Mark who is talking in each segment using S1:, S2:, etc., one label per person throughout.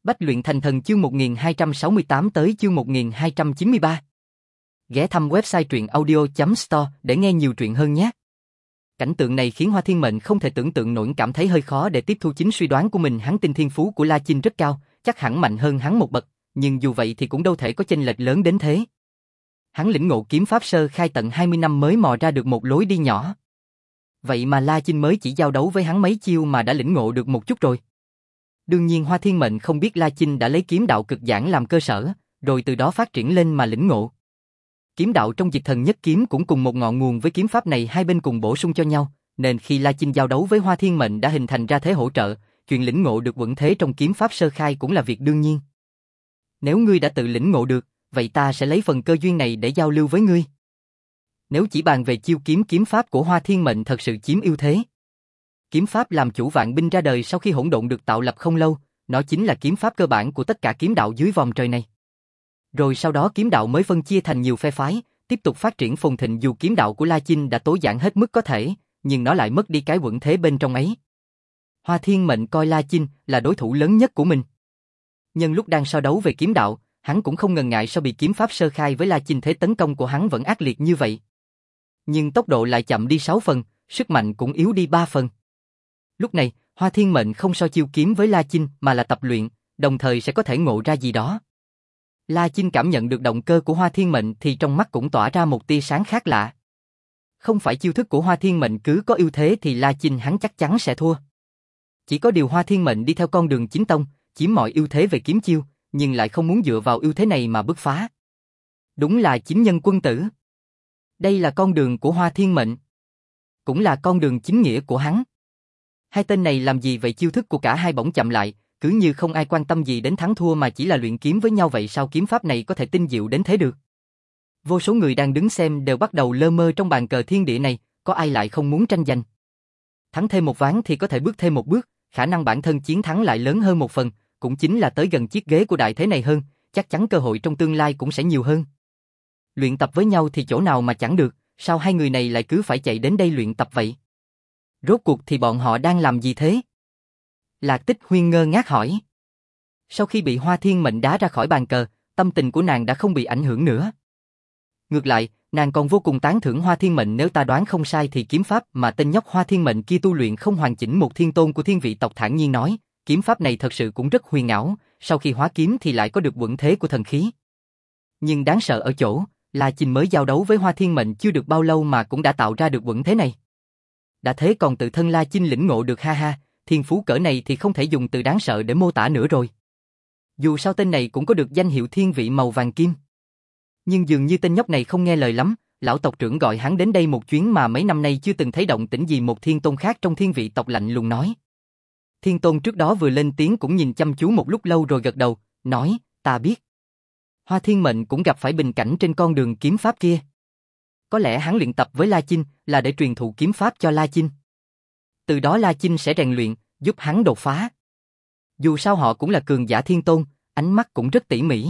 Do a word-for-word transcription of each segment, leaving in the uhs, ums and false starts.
S1: Bách luyện thành thần chương một nghìn hai trăm sáu mươi tám tới chương một nghìn hai trăm chín mươi ba. Ghé thăm website truyện audio chấm store để nghe nhiều truyện hơn nhé. Cảnh tượng này khiến Hoa Thiên Mệnh không thể tưởng tượng nổi, cảm thấy hơi khó để tiếp thu chính suy đoán của mình. Hắn tin thiên phú của La Chinh rất cao, chắc hẳn mạnh hơn hắn một bậc, nhưng dù vậy thì cũng đâu thể có chênh lệch lớn đến thế. Hắn lĩnh ngộ kiếm pháp sơ khai tận hai mươi năm mới mò ra được một lối đi nhỏ. Vậy mà La Chinh mới chỉ giao đấu với hắn mấy chiêu mà đã lĩnh ngộ được một chút rồi. Đương nhiên Hoa Thiên Mệnh không biết La Chinh đã lấy kiếm đạo cực giản làm cơ sở, rồi từ đó phát triển lên mà lĩnh ngộ. Kiếm đạo trong Diệt Thần Nhất Kiếm cũng cùng một ngọn nguồn với kiếm pháp này, hai bên cùng bổ sung cho nhau, nên khi La Chinh giao đấu với Hoa Thiên Mệnh đã hình thành ra thế hỗ trợ, chuyện lĩnh ngộ được vững thế trong kiếm pháp sơ khai cũng là việc đương nhiên. Nếu ngươi đã tự lĩnh ngộ được, vậy ta sẽ lấy phần cơ duyên này để giao lưu với ngươi. Nếu chỉ bàn về chiêu kiếm kiếm pháp của Hoa Thiên Mệnh thật sự chiếm ưu thế. Kiếm pháp làm chủ vạn binh ra đời sau khi hỗn độn được tạo lập không lâu, nó chính là kiếm pháp cơ bản của tất cả kiếm đạo dưới vòng trời này. Rồi sau đó kiếm đạo mới phân chia thành nhiều phe phái, tiếp tục phát triển phồn thịnh. Dù kiếm đạo của La Chinh đã tối giản hết mức có thể, nhưng nó lại mất đi cái vững thế bên trong ấy. Hoa Thiên Mệnh coi La Chinh là đối thủ lớn nhất của mình. Nhân lúc đang so đấu về kiếm đạo, hắn cũng không ngần ngại so bị kiếm pháp sơ khai với La Chinh. Thế tấn công của hắn vẫn ác liệt như vậy, nhưng tốc độ lại chậm đi sáu phần, sức mạnh cũng yếu đi ba phần. Lúc này, Hoa Thiên Mệnh không so chiêu kiếm với La Chinh mà là tập luyện, đồng thời sẽ có thể ngộ ra gì đó. La Chinh cảm nhận được động cơ của Hoa Thiên Mệnh thì trong mắt cũng tỏa ra một tia sáng khác lạ. Không phải chiêu thức của Hoa Thiên Mệnh cứ có ưu thế thì La Chinh hắn chắc chắn sẽ thua. Chỉ có điều Hoa Thiên Mệnh đi theo con đường chính tông, chiếm mọi ưu thế về kiếm chiêu, nhưng lại không muốn dựa vào ưu thế này mà bứt phá. Đúng là chính nhân quân tử. Đây là con đường của Hoa Thiên Mệnh, cũng là con đường chính nghĩa của hắn. Hai tên này làm gì vậy? Chiêu thức của cả hai bỗng chậm lại, cứ như không ai quan tâm gì đến thắng thua mà chỉ là luyện kiếm với nhau. Vậy sao kiếm pháp này có thể tinh diệu đến thế được? Vô số người đang đứng xem đều bắt đầu lơ mơ trong bàn cờ thiên địa này, có ai lại không muốn tranh giành? Thắng thêm một ván thì có thể bước thêm một bước, khả năng bản thân chiến thắng lại lớn hơn một phần, cũng chính là tới gần chiếc ghế của đại thế này hơn, chắc chắn cơ hội trong tương lai cũng sẽ nhiều hơn. Luyện tập với nhau thì chỗ nào mà chẳng được, sao hai người này lại cứ phải chạy đến đây luyện tập vậy? Rốt cuộc thì bọn họ đang làm gì thế? Lạc Tích Huyên ngơ ngác hỏi. Sau khi bị Hoa Thiên Mệnh đá ra khỏi bàn cờ, tâm tình của nàng đã không bị ảnh hưởng nữa. Ngược lại, nàng còn vô cùng tán thưởng Hoa Thiên Mệnh. Nếu ta đoán không sai thì kiếm pháp mà tên nhóc Hoa Thiên Mệnh kia tu luyện không hoàn chỉnh. Một thiên tôn của thiên vị tộc thản nhiên nói, kiếm pháp này thật sự cũng rất huyền ảo, sau khi hóa kiếm thì lại có được vững thế của thần khí. Nhưng đáng sợ ở chỗ, La Chinh mới giao đấu với Hoa Thiên Mệnh chưa được bao lâu mà cũng đã tạo ra được vững thế này. Đã thế còn tự thân La Chinh lĩnh ngộ được, ha ha, thiên phú cỡ này thì không thể dùng từ đáng sợ để mô tả nữa rồi. Dù sao tên này cũng có được danh hiệu thiên vị màu vàng kim. Nhưng dường như tên nhóc này không nghe lời lắm, lão tộc trưởng gọi hắn đến đây một chuyến mà mấy năm nay chưa từng thấy động tĩnh gì. Một thiên tôn khác trong thiên vị tộc lạnh lùng nói. Thiên tôn trước đó vừa lên tiếng cũng nhìn chăm chú một lúc lâu rồi gật đầu, nói, ta biết. Hoa Thiên Mệnh cũng gặp phải bình cảnh trên con đường kiếm pháp kia. Có lẽ hắn luyện tập với La Chinh là để truyền thụ kiếm pháp cho La Chinh. Từ đó La Chinh sẽ rèn luyện, giúp hắn đột phá. Dù sao họ cũng là cường giả thiên tôn, ánh mắt cũng rất tỉ mỉ.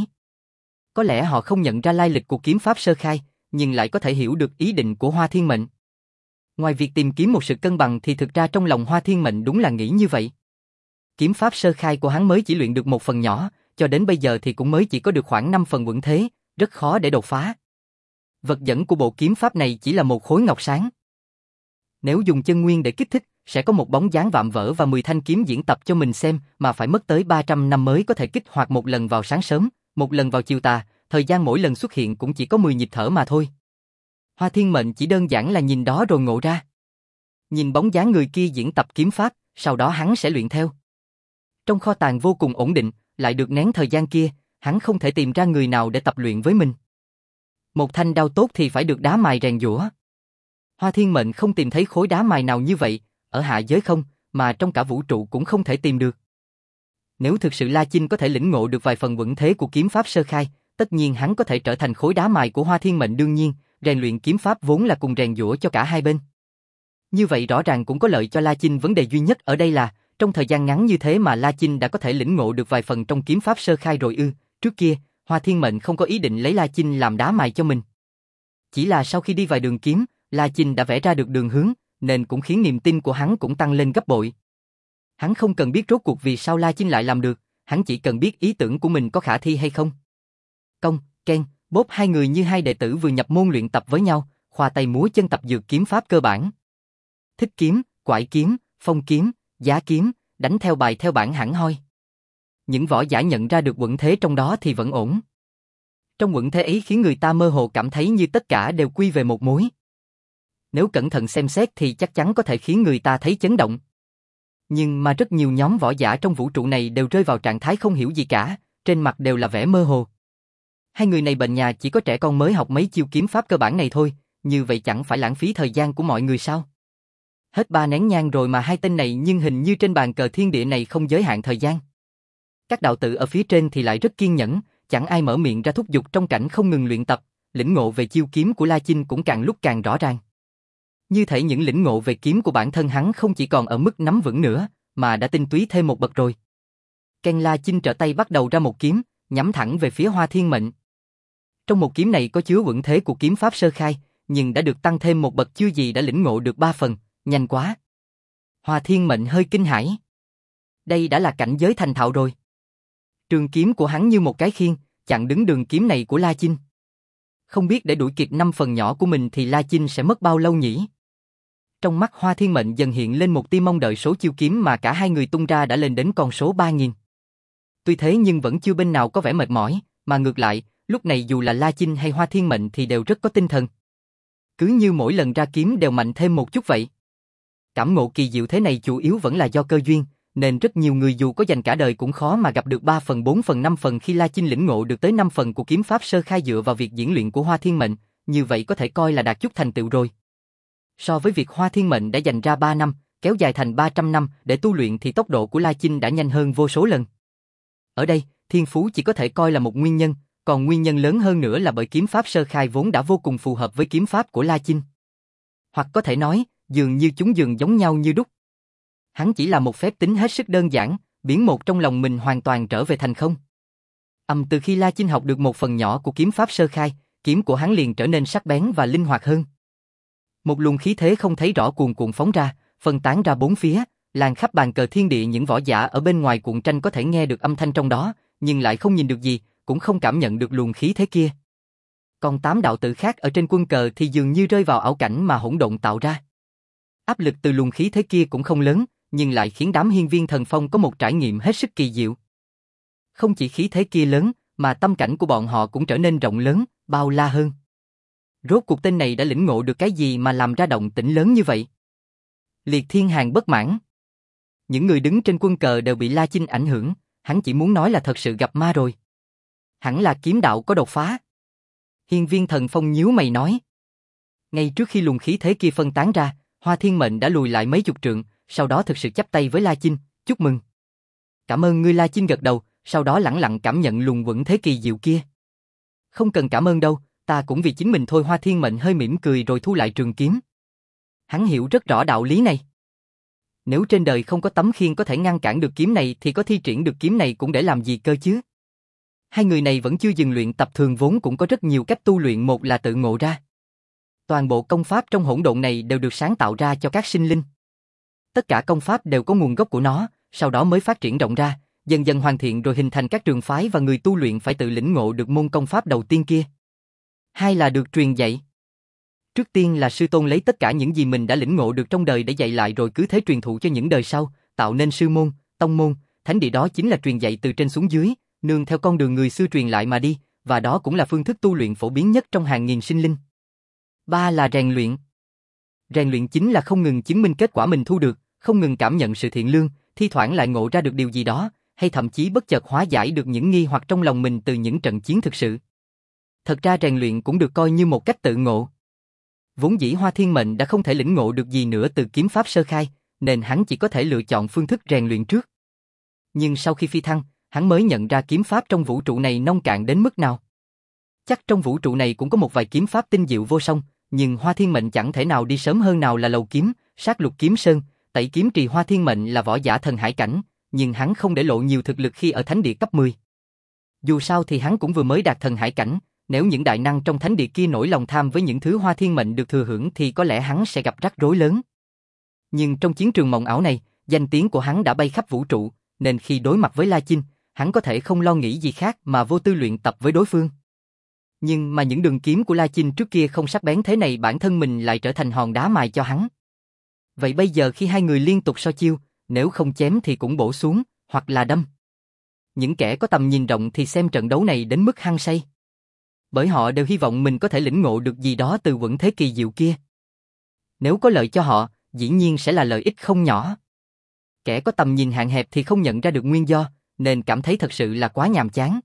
S1: Có lẽ họ không nhận ra lai lịch của kiếm pháp sơ khai, nhưng lại có thể hiểu được ý định của Hoa Thiên Mệnh. Ngoài việc tìm kiếm một sự cân bằng thì thực ra trong lòng Hoa Thiên Mệnh đúng là nghĩ như vậy. Kiếm pháp sơ khai của hắn mới chỉ luyện được một phần nhỏ, cho đến bây giờ thì cũng mới chỉ có được khoảng năm phần vững thế, rất khó để đột phá. Vật dẫn của bộ kiếm pháp này chỉ là một khối ngọc sáng. Nếu dùng chân nguyên để kích thích, sẽ có một bóng dáng vạm vỡ và mười thanh kiếm diễn tập cho mình xem, mà phải mất tới ba trăm năm mới có thể kích hoạt một lần vào sáng sớm, một lần vào chiều tà, thời gian mỗi lần xuất hiện cũng chỉ có mười nhịp thở mà thôi. Hoa Thiên Mệnh chỉ đơn giản là nhìn đó rồi ngộ ra. Nhìn bóng dáng người kia diễn tập kiếm pháp, sau đó hắn sẽ luyện theo. Trong kho tàng vô cùng ổn định, lại được nén thời gian kia, hắn không thể tìm ra người nào để tập luyện với mình. Một thanh đao tốt thì phải được đá mài rèn giũa. Hoa Thiên Mệnh không tìm thấy khối đá mài nào như vậy, ở hạ giới không, mà trong cả vũ trụ cũng không thể tìm được. Nếu thực sự La Chinh có thể lĩnh ngộ được vài phần vững thế của kiếm pháp sơ khai, tất nhiên hắn có thể trở thành khối đá mài của Hoa Thiên Mệnh. Đương nhiên, rèn luyện kiếm pháp vốn là cùng rèn giũa cho cả hai bên. Như vậy rõ ràng cũng có lợi cho La Chinh. Vấn đề duy nhất ở đây là, trong thời gian ngắn như thế mà La Chinh đã có thể lĩnh ngộ được vài phần trong kiếm pháp sơ khai rồi ư? Trước kia, Hoa Thiên Mệnh không có ý định lấy La Chinh làm đá mài cho mình. Chỉ là sau khi đi vài đường kiếm, La Chinh đã vẽ ra được đường hướng, nên cũng khiến niềm tin của hắn cũng tăng lên gấp bội. Hắn không cần biết rốt cuộc vì sao La Chinh lại làm được, hắn chỉ cần biết ý tưởng của mình có khả thi hay không. Công, Ken, Bốp hai người như hai đệ tử vừa nhập môn luyện tập với nhau, khoa tay múa chân tập dược kiếm pháp cơ bản. Thích kiếm, quải kiếm, phong kiếm, giá kiếm, đánh theo bài theo bản hẳn hoi. Những võ giả nhận ra được quận thế trong đó thì vẫn ổn. Trong quận thế ấy khiến người ta mơ hồ cảm thấy như tất cả đều quy về một mối. Nếu cẩn thận xem xét thì chắc chắn có thể khiến người ta thấy chấn động. Nhưng mà rất nhiều nhóm võ giả trong vũ trụ này đều rơi vào trạng thái không hiểu gì cả, trên mặt đều là vẻ mơ hồ. Hai người này bệnh nhà chỉ có trẻ con mới học mấy chiêu kiếm pháp cơ bản này thôi, như vậy chẳng phải lãng phí thời gian của mọi người sao? Hết ba nén nhang rồi mà hai tên này nhưng hình như trên bàn cờ thiên địa này không giới hạn thời gian. Các đạo tử ở phía trên thì lại rất kiên nhẫn, chẳng ai mở miệng ra thúc giục trong cảnh không ngừng luyện tập, lĩnh ngộ về chiêu kiếm của La Chinh cũng càng lúc càng rõ ràng. Như thể những lĩnh ngộ về kiếm của bản thân hắn không chỉ còn ở mức nắm vững nữa, mà đã tinh túy thêm một bậc rồi. Ken La Chinh trở tay bắt đầu ra một kiếm, nhắm thẳng về phía Hoa Thiên Mệnh. Trong một kiếm này có chứa vững thế của kiếm pháp sơ khai, nhưng đã được tăng thêm một bậc chưa gì đã lĩnh ngộ được ba phần, nhanh quá. Hoa Thiên Mệnh hơi kinh hãi. Đây đã là cảnh giới thành thạo rồi. Trường kiếm của hắn như một cái khiên, chặn đứng đường kiếm này của La Chinh. Không biết để đuổi kịp năm phần nhỏ của mình thì La Chinh sẽ mất bao lâu nhỉ? Trong mắt Hoa Thiên Mệnh dần hiện lên một tia mong đợi số chiêu kiếm mà cả hai người tung ra đã lên đến con số ba nghìn. Tuy thế nhưng vẫn chưa bên nào có vẻ mệt mỏi, mà ngược lại, lúc này dù là La Chinh hay Hoa Thiên Mệnh thì đều rất có tinh thần. Cứ như mỗi lần ra kiếm đều mạnh thêm một chút vậy. Cảm ngộ kỳ diệu thế này chủ yếu vẫn là do cơ duyên, nên rất nhiều người dù có dành cả đời cũng khó mà gặp được ba phần, bốn phần, năm phần khi La Chinh lĩnh ngộ được tới năm phần của kiếm pháp sơ khai dựa vào việc diễn luyện của Hoa Thiên Mệnh, như vậy có thể coi là đạt chút thành tựu rồi. So với việc Hoa Thiên Mệnh đã dành ra ba năm, kéo dài thành ba trăm năm để tu luyện thì tốc độ của La Chinh đã nhanh hơn vô số lần. Ở đây, thiên phú chỉ có thể coi là một nguyên nhân, còn nguyên nhân lớn hơn nữa là bởi kiếm pháp sơ khai vốn đã vô cùng phù hợp với kiếm pháp của La Chinh. Hoặc có thể nói, dường như chúng dường giống nhau như đúc. Hắn chỉ là một phép tính hết sức đơn giản, biến một trong lòng mình hoàn toàn trở về thành không. Ầm từ khi La Chinh học được một phần nhỏ của kiếm pháp sơ khai, kiếm của hắn liền trở nên sắc bén và linh hoạt hơn. Một luồng khí thế không thấy rõ cuồn cuộn phóng ra, phân tán ra bốn phía, lan khắp bàn cờ thiên địa. Những võ giả ở bên ngoài cuộn tranh có thể nghe được âm thanh trong đó, nhưng lại không nhìn được gì, cũng không cảm nhận được luồng khí thế kia. Còn tám đạo tử khác ở trên quân cờ thì dường như rơi vào ảo cảnh mà hỗn độn tạo ra. Áp lực từ luồng khí thế kia cũng không lớn, nhưng lại khiến đám hiên viên thần phong có một trải nghiệm hết sức kỳ diệu. Không chỉ khí thế kia lớn, mà tâm cảnh của bọn họ cũng trở nên rộng lớn, bao la hơn. Rốt cuộc tên này đã lĩnh ngộ được cái gì mà làm ra động tĩnh lớn như vậy? Liệt Thiên Hàn bất mãn. Những người đứng trên quân cờ đều bị La Chinh ảnh hưởng, hắn chỉ muốn nói là thật sự gặp ma rồi. Hẳn là kiếm đạo có đột phá. Hiên viên thần phong nhíu mày nói. Ngay trước khi luồng khí thế kia phân tán ra, Hoa Thiên Mệnh đã lùi lại mấy chục trượng, sau đó thực sự chắp tay với La Chinh, chúc mừng. Cảm ơn ngươi. La Chinh gật đầu, sau đó lẳng lặng cảm nhận luồng vững thế kỳ diệu kia. Không cần cảm ơn đâu, ta cũng vì chính mình thôi. Hoa Thiên Mệnh hơi mỉm cười rồi thu lại trường kiếm. Hắn hiểu rất rõ đạo lý này. Nếu trên đời không có tấm khiên có thể ngăn cản được kiếm này thì có thi triển được kiếm này cũng để làm gì cơ chứ? Hai người này vẫn chưa dừng luyện tập, thường vốn cũng có rất nhiều cách tu luyện, một là tự ngộ ra. Toàn bộ công pháp trong hỗn độn này đều được sáng tạo ra cho các sinh linh. Tất cả công pháp đều có nguồn gốc của nó, sau đó mới phát triển rộng ra, dần dần hoàn thiện rồi hình thành các trường phái và người tu luyện phải tự lĩnh ngộ được môn công pháp đầu tiên kia. Hai là được truyền dạy. Trước tiên là sư tôn lấy tất cả những gì mình đã lĩnh ngộ được trong đời để dạy lại rồi cứ thế truyền thụ cho những đời sau, tạo nên sư môn, tông môn, thánh địa. Đó chính là truyền dạy từ trên xuống dưới, nương theo con đường người xưa truyền lại mà đi, và đó cũng là phương thức tu luyện phổ biến nhất trong hàng nghìn sinh linh. Ba là rèn luyện. Rèn luyện chính là không ngừng chứng minh kết quả mình thu được, không ngừng cảm nhận sự thiện lương, thi thoảng lại ngộ ra được điều gì đó, hay thậm chí bất chợt hóa giải được những nghi hoặc trong lòng mình từ những trận chiến thực sự. Thật ra rèn luyện cũng được coi như một cách tự ngộ. Vốn dĩ Hoa Thiên Mệnh đã không thể lĩnh ngộ được gì nữa từ kiếm pháp sơ khai, nên hắn chỉ có thể lựa chọn phương thức rèn luyện trước. Nhưng sau khi phi thăng, hắn mới nhận ra kiếm pháp trong vũ trụ này nông cạn đến mức nào. Chắc trong vũ trụ này cũng có một vài kiếm pháp tinh diệu vô song, nhưng Hoa Thiên Mệnh chẳng thể nào đi sớm hơn. Nào là Lầu Kiếm, Sát Lục Kiếm Sơn, Tẩy Kiếm Trì. Hoa Thiên Mệnh là võ giả thần hải cảnh, nhưng hắn không để lộ nhiều thực lực khi ở thánh địa cấp mười. Dù sao thì hắn cũng vừa mới đạt thần hải cảnh, nếu những đại năng trong thánh địa kia nổi lòng tham với những thứ Hoa Thiên Mệnh được thừa hưởng thì có lẽ hắn sẽ gặp rắc rối lớn. Nhưng trong chiến trường mộng ảo này, danh tiếng của hắn đã bay khắp vũ trụ, nên khi đối mặt với La Chinh, hắn có thể không lo nghĩ gì khác mà vô tư luyện tập với đối phương. Nhưng mà những đường kiếm của La Chinh trước kia không sắc bén thế này bản thân mình lại trở thành hòn đá mài cho hắn. Vậy bây giờ khi hai người liên tục so chiêu, nếu không chém thì cũng bổ xuống, hoặc là đâm. Những kẻ có tầm nhìn rộng thì xem trận đấu này đến mức hăng say. Bởi họ đều hy vọng mình có thể lĩnh ngộ được gì đó từ quẫn thế kỳ diệu kia. Nếu có lợi cho họ, dĩ nhiên sẽ là lợi ích không nhỏ. Kẻ có tầm nhìn hạn hẹp thì không nhận ra được nguyên do, nên cảm thấy thật sự là quá nhàm chán.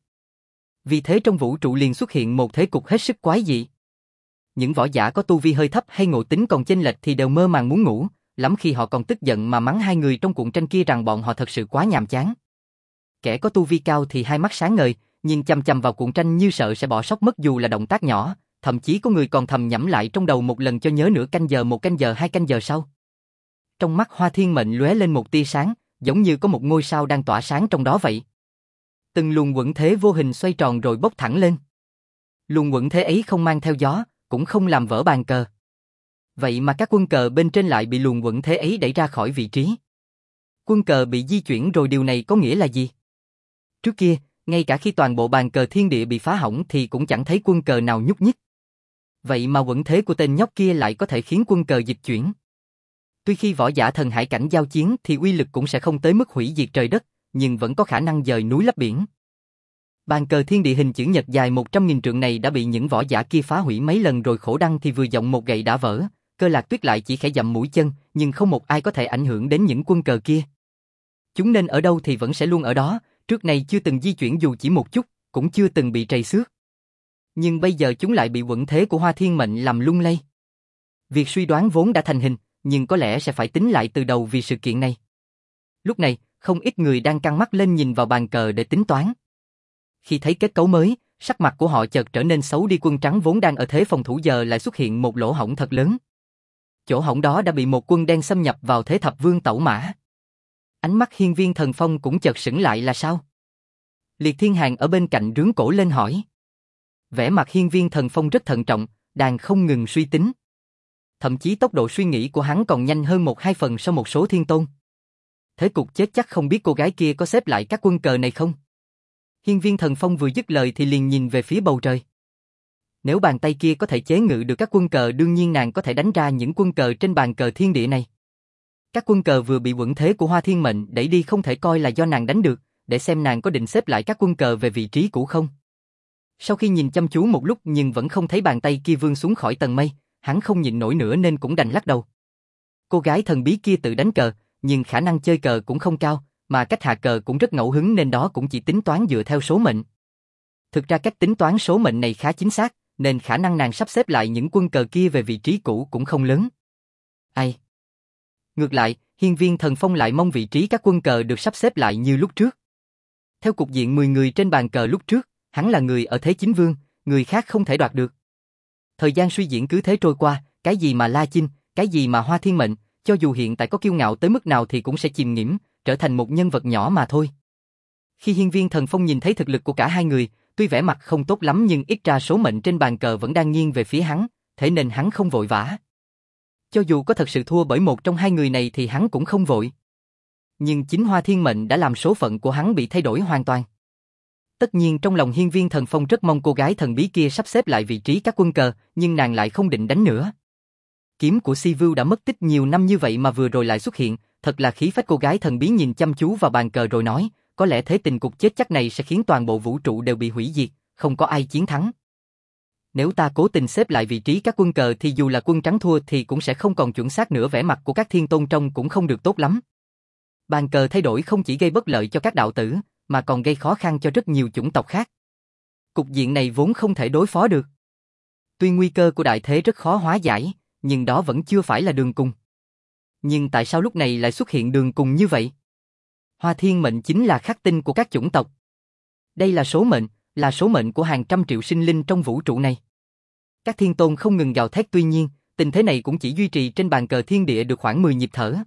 S1: Vì thế trong vũ trụ liền xuất hiện một thế cục hết sức quái dị. Những võ giả có tu vi hơi thấp hay ngộ tính còn chênh lệch thì đều mơ màng muốn ngủ, lắm khi họ còn tức giận mà mắng hai người trong cuộc tranh kia rằng bọn họ thật sự quá nhàm chán. Kẻ có tu vi cao thì hai mắt sáng ngời, nhìn chằm chằm vào cuộc tranh như sợ sẽ bỏ sót mất dù là động tác nhỏ, thậm chí có người còn thầm nhẩm lại trong đầu một lần cho nhớ nửa canh giờ, một canh giờ, hai canh giờ sau. Trong mắt Hoa Thiên Mệnh lóe lên một tia sáng, giống như có một ngôi sao đang tỏa sáng trong đó vậy. Từng luồng quẫn thế vô hình xoay tròn rồi bốc thẳng lên. Luồng quẫn thế ấy không mang theo gió, cũng không làm vỡ bàn cờ. Vậy mà các quân cờ bên trên lại bị luồng quẫn thế ấy đẩy ra khỏi vị trí. Quân cờ bị di chuyển rồi, điều này có nghĩa là gì? Trước kia, ngay cả khi toàn bộ bàn cờ thiên địa bị phá hỏng thì cũng chẳng thấy quân cờ nào nhúc nhích. Vậy mà quẫn thế của tên nhóc kia lại có thể khiến quân cờ dịch chuyển. Tuy khi võ giả thần hải cảnh giao chiến thì uy lực cũng sẽ không tới mức hủy diệt trời đất, nhưng vẫn có khả năng dời núi lấp biển. Bàn cờ thiên địa hình chữ nhật dài một trăm nghìn trượng này đã bị những võ giả kia phá hủy mấy lần rồi, khổ đăng thì vừa giọng một gậy đã vỡ, Cơ Lạc Tuyết lại chỉ khẽ dậm mũi chân, nhưng không một ai có thể ảnh hưởng đến những quân cờ kia. Chúng nên ở đâu thì vẫn sẽ luôn ở đó, trước này chưa từng di chuyển dù chỉ một chút, cũng chưa từng bị trầy xước. Nhưng bây giờ chúng lại bị quẫn thế của Hoa Thiên Mệnh làm lung lay. Việc suy đoán vốn đã thành hình, nhưng có lẽ sẽ phải tính lại từ đầu vì sự kiện này. Lúc này, không ít người đang căng mắt lên nhìn vào bàn cờ để tính toán. Khi thấy kết cấu mới, sắc mặt của họ chợt trở nên xấu đi. Quân trắng vốn đang ở thế phòng thủ giờ lại xuất hiện một lỗ hổng thật lớn. Chỗ hổng đó đã bị một quân đen xâm nhập vào thế thập vương tẩu mã. Ánh mắt Hiên Viên Thần Phong cũng chợt sững lại. Là sao? Liệt Thiên Hàn ở bên cạnh rướn cổ lên hỏi. Vẻ mặt Hiên Viên Thần Phong rất thận trọng, đang không ngừng suy tính. Thậm chí tốc độ suy nghĩ của hắn còn nhanh hơn một hai phần so một số thiên tôn. Thế cục chết chắc, không biết cô gái kia có xếp lại các quân cờ này không? Hiên Viên Thần Phong vừa dứt lời thì liền nhìn về phía bầu trời. Nếu bàn tay kia có thể chế ngự được các quân cờ, đương nhiên nàng có thể đánh ra những quân cờ trên bàn cờ thiên địa này. Các quân cờ vừa bị quẫn thế của Hoa Thiên Mệnh đẩy đi không thể coi là do nàng đánh được, để xem nàng có định xếp lại các quân cờ về vị trí cũ không. Sau khi nhìn chăm chú một lúc nhưng vẫn không thấy bàn tay kia vươn xuống khỏi tầng mây, hắn không nhịn nổi nữa nên cũng đành lắc đầu. Cô gái thần bí kia tự đánh cờ, nhưng khả năng chơi cờ cũng không cao, mà cách hạ cờ cũng rất ngẫu hứng nên đó cũng chỉ tính toán dựa theo số mệnh. Thực ra cách tính toán số mệnh này khá chính xác, nên khả năng nàng sắp xếp lại những quân cờ kia về vị trí cũ cũng không lớn. Ai? Ngược lại, Hiên Viên Thần Phong lại mong vị trí các quân cờ được sắp xếp lại như lúc trước. Theo cục diện mười người trên bàn cờ lúc trước, hắn là người ở thế chính vương, người khác không thể đoạt được. Thời gian suy diễn cứ thế trôi qua, cái gì mà La Chinh, cái gì mà Hoa Thiên Mệnh, cho dù hiện tại có kiêu ngạo tới mức nào thì cũng sẽ chìm nghỉm, trở thành một nhân vật nhỏ mà thôi. Khi Hiên Viên Thần Phong nhìn thấy thực lực của cả hai người, tuy vẻ mặt không tốt lắm nhưng ít ra số mệnh trên bàn cờ vẫn đang nghiêng về phía hắn, thế nên hắn không vội vã. Cho dù có thật sự thua bởi một trong hai người này thì hắn cũng không vội. Nhưng chính Hoa Thiên Mệnh đã làm số phận của hắn bị thay đổi hoàn toàn. Tất nhiên trong lòng Hiên Viên Thần Phong rất mong cô gái thần bí kia sắp xếp lại vị trí các quân cờ, nhưng nàng lại không định đánh nữa. Kiếm của Si Vưu đã mất tích nhiều năm như vậy mà vừa rồi lại xuất hiện, thật là khí phách. Cô gái thần bí nhìn chăm chú vào bàn cờ rồi nói, có lẽ thế tình cục chết chắc này sẽ khiến toàn bộ vũ trụ đều bị hủy diệt, không có ai chiến thắng. Nếu ta cố tình xếp lại vị trí các quân cờ thì dù là quân trắng thua thì cũng sẽ không còn chuẩn xác nữa. Vẻ mặt của các thiên tôn trông cũng không được tốt lắm. Bàn cờ thay đổi không chỉ gây bất lợi cho các đạo tử, mà còn gây khó khăn cho rất nhiều chủng tộc khác. Cục diện này vốn không thể đối phó được. Tuy nguy cơ của đại thế rất khó hóa giải, nhưng đó vẫn chưa phải là đường cùng. Nhưng tại sao lúc này lại xuất hiện đường cùng như vậy? Hoa Thiên Mệnh chính là khắc tinh của các chủng tộc. Đây là số mệnh, là số mệnh của hàng trăm triệu sinh linh trong vũ trụ này. Các thiên tôn không ngừng gào thét, tuy nhiên, tình thế này cũng chỉ duy trì trên bàn cờ thiên địa được khoảng mười nhịp thở.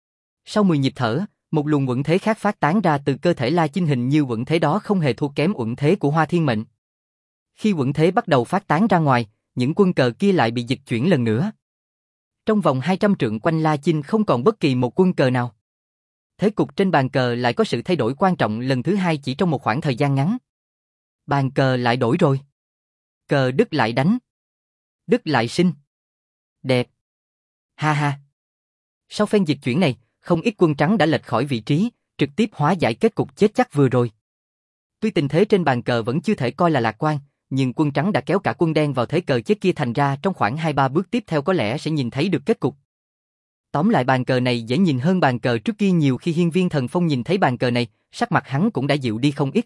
S1: Sau mười nhịp thở, một luồng uẩn thế khác phát tán ra từ cơ thể La Chinh, hình như uẩn thế đó không hề thua kém uẩn thế của Hoa Thiên Mệnh. Khi uẩn thế bắt đầu phát tán ra ngoài, những quân cờ kia lại bị dịch chuyển lần nữa. Trong vòng hai trăm trượng quanh La Chinh không còn bất kỳ một quân cờ nào. Thế cục trên bàn cờ lại có sự thay đổi quan trọng lần thứ hai chỉ trong một khoảng thời gian ngắn. Bàn cờ lại đổi rồi. Cờ Đức lại đánh. Đức lại sinh. Đẹp. Ha ha. Sau phen dịch chuyển này, không ít quân trắng đã lệch khỏi vị trí, trực tiếp hóa giải kết cục chết chắc vừa rồi. Tuy tình thế trên bàn cờ vẫn chưa thể coi là lạc quan, nhưng quân trắng đã kéo cả quân đen vào thế cờ chết kia, thành ra trong khoảng hai ba bước tiếp theo có lẽ sẽ nhìn thấy được kết cục. Tóm lại bàn cờ này dễ nhìn hơn bàn cờ trước kia nhiều. Khi Hiên Viên Thần Phong nhìn thấy bàn cờ này, sắc mặt hắn cũng đã dịu đi không ít.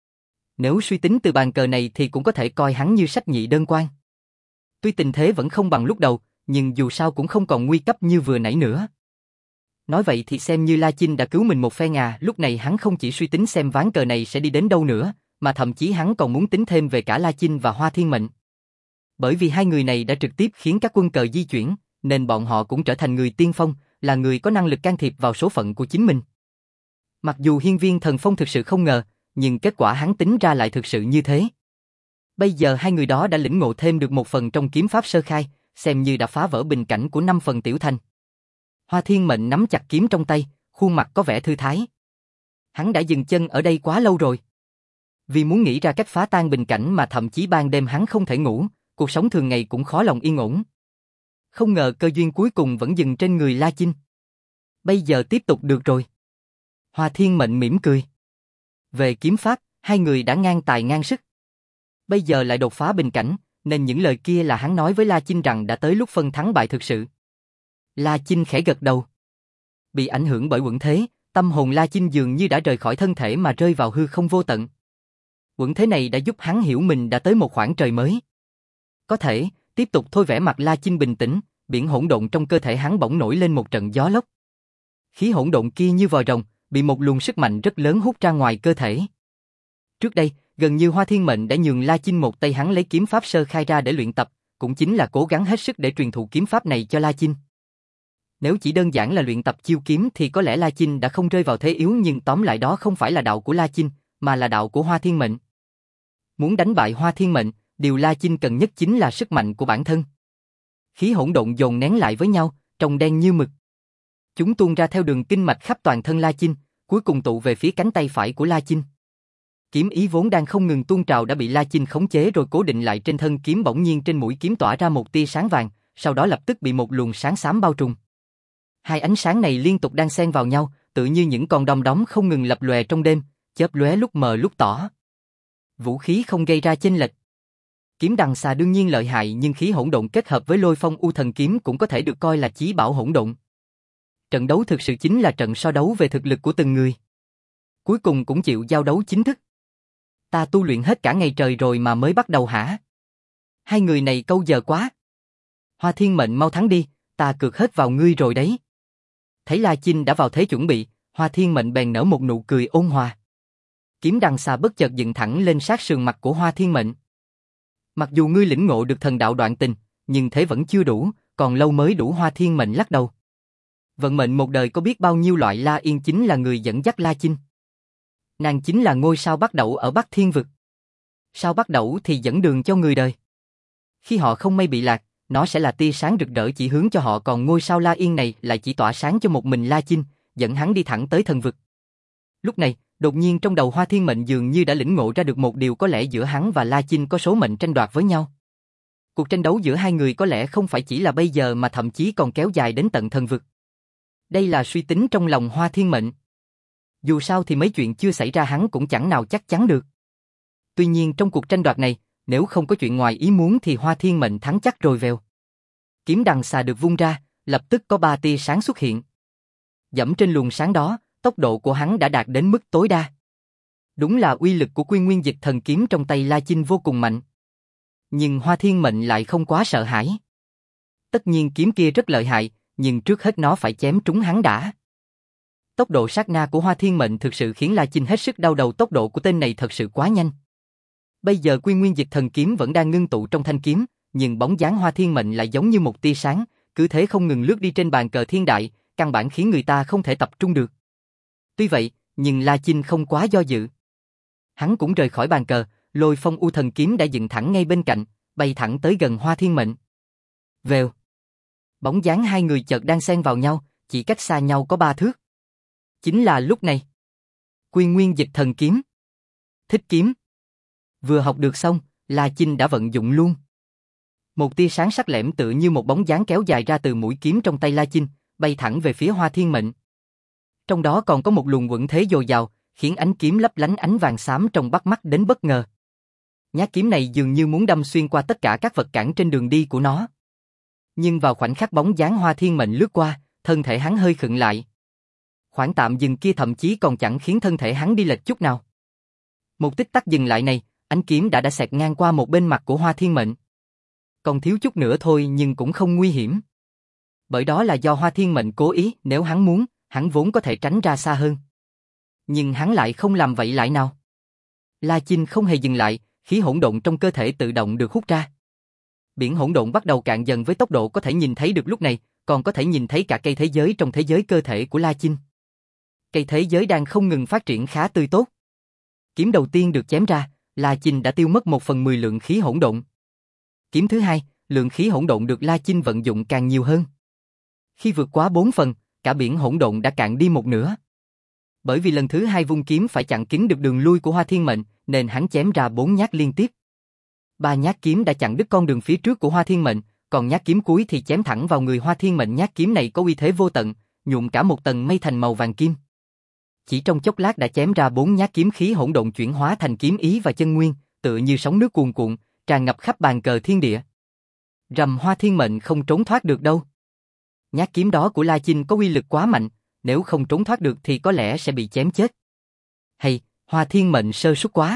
S1: Nếu suy tính từ bàn cờ này thì cũng có thể coi hắn như sách nhị đơn quan. Tuy tình thế vẫn không bằng lúc đầu, nhưng dù sao cũng không còn nguy cấp như vừa nãy nữa. Nói vậy thì xem như La Chinh đã cứu mình một phen à. Lúc này hắn không chỉ suy tính xem ván cờ này sẽ đi đến đâu nữa, mà thậm chí hắn còn muốn tính thêm về cả La Chinh và Hoa Thiên Mệnh. Bởi vì hai người này đã trực tiếp khiến các quân cờ di chuyển, nên bọn họ cũng trở thành người tiên phong, là người có năng lực can thiệp vào số phận của chính mình. Mặc dù Hiên Viên Thần Phong thực sự không ngờ, nhưng kết quả hắn tính ra lại thực sự như thế. Bây giờ hai người đó đã lĩnh ngộ thêm được một phần trong kiếm pháp sơ khai, xem như đã phá vỡ bình cảnh của năm phần tiểu thành. Hoa Thiên Mệnh nắm chặt kiếm trong tay, khuôn mặt có vẻ thư thái. Hắn đã dừng chân ở đây quá lâu rồi. Vì muốn nghĩ ra cách phá tan bình cảnh mà thậm chí ban đêm hắn không thể ngủ, cuộc sống thường ngày cũng khó lòng yên ổn. Không ngờ cơ duyên cuối cùng vẫn dừng trên người La Chinh. Bây giờ tiếp tục được rồi. Hoa Thiên Mệnh mỉm cười. Về kiếm pháp, hai người đã ngang tài ngang sức. Bây giờ lại đột phá bình cảnh, nên những lời kia là hắn nói với La Chinh rằng đã tới lúc phân thắng bại thực sự. La Chinh khẽ gật đầu. Bị ảnh hưởng bởi uẩn thế, tâm hồn La Chinh dường như đã rời khỏi thân thể mà rơi vào hư không vô tận. Uẩn thế này đã giúp hắn hiểu mình đã tới một khoảng trời mới. Có thể, tiếp tục thôi. Vẻ mặt La Chinh bình tĩnh, biển hỗn độn trong cơ thể hắn bỗng nổi lên một trận gió lốc. Khí hỗn độn kia như vòi rồng, bị một luồng sức mạnh rất lớn hút ra ngoài cơ thể. Trước đây, gần như Hoa Thiên Mệnh đã nhường La Chinh một tay hắn lấy kiếm pháp sơ khai ra để luyện tập, cũng chính là cố gắng hết sức để truyền thụ kiếm pháp này cho La Chinh. Nếu chỉ đơn giản là luyện tập chiêu kiếm thì có lẽ La Chinh đã không rơi vào thế yếu, nhưng tóm lại đó không phải là đạo của La Chinh, mà là đạo của Hoa Thiên Mệnh. Muốn đánh bại Hoa Thiên Mệnh, điều La Chinh cần nhất chính là sức mạnh của bản thân. Khí hỗn độn dồn nén lại với nhau, trông đen như mực. Chúng tuôn ra theo đường kinh mạch khắp toàn thân La Chinh, cuối cùng tụ về phía cánh tay phải của La Chinh. Kiếm ý vốn đang không ngừng tuôn trào đã bị La Chinh khống chế rồi cố định lại trên thân kiếm. Bỗng nhiên trên mũi kiếm tỏa ra một tia sáng vàng, sau đó lập tức bị một luồng sáng xám bao trùm. Hai ánh sáng này liên tục đan xen vào nhau, tự như những con đom đóm không ngừng lập lòe trong đêm, chớp lóe lúc mờ lúc tỏ. Vũ khí không gây ra chênh lệch. Kiếm đằng xà đương nhiên lợi hại, nhưng khí hỗn độn kết hợp với Lôi Phong U Thần kiếm cũng có thể được coi là chí bảo hỗn độn. Trận đấu thực sự chính là trận so đấu về thực lực của từng người. Cuối cùng cũng chịu giao đấu chính thức. Ta tu luyện hết cả ngày trời rồi mà mới bắt đầu hả? Hai người này câu giờ quá. Hoa Thiên Mệnh mau thắng đi, ta cược hết vào ngươi rồi đấy. Thấy La Chinh đã vào thế chuẩn bị, Hoa Thiên Mệnh bèn nở một nụ cười ôn hòa. Kiếm đằng xà bất chợt dựng thẳng lên sát sườn mặt của Hoa Thiên Mệnh. Mặc dù ngươi lĩnh ngộ được thần đạo đoạn tình, nhưng thế vẫn chưa đủ, còn lâu mới đủ. Hoa Thiên Mệnh lắc đầu. Vận mệnh một đời có biết bao nhiêu loại, La Yên chính là người dẫn dắt La Chinh. Nàng chính là ngôi sao bắt đẩu ở Bắc Thiên Vực. Sao bắt đẩu thì dẫn đường cho người đời. Khi họ không may bị lạc, nó sẽ là tia sáng rực rỡ chỉ hướng cho họ, còn ngôi sao La Yên này lại chỉ tỏa sáng cho một mình La Chinh, dẫn hắn đi thẳng tới thần vực. Lúc này, đột nhiên trong đầu Hoa Thiên Mệnh dường như đã lĩnh ngộ ra được một điều, có lẽ giữa hắn và La Chinh có số mệnh tranh đoạt với nhau. Cuộc tranh đấu giữa hai người có lẽ không phải chỉ là bây giờ mà thậm chí còn kéo dài đến tận thần vực. Đây là suy tính trong lòng Hoa Thiên Mệnh. Dù sao thì mấy chuyện chưa xảy ra hắn cũng chẳng nào chắc chắn được. Tuy nhiên trong cuộc tranh đoạt này, nếu không có chuyện ngoài ý muốn thì Hoa Thiên Mệnh thắng chắc rồi vèo. Kiếm đằng xà được vung ra, lập tức có ba tia sáng xuất hiện. Dẫm trên luồng sáng đó, tốc độ của hắn đã đạt đến mức tối đa. Đúng là uy lực của Quy Nguyên Dịch Thần kiếm trong tay La Chinh vô cùng mạnh. Nhưng Hoa Thiên Mệnh lại không quá sợ hãi. Tất nhiên kiếm kia rất lợi hại, nhưng trước hết nó phải chém trúng hắn đã. Tốc độ sát na của Hoa Thiên Mệnh thực sự khiến La Chinh hết sức đau đầu, tốc độ của tên này thật sự quá nhanh. Bây giờ Quy Nguyên Dịch Thần kiếm vẫn đang ngưng tụ trong thanh kiếm, nhưng bóng dáng Hoa Thiên Mệnh lại giống như một tia sáng, cứ thế không ngừng lướt đi trên bàn cờ thiên đại, căn bản khiến người ta không thể tập trung được. Tuy vậy, nhưng La Chinh không quá do dự. Hắn cũng rời khỏi bàn cờ, Lôi Phong U Thần kiếm đã dựng thẳng ngay bên cạnh, bay thẳng tới gần Hoa Thiên Mệnh. Vèo. Bóng dáng hai người chợt đang xen vào nhau, chỉ cách xa nhau có ba thước. Chính là lúc này. Quy Nguyên Dịch Thần Kiếm. Thích kiếm. Vừa học được xong, La Chinh đã vận dụng luôn. Một tia sáng sắc lẻm tựa như một bóng dáng kéo dài ra từ mũi kiếm trong tay La Chinh, bay thẳng về phía Hoa Thiên Mệnh. Trong đó còn có một luồng quẫn thế dồi dào, khiến ánh kiếm lấp lánh ánh vàng xám trông bắt mắt đến bất ngờ. Nhát kiếm này dường như muốn đâm xuyên qua tất cả các vật cản trên đường đi của nó. Nhưng vào khoảnh khắc bóng dáng Hoa Thiên Mệnh lướt qua, thân thể hắn hơi khựng lại. Khoảng tạm dừng kia thậm chí còn chẳng khiến thân thể hắn đi lệch chút nào. Một tích tắc dừng lại này, ánh kiếm đã đã xẹt ngang qua một bên mặt của Hoa Thiên Mệnh. Còn thiếu chút nữa thôi nhưng cũng không nguy hiểm. Bởi đó là do Hoa Thiên Mệnh cố ý, nếu hắn muốn, hắn vốn có thể tránh ra xa hơn. Nhưng hắn lại không làm vậy lại nào. La Chinh không hề dừng lại, khí hỗn độn trong cơ thể tự động được hút ra. Biển hỗn độn bắt đầu cạn dần với tốc độ có thể nhìn thấy được lúc này, còn có thể nhìn thấy cả cây thế giới trong thế giới cơ thể của La Chinh. Cây thế giới đang không ngừng phát triển khá tươi tốt. Kiếm đầu tiên được chém ra, La Chinh đã tiêu mất một phần mười lượng khí hỗn độn. Kiếm thứ hai, lượng khí hỗn độn được La Chinh vận dụng càng nhiều hơn. Khi vượt quá bốn phần, cả biển hỗn độn đã cạn đi một nửa. Bởi vì lần thứ hai vung kiếm phải chặn kín được đường lui của Hoa Thiên Mệnh, nên hắn chém ra bốn nhát liên tiếp. Ba nhát kiếm đã chặn đứt con đường phía trước của Hoa Thiên Mệnh, còn nhát kiếm cuối thì chém thẳng vào người Hoa Thiên Mệnh. Nhát kiếm này có uy thế vô tận, nhuộm cả một tầng mây thành màu vàng kim. Chỉ trong chốc lát đã chém ra bốn nhát kiếm khí hỗn độn chuyển hóa thành kiếm ý và chân nguyên, tựa như sóng nước cuồn cuộn, tràn ngập khắp bàn cờ thiên địa. Rầm, Hoa Thiên Mệnh không trốn thoát được đâu. Nhát kiếm đó của La Chinh có uy lực quá mạnh, nếu không trốn thoát được thì có lẽ sẽ bị chém chết. Hay, Hoa Thiên Mệnh sơ suất quá.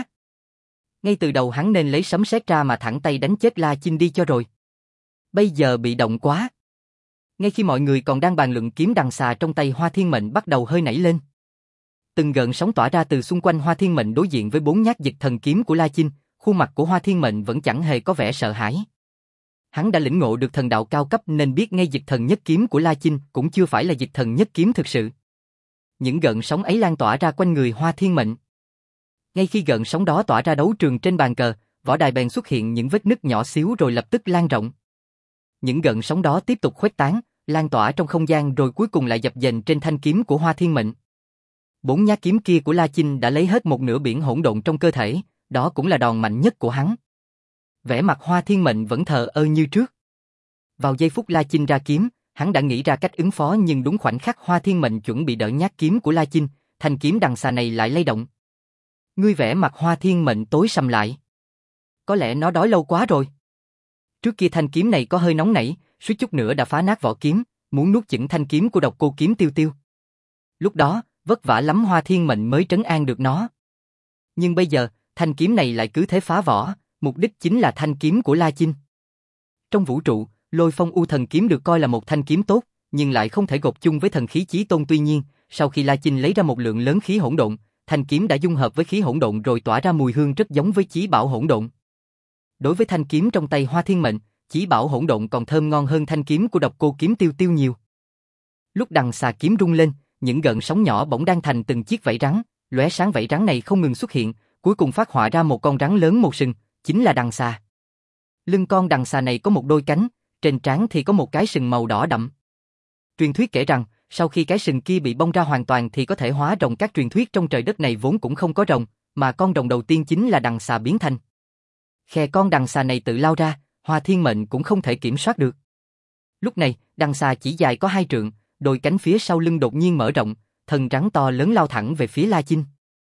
S1: Ngay từ đầu hắn nên lấy sấm sét ra mà thẳng tay đánh chết La Chinh đi cho rồi. Bây giờ bị động quá. Ngay khi mọi người còn đang bàn luận, kiếm đằng xà trong tay Hoa Thiên Mệnh bắt đầu hơi nảy lên. Từng gợn sóng tỏa ra từ xung quanh Hoa Thiên Mệnh đối diện với bốn nhát dịch thần kiếm của La Chinh, khuôn mặt của Hoa Thiên Mệnh vẫn chẳng hề có vẻ sợ hãi. Hắn đã lĩnh ngộ được thần đạo cao cấp nên biết ngay dịch thần nhất kiếm của La Chinh cũng chưa phải là dịch thần nhất kiếm thực sự. Những gợn sóng ấy lan tỏa ra quanh người Hoa Thiên Mệnh. Ngay khi gợn sóng đó tỏa ra đấu trường trên bàn cờ, võ đài bèn xuất hiện những vết nứt nhỏ xíu rồi lập tức lan rộng. Những gợn sóng đó tiếp tục khuếch tán, lan tỏa trong không gian rồi cuối cùng lại dập dềnh trên thanh kiếm của Hoa Thiên Mệnh. Bốn nhát kiếm kia của La Chinh đã lấy hết một nửa biển hỗn độn trong cơ thể, đó cũng là đòn mạnh nhất của hắn. Vẻ mặt Hoa Thiên Mệnh vẫn thờ ơ như trước. Vào giây phút La Chinh ra kiếm, hắn đã nghĩ ra cách ứng phó, nhưng đúng khoảnh khắc Hoa Thiên Mệnh chuẩn bị đỡ nhát kiếm của La Chinh, thanh kiếm đằng xà này lại lay động. Ngươi vẻ mặt Hoa Thiên Mệnh tối sầm lại. Có lẽ nó đói lâu quá rồi. Trước kia thanh kiếm này có hơi nóng nảy, suýt chút nữa đã phá nát vỏ kiếm, muốn nuốt chửng thanh kiếm của Độc Cô Kiếm Tiêu Tiêu. Lúc đó, vất vả lắm Hoa Thiên Mệnh mới trấn an được nó. Nhưng bây giờ, thanh kiếm này lại cứ thế phá vỏ, mục đích chính là thanh kiếm của La Chinh. Trong vũ trụ, Lôi Phong U Thần Kiếm được coi là một thanh kiếm tốt, nhưng lại không thể gộp chung với thần khí Chí Tôn. Tuy nhiên, sau khi La Chinh lấy ra một lượng lớn khí hỗn độn, thanh kiếm đã dung hợp với khí hỗn độn rồi tỏa ra mùi hương rất giống với Chí Bảo hỗn độn. Đối với thanh kiếm trong tay Hoa Thiên Mệnh, Chí Bảo hỗn độn còn thơm ngon hơn thanh kiếm của Độc Cô Kiếm Tiêu Tiêu nhiều. Lúc đằng xà kiếm rung lên, những gợn sóng nhỏ bỗng đang thành từng chiếc vảy rắn, lóe sáng vảy rắn này không ngừng xuất hiện, cuối cùng phát họa ra một con rắn lớn một sừng, chính là đằng xà. Lưng con đằng xà này có một đôi cánh, trên trán thì có một cái sừng màu đỏ đậm. Truyền thuyết kể rằng, sau khi cái sừng kia bị bong ra hoàn toàn thì có thể hóa rồng. Các truyền thuyết trong trời đất này vốn cũng không có rồng, mà con rồng đầu tiên chính là đằng xà biến thành. Khe con đằng xà này tự lao ra, Hoa Thiên Mệnh cũng không thể kiểm soát được. Lúc này, đằng xà chỉ dài có hai trượng, đôi cánh phía sau lưng đột nhiên mở rộng, thân rắn to lớn lao thẳng về phía La Chinh.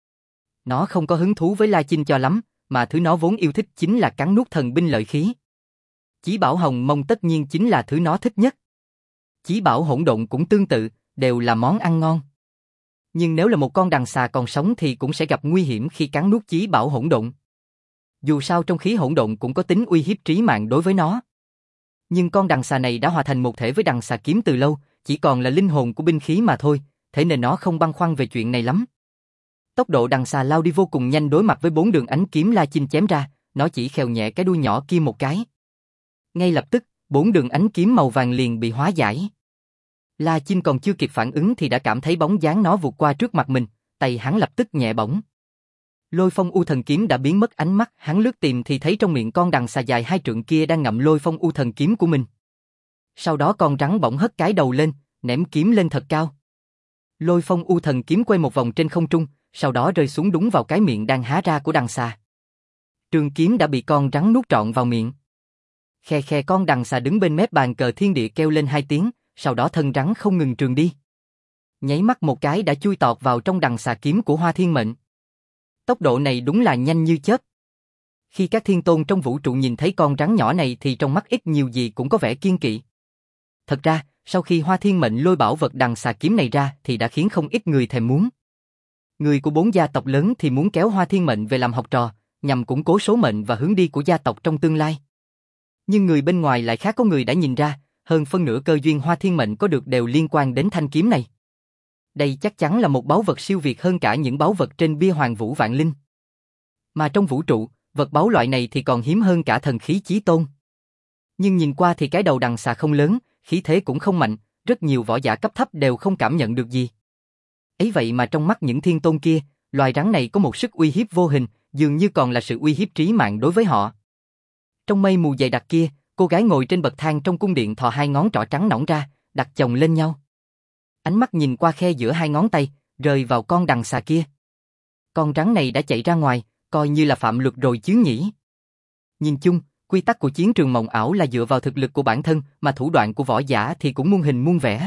S1: Nó không có hứng thú với La Chinh cho lắm, mà thứ nó vốn yêu thích chính là cắn nuốt thần binh lợi khí. Chí Bảo Hồng Mông tất nhiên chính là thứ nó thích nhất. Chí Bảo hỗn độn cũng tương tự, đều là món ăn ngon. Nhưng nếu là một con đằng xà còn sống thì cũng sẽ gặp nguy hiểm khi cắn nuốt Chí Bảo hỗn độn. Dù sao trong khí hỗn độn cũng có tính uy hiếp trí mạng đối với nó. Nhưng con đằng xà này đã hòa thành một thể với đằng xà kiếm từ lâu, chỉ còn là linh hồn của binh khí mà thôi, thế nên nó không băn khoăn về chuyện này lắm. Tốc độ đằng xà lao đi vô cùng nhanh, đối mặt với bốn đường ánh kiếm La Chinh chém ra, nó chỉ khều nhẹ cái đuôi nhỏ kia một cái. Ngay lập tức, bốn đường ánh kiếm màu vàng liền bị hóa giải. La Chinh còn chưa kịp phản ứng thì đã cảm thấy bóng dáng nó vụt qua trước mặt mình, tay hắn lập tức nhẹ bỗng. Lôi Phong U Thần Kiếm đã biến mất, ánh mắt hắn lướt tìm thì thấy trong miệng con đằng xà dài hai trượng kia đang ngậm Lôi Phong U Thần Kiếm của mình. Sau đó con rắn bỗng hất cái đầu lên, ném kiếm lên thật cao. Lôi phong u thần kiếm quay một vòng trên không trung, sau đó rơi xuống đúng vào cái miệng đang há ra của đằng xà. Trường kiếm đã bị con rắn nuốt trọn vào miệng. Khe khe con đằng xà đứng bên mép bàn cờ thiên địa kêu lên hai tiếng, sau đó thân rắn không ngừng trường đi. Nháy mắt một cái đã chui tọt vào trong đằng xà kiếm của Hoa Thiên Mệnh. Tốc độ này đúng là nhanh như chớp. Khi các thiên tôn trong vũ trụ nhìn thấy con rắn nhỏ này thì trong mắt ít nhiều gì cũng có vẻ kiêng kỵ. Thật ra, sau khi Hoa Thiên Mệnh lôi bảo vật đằng xà kiếm này ra thì đã khiến không ít người thèm muốn. Người của bốn gia tộc lớn thì muốn kéo Hoa Thiên Mệnh về làm học trò, nhằm củng cố số mệnh và hướng đi của gia tộc trong tương lai. Nhưng người bên ngoài lại khác, có người đã nhìn ra, hơn phân nửa cơ duyên Hoa Thiên Mệnh có được đều liên quan đến thanh kiếm này. Đây chắc chắn là một báu vật siêu việt hơn cả những báu vật trên bia Hoàng Vũ Vạn Linh. Mà trong vũ trụ, vật báu loại này thì còn hiếm hơn cả thần khí chí tôn. Nhưng nhìn qua thì cái đầu đằng xà không lớn, khí thế cũng không mạnh, rất nhiều võ giả cấp thấp đều không cảm nhận được gì. Ấy vậy mà trong mắt những thiên tôn kia, loài rắn này có một sức uy hiếp vô hình, dường như còn là sự uy hiếp trí mạng đối với họ. Trong mây mù dày đặc kia, cô gái ngồi trên bậc thang trong cung điện thò hai ngón trỏ trắng nõn ra, đặt chồng lên nhau. Ánh mắt nhìn qua khe giữa hai ngón tay, rơi vào con đằng xà kia. Con rắn này đã chạy ra ngoài, coi như là phạm luật rồi chứ nhỉ. Nhìn chung, quy tắc của chiến trường mộng ảo là dựa vào thực lực của bản thân, mà thủ đoạn của võ giả thì cũng muôn hình muôn vẻ.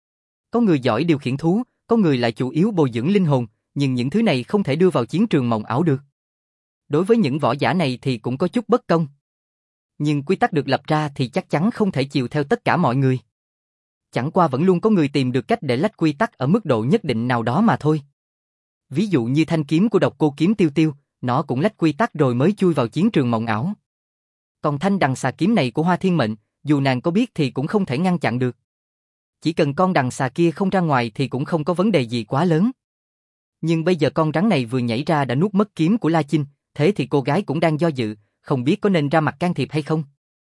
S1: Có người giỏi điều khiển thú, có người lại chủ yếu bồi dưỡng linh hồn, nhưng những thứ này không thể đưa vào chiến trường mộng ảo được. Đối với những võ giả này thì cũng có chút bất công. Nhưng quy tắc được lập ra thì chắc chắn không thể chiều theo tất cả mọi người. Chẳng qua vẫn luôn có người tìm được cách để lách quy tắc ở mức độ nhất định nào đó mà thôi. Ví dụ như thanh kiếm của Độc Cô Kiếm Tiêu Tiêu, nó cũng lách quy tắc rồi mới chui vào chiến trường mộng ảo. Còn thanh đằng xà kiếm này của Hoa Thiên Mệnh, dù nàng có biết thì cũng không thể ngăn chặn được. Chỉ cần con đằng xà kia không ra ngoài thì cũng không có vấn đề gì quá lớn. Nhưng bây giờ con rắn này vừa nhảy ra đã nuốt mất kiếm của La Chinh, thế thì cô gái cũng đang do dự, không biết có nên ra mặt can thiệp hay không.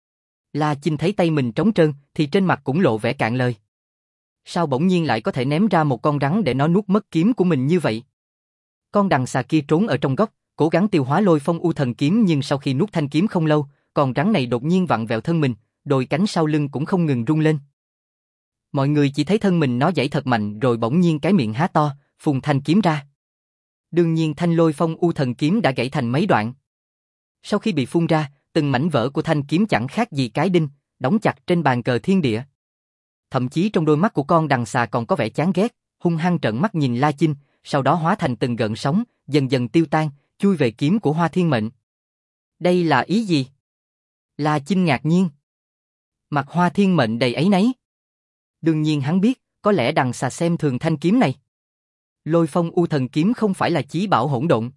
S1: La Chinh thấy tay mình trống trơn thì trên mặt cũng lộ vẻ cạn lời. Sao bỗng nhiên lại có thể ném ra một con rắn để nó nuốt mất kiếm của mình như vậy? Con đằng xà kia trốn ở trong góc, cố gắng tiêu hóa lôi phong u thần kiếm, nhưng sau khi nuốt thanh kiếm không lâu, con rắn này đột nhiên vặn vẹo thân mình, đôi cánh sau lưng cũng không ngừng rung lên. Mọi người chỉ thấy thân mình nó giãy thật mạnh rồi bỗng nhiên cái miệng há to, phun thanh kiếm ra. Đương nhiên thanh lôi phong u thần kiếm đã gãy thành mấy đoạn. Sau khi bị phun ra, từng mảnh vỡ của thanh kiếm chẳng khác gì cái đinh, đóng chặt trên bàn cờ thiên địa. Thậm chí trong đôi mắt của con đằng xà còn có vẻ chán ghét, hung hăng trợn mắt nhìn La Chinh, sau đó hóa thành từng gợn sóng, dần dần tiêu tan, chui về kiếm của Hoa Thiên Mệnh. Đây là ý gì? La Chinh ngạc nhiên. Mặt Hoa Thiên Mệnh đầy áy náy. Đương nhiên hắn biết, có lẽ đằng xà xem thường thanh kiếm này. Lôi phong u thần kiếm không phải là chí bảo hỗn độn.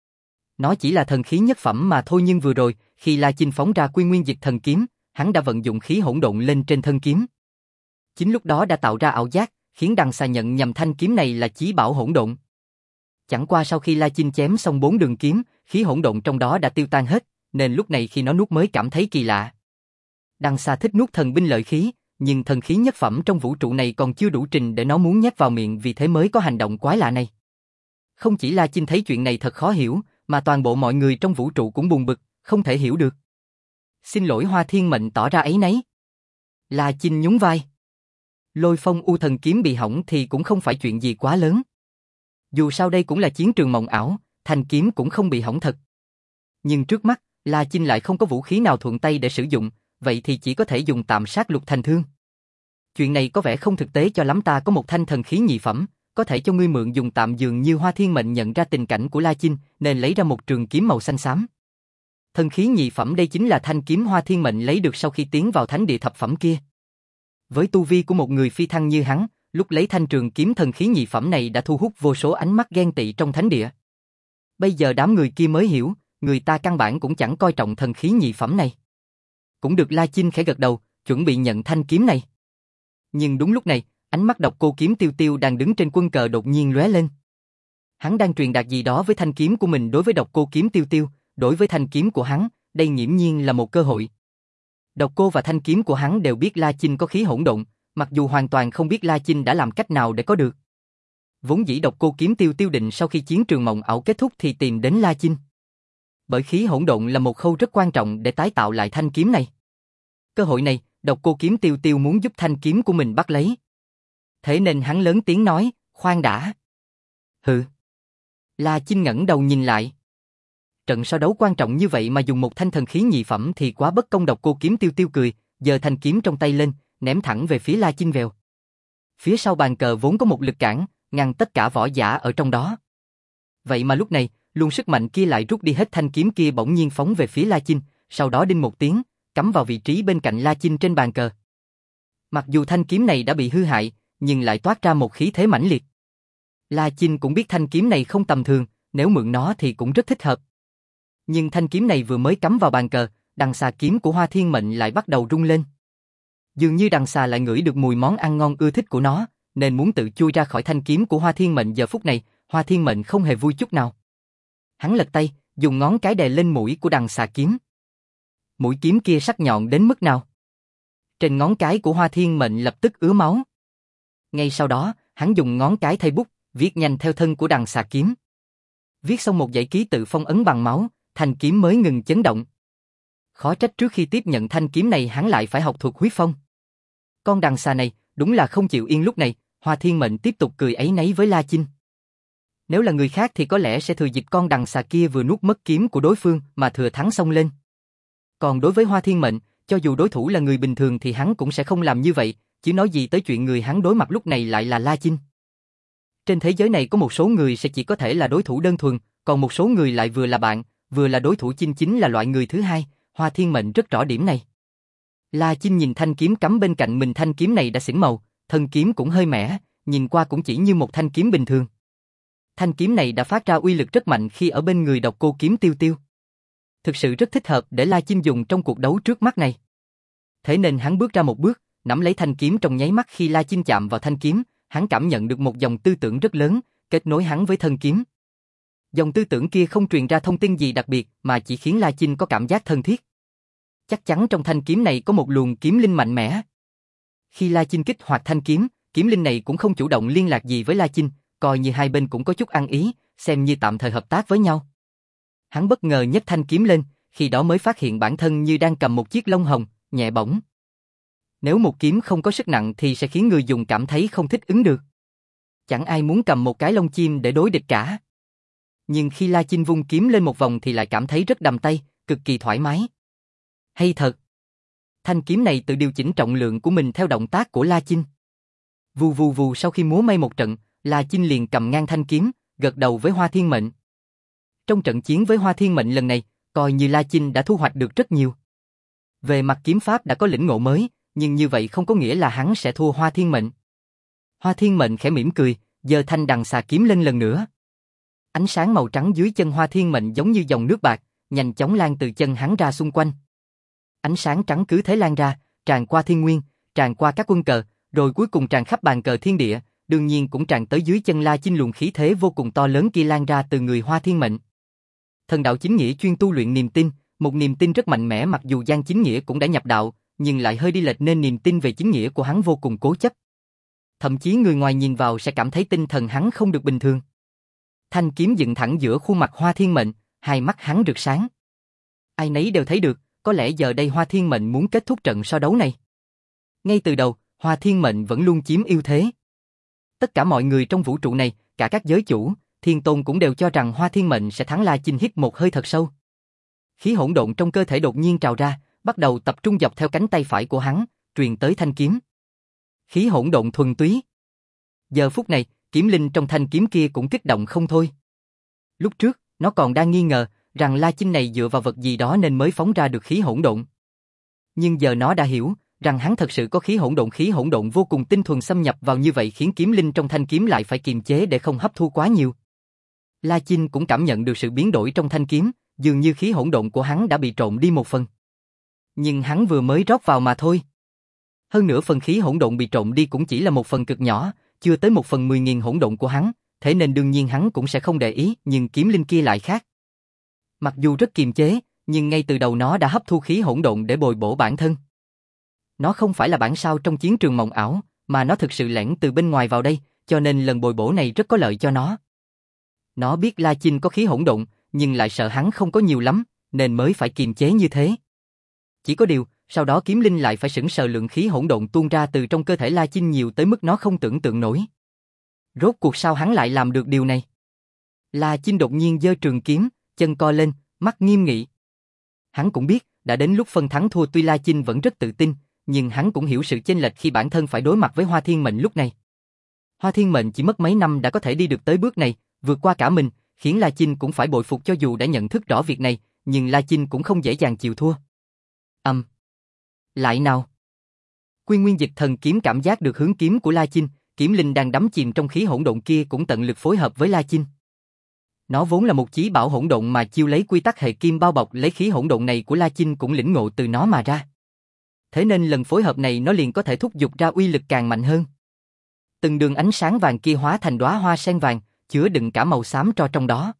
S1: Nó chỉ là thần khí nhất phẩm mà thôi, nhưng vừa rồi, khi La Chinh phóng ra Quy Nguyên Dịch Thần Kiếm, hắn đã vận dụng khí hỗn độn lên trên thân kiếm. Chính lúc đó đã tạo ra ảo giác, khiến đằng xà nhận nhầm thanh kiếm này là chí bảo hỗn độn. Chẳng qua sau khi La Chinh chém xong bốn đường kiếm, khí hỗn độn trong đó đã tiêu tan hết, nên lúc này khi nó nuốt mới cảm thấy kỳ lạ. Đằng xà thích nuốt thần binh lợi khí, nhưng thần khí nhất phẩm trong vũ trụ này còn chưa đủ trình để nó muốn nhét vào miệng, vì thế mới có hành động quái lạ này. Không chỉ La Chinh thấy chuyện này thật khó hiểu, mà toàn bộ mọi người trong vũ trụ cũng buồn bực, không thể hiểu được. Xin lỗi, Hoa Thiên Mệnh tỏ ra áy náy. La Chinh nhún vai. Lôi phong u thần kiếm bị hỏng thì cũng không phải chuyện gì quá lớn. Dù sao đây cũng là chiến trường mộng ảo, thanh kiếm cũng không bị hỏng thật. Nhưng trước mắt, La Chinh lại không có vũ khí nào thuận tay để sử dụng, vậy thì chỉ có thể dùng tạm sát lục thành thương. Chuyện này có vẻ không thực tế cho lắm, ta có một thanh thần khí nhị phẩm, có thể cho ngươi mượn dùng tạm. Dường như Hoa Thiên Mệnh nhận ra tình cảnh của La Chinh, nên lấy ra một trường kiếm màu xanh xám. Thần khí nhị phẩm đây chính là thanh kiếm Hoa Thiên Mệnh lấy được sau khi tiến vào thánh địa thập phẩm kia. Với tu vi của một người phi thăng như hắn, lúc lấy thanh trường kiếm thần khí nhị phẩm này đã thu hút vô số ánh mắt ghen tị trong thánh địa. Bây giờ đám người kia mới hiểu, người ta căn bản cũng chẳng coi trọng thần khí nhị phẩm này. Cũng được, La Chinh khẽ gật đầu, chuẩn bị nhận thanh kiếm này. Nhưng đúng lúc này, ánh mắt Độc Cô Kiếm Tiêu Tiêu đang đứng trên quân cờ đột nhiên lóe lên. Hắn đang truyền đạt gì đó với thanh kiếm của mình đối với Độc Cô Kiếm Tiêu Tiêu, đối với thanh kiếm của hắn, đây nghiễm nhiên là một cơ hội. Độc Cô và thanh kiếm của hắn đều biết La Chinh có khí hỗn độn, mặc dù hoàn toàn không biết La Chinh đã làm cách nào để có được. Vốn dĩ Độc Cô Kiếm Tiêu Tiêu định sau khi chiến trường mộng ảo kết thúc thì tìm đến La Chinh. Bởi khí hỗn độn là một khâu rất quan trọng để tái tạo lại thanh kiếm này. Cơ hội này, Độc Cô Kiếm Tiêu Tiêu muốn giúp thanh kiếm của mình bắt lấy. Thế nên hắn lớn tiếng nói, Khoan đã. Hừ. La Chinh ngẩng đầu nhìn lại. Trận so đấu quan trọng như vậy mà dùng một thanh thần khí nhị phẩm thì quá bất công. Độc Cô Kiếm tiêu tiêu cười, giơ thanh kiếm trong tay lên, ném thẳng về phía La Chinh vèo. Phía sau bàn cờ vốn có một lực cản, ngăn tất cả võ giả ở trong đó. Vậy mà lúc này, luồng sức mạnh kia lại rút đi hết, thanh kiếm kia bỗng nhiên phóng về phía La Chinh, sau đó đinh một tiếng, cắm vào vị trí bên cạnh La Chinh trên bàn cờ. Mặc dù thanh kiếm này đã bị hư hại, nhưng lại toát ra một khí thế mãnh liệt. La Chinh cũng biết thanh kiếm này không tầm thường, nếu mượn nó thì cũng rất thích hợp. Nhưng thanh kiếm này vừa mới cắm vào bàn cờ, đằng xà kiếm của Hoa Thiên Mệnh lại bắt đầu rung lên. Dường như đằng xà lại ngửi được mùi món ăn ngon ưa thích của nó, nên muốn tự chui ra khỏi thanh kiếm của Hoa Thiên Mệnh. Giờ phút này, Hoa Thiên Mệnh không hề vui chút nào. Hắn lật tay, dùng ngón cái đè lên mũi của đằng xà kiếm. Mũi kiếm kia sắc nhọn đến mức nào? Trên ngón cái của Hoa Thiên Mệnh lập tức ứa máu. Ngay sau đó, hắn dùng ngón cái thay bút, viết nhanh theo thân của đằng xà kiếm. Viết xong một dãy ký tự phong ấn bằng máu, thanh kiếm mới ngừng chấn động. Khó trách trước khi tiếp nhận thanh kiếm này hắn lại phải học thuật huyết phong. Con đằng xà này đúng là không chịu yên. Lúc này, Hoa Thiên Mệnh tiếp tục cười áy náy với La Chinh. Nếu là người khác thì có lẽ sẽ thừa dịp con đằng xà kia vừa nuốt mất kiếm của đối phương mà thừa thắng xông lên. Còn đối với Hoa Thiên Mệnh, cho dù đối thủ là người bình thường thì hắn cũng sẽ không làm như vậy, chỉ nói gì tới chuyện người hắn đối mặt lúc này lại là La Chinh. Trên thế giới này có một số người sẽ chỉ có thể là đối thủ đơn thuần, còn một số người lại vừa là bạn, vừa là đối thủ. Chinh chính là loại người thứ hai, Hoa Thiên Mệnh rất rõ điểm này. La Chinh nhìn thanh kiếm cắm bên cạnh mình, thanh kiếm này đã xỉn màu, thân kiếm cũng hơi mẻ, nhìn qua cũng chỉ như một thanh kiếm bình thường. Thanh kiếm này đã phát ra uy lực rất mạnh khi ở bên người Độc Cô Kiếm tiêu tiêu. Thực sự rất thích hợp để La Chinh dùng trong cuộc đấu trước mắt này. Thế nên hắn bước ra một bước, nắm lấy thanh kiếm. Trong nháy mắt khi La Chinh chạm vào thanh kiếm, hắn cảm nhận được một dòng tư tưởng rất lớn, kết nối hắn với thân kiếm. Dòng tư tưởng kia không truyền ra thông tin gì đặc biệt, mà chỉ khiến La Chinh có cảm giác thân thiết. Chắc chắn trong thanh kiếm này có một luồng kiếm linh mạnh mẽ. Khi La Chinh kích hoạt thanh kiếm, kiếm linh này cũng không chủ động liên lạc gì với La Chinh, coi như hai bên cũng có chút ăn ý, xem như tạm thời hợp tác với nhau. Hắn bất ngờ nhấc thanh kiếm lên, khi đó mới phát hiện bản thân như đang cầm một chiếc lông hồng, nhẹ bổng. Nếu một kiếm không có sức nặng thì sẽ khiến người dùng cảm thấy không thích ứng được. Chẳng ai muốn cầm một cái lông chim để đối địch cả. Nhưng khi La Chinh vung kiếm lên một vòng thì lại cảm thấy rất đầm tay, cực kỳ thoải mái. Hay thật. Thanh kiếm này tự điều chỉnh trọng lượng của mình theo động tác của La Chinh. Vù vù vù, sau khi múa may một trận, La Chinh liền cầm ngang thanh kiếm, gật đầu với Hoa Thiên Mệnh. Trong trận chiến với Hoa Thiên Mệnh lần này, coi như La Chinh đã thu hoạch được rất nhiều. Về mặt kiếm pháp đã có lĩnh ngộ mới, nhưng như vậy không có nghĩa là hắn sẽ thua Hoa Thiên Mệnh. Hoa Thiên Mệnh khẽ mỉm cười, giơ thanh đằng xà kiếm lên lần nữa. Ánh sáng màu trắng dưới chân Hoa Thiên Mệnh giống như dòng nước bạc, nhanh chóng lan từ chân hắn ra xung quanh. Ánh sáng trắng cứ thế lan ra, tràn qua thiên nguyên, tràn qua các quân cờ, rồi cuối cùng tràn khắp bàn cờ thiên địa, đương nhiên cũng tràn tới dưới chân La Chinh. Luồng khí thế vô cùng to lớn kia lan ra từ người Hoa Thiên Mệnh. Thần đạo chính nghĩa chuyên tu luyện niềm tin, một niềm tin rất mạnh mẽ. Mặc dù Giang Chính Nghĩa cũng đã nhập đạo, nhưng lại hơi đi lệch nên niềm tin về chính nghĩa của hắn vô cùng cố chấp. Thậm chí người ngoài nhìn vào sẽ cảm thấy tinh thần hắn không được bình thường. Thanh kiếm dựng thẳng giữa khuôn mặt Hoa Thiên Mệnh, hai mắt hắn rực sáng. Ai nấy đều thấy được, có lẽ giờ đây Hoa Thiên Mệnh muốn kết thúc trận so đấu này. Ngay từ đầu, Hoa Thiên Mệnh vẫn luôn chiếm ưu thế. Tất cả mọi người trong vũ trụ này, cả các giới chủ, thiên tôn cũng đều cho rằng Hoa Thiên Mệnh sẽ thắng. La Chinh hít một hơi thật sâu. Khí hỗn độn trong cơ thể đột nhiên trào ra, bắt đầu tập trung dọc theo cánh tay phải của hắn, truyền tới thanh kiếm. Khí hỗn độn thuần túy. Giờ phút này, kiếm linh trong thanh kiếm kia cũng kích động không thôi. Lúc trước, nó còn đang nghi ngờ rằng La Chinh này dựa vào vật gì đó nên mới phóng ra được khí hỗn độn. Nhưng giờ nó đã hiểu rằng hắn thật sự có khí hỗn độn. Khí hỗn độn vô cùng tinh thuần xâm nhập vào như vậy khiến kiếm linh trong thanh kiếm lại phải kiềm chế để không hấp thu quá nhiều. La Chinh cũng cảm nhận được sự biến đổi trong thanh kiếm, dường như khí hỗn độn của hắn đã bị trộn đi một phần. Nhưng hắn vừa mới rót vào mà thôi. Hơn nữa phần khí hỗn độn bị trộn đi cũng chỉ là một phần cực nhỏ, chưa tới một phần mười nghìn hỗn độn của hắn, thế nên đương nhiên hắn cũng sẽ không để ý, nhưng kiếm linh kia lại khác. Mặc dù rất kiềm chế, nhưng ngay từ đầu nó đã hấp thu khí hỗn độn để bồi bổ bản thân. Nó không phải là bản sao trong chiến trường mộng ảo, mà nó thực sự lẻn từ bên ngoài vào đây, cho nên lần bồi bổ này rất có lợi cho nó. Nó biết La Chinh có khí hỗn độn, nhưng lại sợ hắn không có nhiều lắm, nên mới phải kiềm chế như thế. Chỉ có điều, sau đó kiếm linh lại phải sững sờ, lượng khí hỗn độn tuôn ra từ trong cơ thể La Chinh nhiều tới mức nó không tưởng tượng nổi. Rốt cuộc sao hắn lại làm được điều này? La Chinh đột nhiên giơ trường kiếm, chân co lên, mắt nghiêm nghị. Hắn cũng biết, đã đến lúc phân thắng thua, tuy La Chinh vẫn rất tự tin, nhưng hắn cũng hiểu sự chênh lệch khi bản thân phải đối mặt với Hoa Thiên Mệnh lúc này. Hoa Thiên Mệnh chỉ mất mấy năm đã có thể đi được tới bước này, vượt qua cả mình, khiến La Chinh cũng phải bội phục cho dù đã nhận thức rõ việc này, nhưng La Chinh cũng không dễ dàng chịu thua. Âm. Um. Lại nào. Quy Nguyên Dịch Thần Kiếm cảm giác được hướng kiếm của La Chinh, kiếm linh đang đắm chìm trong khí hỗn độn kia cũng tận lực phối hợp với La Chinh. Nó vốn là một chí bảo hỗn độn mà chiêu lấy quy tắc hệ kim bao bọc lấy khí hỗn độn này của La Chinh cũng lĩnh ngộ từ nó mà ra. Thế nên lần phối hợp này nó liền có thể thúc giục ra uy lực càng mạnh hơn. Từng đường ánh sáng vàng kia hóa thành đóa hoa sen vàng, chứa đựng cả màu xám tro trong đó.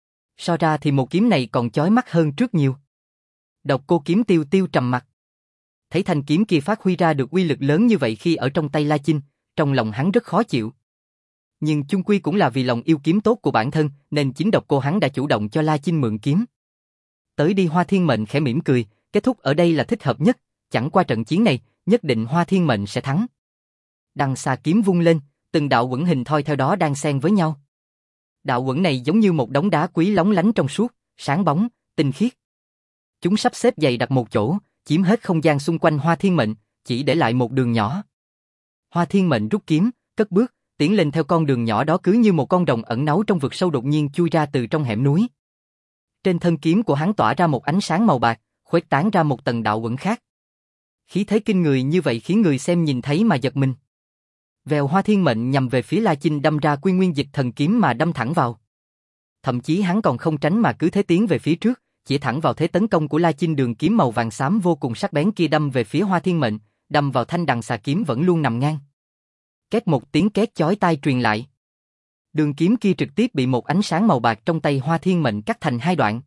S1: So ra thì một kiếm này còn chói mắt hơn trước nhiều. Độc Cô Kiếm Tiêu Tiêu trầm mặt. Thấy thanh kiếm kia phát huy ra được uy lực lớn như vậy khi ở trong tay La Chinh, trong lòng hắn rất khó chịu. Nhưng chung quy cũng là vì lòng yêu kiếm tốt của bản thân, nên chính Độc Cô hắn đã chủ động cho La Chinh mượn kiếm. Tới đi. Hoa Thiên Mệnh khẽ mỉm cười, kết thúc ở đây là thích hợp nhất, chẳng qua trận chiến này, nhất định Hoa Thiên Mệnh sẽ thắng. Đằng xà kiếm vung lên, từng đạo quẩn hình thoi theo đó đan xen với nhau. Đạo quẩn này giống như một đống đá quý lóng lánh trong suốt, sáng bóng, tinh khiết. Chúng sắp xếp dày đặt một chỗ, chiếm hết không gian xung quanh Hoa Thiên Mệnh, chỉ để lại một đường nhỏ. Hoa Thiên Mệnh rút kiếm, cất bước, tiến lên theo con đường nhỏ đó, cứ như một con rồng ẩn náu trong vực sâu đột nhiên chui ra từ trong hẻm núi. Trên thân kiếm của hắn tỏa ra một ánh sáng màu bạc, khuếch tán ra một tầng đạo quẩn khác. Khí thế kinh người như vậy khiến người xem nhìn thấy mà giật mình. Vèo, Hoa Thiên Mệnh nhằm về phía La Chinh đâm ra Quy Nguyên Dịch Thần Kiếm mà đâm thẳng vào. Thậm chí hắn còn không tránh mà cứ thế tiến về phía trước, chỉ thẳng vào thế tấn công của La Chinh. Đường kiếm màu vàng xám vô cùng sắc bén kia đâm về phía Hoa Thiên Mệnh, đâm vào thanh đằng xà kiếm vẫn luôn nằm ngang. Két một tiếng két chói tai truyền lại. Đường kiếm kia trực tiếp bị một ánh sáng màu bạc trong tay Hoa Thiên Mệnh cắt thành hai đoạn.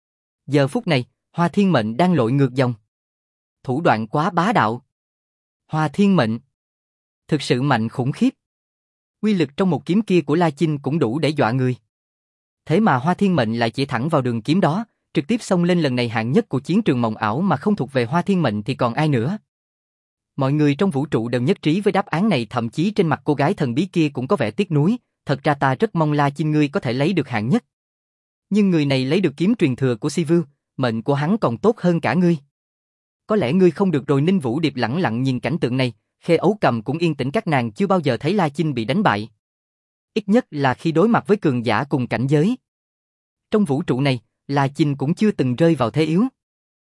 S1: Giờ phút này, Hoa Thiên Mệnh đang lội ngược dòng. Thủ đoạn quá bá đạo. Hoa Thiên Mệnh thực sự mạnh khủng khiếp. Uy lực trong một kiếm kia của La Chinh cũng đủ để dọa người. Thế mà Hoa Thiên Mệnh lại chỉ thẳng vào đường kiếm đó, trực tiếp xông lên. Lần này hạng nhất của chiến trường mộng ảo mà không thuộc về Hoa Thiên Mệnh thì còn ai nữa? Mọi người trong vũ trụ đều nhất trí với đáp án này, thậm chí trên mặt cô gái thần bí kia cũng có vẻ tiếc nuối. Thật ra ta rất mong La Chinh ngươi có thể lấy được hạng nhất. Nhưng người này lấy được kiếm truyền thừa của Si Vưu, mệnh của hắn còn tốt hơn cả ngươi. Có lẽ ngươi không được rồi. Ninh Vũ Điệp lẳng lặng nhìn cảnh tượng này, Khê Ấu Cầm cũng yên tĩnh, các nàng chưa bao giờ thấy La Chinh bị đánh bại. Ít nhất là khi đối mặt với cường giả cùng cảnh giới. Trong vũ trụ này, La Chinh cũng chưa từng rơi vào thế yếu.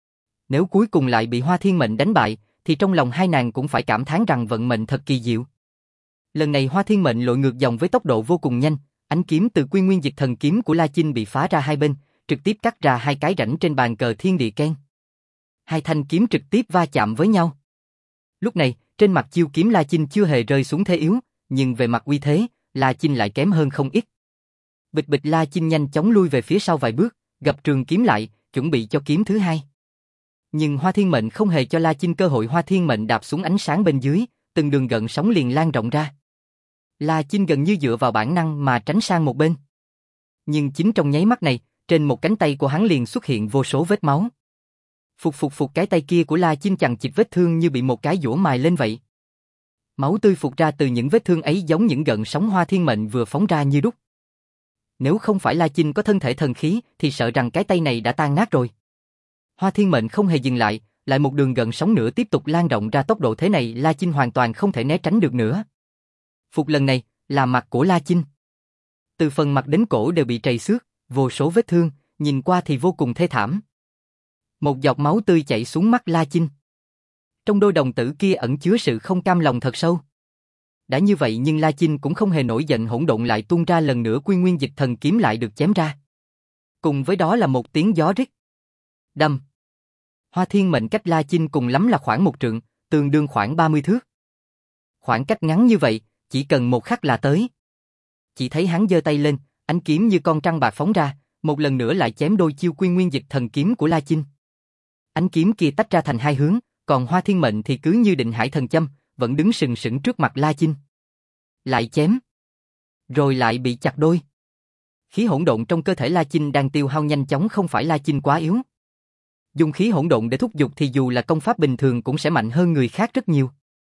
S1: Nếu cuối cùng lại bị Hoa Thiên Mệnh đánh bại, thì trong lòng hai nàng cũng phải cảm thán rằng vận mệnh thật kỳ diệu. Lần này Hoa Thiên Mệnh lội ngược dòng với tốc độ vô cùng nhanh, ánh kiếm từ Quy Nguyên Dịch Thần Kiếm của La Chinh bị phá ra hai bên, trực tiếp cắt ra hai cái rãnh trên bàn cờ thiên địa keng. Hai thanh kiếm trực tiếp va chạm với nhau. Lúc này, trên mặt chiêu kiếm La Chinh chưa hề rơi xuống thế yếu, nhưng về mặt uy thế, La Chinh lại kém hơn không ít. Bịch bịch, La Chinh nhanh chóng lui về phía sau vài bước, gập trường kiếm lại, chuẩn bị cho kiếm thứ hai. Nhưng Hoa Thiên Mệnh không hề cho La Chinh cơ hội. Hoa Thiên Mệnh đạp xuống ánh sáng bên dưới, từng đường gợn sóng liền lan rộng ra. La Chinh gần như dựa vào bản năng mà tránh sang một bên. Nhưng chính trong nháy mắt này, trên một cánh tay của hắn liền xuất hiện vô số vết máu. Phục phục phục, cái tay kia của La Chinh chằng chịt vết thương như bị một cái dũa mài lên vậy. Máu tươi phụt ra từ những vết thương ấy giống những gợn sóng Hoa Thiên Mệnh vừa phóng ra như đúc. Nếu không phải La Chinh có thân thể thần khí thì sợ rằng cái tay này đã tan nát rồi. Hoa Thiên Mệnh không hề dừng lại, lại một đường gợn sóng nữa tiếp tục lan rộng ra. Tốc độ thế này La Chinh hoàn toàn không thể né tránh được nữa. Phục, lần này là mặt của La Chinh. Từ phần mặt đến cổ đều bị trầy xước, vô số vết thương, nhìn qua thì vô cùng thê thảm. Một giọt máu tươi chảy xuống mắt La Chinh. Trong đôi đồng tử kia ẩn chứa sự không cam lòng thật sâu. Đã như vậy nhưng La Chinh cũng không hề nổi giận, hỗn độn lại tuôn ra lần nữa, Quy Nguyên Dịch Thần Kiếm lại được chém ra. Cùng với đó là một tiếng gió rít. Đâm. Hoa Thiên Mệnh cách La Chinh cùng lắm là khoảng một trượng, tương đương khoảng ba mươi thước. Khoảng cách ngắn như vậy, chỉ cần một khắc là tới. Chỉ thấy hắn giơ tay lên, ánh kiếm như con trăng bạc phóng ra, một lần nữa lại chém đôi chiêu Quy Nguyên Dịch Thần Kiếm của La Chinh. Ánh kiếm kia tách ra thành hai hướng, còn Hoa Thiên Mệnh thì cứ như định hải thần châm, vẫn đứng sừng sững trước mặt La Chinh. Lại chém, rồi lại bị chặt đôi. Khí hỗn độn trong cơ thể La Chinh đang tiêu hao nhanh chóng, không phải La Chinh quá yếu. Dùng khí hỗn độn để thúc giục thì dù là công pháp bình thường cũng sẽ mạnh hơn người khác rất nhiều.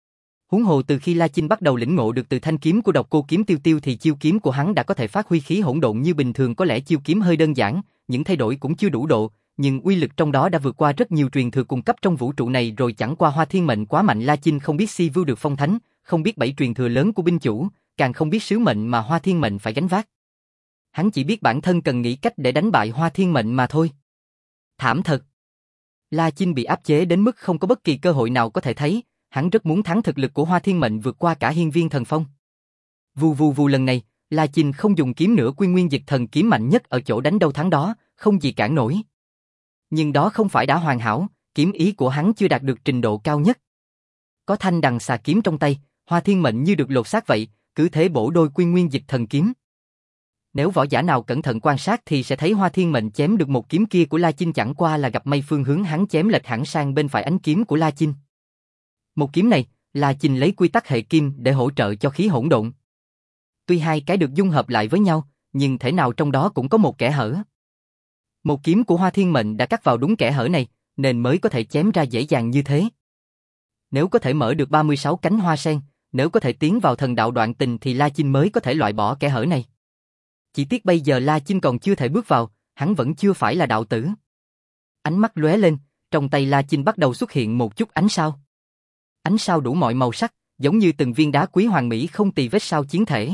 S1: Huống hồ từ khi La Chinh bắt đầu lĩnh ngộ được từ thanh kiếm của Độc Cô Kiếm Tiêu Tiêu thì chiêu kiếm của hắn đã có thể phát huy khí hỗn độn như bình thường, có lẽ chiêu kiếm hơi đơn giản, những thay đổi cũng chưa đủ độ, nhưng uy lực trong đó đã vượt qua rất nhiều truyền thừa cung cấp trong vũ trụ này rồi. Chẳng qua Hoa Thiên Mệnh quá mạnh, La Chinh không biết si vưu được phong thánh, không biết bảy truyền thừa lớn của binh chủ, càng không biết sứ mệnh mà Hoa Thiên Mệnh phải gánh vác. Hắn chỉ biết bản thân cần nghĩ cách để đánh bại Hoa Thiên Mệnh mà thôi. Thảm thật. La Chinh bị áp chế đến mức không có bất kỳ cơ hội nào có thể thấy, hắn rất muốn thắng, thực lực của Hoa Thiên Mệnh vượt qua cả hiên viên thần phong. Vù vù vù, lần này, La Chinh không dùng kiếm nữa, Quy Nguyên Dịch Thần Kiếm mạnh nhất ở chỗ đánh đâu thắng đó, không gì cản nổi. Nhưng đó không phải đã hoàn hảo, kiếm ý của hắn chưa đạt được trình độ cao nhất. Có thanh đằng xà kiếm trong tay, Hoa Thiên Mệnh như được lột xác vậy, cứ thế bổ đôi Quy Nguyên Dịch Thần Kiếm. Nếu võ giả nào cẩn thận quan sát thì sẽ thấy Hoa Thiên Mệnh chém được một kiếm kia của La Chinh chẳng qua là gặp may, phương hướng hắn chém lệch hẳn sang bên phải ánh kiếm của La Chinh. Một kiếm này, La Chinh lấy quy tắc hệ kim để hỗ trợ cho khí hỗn độn. Tuy hai cái được dung hợp lại với nhau, nhưng thể nào trong đó cũng có một kẽ hở. Một kiếm của Hoa Thiên Mệnh đã cắt vào đúng kẽ hở này, nên mới có thể chém ra dễ dàng như thế. Nếu có thể mở được ba mươi sáu cánh hoa sen, nếu có thể tiến vào thần đạo đoạn tình thì La Chinh mới có thể loại bỏ kẽ hở này. Chỉ tiếc bây giờ La Chinh còn chưa thể bước vào, hắn vẫn chưa phải là đạo tử. Ánh mắt lóe lên, trong tay La Chinh bắt đầu xuất hiện một chút ánh sao. Ánh sao đủ mọi màu sắc, giống như từng viên đá quý hoàn mỹ không tì vết sao chiến thể.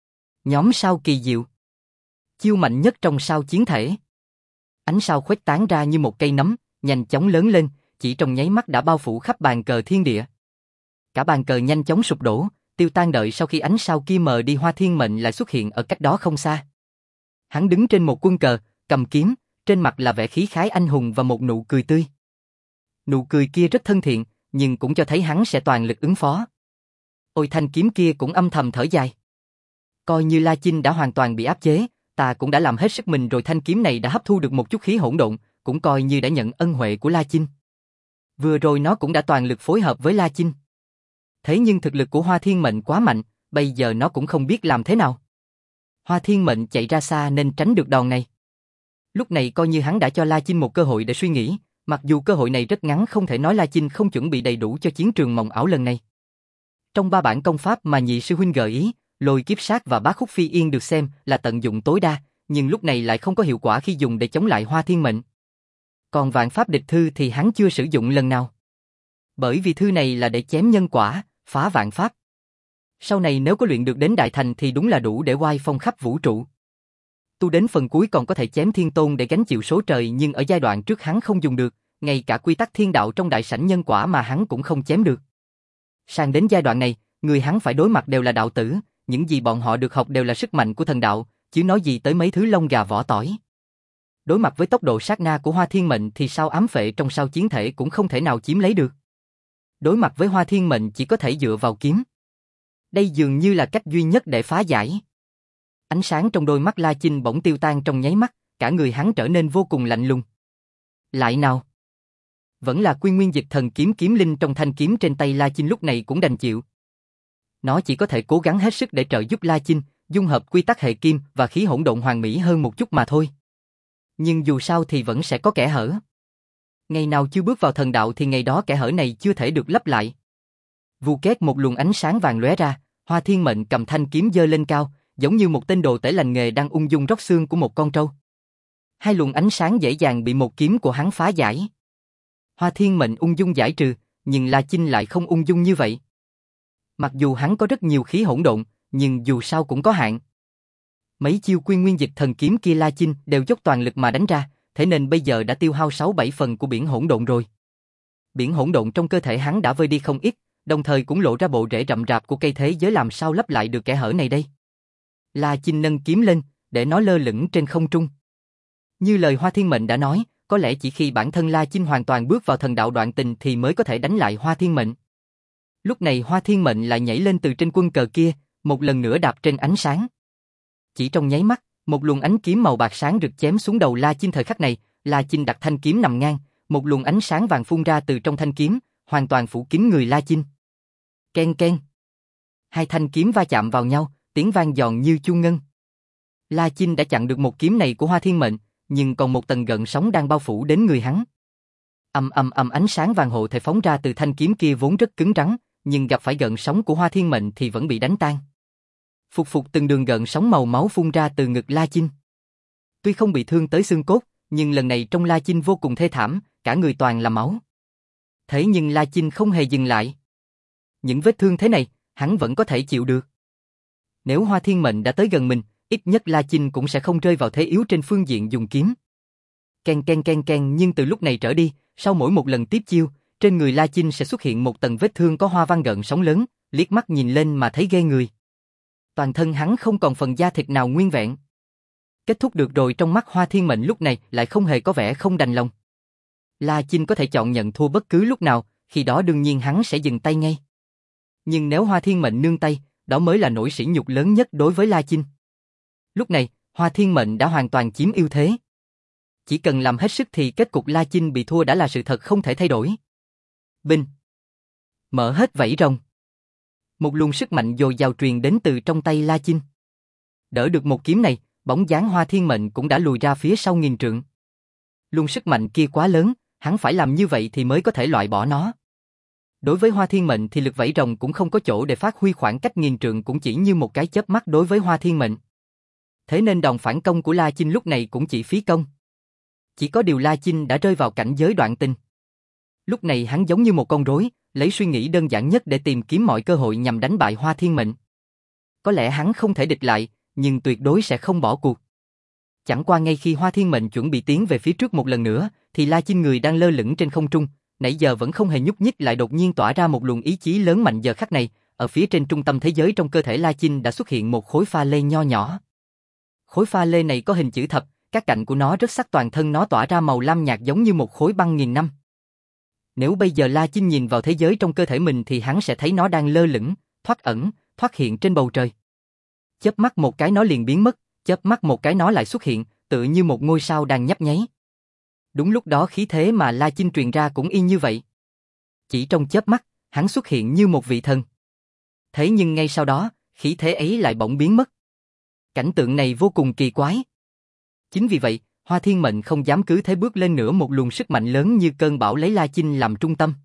S1: Nhóm sao kỳ diệu. Chiêu mạnh nhất trong sao chiến thể. Ánh sao khuếch tán ra như một cây nấm, nhanh chóng lớn lên, chỉ trong nháy mắt đã bao phủ khắp bàn cờ thiên địa. Cả bàn cờ nhanh chóng sụp đổ, tiêu tan. Đợi sau khi ánh sao kia mờ đi, Hoa Thiên Mệnh lại xuất hiện ở cách đó không xa. Hắn đứng trên một quân cờ, cầm kiếm, trên mặt là vẻ khí khái anh hùng và một nụ cười tươi. Nụ cười kia rất thân thiện, nhưng cũng cho thấy hắn sẽ toàn lực ứng phó. Ôi, thanh kiếm kia cũng âm thầm thở dài. Coi như La Chinh đã hoàn toàn bị áp chế, ta cũng đã làm hết sức mình rồi, thanh kiếm này đã hấp thu được một chút khí hỗn độn, cũng coi như đã nhận ân huệ của La Chinh. Vừa rồi nó cũng đã toàn lực phối hợp với La Chinh. Thế nhưng thực lực của Hoa Thiên Mệnh quá mạnh, bây giờ nó cũng không biết làm thế nào. Hoa Thiên Mệnh chạy ra xa nên tránh được đòn này. Lúc này coi như hắn đã cho La Chinh một cơ hội để suy nghĩ, mặc dù cơ hội này rất ngắn, không thể nói La Chinh không chuẩn bị đầy đủ cho chiến trường mộng ảo lần này. Trong ba bản công pháp mà nhị sư huynh gợi ý, Lôi Kiếp Sát và Bá Khúc Phi Yên được xem là tận dụng tối đa, nhưng lúc này lại không có hiệu quả khi dùng để chống lại Hoa Thiên Mệnh. Còn Vạn Pháp Địch Thư thì hắn chưa sử dụng lần nào. Bởi vì thư này là để chém nhân quả, phá vạn pháp. Sau này nếu có luyện được đến đại thành thì đúng là đủ để oai phong khắp vũ trụ. Tu đến phần cuối còn có thể chém thiên tôn để gánh chịu số trời, nhưng ở giai đoạn trước hắn không dùng được, ngay cả quy tắc thiên đạo trong đại sảnh nhân quả mà hắn cũng không chém được. Sang đến giai đoạn này, người hắn phải đối mặt đều là đạo tử, những gì bọn họ được học đều là sức mạnh của thần đạo, chứ nói gì tới mấy thứ lông gà vỏ tỏi. Đối mặt với tốc độ sát na của Hoa Thiên Mệnh thì sao ám phệ trong sao chiến thể cũng không thể nào chiếm lấy được. Đối mặt với Hoa Thiên Mệnh chỉ có thể dựa vào kiếm. Đây dường như là cách duy nhất để phá giải. Ánh sáng trong đôi mắt La Chinh bỗng tiêu tan trong nháy mắt, cả người hắn trở nên vô cùng lạnh lùng. Lại nào? Vẫn là Quy Nguyên Dịch Thần Kiếm, kiếm linh trong thanh kiếm trên tay La Chinh lúc này cũng đành chịu. Nó chỉ có thể cố gắng hết sức để trợ giúp La Chinh dung hợp quy tắc hệ kim và khí hỗn độn hoàn mỹ hơn một chút mà thôi. Nhưng dù sao thì vẫn sẽ có kẽ hở. Ngày nào chưa bước vào thần đạo thì ngày đó kẽ hở này chưa thể được lấp lại. Vù két, một luồng ánh sáng vàng lóe ra, Hoa Thiên Mệnh cầm thanh kiếm giơ lên cao, giống như một tên đồ tể lành nghề đang ung dung róc xương của một con trâu. Hai luồng ánh sáng dễ dàng bị một kiếm của hắn phá giải. Hoa Thiên Mệnh ung dung giải trừ, nhưng La Chinh lại không ung dung như vậy. Mặc dù hắn có rất nhiều khí hỗn độn, nhưng dù sao cũng có hạn. Mấy chiêu Quy Nguyên Dịch Thần Kiếm kia La Chinh đều dốc toàn lực mà đánh ra, thế nên bây giờ đã tiêu hao sáu bảy phần của biển hỗn độn rồi. Biển hỗn độn trong cơ thể hắn đã vơi đi không ít, đồng thời cũng lộ ra bộ rễ rậm rạp của cây thế giới, làm sao lấp lại được kẽ hở này đây? La Chinh nâng kiếm lên, để nó lơ lửng trên không trung. Như lời Hoa Thiên Mệnh đã nói, có lẽ chỉ khi bản thân La Chinh hoàn toàn bước vào thần đạo đoạn tình thì mới có thể đánh lại Hoa Thiên Mệnh. Lúc này Hoa Thiên Mệnh lại nhảy lên từ trên quân cờ kia, một lần nữa đạp trên ánh sáng. Chỉ trong nháy mắt, một luồng ánh kiếm màu bạc sáng rực chém xuống đầu La Chinh. Thời khắc này, La Chinh đặt thanh kiếm nằm ngang, một luồng ánh sáng vàng phun ra từ trong thanh kiếm, hoàn toàn phủ kín người La Chinh. Ken ken. Hai thanh kiếm va chạm vào nhau, tiếng vang giòn như chuông ngân. La Chinh đã chặn được một kiếm này của Hoa Thiên Mệnh, nhưng còn một tầng gợn sóng đang bao phủ đến người hắn. Ầm ầm ầm, ánh sáng vàng hộ thể phóng ra từ thanh kiếm kia vốn rất cứng rắn, nhưng gặp phải gợn sóng của Hoa Thiên Mệnh thì vẫn bị đánh tan. Phục phục từng đường gợn sóng màu máu phun ra từ ngực La Chinh. Tuy không bị thương tới xương cốt, nhưng lần này trong La Chinh vô cùng thê thảm, cả người toàn là máu. Thế nhưng La Chinh không hề dừng lại. Những vết thương thế này, hắn vẫn có thể chịu được. Nếu Hoa Thiên Mệnh đã tới gần mình, ít nhất La Chinh cũng sẽ không rơi vào thế yếu trên phương diện dùng kiếm. Ken ken ken ken, nhưng từ lúc này trở đi, sau mỗi một lần tiếp chiêu, trên người La Chinh sẽ xuất hiện một tầng vết thương có hoa văn gợn sóng lớn, liếc mắt nhìn lên mà thấy ghê người. Toàn thân hắn không còn phần da thịt nào nguyên vẹn. Kết thúc được rồi, trong mắt Hoa Thiên Mệnh lúc này lại không hề có vẻ không đành lòng. La Chinh có thể chọn nhận thua bất cứ lúc nào, khi đó đương nhiên hắn sẽ dừng tay ngay. Nhưng nếu Hoa Thiên Mệnh nương tay, đó mới là nỗi sỉ nhục lớn nhất đối với La Chinh. Lúc này, Hoa Thiên Mệnh đã hoàn toàn chiếm ưu thế. Chỉ cần làm hết sức thì kết cục La Chinh bị thua đã là sự thật không thể thay đổi. Binh. Mở hết vảy rồng. Một luồng sức mạnh dồi dào truyền đến từ trong tay La Chinh. Đỡ được một kiếm này, bóng dáng Hoa Thiên Mệnh cũng đã lùi ra phía sau nghìn trượng. Luồng sức mạnh kia quá lớn, hắn phải làm như vậy thì mới có thể loại bỏ nó. Đối với Hoa Thiên Mệnh thì lực vảy rồng cũng không có chỗ để phát huy, khoảng cách nghìn trượng cũng chỉ như một cái chớp mắt đối với Hoa Thiên Mệnh. Thế nên đòn phản công của La Chinh lúc này cũng chỉ phí công. Chỉ có điều La Chinh đã rơi vào cảnh giới đoạn tình. Lúc này hắn giống như một con rối, lấy suy nghĩ đơn giản nhất để tìm kiếm mọi cơ hội nhằm đánh bại Hoa Thiên Mệnh. Có lẽ hắn không thể địch lại, nhưng tuyệt đối sẽ không bỏ cuộc. Chẳng qua ngay khi Hoa Thiên Mệnh chuẩn bị tiến về phía trước một lần nữa, thì La Chinh người đang lơ lửng trên không trung, nãy giờ vẫn không hề nhúc nhích lại đột nhiên tỏa ra một luồng ý chí lớn mạnh. Giờ khắc này, ở phía trên trung tâm thế giới trong cơ thể La Chinh đã xuất hiện một khối pha lê nho nhỏ. Khối pha lê này có hình chữ thập, các cạnh của nó rất sắc, toàn thân nó tỏa ra màu lam nhạt giống như một khối băng nghìn năm. Nếu bây giờ La Chinh nhìn vào thế giới trong cơ thể mình thì hắn sẽ thấy nó đang lơ lửng, thoát ẩn, thoát hiện trên bầu trời. Chớp mắt một cái nó liền biến mất, chớp mắt một cái nó lại xuất hiện, tựa như một ngôi sao đang nhấp nháy. Đúng lúc đó khí thế mà La Chinh truyền ra cũng y như vậy. Chỉ trong chớp mắt, hắn xuất hiện như một vị thần. Thế nhưng ngay sau đó, khí thế ấy lại bỗng biến mất. Cảnh tượng này vô cùng kỳ quái. Chính vì vậy, Hoa Thiên Mệnh không dám cứ thế bước lên nữa, một luồng sức mạnh lớn như cơn bão lấy La Chinh làm trung tâm.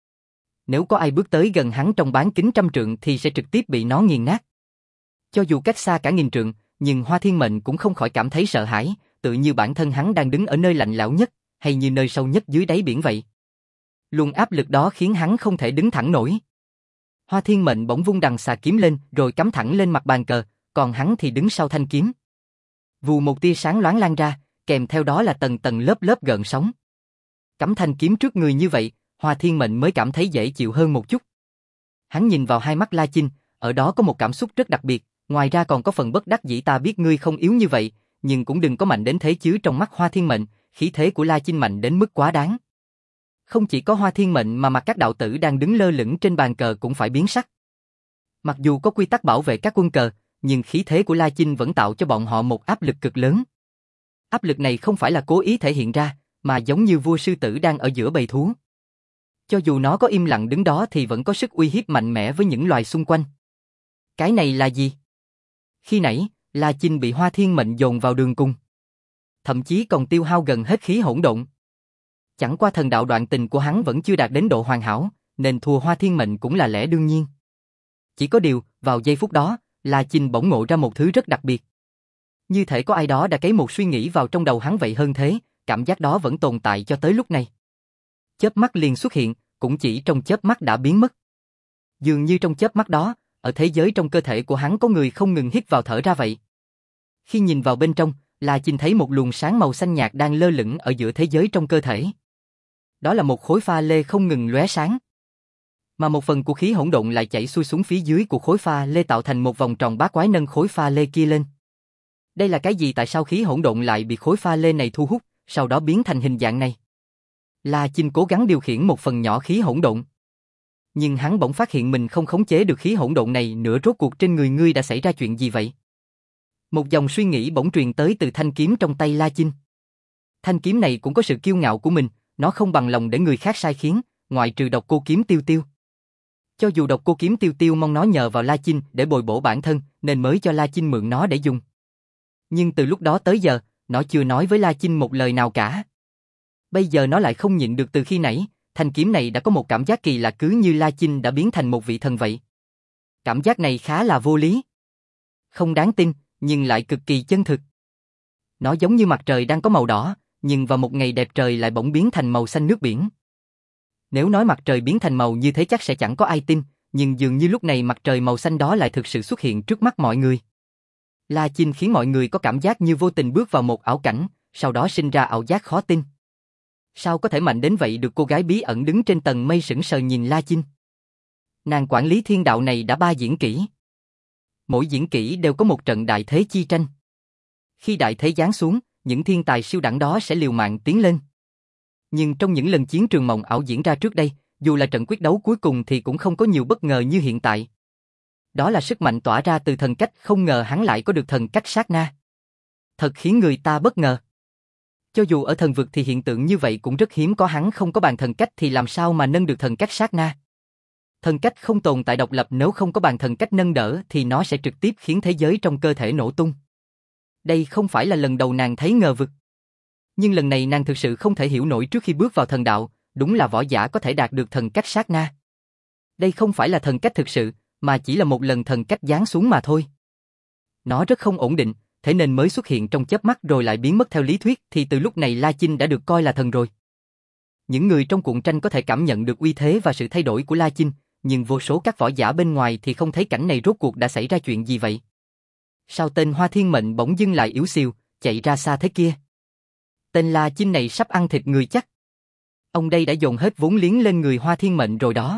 S1: Nếu có ai bước tới gần hắn trong bán kính trăm trượng thì sẽ trực tiếp bị nó nghiền nát. Cho dù cách xa cả nghìn trượng, nhưng Hoa Thiên Mệnh cũng không khỏi cảm thấy sợ hãi, tự như bản thân hắn đang đứng ở nơi lạnh lẽo nhất, hay như nơi sâu nhất dưới đáy biển vậy. Luồng áp lực đó khiến hắn không thể đứng thẳng nổi. Hoa Thiên Mệnh bỗng vung đằng xà kiếm lên rồi cắm thẳng lên mặt bàn cờ, còn hắn thì đứng sau thanh kiếm. Vù một tia sáng loáng lan ra, kèm theo đó là tầng tầng lớp lớp gợn sóng. Cắm thanh kiếm trước người như vậy, Hoa Thiên Mệnh mới cảm thấy dễ chịu hơn một chút. Hắn nhìn vào hai mắt La Chinh, ở đó có một cảm xúc rất đặc biệt, ngoài ra còn có phần bất đắc dĩ. Ta biết ngươi không yếu như vậy, nhưng cũng đừng có mạnh đến thế chứ. Trong mắt Hoa Thiên Mệnh, khí thế của La Chinh mạnh đến mức quá đáng. Không chỉ có Hoa Thiên Mệnh mà mặt các đạo tử đang đứng lơ lửng trên bàn cờ cũng phải biến sắc. Mặc dù có quy tắc bảo vệ các quân cờ, nhưng khí thế của La Chinh vẫn tạo cho bọn họ một áp lực cực lớn. Áp lực này không phải là cố ý thể hiện ra, mà giống như vua sư tử đang ở giữa bầy thú. Cho dù nó có im lặng đứng đó thì vẫn có sức uy hiếp mạnh mẽ với những loài xung quanh. Cái này là gì? Khi nãy, La Chinh bị Hoa Thiên Mệnh dồn vào đường cùng. Thậm chí còn tiêu hao gần hết khí hỗn độn. Chẳng qua thần đạo đoạn tình của hắn vẫn chưa đạt đến độ hoàn hảo, nên thua Hoa Thiên Mệnh cũng là lẽ đương nhiên. Chỉ có điều, vào giây phút đó, La Chinh bỗng ngộ ra một thứ rất đặc biệt. Như thể có ai đó đã cấy một suy nghĩ vào trong đầu hắn vậy. Hơn thế, cảm giác đó vẫn tồn tại cho tới lúc này. Chớp mắt liền xuất hiện, cũng chỉ trong chớp mắt đã biến mất. Dường như trong chớp mắt đó, ở thế giới trong cơ thể của hắn có người không ngừng hít vào thở ra vậy. Khi nhìn vào bên trong, La Chinh thấy một luồng sáng màu xanh nhạt đang lơ lửng ở giữa thế giới trong cơ thể. Đó là một khối pha lê không ngừng lóe sáng. Mà một phần của khí hỗn độn lại chảy xuôi xuống phía dưới của khối pha lê tạo thành một vòng tròn bát quái nâng khối pha lê kia lên. Đây là cái gì? Tại sao khí hỗn độn lại bị khối pha lê này thu hút, sau đó biến thành hình dạng này? La Chinh cố gắng điều khiển một phần nhỏ khí hỗn độn. Nhưng hắn bỗng phát hiện mình không khống chế được khí hỗn độn này nữa. Rốt cuộc trên người ngươi đã xảy ra chuyện gì vậy? Một dòng suy nghĩ bỗng truyền tới từ thanh kiếm trong tay La Chinh. Thanh kiếm này cũng có sự kiêu ngạo của mình, nó không bằng lòng để người khác sai khiến, ngoại trừ Độc Cô Kiếm Tiêu Tiêu. Cho dù Độc Cô Kiếm Tiêu Tiêu mong nó nhờ vào La Chinh để bồi bổ bản thân, nên mới cho La Chinh mượn nó để dùng. Nhưng từ lúc đó tới giờ, nó chưa nói với La Chinh một lời nào cả. Bây giờ nó lại không nhịn được từ khi nãy, thanh kiếm này đã có một cảm giác kỳ lạ, cứ như La Chinh đã biến thành một vị thần vậy. Cảm giác này khá là vô lý. Không đáng tin, nhưng lại cực kỳ chân thực. Nó giống như mặt trời đang có màu đỏ, nhưng vào một ngày đẹp trời lại bỗng biến thành màu xanh nước biển. Nếu nói mặt trời biến thành màu như thế chắc sẽ chẳng có ai tin, nhưng dường như lúc này mặt trời màu xanh đó lại thực sự xuất hiện trước mắt mọi người. La Chinh khiến mọi người có cảm giác như vô tình bước vào một ảo cảnh, sau đó sinh ra ảo giác khó tin. Sao có thể mạnh đến vậy được? Cô gái bí ẩn đứng trên tầng mây sững sờ nhìn La Chinh. Nàng quản lý thiên đạo này đã ba diễn kỹ. Mỗi diễn kỹ đều có một trận đại thế chi tranh. Khi đại thế giáng xuống, những thiên tài siêu đẳng đó sẽ liều mạng tiến lên. Nhưng trong những lần chiến trường mộng ảo diễn ra trước đây, dù là trận quyết đấu cuối cùng thì cũng không có nhiều bất ngờ như hiện tại. Đó là sức mạnh tỏa ra từ thần cách, không ngờ hắn lại có được thần cách sát na. Thật khiến người ta bất ngờ. Cho dù ở thần vực thì hiện tượng như vậy cũng rất hiếm có, hắn không có bàn thần cách thì làm sao mà nâng được thần cách sát na. Thần cách không tồn tại độc lập, nếu không có bàn thần cách nâng đỡ thì nó sẽ trực tiếp khiến thế giới trong cơ thể nổ tung. Đây không phải là lần đầu nàng thấy ngờ vực. Nhưng lần này nàng thực sự không thể hiểu nổi, trước khi bước vào thần đạo, đúng là võ giả có thể đạt được thần cách sát na. Đây không phải là thần cách thực sự, mà chỉ là một lần thần cách giáng xuống mà thôi. Nó rất không ổn định, thế nên mới xuất hiện trong chớp mắt rồi lại biến mất. Theo lý thuyết thì từ lúc này La Chinh đã được coi là thần rồi. Những người trong cuộn tranh có thể cảm nhận được uy thế và sự thay đổi của La Chinh, nhưng vô số các võ giả bên ngoài thì không thấy cảnh này. Rốt cuộc đã xảy ra chuyện gì vậy? Sao tên Hoa Thiên Mệnh bỗng dưng lại yếu xìu, chạy ra xa thế kia? Tên La Chinh này sắp ăn thịt người chắc. Ông đây đã dồn hết vốn liếng lên người Hoa Thiên Mệnh rồi đó.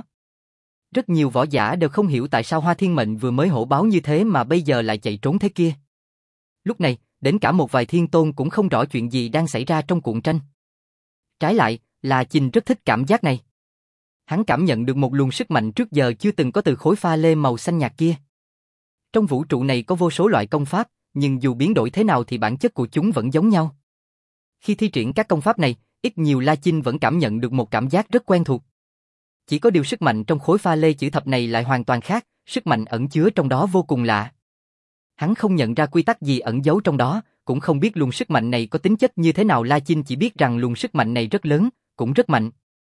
S1: Rất nhiều võ giả đều không hiểu tại sao Hoa Thiên Mệnh vừa mới hổ báo như thế mà bây giờ lại chạy trốn thế kia. Lúc này, đến cả một vài thiên tôn cũng không rõ chuyện gì đang xảy ra trong cuộn tranh. Trái lại, La Chinh rất thích cảm giác này. Hắn cảm nhận được một luồng sức mạnh trước giờ chưa từng có từ khối pha lê màu xanh nhạt kia. Trong vũ trụ này có vô số loại công pháp, nhưng dù biến đổi thế nào thì bản chất của chúng vẫn giống nhau. Khi thi triển các công pháp này, ít nhiều La Chinh vẫn cảm nhận được một cảm giác rất quen thuộc. Chỉ có điều sức mạnh trong khối pha lê chữ thập này lại hoàn toàn khác, sức mạnh ẩn chứa trong đó vô cùng lạ. Hắn không nhận ra quy tắc gì ẩn giấu trong đó, cũng không biết luồng sức mạnh này có tính chất như thế nào. La Chinh chỉ biết rằng luồng sức mạnh này rất lớn, cũng rất mạnh.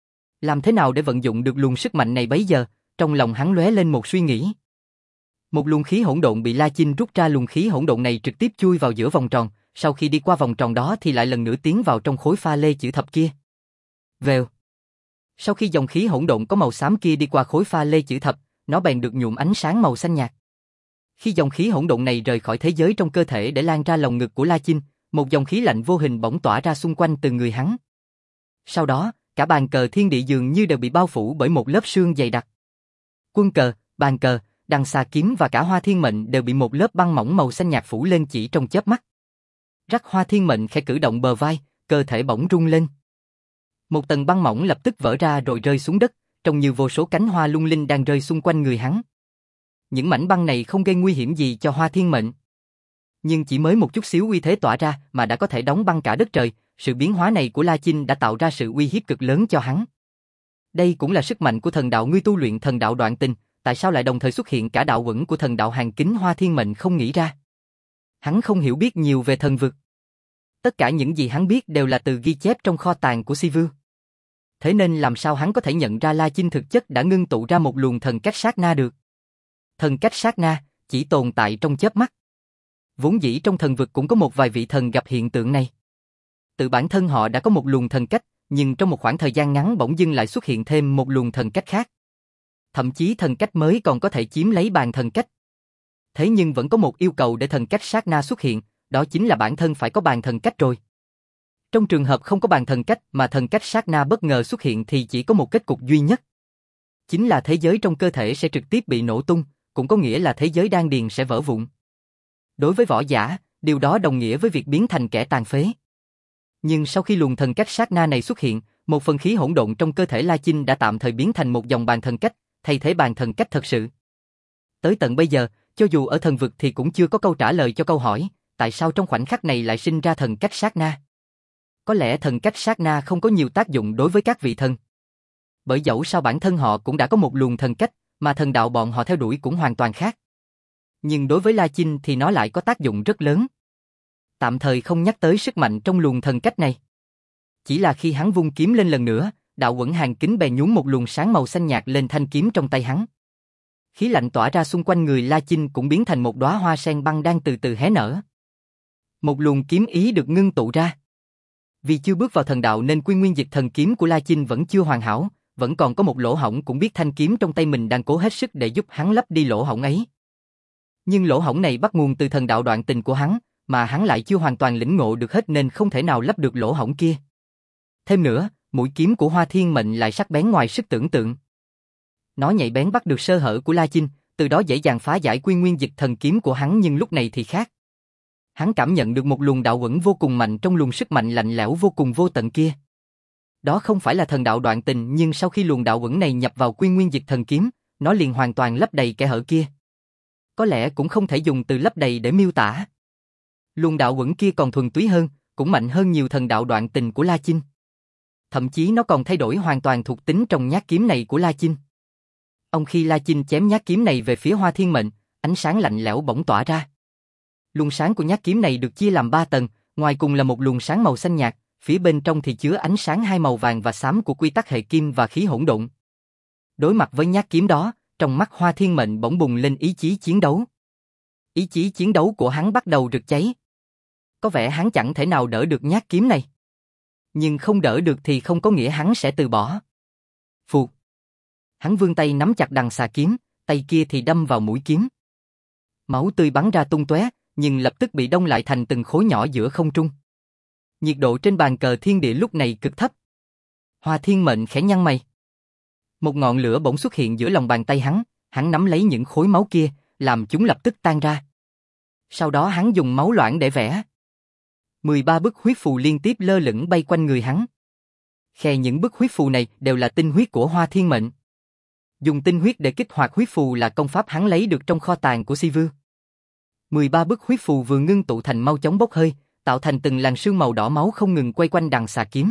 S1: Làm thế nào để vận dụng được luồng sức mạnh này bấy giờ? Trong lòng hắn lóe lên một suy nghĩ. Một luồng khí hỗn độn bị La Chinh rút ra, luồng khí hỗn độn này trực tiếp chui vào giữa vòng tròn, sau khi đi qua vòng tròn đó thì lại lần nữa tiến vào trong khối pha lê chữ thập kia. Vèo. Sau khi dòng khí hỗn độn có màu xám kia đi qua khối pha lê chữ thập, nó bèn được nhuộm ánh sáng màu xanh nhạt. Khi dòng khí hỗn độn này rời khỏi thế giới trong cơ thể để lan ra lồng ngực của La Chinh, một dòng khí lạnh vô hình bỗng tỏa ra xung quanh từ người hắn. Sau đó, cả bàn cờ thiên địa dường như đều bị bao phủ bởi một lớp sương dày đặc. Quân cờ, bàn cờ, đằng xà kiếm và cả Hoa Thiên Mệnh đều bị một lớp băng mỏng màu xanh nhạt phủ lên chỉ trong chớp mắt. Rắc Hoa Thiên Mệnh khẽ cử động bờ vai, cơ thể bỗng rung lên. Một tầng băng mỏng lập tức vỡ ra rồi rơi xuống đất, trông như vô số cánh hoa lung linh đang rơi xung quanh người hắn. Những mảnh băng này không gây nguy hiểm gì cho Hoa Thiên Mệnh. Nhưng chỉ mới một chút xíu uy thế tỏa ra mà đã có thể đóng băng cả đất trời, sự biến hóa này của La Chinh đã tạo ra sự uy hiếp cực lớn cho hắn. Đây cũng là sức mạnh của thần đạo. Ngươi tu luyện thần đạo đoạn tình, tại sao lại đồng thời xuất hiện cả đạo uẩn của thần đạo hàng kính? Hoa Thiên Mệnh không nghĩ ra. Hắn không hiểu biết nhiều về thần vực. Tất cả những gì hắn biết đều là từ ghi chép trong kho tàng của Si Vưu. Thế nên làm sao hắn có thể nhận ra La Chinh thực chất đã ngưng tụ ra một luồng thần cách sát na được? Thần cách sát na chỉ tồn tại trong chớp mắt. Vốn dĩ trong thần vực cũng có một vài vị thần gặp hiện tượng này. Tự bản thân họ đã có một luồng thần cách, nhưng trong một khoảng thời gian ngắn bỗng dưng lại xuất hiện thêm một luồng thần cách khác. Thậm chí thần cách mới còn có thể chiếm lấy bàn thần cách. Thế nhưng vẫn có một yêu cầu để thần cách sát na xuất hiện, đó chính là bản thân phải có bàn thần cách rồi. Trong trường hợp không có bàn thần cách mà thần cách sát na bất ngờ xuất hiện thì chỉ có một kết cục duy nhất. Chính là thế giới trong cơ thể sẽ trực tiếp bị nổ tung, cũng có nghĩa là thế giới đan điền sẽ vỡ vụn. Đối với võ giả, điều đó đồng nghĩa với việc biến thành kẻ tàn phế. Nhưng sau khi luồng thần cách sát na này xuất hiện, một phần khí hỗn độn trong cơ thể La Chinh đã tạm thời biến thành một dòng bàn thần cách, thay thế bàn thần cách thật sự. Tới tận bây giờ, cho dù ở thần vực thì cũng chưa có câu trả lời cho câu hỏi, tại sao trong khoảnh khắc này lại sinh ra thần cách sát na? Có lẽ thần cách sát na không có nhiều tác dụng đối với các vị thần. Bởi dẫu sao bản thân họ cũng đã có một luồng thần cách, mà thần đạo bọn họ theo đuổi cũng hoàn toàn khác. Nhưng đối với La Chinh thì nó lại có tác dụng rất lớn. Tạm thời không nhắc tới sức mạnh trong luồng thần cách này. Chỉ là khi hắn vung kiếm lên lần nữa, đạo quẩn hàng kính bè nhún một luồng sáng màu xanh nhạt lên thanh kiếm trong tay hắn. Khí lạnh tỏa ra xung quanh người La Chinh cũng biến thành một đóa hoa sen băng đang từ từ hé nở. Một luồng kiếm ý được ngưng tụ ra. Vì chưa bước vào thần đạo nên quy nguyên dịch thần kiếm của La Chinh vẫn chưa hoàn hảo, vẫn còn có một lỗ hổng, cũng biết thanh kiếm trong tay mình đang cố hết sức để giúp hắn lấp đi lỗ hổng ấy. Nhưng lỗ hổng này bắt nguồn từ thần đạo đoạn tình của hắn, mà hắn lại chưa hoàn toàn lĩnh ngộ được hết nên không thể nào lấp được lỗ hổng kia. Thêm nữa, mũi kiếm của Hoa Thiên Mệnh lại sắc bén ngoài sức tưởng tượng. Nó nhạy bén bắt được sơ hở của La Chinh, từ đó dễ dàng phá giải quy nguyên dịch thần kiếm của hắn, nhưng lúc này thì khác. Hắn cảm nhận được một luồng đạo uẩn vô cùng mạnh trong luồng sức mạnh lạnh lẽo vô cùng vô tận kia. Đó không phải là thần đạo đoạn tình, nhưng sau khi luồng đạo uẩn này nhập vào quy nguyên dịch thần kiếm, nó liền hoàn toàn lấp đầy kẽ hở kia. Có lẽ cũng không thể dùng từ lấp đầy để miêu tả. Luồng đạo uẩn kia còn thuần túy hơn, cũng mạnh hơn nhiều thần đạo đoạn tình của La Chinh. Thậm chí nó còn thay đổi hoàn toàn thuộc tính trong nhát kiếm này của La Chinh. Ông khi La Chinh chém nhát kiếm này về phía Hoa Thiên Mệnh, ánh sáng lạnh lẽo bỗng tỏa ra. Luồng sáng của nhát kiếm này được chia làm ba tầng, ngoài cùng là một luồng sáng màu xanh nhạt, phía bên trong thì chứa ánh sáng hai màu vàng và xám của quy tắc hệ kim và khí hỗn độn. Đối mặt với nhát kiếm đó, trong mắt Hoa Thiên Mệnh bỗng bùng lên ý chí chiến đấu. Ý chí chiến đấu của hắn bắt đầu rực cháy. Có vẻ hắn chẳng thể nào đỡ được nhát kiếm này. Nhưng không đỡ được thì không có nghĩa hắn sẽ từ bỏ. Phụt. Hắn vươn tay nắm chặt đằng xà kiếm, tay kia thì đâm vào mũi kiếm. Máu tươi bắn ra tung tóe, nhưng lập tức bị đông lại thành từng khối nhỏ giữa không trung. Nhiệt độ trên bàn cờ thiên địa lúc này cực thấp. Hoa Thiên Mệnh khẽ nhăn mày. Một ngọn lửa bỗng xuất hiện giữa lòng bàn tay hắn, hắn nắm lấy những khối máu kia, làm chúng lập tức tan ra. Sau đó hắn dùng máu loãng để vẽ. mười ba bức huyết phù liên tiếp lơ lửng bay quanh người hắn. Khe những bức huyết phù này đều là tinh huyết của Hoa Thiên Mệnh. Dùng tinh huyết để kích hoạt huyết phù là công pháp hắn lấy được trong kho tàng của Si Vưu. mười ba bức huyết phù vừa ngưng tụ thành mau chóng bốc hơi, tạo thành từng làn sương màu đỏ máu không ngừng quay quanh đằng xà kiếm.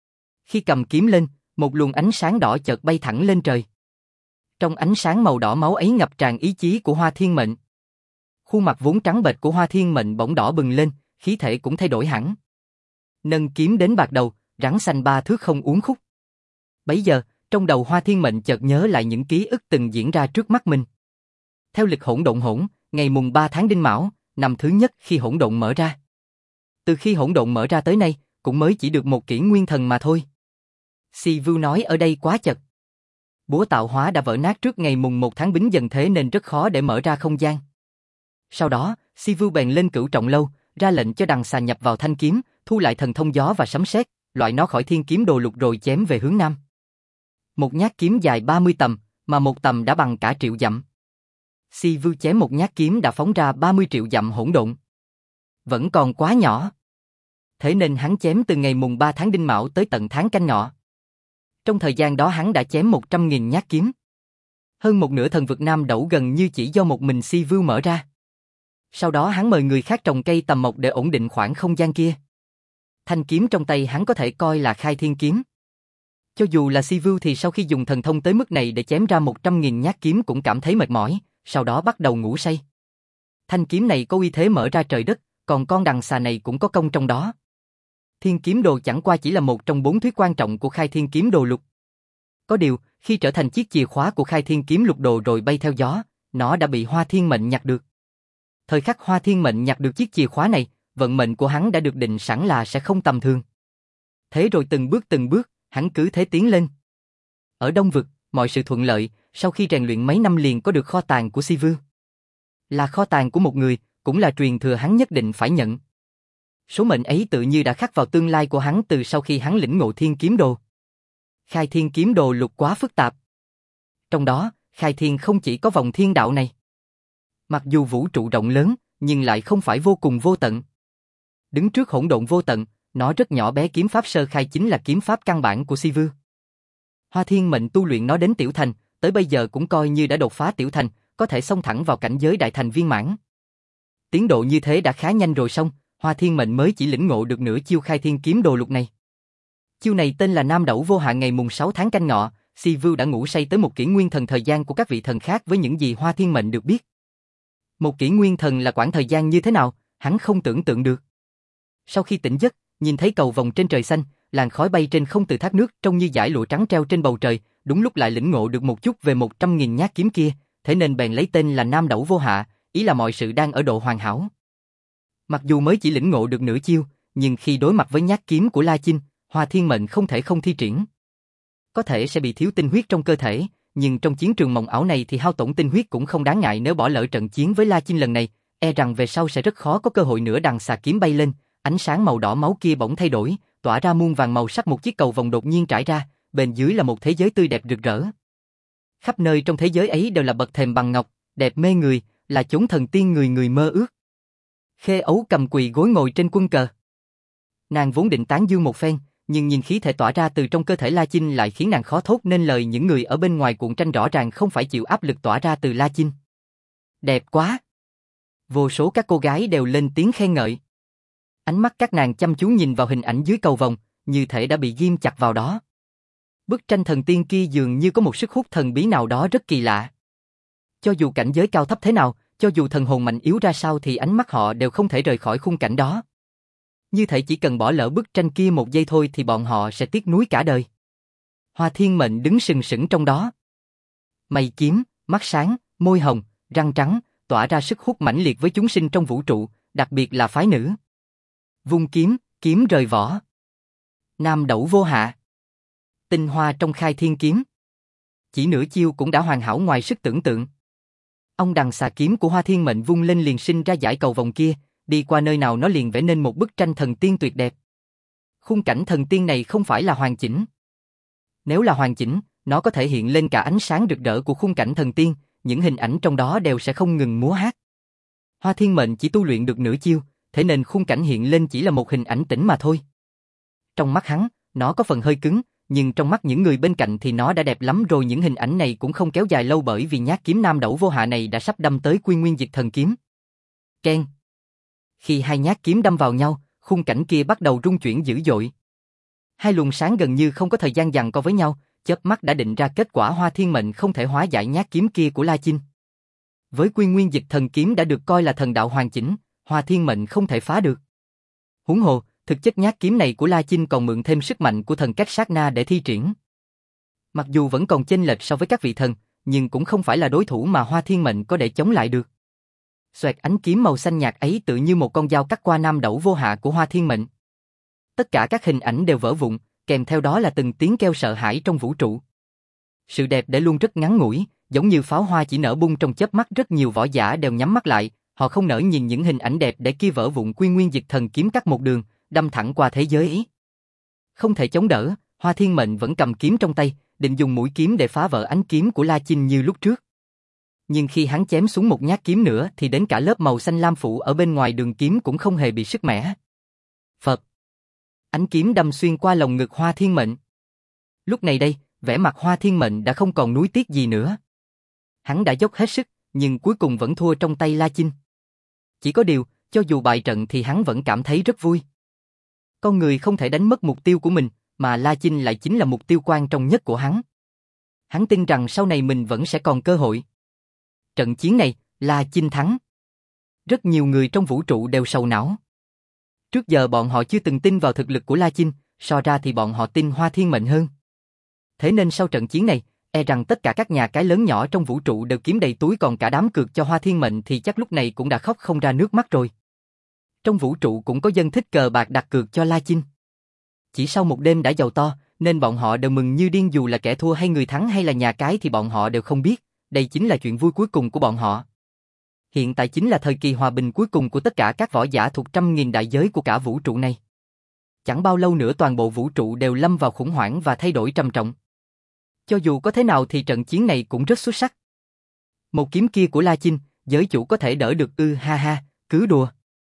S1: Khi cầm kiếm lên, một luồng ánh sáng đỏ chợt bay thẳng lên trời. Trong ánh sáng màu đỏ máu ấy ngập tràn ý chí của Hoa Thiên Mệnh. Khuôn mặt vốn trắng bệch của Hoa Thiên Mệnh bỗng đỏ bừng lên, khí thể cũng thay đổi hẳn. Nâng kiếm đến bạc đầu, rắn xanh ba thước không uốn khúc. Bấy giờ, trong đầu Hoa Thiên Mệnh chợt nhớ lại những ký ức từng diễn ra trước mắt mình. Theo lịch hỗn độn hỗn, ngày mùng ba tháng Đinh Mão, năm thứ nhất khi hỗn độn mở ra. Từ khi hỗn độn mở ra tới nay, cũng mới chỉ được một kỷ nguyên thần mà thôi. Si Vưu nói ở đây quá chật. Búa tạo hóa đã vỡ nát trước ngày mùng một tháng Bính Dần thế nên rất khó để mở ra không gian. Sau đó, Si Vưu bèn lên Cửu Trọng Lâu, ra lệnh cho đằng xà nhập vào thanh kiếm, thu lại thần thông gió và sấm sét, loại nó khỏi thiên kiếm đồ lục rồi chém về hướng nam. Một nhát kiếm dài ba mươi tầm, mà một tầm đã bằng cả triệu dặm. Si Vưu chém một nhát kiếm đã phóng ra ba mươi triệu dặm hỗn độn. Vẫn còn quá nhỏ. Thế nên hắn chém từ ngày mùng ba tháng Đinh Mão tới tận tháng Canh Ngọ. Trong thời gian đó hắn đã chém một trăm nghìn nhát kiếm. Hơn một nửa thần vực Nam Đẩu gần như chỉ do một mình Si Vưu mở ra. Sau đó hắn mời người khác trồng cây tầm mộc để ổn định khoảng không gian kia. Thanh kiếm trong tay hắn có thể coi là khai thiên kiếm. Cho dù là Si Vưu thì sau khi dùng thần thông tới mức này để chém ra một trăm nghìn nhát kiếm cũng cảm thấy mệt mỏi, sau đó bắt đầu ngủ say. Thanh kiếm này có uy thế mở ra trời đất, còn con đằng xà này cũng có công trong đó. Thiên kiếm đồ chẳng qua chỉ là một trong bốn thuyết quan trọng của khai thiên kiếm đồ lục. Có điều, khi trở thành chiếc chìa khóa của khai thiên kiếm lục đồ rồi bay theo gió, nó đã bị Hoa Thiên Mệnh nhặt được. Thời khắc Hoa Thiên Mệnh nhặt được chiếc chìa khóa này, vận mệnh của hắn đã được định sẵn là sẽ không tầm thường. Thế rồi từng bước từng bước, hắn cứ thế tiến lên. Ở Đông Vực, mọi sự thuận lợi, sau khi rèn luyện mấy năm liền có được kho tàng của Si Vưu. Là kho tàng của một người, cũng là truyền thừa hắn nhất định phải nhận. Số mệnh ấy tự như đã khắc vào tương lai của hắn từ sau khi hắn lĩnh ngộ thiên kiếm đồ. Khai thiên kiếm đồ lục quá phức tạp. Trong đó, khai thiên không chỉ có vòng thiên đạo này. Mặc dù vũ trụ rộng lớn, nhưng lại không phải vô cùng vô tận. Đứng trước hỗn độn vô tận, nó rất nhỏ bé. Kiếm pháp sơ khai chính là kiếm pháp căn bản của Si Vưu. Hoa Thiên Mệnh tu luyện nó đến tiểu thành, tới bây giờ cũng coi như đã đột phá tiểu thành, có thể xông thẳng vào cảnh giới đại thành viên mãn. Tiến độ như thế đã khá nhanh rồi xong, Hoa Thiên Mệnh mới chỉ lĩnh ngộ được nửa chiêu khai thiên kiếm đồ lục này. Chiêu này tên là Nam Đẩu Vô Hạn. Ngày mùng sáu tháng Canh Ngọ, Si Vưu đã ngủ say tới một kỷ nguyên thần, thời gian của các vị thần khác với những gì Hoa Thiên Mệnh được biết. Một kỷ nguyên thần là quãng thời gian như thế nào, hắn không tưởng tượng được. Sau khi tỉnh giấc, nhìn thấy cầu vồng trên trời xanh, làn khói bay trên không từ thác nước trông như dải lụa trắng treo trên bầu trời, đúng lúc lại lĩnh ngộ được một chút về một trăm nghìn nhát kiếm kia, thế nên bèn lấy tên là Nam Đẩu Vô Hạ, ý là mọi sự đang ở độ hoàn hảo. Mặc dù mới chỉ lĩnh ngộ được nửa chiêu, nhưng khi đối mặt với nhát kiếm của La Chinh, Hoa Thiên Mệnh không thể không thi triển. Có thể sẽ bị thiếu tinh huyết trong cơ thể, nhưng trong chiến trường mộng ảo này thì hao tổn tinh huyết cũng không đáng ngại. Nếu bỏ lỡ trận chiến với La Chinh lần này, e rằng về sau sẽ rất khó có cơ hội nữa. Đằng xà kiếm bay lên, ánh sáng màu đỏ máu kia bỗng thay đổi, tỏa ra muôn vàng màu sắc. Một chiếc cầu vồng đột nhiên trải ra, bên dưới là một thế giới tươi đẹp rực rỡ. Khắp nơi trong thế giới ấy đều là bậc thềm bằng ngọc, đẹp mê người, là chốn thần tiên người người mơ ước. Khê Ấu cầm quỳ gối ngồi trên quân cờ. Nàng vốn định tán dương một phen, nhưng nhìn khí thể tỏa ra từ trong cơ thể La Chinh lại khiến nàng khó thốt nên lời. Những người ở bên ngoài cuộn tranh rõ ràng không phải chịu áp lực tỏa ra từ La Chinh. Đẹp quá! Vô số các cô gái đều lên tiếng khen ngợi. Ánh mắt các nàng chăm chú nhìn vào hình ảnh dưới cầu vồng, như thể đã bị ghim chặt vào đó. Bức tranh thần tiên kia dường như có một sức hút thần bí nào đó rất kỳ lạ. Cho dù cảnh giới cao thấp thế nào, cho dù thần hồn mạnh yếu ra sao thì ánh mắt họ đều không thể rời khỏi khung cảnh đó. Như thể chỉ cần bỏ lỡ bức tranh kia một giây thôi thì bọn họ sẽ tiếc nuối cả đời. Hoa Thiên Mệnh đứng sừng sững trong đó. Mày kiếm, mắt sáng, môi hồng, răng trắng, tỏa ra sức hút mãnh liệt với chúng sinh trong vũ trụ, đặc biệt là phái nữ. Vung kiếm, kiếm rời vỏ. Nam Đẩu Vô Hạ. Tinh hoa trong Khai Thiên kiếm. Chỉ nửa chiêu cũng đã hoàn hảo ngoài sức tưởng tượng. Ông đằng xà kiếm của Hoa Thiên Mệnh vung lên liền sinh ra dải cầu vồng kia, đi qua nơi nào nó liền vẽ nên một bức tranh thần tiên tuyệt đẹp. Khung cảnh thần tiên này không phải là hoàn chỉnh. Nếu là hoàn chỉnh, nó có thể hiện lên cả ánh sáng rực rỡ của khung cảnh thần tiên, những hình ảnh trong đó đều sẽ không ngừng múa hát. Hoa Thiên Mệnh chỉ tu luyện được nửa chiêu, thế nên khung cảnh hiện lên chỉ là một hình ảnh tĩnh mà thôi. Trong mắt hắn, nó có phần hơi cứng, nhưng trong mắt những người bên cạnh thì nó đã đẹp lắm rồi. Những hình ảnh này cũng không kéo dài lâu bởi vì nhát kiếm Nam Đẩu Vô Hạ này đã sắp đâm tới Quy Nguyên Diệt Thần kiếm. Keng. Khi hai nhát kiếm đâm vào nhau, khung cảnh kia bắt đầu rung chuyển dữ dội. Hai luồng sáng gần như không có thời gian giằng co với nhau, chớp mắt đã định ra kết quả. Hoa Thiên Mệnh không thể hóa giải nhát kiếm kia của La Chinh. Với Quy Nguyên Diệt Thần kiếm đã được coi là thần đạo hoàn chỉnh, Hoa Thiên Mệnh không thể phá được. Huống hồ, thực chất nhát kiếm này của La Chinh còn mượn thêm sức mạnh của thần cách sát na để thi triển. Mặc dù vẫn còn chênh lệch so với các vị thần, nhưng cũng không phải là đối thủ mà Hoa Thiên Mệnh có để chống lại được. Xoẹt, ánh kiếm màu xanh nhạt ấy tự như một con dao cắt qua Nam Đẩu Vô Hạ của Hoa Thiên Mệnh. Tất cả các hình ảnh đều vỡ vụn, kèm theo đó là từng tiếng kêu sợ hãi trong vũ trụ. Sự đẹp để luôn rất ngắn ngủi, giống như pháo hoa chỉ nở bung trong chớp mắt. Rất nhiều võ giả đều nhắm mắt lại, họ không nỡ nhìn những hình ảnh đẹp để kia vỡ vụn. Quy Nguyên Diệt Thần kiếm cắt một đường, đâm thẳng qua thế giới ấy. Không thể chống đỡ, Hoa Thiên Mệnh vẫn cầm kiếm trong tay, định dùng mũi kiếm để phá vỡ ánh kiếm của La Chinh như lúc trước. Nhưng khi hắn chém xuống một nhát kiếm nữa thì đến cả lớp màu xanh lam phủ ở bên ngoài đường kiếm cũng không hề bị sức mẻ. Phật. Ánh kiếm đâm xuyên qua lồng ngực Hoa Thiên Mệnh. Lúc này đây, vẻ mặt Hoa Thiên Mệnh đã không còn nuối tiếc gì nữa. Hắn đã dốc hết sức, nhưng cuối cùng vẫn thua trong tay La Chinh. Chỉ có điều, cho dù bại trận thì hắn vẫn cảm thấy rất vui. Con người không thể đánh mất mục tiêu của mình, mà La Chinh lại chính là mục tiêu quan trọng nhất của hắn. Hắn tin rằng sau này mình vẫn sẽ còn cơ hội. Trận chiến này, La Chinh thắng. Rất nhiều người trong vũ trụ đều sầu não. Trước giờ bọn họ chưa từng tin vào thực lực của La Chinh, so ra thì bọn họ tin Hoa Thiên Mệnh hơn. Thế nên sau trận chiến này, e rằng tất cả các nhà cái lớn nhỏ trong vũ trụ đều kiếm đầy túi, còn cả đám cược cho Hoa Thiên Mệnh thì chắc lúc này cũng đã khóc không ra nước mắt rồi. Trong vũ trụ cũng có dân thích cờ bạc đặt cược cho La Chinh. Chỉ sau một đêm đã giàu to, nên bọn họ đều mừng như điên, dù là kẻ thua hay người thắng hay là nhà cái thì bọn họ đều không biết, đây chính là chuyện vui cuối cùng của bọn họ. Hiện tại chính là thời kỳ hòa bình cuối cùng của tất cả các võ giả thuộc trăm nghìn đại giới của cả vũ trụ này. Chẳng bao lâu nữa toàn bộ vũ trụ đều lâm vào khủng hoảng và thay đổi trầm trọng. Cho dù có thế nào thì trận chiến này cũng rất xuất sắc. Một kiếm kia của La Chinh, giới chủ có thể đỡ được ư? Ha ha, cứ đùa.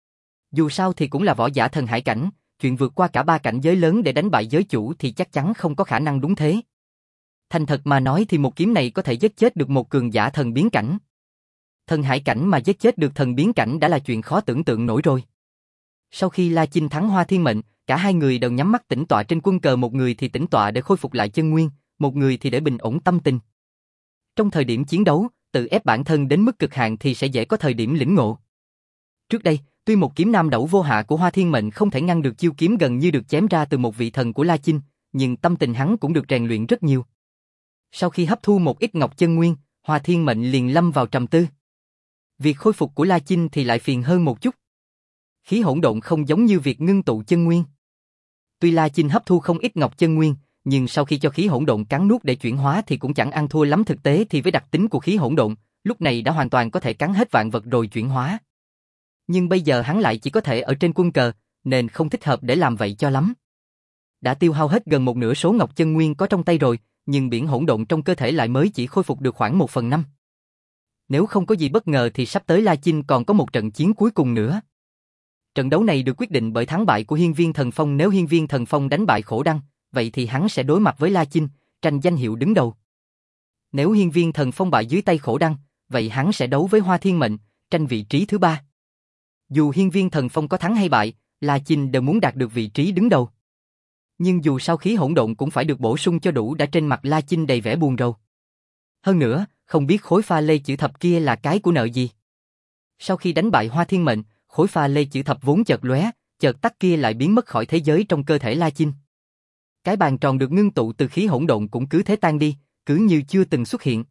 S1: Dù sao thì cũng là võ giả thần hải cảnh, chuyện vượt qua cả ba cảnh giới lớn để đánh bại giới chủ thì chắc chắn không có khả năng, đúng thế. Thành thật mà nói thì một kiếm này có thể giết chết được một cường giả thần biến cảnh. Thần hải cảnh mà giết chết được thần biến cảnh đã là chuyện khó tưởng tượng nổi rồi. Sau khi La Chinh thắng Hoa Thiên Mệnh, cả hai người đều nhắm mắt tĩnh tọa trên quân cờ, một người thì tĩnh tọa để khôi phục lại chân nguyên, một người thì để bình ổn tâm tình. Trong thời điểm chiến đấu, tự ép bản thân đến mức cực hạn thì sẽ dễ có thời điểm lĩnh ngộ. Trước đây, Tuy một kiếm nam đẩu vô hạ của Hoa Thiên Mệnh không thể ngăn được chiêu kiếm gần như được chém ra từ một vị thần của La Chinh, nhưng tâm tình hắn cũng được rèn luyện rất nhiều. Sau khi hấp thu một ít ngọc chân nguyên, Hoa Thiên Mệnh liền lâm vào trầm tư. Việc khôi phục của La Chinh thì lại phiền hơn một chút. Khí hỗn độn không giống như việc ngưng tụ chân nguyên. Tuy La Chinh hấp thu không ít ngọc chân nguyên, nhưng sau khi cho khí hỗn độn cắn nuốt để chuyển hóa thì cũng chẳng ăn thua lắm, thực tế thì với đặc tính của khí hỗn độn, lúc này đã hoàn toàn có thể cắn hết vạn vật rồi chuyển hóa. Nhưng bây giờ hắn lại chỉ có thể ở trên quân cờ, nên không thích hợp để làm vậy cho lắm. Đã tiêu hao hết gần một nửa số ngọc chân nguyên có trong tay rồi, nhưng biển hỗn độn trong cơ thể lại mới chỉ khôi phục được khoảng một phần năm. Nếu không có gì bất ngờ thì sắp tới La Chinh còn có một trận chiến cuối cùng nữa. Trận đấu này được quyết định bởi thắng bại của Hiên Viên Thần Phong. Nếu Hiên Viên Thần Phong đánh bại Khổ Đăng, vậy thì hắn sẽ đối mặt với La Chinh, tranh danh hiệu đứng đầu. Nếu Hiên Viên Thần Phong bại dưới tay Khổ Đăng, vậy hắn sẽ đấu với Hoa Thiên Mệnh, tranh vị trí thứ ba. Dù Hiên Viên Thần Phong có thắng hay bại, La Chinh đều muốn đạt được vị trí đứng đầu. Nhưng dù sao khí hỗn độn cũng phải được bổ sung cho đủ, đã trên mặt La Chinh đầy vẻ buồn rầu. Hơn nữa, không biết khối pha lê chữ thập kia là cái của nợ gì. Sau khi đánh bại Hoa Thiên Mệnh, khối pha lê chữ thập vốn chợt lóe, chợt tắt kia lại biến mất khỏi thế giới trong cơ thể La Chinh. Cái bàn tròn được ngưng tụ từ khí hỗn độn cũng cứ thế tan đi, cứ như chưa từng xuất hiện.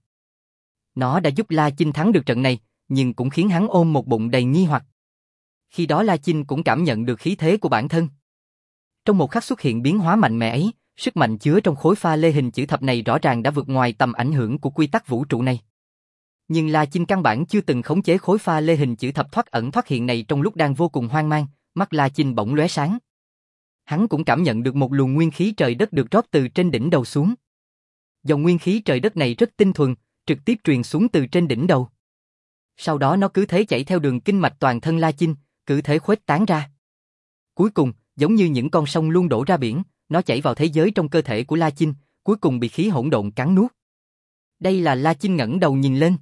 S1: Nó đã giúp La Chinh thắng được trận này, nhưng cũng khiến hắn ôm một bụng đầy nghi hoặc. Khi đó La Chinh cũng cảm nhận được khí thế của bản thân. Trong một khắc xuất hiện biến hóa mạnh mẽ ấy, sức mạnh chứa trong khối pha lê hình chữ thập này rõ ràng đã vượt ngoài tầm ảnh hưởng của quy tắc vũ trụ này. Nhưng La Chinh căn bản chưa từng khống chế khối pha lê hình chữ thập thoát ẩn thoát hiện này. Trong lúc đang vô cùng hoang mang, mắt La Chinh bỗng lóe sáng. Hắn cũng cảm nhận được một luồng nguyên khí trời đất được rót từ trên đỉnh đầu xuống. Dòng nguyên khí trời đất này rất tinh thuần, trực tiếp truyền xuống từ trên đỉnh đầu. Sau đó nó cứ thế chảy theo đường kinh mạch toàn thân La Chinh, cứ thế khuếch tán ra. Cuối cùng, giống như những con sông luôn đổ ra biển, nó chảy vào thế giới trong cơ thể của La Chinh, cuối cùng bị khí hỗn độn cắn nuốt. Đây là La Chinh ngẩng đầu nhìn lên.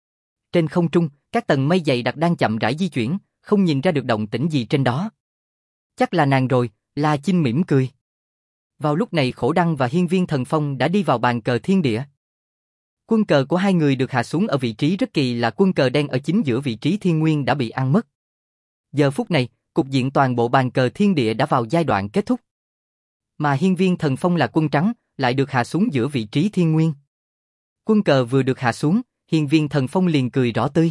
S1: Trên không trung, các tầng mây dày đặc đang chậm rãi di chuyển, không nhìn ra được động tĩnh gì trên đó. Chắc là nàng rồi, La Chinh mỉm cười. Vào lúc này Khổ Đăng và Hiên Viên Thần Phong đã đi vào bàn cờ thiên địa. Quân cờ của hai người được hạ xuống ở vị trí rất kỳ lạ, quân cờ đen ở chính giữa vị trí thiên nguyên đã bị ăn mất. Giờ phút này, cục diện toàn bộ bàn cờ thiên địa đã vào giai đoạn kết thúc. Mà Hiên Viên Thần Phong là quân trắng, lại được hạ xuống giữa vị trí thiên nguyên. Quân cờ vừa được hạ xuống, Hiên Viên Thần Phong liền cười rõ tươi.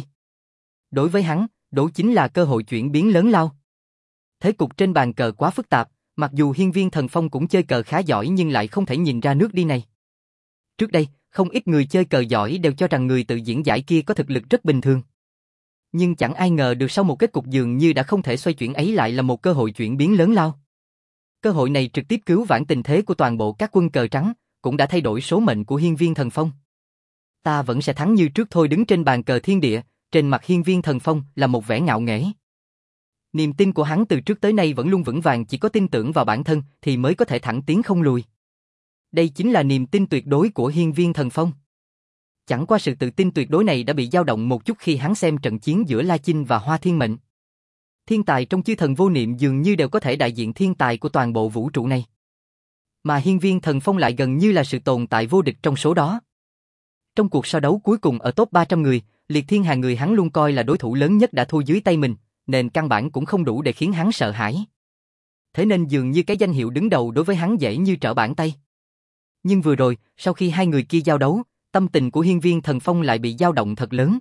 S1: Đối với hắn, đó chính là cơ hội chuyển biến lớn lao. Thế cục trên bàn cờ quá phức tạp, mặc dù Hiên Viên Thần Phong cũng chơi cờ khá giỏi nhưng lại không thể nhìn ra nước đi này. Trước đây, không ít người chơi cờ giỏi đều cho rằng người tự diễn giải kia có thực lực rất bình thường. Nhưng chẳng ai ngờ được sau một kết cục dường như đã không thể xoay chuyển ấy lại là một cơ hội chuyển biến lớn lao. Cơ hội này trực tiếp cứu vãn tình thế của toàn bộ các quân cờ trắng, cũng đã thay đổi số mệnh của Hiên Viên Thần Phong. Ta vẫn sẽ thắng như trước thôi. Đứng trên bàn cờ thiên địa, trên mặt Hiên Viên Thần Phong là một vẻ ngạo nghễ. Niềm tin của hắn từ trước tới nay vẫn luôn vững vàng, chỉ có tin tưởng vào bản thân thì mới có thể thẳng tiến không lùi. Đây chính là niềm tin tuyệt đối của Hiên Viên Thần Phong. Chẳng qua sự tự tin tuyệt đối này đã bị dao động một chút khi hắn xem trận chiến giữa La Chinh và Hoa Thiên Mệnh. Thiên tài trong chư thần vô niệm dường như đều có thể đại diện thiên tài của toàn bộ vũ trụ này. Mà Hiên Viên Thần Phong lại gần như là sự tồn tại vô địch trong số đó. Trong cuộc so đấu cuối cùng ở top ba trăm người, liệt thiên hà người hắn luôn coi là đối thủ lớn nhất đã thua dưới tay mình, nên căn bản cũng không đủ để khiến hắn sợ hãi. Thế nên dường như cái danh hiệu đứng đầu đối với hắn dễ như trở bàn tay. Nhưng vừa rồi, sau khi hai người kia giao đấu, tâm tình của Hiên Viên Thần Phong lại bị dao động thật lớn.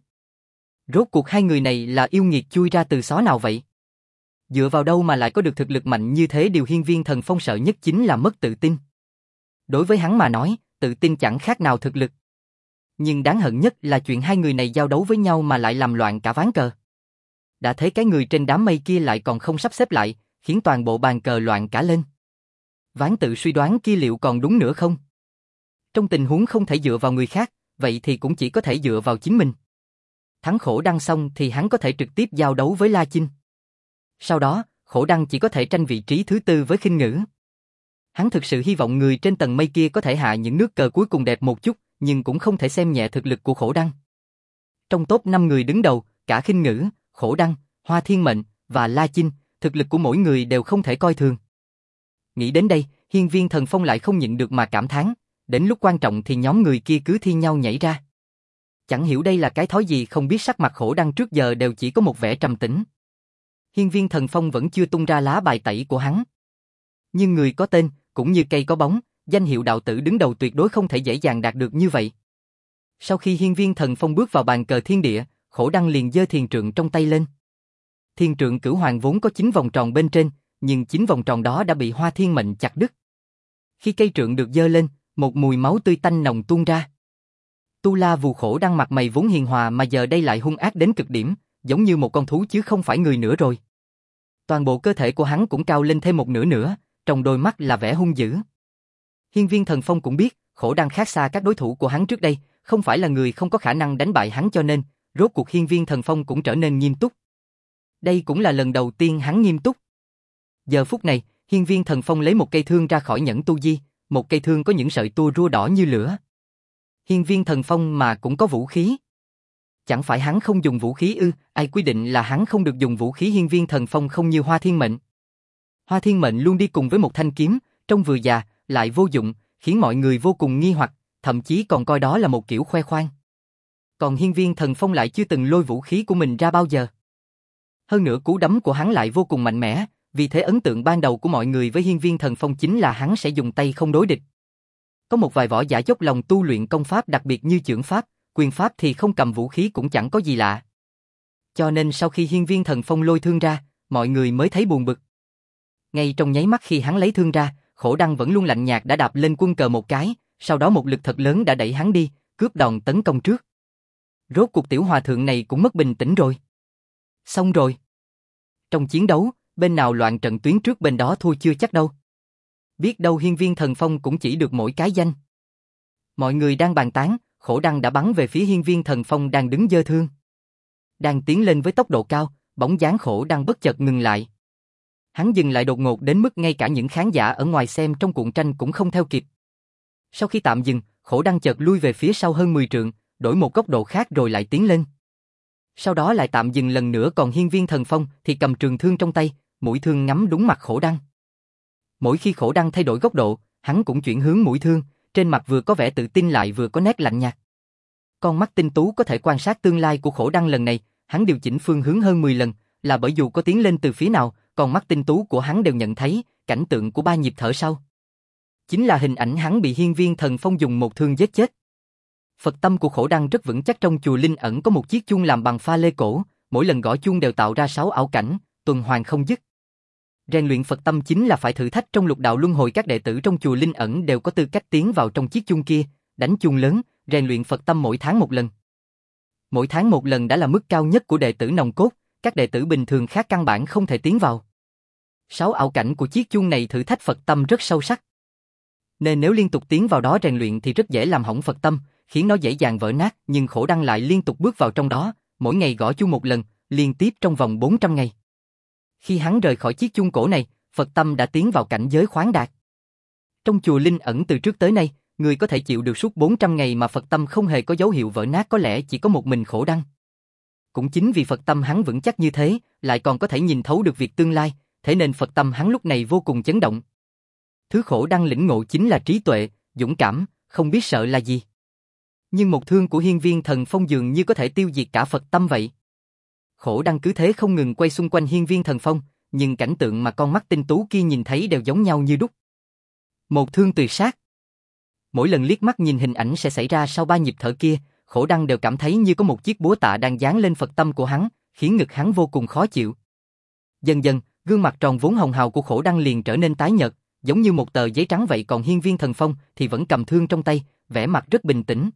S1: Rốt cuộc hai người này là yêu nghiệt chui ra từ xó nào vậy? Dựa vào đâu mà lại có được thực lực mạnh như thế? Điều Hiên Viên Thần Phong sợ nhất chính là mất tự tin. Đối với hắn mà nói, tự tin chẳng khác nào thực lực. Nhưng đáng hận nhất là chuyện hai người này giao đấu với nhau mà lại làm loạn cả ván cờ. Đã thấy cái người trên đám mây kia lại còn không sắp xếp lại, khiến toàn bộ bàn cờ loạn cả lên. Ván tự suy đoán kia liệu còn đúng nữa không? Trong tình huống không thể dựa vào người khác, vậy thì cũng chỉ có thể dựa vào chính mình. Thắng Khổ Đăng xong thì hắn có thể trực tiếp giao đấu với La Chinh. Sau đó, Khổ Đăng chỉ có thể tranh vị trí thứ tư với Khinh Ngữ. Hắn thực sự hy vọng người trên tầng mây kia có thể hạ những nước cờ cuối cùng đẹp một chút, nhưng cũng không thể xem nhẹ thực lực của Khổ Đăng. Trong top năm người đứng đầu, cả Khinh Ngữ, Khổ Đăng, Hoa Thiên Mệnh và La Chinh, thực lực của mỗi người đều không thể coi thường. Nghĩ đến đây, Hiên Viên Thần Phong lại không nhịn được mà cảm thán, đến lúc quan trọng thì nhóm người kia cứ thi nhau nhảy ra. Chẳng hiểu đây là cái thói gì, không biết sắc mặt Khổ Đăng trước giờ đều chỉ có một vẻ trầm tĩnh. Hiên Viên Thần Phong vẫn chưa tung ra lá bài tẩy của hắn. Nhưng người có tên, cũng như cây có bóng, danh hiệu đạo tử đứng đầu tuyệt đối không thể dễ dàng đạt được như vậy. Sau khi Hiên Viên Thần Phong bước vào bàn cờ thiên địa, Khổ Đăng liền giơ thiền trượng trong tay lên. Thiền trượng cửu hoàng vốn có chín vòng tròn bên trên, nhưng chín vòng tròn đó đã bị Hoa Thiên Mệnh chặt đứt. Khi cây trượng được giơ lên, một mùi máu tươi tanh nồng tuôn ra. Tu La Vù Khổ Đăng mặt mày vốn hiền hòa mà giờ đây lại hung ác đến cực điểm, giống như một con thú chứ không phải người nữa rồi. Toàn bộ cơ thể của hắn cũng cao lên thêm một nửa nữa, trong đôi mắt là vẻ hung dữ. Hiên Viên Thần Phong cũng biết, Khổ Đăng khác xa các đối thủ của hắn trước đây, không phải là người không có khả năng đánh bại hắn cho nên, rốt cuộc Hiên Viên Thần Phong cũng trở nên nghiêm túc. Đây cũng là lần đầu tiên hắn nghiêm túc. Giờ phút này, Hiên Viên Thần Phong lấy một cây thương ra khỏi nhẫn tu di, một cây thương có những sợi tua rua đỏ như lửa. Hiên Viên Thần Phong mà cũng có vũ khí. Chẳng phải hắn không dùng vũ khí ư, ai quy định là hắn không được dùng vũ khí? Hiên Viên Thần Phong không như Hoa Thiên Mệnh. Hoa Thiên Mệnh luôn đi cùng với một thanh kiếm, trông vừa già, lại vô dụng, khiến mọi người vô cùng nghi hoặc, thậm chí còn coi đó là một kiểu khoe khoang. Còn Hiên Viên Thần Phong lại chưa từng lôi vũ khí của mình ra bao giờ. Hơn nữa cú đấm của hắn lại vô cùng mạnh mẽ, vì thế ấn tượng ban đầu của mọi người với Hiên Viên Thần Phong chính là hắn sẽ dùng tay không đối địch. Có một vài võ giả dốc lòng tu luyện công pháp đặc biệt như chưởng pháp, quyền pháp thì không cầm vũ khí cũng chẳng có gì lạ. Cho nên sau khi Hiên Viên Thần Phong lôi thương ra, mọi người mới thấy buồn bực. Ngay trong nháy mắt khi hắn lấy thương ra, Khổ Đăng vẫn luôn lạnh nhạt đã đạp lên quân cờ một cái, sau đó một lực thật lớn đã đẩy hắn đi, cướp đòn tấn công trước. Rốt cuộc tiểu hòa thượng này cũng mất bình tĩnh rồi. Xong rồi. Trong chiến đấu, bên nào loạn trận tuyến trước bên đó thua chưa chắc đâu. Biết đâu Hiên Viên Thần Phong cũng chỉ được mỗi cái danh. Mọi người đang bàn tán, Khổ Đăng đã bắn về phía Hiên Viên Thần Phong đang đứng giơ thương. Đang tiến lên với tốc độ cao, bóng dáng Khổ Đăng bất chợt ngừng lại. Hắn dừng lại đột ngột đến mức ngay cả những khán giả ở ngoài xem trong cuộn tranh cũng không theo kịp. Sau khi tạm dừng, Khổ Đăng chợt lui về phía sau hơn mười trượng, đổi một góc độ khác rồi lại tiến lên. Sau đó lại tạm dừng lần nữa, còn Hiên Viên Thần Phong thì cầm trường thương trong tay, mũi thương ngắm đúng mặt Khổ Đăng. Mỗi khi Khổ Đăng thay đổi góc độ, hắn cũng chuyển hướng mũi thương, trên mặt vừa có vẻ tự tin lại vừa có nét lạnh nhạt. Con mắt tinh tú có thể quan sát tương lai của Khổ Đăng lần này, hắn điều chỉnh phương hướng hơn mười lần, là bởi dù có tiến lên từ phía nào, con mắt tinh tú của hắn đều nhận thấy cảnh tượng của ba nhịp thở sau. Chính là hình ảnh hắn bị Hiên Viên Thần Phong dùng một thương giết chết. Phật tâm của Khổ Đăng rất vững chắc. Trong chùa Linh Ẩn có một chiếc chuông làm bằng pha lê cổ, mỗi lần gõ chuông đều tạo ra sáu ảo cảnh, tuần hoàn không dứt. Rèn luyện Phật tâm chính là phải thử thách trong lục đạo luân hồi. Các đệ tử trong chùa Linh Ẩn đều có tư cách tiến vào trong chiếc chuông kia, đánh chuông lớn, rèn luyện Phật tâm mỗi tháng một lần. Mỗi tháng một lần đã là mức cao nhất của đệ tử nòng cốt, các đệ tử bình thường khác căn bản không thể tiến vào. Sáu ảo cảnh của chiếc chuông này thử thách Phật tâm rất sâu sắc. Nên nếu liên tục tiến vào đó rèn luyện thì rất dễ làm hỏng Phật tâm, khiến nó dễ dàng vỡ nát, nhưng Khổ Đăng lại liên tục bước vào trong đó, mỗi ngày gõ chuông một lần, liên tiếp trong vòng bốn trăm ngày. Khi hắn rời khỏi chiếc chuông cổ này, Phật tâm đã tiến vào cảnh giới khoáng đạt. Trong chùa Linh Ẩn từ trước tới nay, người có thể chịu được suốt bốn trăm ngày mà Phật tâm không hề có dấu hiệu vỡ nát có lẽ chỉ có một mình Khổ Đăng. Cũng chính vì Phật tâm hắn vững chắc như thế, lại còn có thể nhìn thấu được việc tương lai, thế nên Phật tâm hắn lúc này vô cùng chấn động. Thứ Khổ Đăng lĩnh ngộ chính là trí tuệ, dũng cảm, không biết sợ là gì. Nhưng một thương của Hiên Viên Thần Phong dường như có thể tiêu diệt cả Phật tâm vậy. Khổ Đăng cứ thế không ngừng quay xung quanh Hiên Viên Thần Phong, nhưng cảnh tượng mà con mắt tinh tú kia nhìn thấy đều giống nhau như đúc. Một thương tuyệt sát. Mỗi lần liếc mắt nhìn hình ảnh sẽ xảy ra sau ba nhịp thở kia, Khổ Đăng đều cảm thấy như có một chiếc búa tạ đang giáng lên Phật tâm của hắn, khiến ngực hắn vô cùng khó chịu. Dần dần, gương mặt tròn vốn hồng hào của Khổ Đăng liền trở nên tái nhợt, giống như một tờ giấy trắng vậy, còn Hiên Viên Thần Phong thì vẫn cầm thương trong tay, vẻ mặt rất bình tĩnh.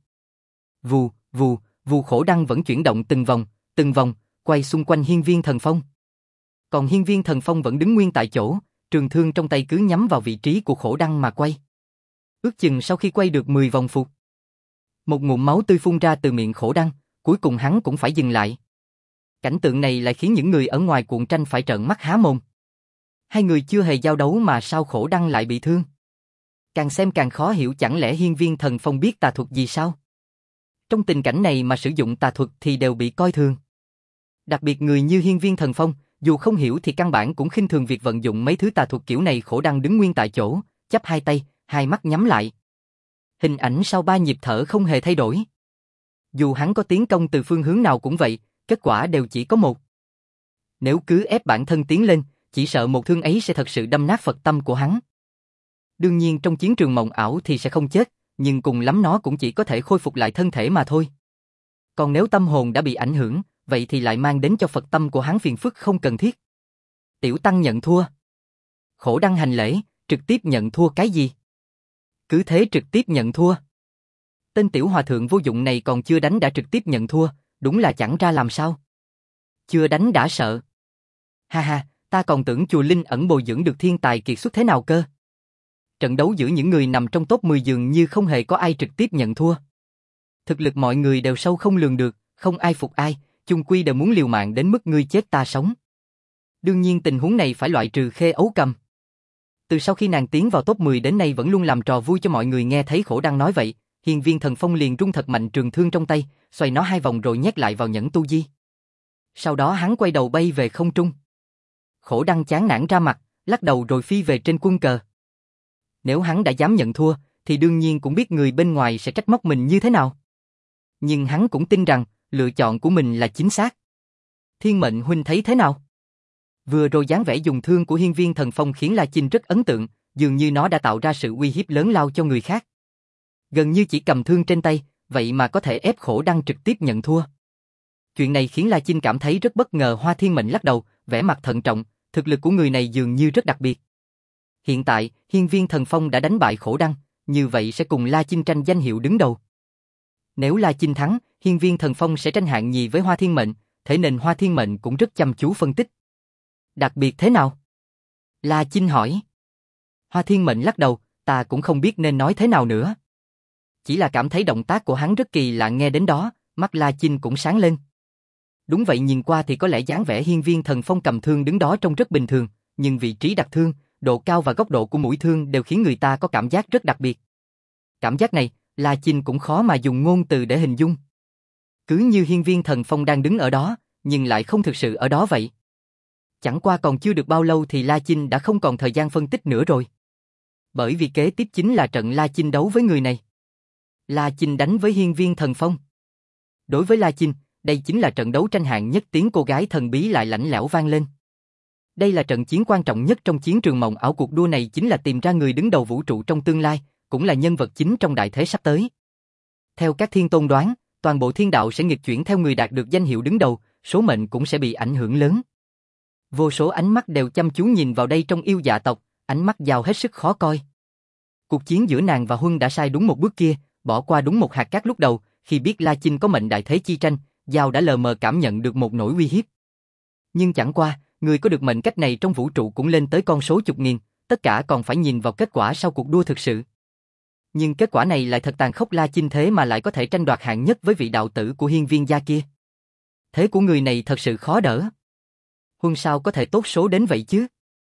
S1: Vù, vù, vù. Khổ Đăng vẫn chuyển động từng vòng, từng vòng, quay xung quanh Hiên Viên Thần Phong. Còn Hiên Viên Thần Phong vẫn đứng nguyên tại chỗ, trường thương trong tay cứ nhắm vào vị trí của Khổ Đăng mà quay. Ước chừng sau khi quay được mười vòng phục, một ngụm máu tươi phun ra từ miệng Khổ Đăng, cuối cùng hắn cũng phải dừng lại. Cảnh tượng này lại khiến những người ở ngoài cuộn tranh phải trợn mắt há mồm. Hai người chưa hề giao đấu mà sao Khổ Đăng lại bị thương? Càng xem càng khó hiểu, chẳng lẽ Hiên Viên Thần Phong biết tà thuật gì sao? Trong tình cảnh này mà sử dụng tà thuật thì đều bị coi thường. Đặc biệt người như Hiên Viên Thần Phong, dù không hiểu thì căn bản cũng khinh thường việc vận dụng mấy thứ tà thuật kiểu này. Khổ Đăng đứng nguyên tại chỗ, chắp hai tay, hai mắt nhắm lại. Hình ảnh sau ba nhịp thở không hề thay đổi. Dù hắn có tiến công từ phương hướng nào cũng vậy, kết quả đều chỉ có một. Nếu cứ ép bản thân tiến lên, chỉ sợ một thương ấy sẽ thật sự đâm nát Phật tâm của hắn. Đương nhiên trong chiến trường mộng ảo thì sẽ không chết, nhưng cùng lắm nó cũng chỉ có thể khôi phục lại thân thể mà thôi. Còn nếu tâm hồn đã bị ảnh hưởng, vậy thì lại mang đến cho Phật tâm của hắn phiền phức không cần thiết. Tiểu tăng nhận thua. Khổ đăng hành lễ, trực tiếp nhận thua cái gì? Cứ thế trực tiếp nhận thua. Tên tiểu hòa thượng vô dụng này còn chưa đánh đã trực tiếp nhận thua, đúng là chẳng ra làm sao. Chưa đánh đã sợ. Ha ha, ta còn tưởng chùa Linh ẩn bồi dưỡng được thiên tài kiệt xuất thế nào cơ. Trận đấu giữa những người nằm trong top mười dường như không hề có ai trực tiếp nhận thua. Thực lực mọi người đều sâu không lường được, không ai phục ai, chung quy đều muốn liều mạng đến mức ngươi chết ta sống. Đương nhiên tình huống này phải loại trừ Khê Ấu Cầm. Từ sau khi nàng tiến vào top mười đến nay vẫn luôn làm trò vui cho mọi người nghe thấy Khổ Đăng nói vậy, Hiên Viên Thần Phong liền rung thật mạnh trường thương trong tay, xoay nó hai vòng rồi nhét lại vào nhẫn tu di. Sau đó hắn quay đầu bay về không trung. Khổ Đăng chán nản ra mặt, lắc đầu rồi phi về trên quân cờ. Nếu hắn đã dám nhận thua, thì đương nhiên cũng biết người bên ngoài sẽ trách móc mình như thế nào. Nhưng hắn cũng tin rằng, lựa chọn của mình là chính xác. Thiên Mệnh huynh thấy thế nào? Vừa rồi dáng vẻ dùng thương của Hiên Viên Thần Phong khiến La Chinh rất ấn tượng, dường như nó đã tạo ra sự uy hiếp lớn lao cho người khác. Gần như chỉ cầm thương trên tay, vậy mà có thể ép Khổ Đăng trực tiếp nhận thua. Chuyện này khiến La Chinh cảm thấy rất bất ngờ. Hoa Thiên Mệnh lắc đầu, vẻ mặt thận trọng, thực lực của người này dường như rất đặc biệt. Hiện tại, Hiên Viên Thần Phong đã đánh bại Khổ Đăng, như vậy sẽ cùng La Chinh tranh danh hiệu đứng đầu. Nếu La Chinh thắng, Hiên Viên Thần Phong sẽ tranh hạng nhì với Hoa Thiên Mệnh, thế nên Hoa Thiên Mệnh cũng rất chăm chú phân tích. Đặc biệt thế nào? La Chinh hỏi. Hoa Thiên Mệnh lắc đầu, ta cũng không biết nên nói thế nào nữa. Chỉ là cảm thấy động tác của hắn rất kỳ lạ, nghe đến đó, mắt La Chinh cũng sáng lên. Đúng vậy, nhìn qua thì có lẽ dáng vẻ Hiên Viên Thần Phong cầm thương đứng đó trông rất bình thường, nhưng vị trí đặt thương, độ cao và góc độ của mũi thương đều khiến người ta có cảm giác rất đặc biệt. Cảm giác này, La Chinh cũng khó mà dùng ngôn từ để hình dung. Cứ như Hiên Viên Thần Phong đang đứng ở đó, nhưng lại không thực sự ở đó vậy. Chẳng qua còn chưa được bao lâu thì La Chinh đã không còn thời gian phân tích nữa rồi. Bởi vì kế tiếp chính là trận La Chinh đấu với người này. La Chinh đánh với Hiên Viên Thần Phong. Đối với La Chinh, đây chính là trận đấu tranh hạng nhất, tiếng cô gái thần bí lại lạnh lẽo vang lên. Đây là trận chiến quan trọng nhất trong chiến trường mộng ảo, cuộc đua này chính là tìm ra người đứng đầu vũ trụ trong tương lai, cũng là nhân vật chính trong đại thế sắp tới. Theo các thiên tôn đoán, toàn bộ thiên đạo sẽ nghịch chuyển theo người đạt được danh hiệu đứng đầu, số mệnh cũng sẽ bị ảnh hưởng lớn. Vô số ánh mắt đều chăm chú nhìn vào đây trong yêu dạ tộc, ánh mắt giàu hết sức khó coi. Cuộc chiến giữa nàng và Huân đã sai đúng một bước kia, bỏ qua đúng một hạt cát lúc đầu, khi biết La Chinh có mệnh đại thế chi tranh, Giao đã lờ mờ cảm nhận được một nỗi uy hiếp. Nhưng chẳng qua, người có được mệnh cách này trong vũ trụ cũng lên tới con số chục nghìn, tất cả còn phải nhìn vào kết quả sau cuộc đua thực sự. Nhưng kết quả này lại thật tàn khốc, La Chinh thế mà lại có thể tranh đoạt hạng nhất với vị đạo tử của Hiên Viên gia kia. Thế của người này thật sự khó đỡ. Huân sao có thể tốt số đến vậy chứ?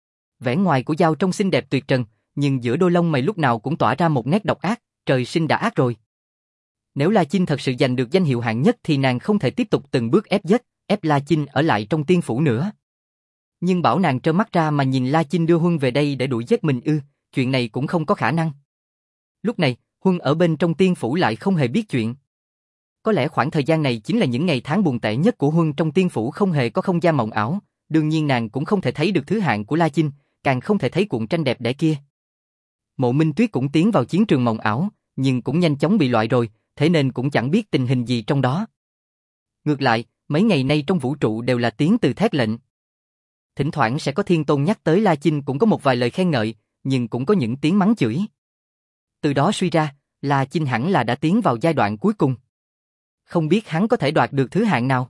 S1: Vẻ ngoài của Giao trông xinh đẹp tuyệt trần, nhưng giữa đôi lông mày lúc nào cũng tỏa ra một nét độc ác, trời sinh đã ác rồi. Nếu La Chinh thật sự giành được danh hiệu hạng nhất thì nàng không thể tiếp tục từng bước ép dết, ép La Chinh ở lại trong tiên phủ nữa. Nhưng bảo nàng trơ mắt ra mà nhìn La Chinh đưa Huân về đây để đuổi giết mình ư, chuyện này cũng không có khả năng. Lúc này, Huân ở bên trong tiên phủ lại không hề biết chuyện. Có lẽ khoảng thời gian này chính là những ngày tháng buồn tẻ nhất của Huân trong tiên phủ, không hề có không gian mộng ảo, đương nhiên nàng cũng không thể thấy được thứ hạng của La Chinh, càng không thể thấy cuộn tranh đẹp đẽ kia. Mộ Minh Tuyết cũng tiến vào chiến trường mộng ảo, nhưng cũng nhanh chóng bị loại rồi, thế nên cũng chẳng biết tình hình gì trong đó. Ngược lại, mấy ngày nay trong vũ trụ đều là tiếng từ thét lệnh. Thỉnh thoảng sẽ có thiên tôn nhắc tới La Chinh, cũng có một vài lời khen ngợi, nhưng cũng có những tiếng mắng chửi. Từ đó suy ra, La Chinh hẳn là đã tiến vào giai đoạn cuối cùng. Không biết hắn có thể đoạt được thứ hạng nào.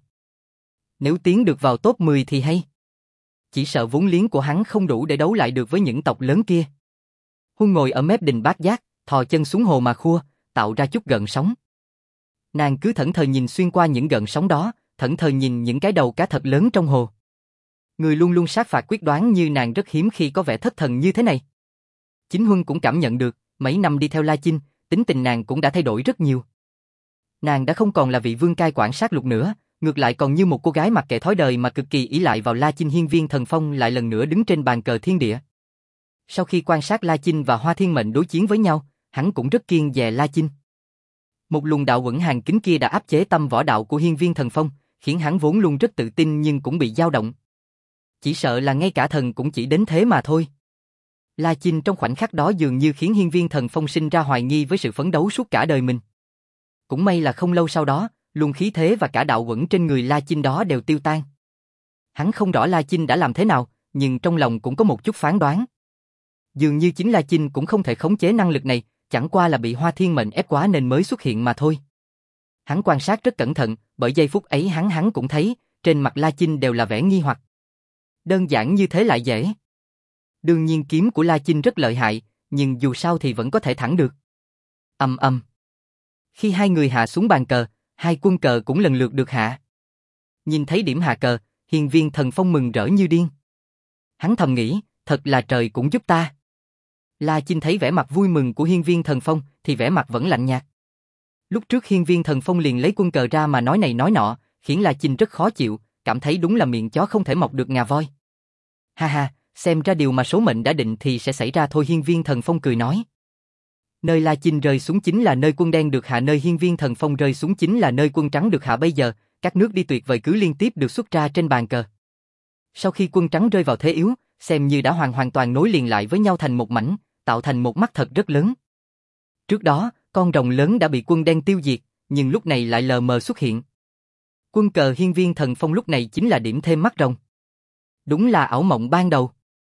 S1: Nếu tiến được vào top mười thì hay. Chỉ sợ vốn liếng của hắn không đủ để đấu lại được với những tộc lớn kia. Huân ngồi ở mép đình Bát Giác, thò chân xuống hồ mà khua, tạo ra chút gợn sóng. Nàng cứ thẫn thờ nhìn xuyên qua những gợn sóng đó, thẫn thờ nhìn những cái đầu cá thật lớn trong hồ. Người luôn luôn sát phạt quyết đoán như nàng rất hiếm khi có vẻ thất thần như thế này. Chính Huân cũng cảm nhận được, mấy năm đi theo La Chinh, tính tình nàng cũng đã thay đổi rất nhiều. Nàng đã không còn là vị vương cai quản sát lục nữa, ngược lại còn như một cô gái mặc kệ thói đời mà cực kỳ ỷ lại vào La Chinh. Hiên Viên Thần Phong lại lần nữa đứng trên bàn cờ thiên địa. Sau khi quan sát La Chinh và Hoa Thiên Mệnh đối chiến với nhau, hắn cũng rất kiêng dè La Chinh. Một luồng đạo uẩn hàng kính kia đã áp chế tâm võ đạo của Hiên Viên Thần Phong, khiến hắn vốn luôn rất tự tin nhưng cũng bị dao động. Chỉ sợ là ngay cả thần cũng chỉ đến thế mà thôi. La Chinh trong khoảnh khắc đó dường như khiến hiên viên thần phong sinh ra hoài nghi với sự phấn đấu suốt cả đời mình. Cũng may là không lâu sau đó, luồng khí thế và cả đạo uẩn trên người La Chinh đó đều tiêu tan. Hắn không rõ La Chinh đã làm thế nào, nhưng trong lòng cũng có một chút phán đoán. Dường như chính La Chinh cũng không thể khống chế năng lực này, chẳng qua là bị Hoa Thiên Mệnh ép quá nên mới xuất hiện mà thôi. Hắn quan sát rất cẩn thận, bởi giây phút ấy hắn hắn cũng thấy, trên mặt La Chinh đều là vẻ nghi hoặc. Đơn giản như thế lại dễ. Đương nhiên kiếm của La Chinh rất lợi hại, nhưng dù sao thì vẫn có thể thẳng được. Ầm ầm. Khi hai người hạ xuống bàn cờ, hai quân cờ cũng lần lượt được hạ. Nhìn thấy điểm hạ cờ, hiên viên thần phong mừng rỡ như điên. Hắn thầm nghĩ, thật là trời cũng giúp ta. La Chinh thấy vẻ mặt vui mừng của hiên viên thần phong, thì vẻ mặt vẫn lạnh nhạt. Lúc trước hiên viên thần phong liền lấy quân cờ ra mà nói này nói nọ, khiến La Chinh rất khó chịu, cảm thấy đúng là miệng chó không thể mọc được ngà voi. Ha ha, xem ra điều mà số mệnh đã định thì sẽ xảy ra thôi, hiên viên thần phong cười nói. Nơi La Chinh rơi xuống chính là nơi quân đen được hạ, nơi hiên viên thần phong rơi xuống chính là nơi quân trắng được hạ. Bây giờ, các nước đi tuyệt vời cứ liên tiếp được xuất ra trên bàn cờ. Sau khi quân trắng rơi vào thế yếu, xem như đã hoàn hoàn toàn nối liền lại với nhau thành một mảnh, tạo thành một mắt thật rất lớn. Trước đó, con rồng lớn đã bị quân đen tiêu diệt, nhưng lúc này lại lờ mờ xuất hiện. Quân cờ hiên viên thần phong lúc này chính là điểm thêm mắt rồng. Đúng là ảo mộng ban đầu.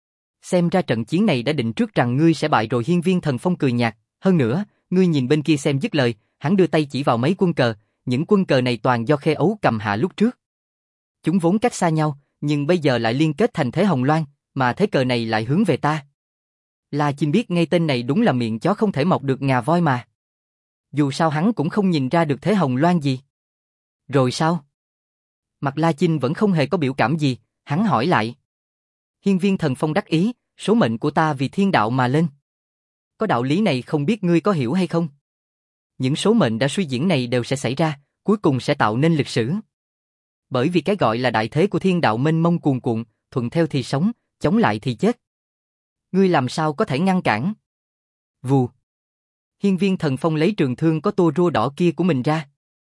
S1: Xem ra trận chiến này đã định trước rằng ngươi sẽ bại rồi, hiên viên thần phong cười nhạt. Hơn nữa, ngươi nhìn bên kia xem. Dứt lời, hắn đưa tay chỉ vào mấy quân cờ, những quân cờ này toàn do Khê Ấu cầm hạ lúc trước. Chúng vốn cách xa nhau, nhưng bây giờ lại liên kết thành thế hồng loan, mà thế cờ này lại hướng về ta. La Chinh biết ngay tên này đúng là miệng chó không thể mọc được ngà voi mà. Dù sao hắn cũng không nhìn ra được thế hồng loan gì. Rồi sao? Mặt La Chinh vẫn không hề có biểu cảm gì, hắn hỏi lại. Hiên viên thần phong đắc ý, số mệnh của ta vì thiên đạo mà lên. Có đạo lý này không biết ngươi có hiểu hay không? Những số mệnh đã suy diễn này đều sẽ xảy ra, cuối cùng sẽ tạo nên lịch sử. Bởi vì cái gọi là đại thế của thiên đạo mênh mông cuồn cuộn, thuận theo thì sống, chống lại thì chết. Ngươi làm sao có thể ngăn cản? Vù. Hiên viên thần phong lấy trường thương có tua rua đỏ kia của mình ra.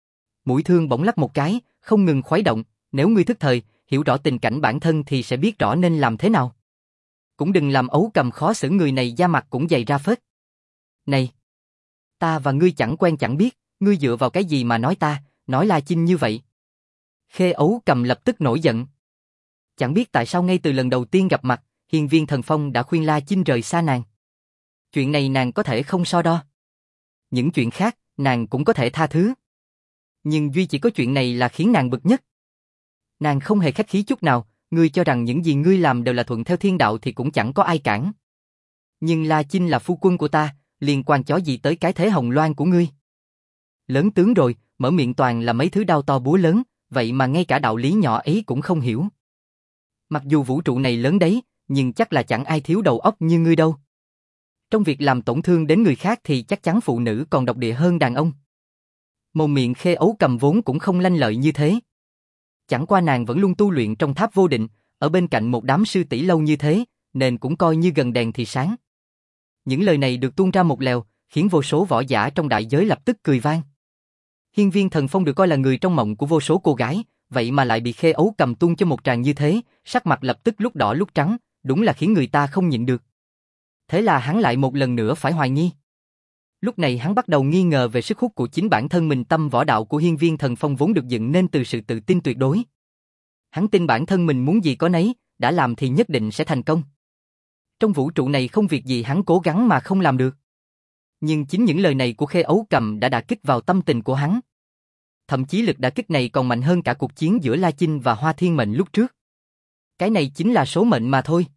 S1: Mũi thương bỗng lắc một cái, không ngừng khuấy động, nếu ngươi thức thời, hiểu rõ tình cảnh bản thân thì sẽ biết rõ nên làm thế nào. Cũng đừng làm Ấu Cầm khó xử, người này da mặt cũng dày ra phết. Này! Ta và ngươi chẳng quen chẳng biết, ngươi dựa vào cái gì mà nói ta, nói La Chinh như vậy? Khê Ấu Cầm lập tức nổi giận. Chẳng biết tại sao ngay từ lần đầu tiên gặp mặt, hiên viên thần phong đã khuyên La Chinh rời xa nàng. Chuyện này nàng có thể không so đo. Những chuyện khác, nàng cũng có thể tha thứ. Nhưng duy chỉ có chuyện này là khiến nàng bực nhất. Nàng không hề khách khí chút nào, ngươi cho rằng những gì ngươi làm đều là thuận theo thiên đạo thì cũng chẳng có ai cản. Nhưng La Chinh là phu quân của ta, liên quan chó gì tới cái thế hồng loan của ngươi? Lớn tướng rồi, mở miệng toàn là mấy thứ đao to búa lớn, vậy mà ngay cả đạo lý nhỏ ấy cũng không hiểu. Mặc dù vũ trụ này lớn đấy, nhưng chắc là chẳng ai thiếu đầu óc như ngươi đâu. Trong việc làm tổn thương đến người khác thì chắc chắn phụ nữ còn độc địa hơn đàn ông. Mồm miệng Khê Ấu Cầm vốn cũng không lanh lợi như thế. Chẳng qua nàng vẫn luôn tu luyện trong tháp vô định, ở bên cạnh một đám sư tỷ lâu như thế, nên cũng coi như gần đèn thì sáng. Những lời này được tuôn ra một lèo, khiến vô số võ giả trong đại giới lập tức cười vang. Hiên viên thần phong được coi là người trong mộng của vô số cô gái, vậy mà lại bị Khê Ấu Cầm tung cho một tràng như thế, sắc mặt lập tức lúc đỏ lúc trắng, đúng là khiến người ta không nhịn được. Thế là hắn lại một lần nữa phải hoài nghi. Lúc này hắn bắt đầu nghi ngờ về sức hút của chính bản thân mình. Tâm võ đạo của hiên viên thần phong vốn được dựng nên từ sự tự tin tuyệt đối. Hắn tin bản thân mình muốn gì có nấy, đã làm thì nhất định sẽ thành công. Trong vũ trụ này không việc gì hắn cố gắng mà không làm được. Nhưng chính những lời này của Khê Ấu Cầm đã đả kích vào tâm tình của hắn. Thậm chí lực đả kích này còn mạnh hơn cả cuộc chiến giữa La Chinh và Hoa Thiên Mệnh lúc trước. Cái này chính là số mệnh mà thôi.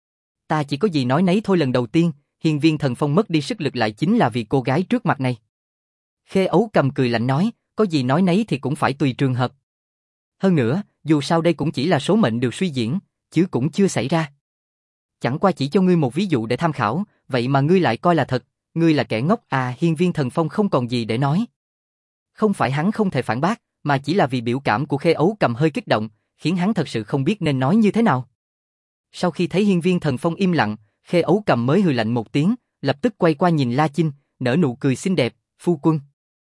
S1: Ta chỉ có gì nói nấy thôi. Lần đầu tiên, hiên viên thần phong mất đi sức lực lại chính là vì cô gái trước mặt này. Khê Ấu Cầm cười lạnh nói, có gì nói nấy thì cũng phải tùy trường hợp. Hơn nữa, dù sao đây cũng chỉ là số mệnh được suy diễn, chứ cũng chưa xảy ra. Chẳng qua chỉ cho ngươi một ví dụ để tham khảo, vậy mà ngươi lại coi là thật, ngươi là kẻ ngốc à. Hiên viên thần phong không còn gì để nói. Không phải hắn không thể phản bác, mà chỉ là vì biểu cảm của Khê Ấu Cầm hơi kích động, khiến hắn thật sự không biết nên nói như thế nào. Sau khi thấy hiên viên thần phong im lặng, Khê Ấu Cầm mới hừ lạnh một tiếng, lập tức quay qua nhìn La Chinh, nở nụ cười xinh đẹp, phu quân.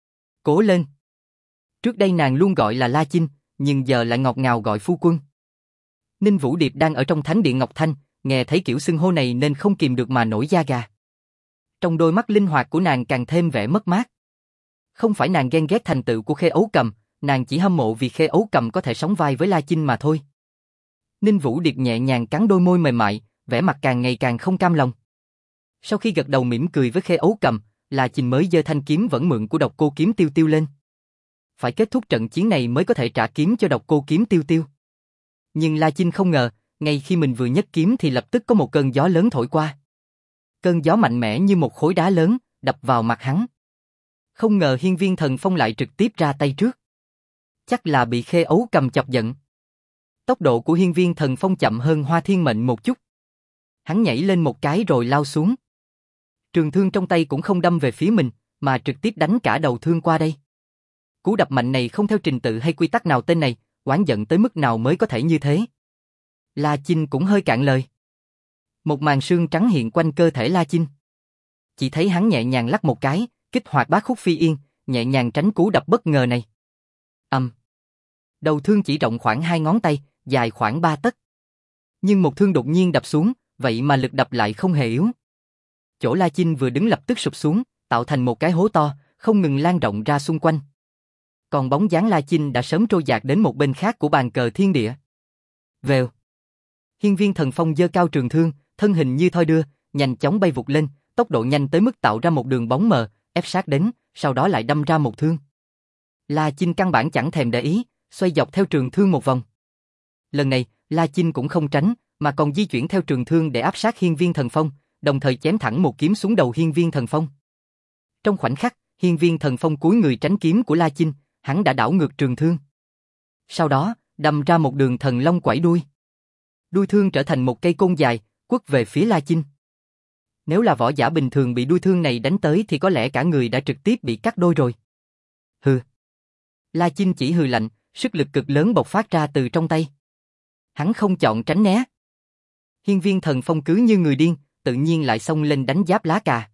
S1: Cố lên. Trước đây nàng luôn gọi là La Chinh, nhưng giờ lại ngọt ngào gọi phu quân. Ninh Vũ Điệp đang ở trong thánh điện Ngọc Thanh, nghe thấy kiểu xưng hô này nên không kìm được mà nổi da gà. Trong đôi mắt linh hoạt của nàng càng thêm vẻ mất mát. Không phải nàng ghen ghét thành tựu của Khê Ấu Cầm, nàng chỉ hâm mộ vì Khê Ấu Cầm có thể sóng vai với La Chinh mà thôi. Ninh Vũ Điệp nhẹ nhàng cắn đôi môi mềm mại, vẻ mặt càng ngày càng không cam lòng. Sau khi gật đầu mỉm cười với Khê Ấu Cầm, La Chinh mới giơ thanh kiếm vẫn mượn của Độc Cô Kiếm Tiêu Tiêu lên. Phải kết thúc trận chiến này mới có thể trả kiếm cho Độc Cô Kiếm Tiêu Tiêu. Nhưng La Chinh không ngờ, ngay khi mình vừa nhấc kiếm thì lập tức có một cơn gió lớn thổi qua. Cơn gió mạnh mẽ như một khối đá lớn, đập vào mặt hắn. Không ngờ Hiên Viên Thần Phong lại trực tiếp ra tay trước. Chắc là bị Khê Ấu Cầm chọc giận. Tốc độ của Hiên Viên Thần Phong chậm hơn Hoa Thiên Mệnh một chút. Hắn nhảy lên một cái rồi lao xuống. Trường thương trong tay cũng không đâm về phía mình, mà trực tiếp đánh cả đầu thương qua đây. Cú đập mạnh này không theo trình tự hay quy tắc nào tên này, oán giận tới mức nào mới có thể như thế. La Chinh cũng hơi cạn lời. Một màn sương trắng hiện quanh cơ thể La Chinh. Chỉ thấy hắn nhẹ nhàng lắc một cái, kích hoạt Bát Khúc Phi Yên, nhẹ nhàng tránh cú đập bất ngờ này. Ầm. Um. Đầu thương chỉ rộng khoảng hai ngón tay, dài khoảng ba tấc. Nhưng một thương đột nhiên đập xuống, vậy mà lực đập lại không hề yếu. Chỗ La Chinh vừa đứng lập tức sụp xuống, tạo thành một cái hố to, không ngừng lan rộng ra xung quanh. Còn bóng dáng La Chinh đã sớm trôi dạt đến một bên khác của bàn cờ thiên địa. Vèo. Hiên Viên Thần Phong giơ cao trường thương, thân hình như thoi đưa, nhanh chóng bay vụt lên, tốc độ nhanh tới mức tạo ra một đường bóng mờ, ép sát đến, sau đó lại đâm ra một thương. La Chinh căn bản chẳng thèm để ý, xoay dọc theo trường thương một vòng. Lần này, La Chinh cũng không tránh, mà còn di chuyển theo trường thương để áp sát Hiên Viên Thần Phong, đồng thời chém thẳng một kiếm xuống đầu Hiên Viên Thần Phong. Trong khoảnh khắc, Hiên Viên Thần Phong cúi người tránh kiếm của La Chinh, hắn đã đảo ngược trường thương. Sau đó, đâm ra một đường thần long quẩy đuôi. Đuôi thương trở thành một cây côn dài, quất về phía La Chinh. Nếu là võ giả bình thường bị đuôi thương này đánh tới thì có lẽ cả người đã trực tiếp bị cắt đôi rồi. Hừ. La Chinh chỉ hừ lạnh, sức lực cực lớn bộc phát ra từ trong tay. Hắn không chọn tránh né. Hiên Viên Thần Phong cứ như người điên, tự nhiên lại xông lên đánh giáp lá cà.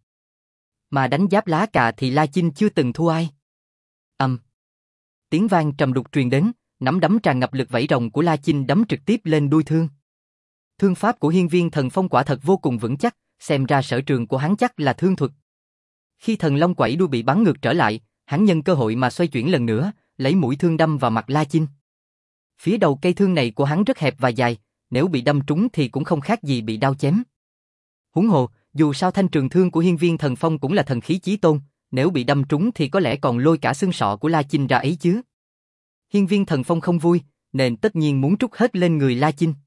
S1: Mà đánh giáp lá cà thì La Chinh chưa từng thua ai. Ầm. Um. Tiếng vang trầm đục truyền đến, nắm đấm tràn ngập lực vẫy rồng của La Chinh đấm trực tiếp lên đuôi thương. Thương pháp của Hiên Viên Thần Phong quả thật vô cùng vững chắc, xem ra sở trường của hắn chắc là thương thuật. Khi thần long quẩy đuôi bị bắn ngược trở lại, hắn nhân cơ hội mà xoay chuyển lần nữa, lấy mũi thương đâm vào mặt La Chinh. Phía đầu cây thương này của hắn rất hẹp và dài, nếu bị đâm trúng thì cũng không khác gì bị đao chém. Huống hồ, dù sao thanh trường thương của Hiên Viên Thần Phong cũng là thần khí chí tôn, nếu bị đâm trúng thì có lẽ còn lôi cả xương sọ của La Chinh ra ấy chứ. Hiên Viên Thần Phong không vui, nên tất nhiên muốn trút hết lên người La Chinh.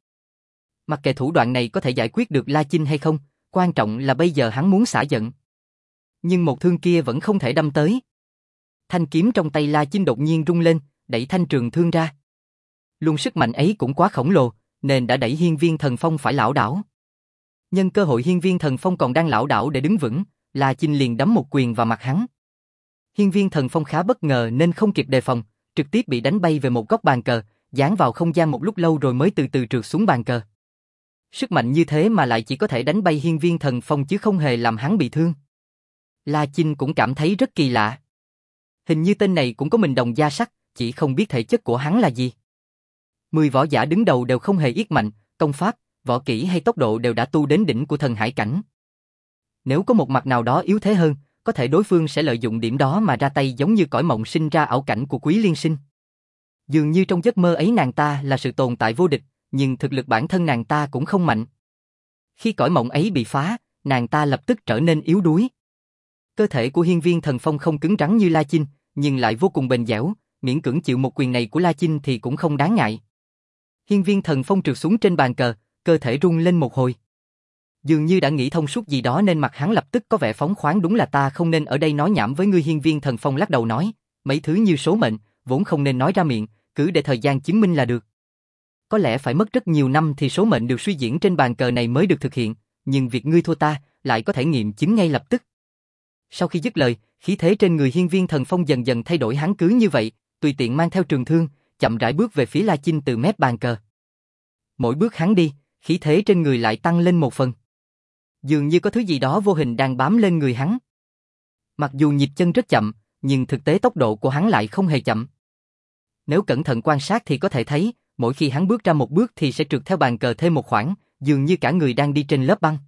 S1: Mặc kệ thủ đoạn này có thể giải quyết được La Chinh hay không, quan trọng là bây giờ hắn muốn xả giận. Nhưng một thương kia vẫn không thể đâm tới. Thanh kiếm trong tay La Chinh đột nhiên rung lên, đẩy thanh trường thương ra. Luôn sức mạnh ấy cũng quá khổng lồ, nên đã đẩy Hiên Viên Thần Phong phải lảo đảo. Nhân cơ hội Hiên Viên Thần Phong còn đang lảo đảo để đứng vững, La Chinh liền đấm một quyền vào mặt hắn. Hiên Viên Thần Phong khá bất ngờ nên không kịp đề phòng, trực tiếp bị đánh bay về một góc bàn cờ, dán vào không gian một lúc lâu rồi mới từ từ trượt xuống bàn cờ. Sức mạnh như thế mà lại chỉ có thể đánh bay Hiên Viên Thần Phong chứ không hề làm hắn bị thương. La Chinh cũng cảm thấy rất kỳ lạ. Hình như tên này cũng có mình đồng da sắt, chỉ không biết thể chất của hắn là gì. Mười võ giả đứng đầu đều không hề yết mạnh, công pháp, võ kỹ hay tốc độ đều đã tu đến đỉnh của thần hải cảnh. Nếu có một mặt nào đó yếu thế hơn, có thể đối phương sẽ lợi dụng điểm đó mà ra tay giống như cõi mộng sinh ra ảo cảnh của Quý Liên Sinh. Dường như trong giấc mơ ấy nàng ta là sự tồn tại vô địch, nhưng thực lực bản thân nàng ta cũng không mạnh. Khi cõi mộng ấy bị phá, nàng ta lập tức trở nên yếu đuối. Cơ thể của Hiên Viên Thần Phong không cứng rắn như La Chinh, nhưng lại vô cùng bền dẻo, miễn cưỡng chịu một quyền này của La Chinh thì cũng không đáng ngại. Hiên Viên Thần Phong trượt xuống trên bàn cờ, cơ thể rung lên một hồi. Dường như đã nghĩ thông suốt gì đó nên mặt hắn lập tức có vẻ phóng khoáng, đúng là ta không nên ở đây nói nhảm với ngươi. Hiên Viên Thần Phong lắc đầu nói, mấy thứ như số mệnh, vốn không nên nói ra miệng, cứ để thời gian chứng minh là được. Có lẽ phải mất rất nhiều năm thì số mệnh được suy diễn trên bàn cờ này mới được thực hiện, nhưng việc ngươi thua ta, lại có thể nghiệm chứng ngay lập tức. Sau khi dứt lời, khí thế trên người Hiên Viên Thần Phong dần dần thay đổi, hắn cứ như vậy, tùy tiện mang theo trường thương, chậm rãi bước về phía La Chinh từ mép bàn cờ. Mỗi bước hắn đi, khí thế trên người lại tăng lên một phần. Dường như có thứ gì đó vô hình đang bám lên người hắn. Mặc dù nhịp chân rất chậm, nhưng thực tế tốc độ của hắn lại không hề chậm. Nếu cẩn thận quan sát thì có thể thấy, mỗi khi hắn bước ra một bước thì sẽ trượt theo bàn cờ thêm một khoảng, dường như cả người đang đi trên lớp băng.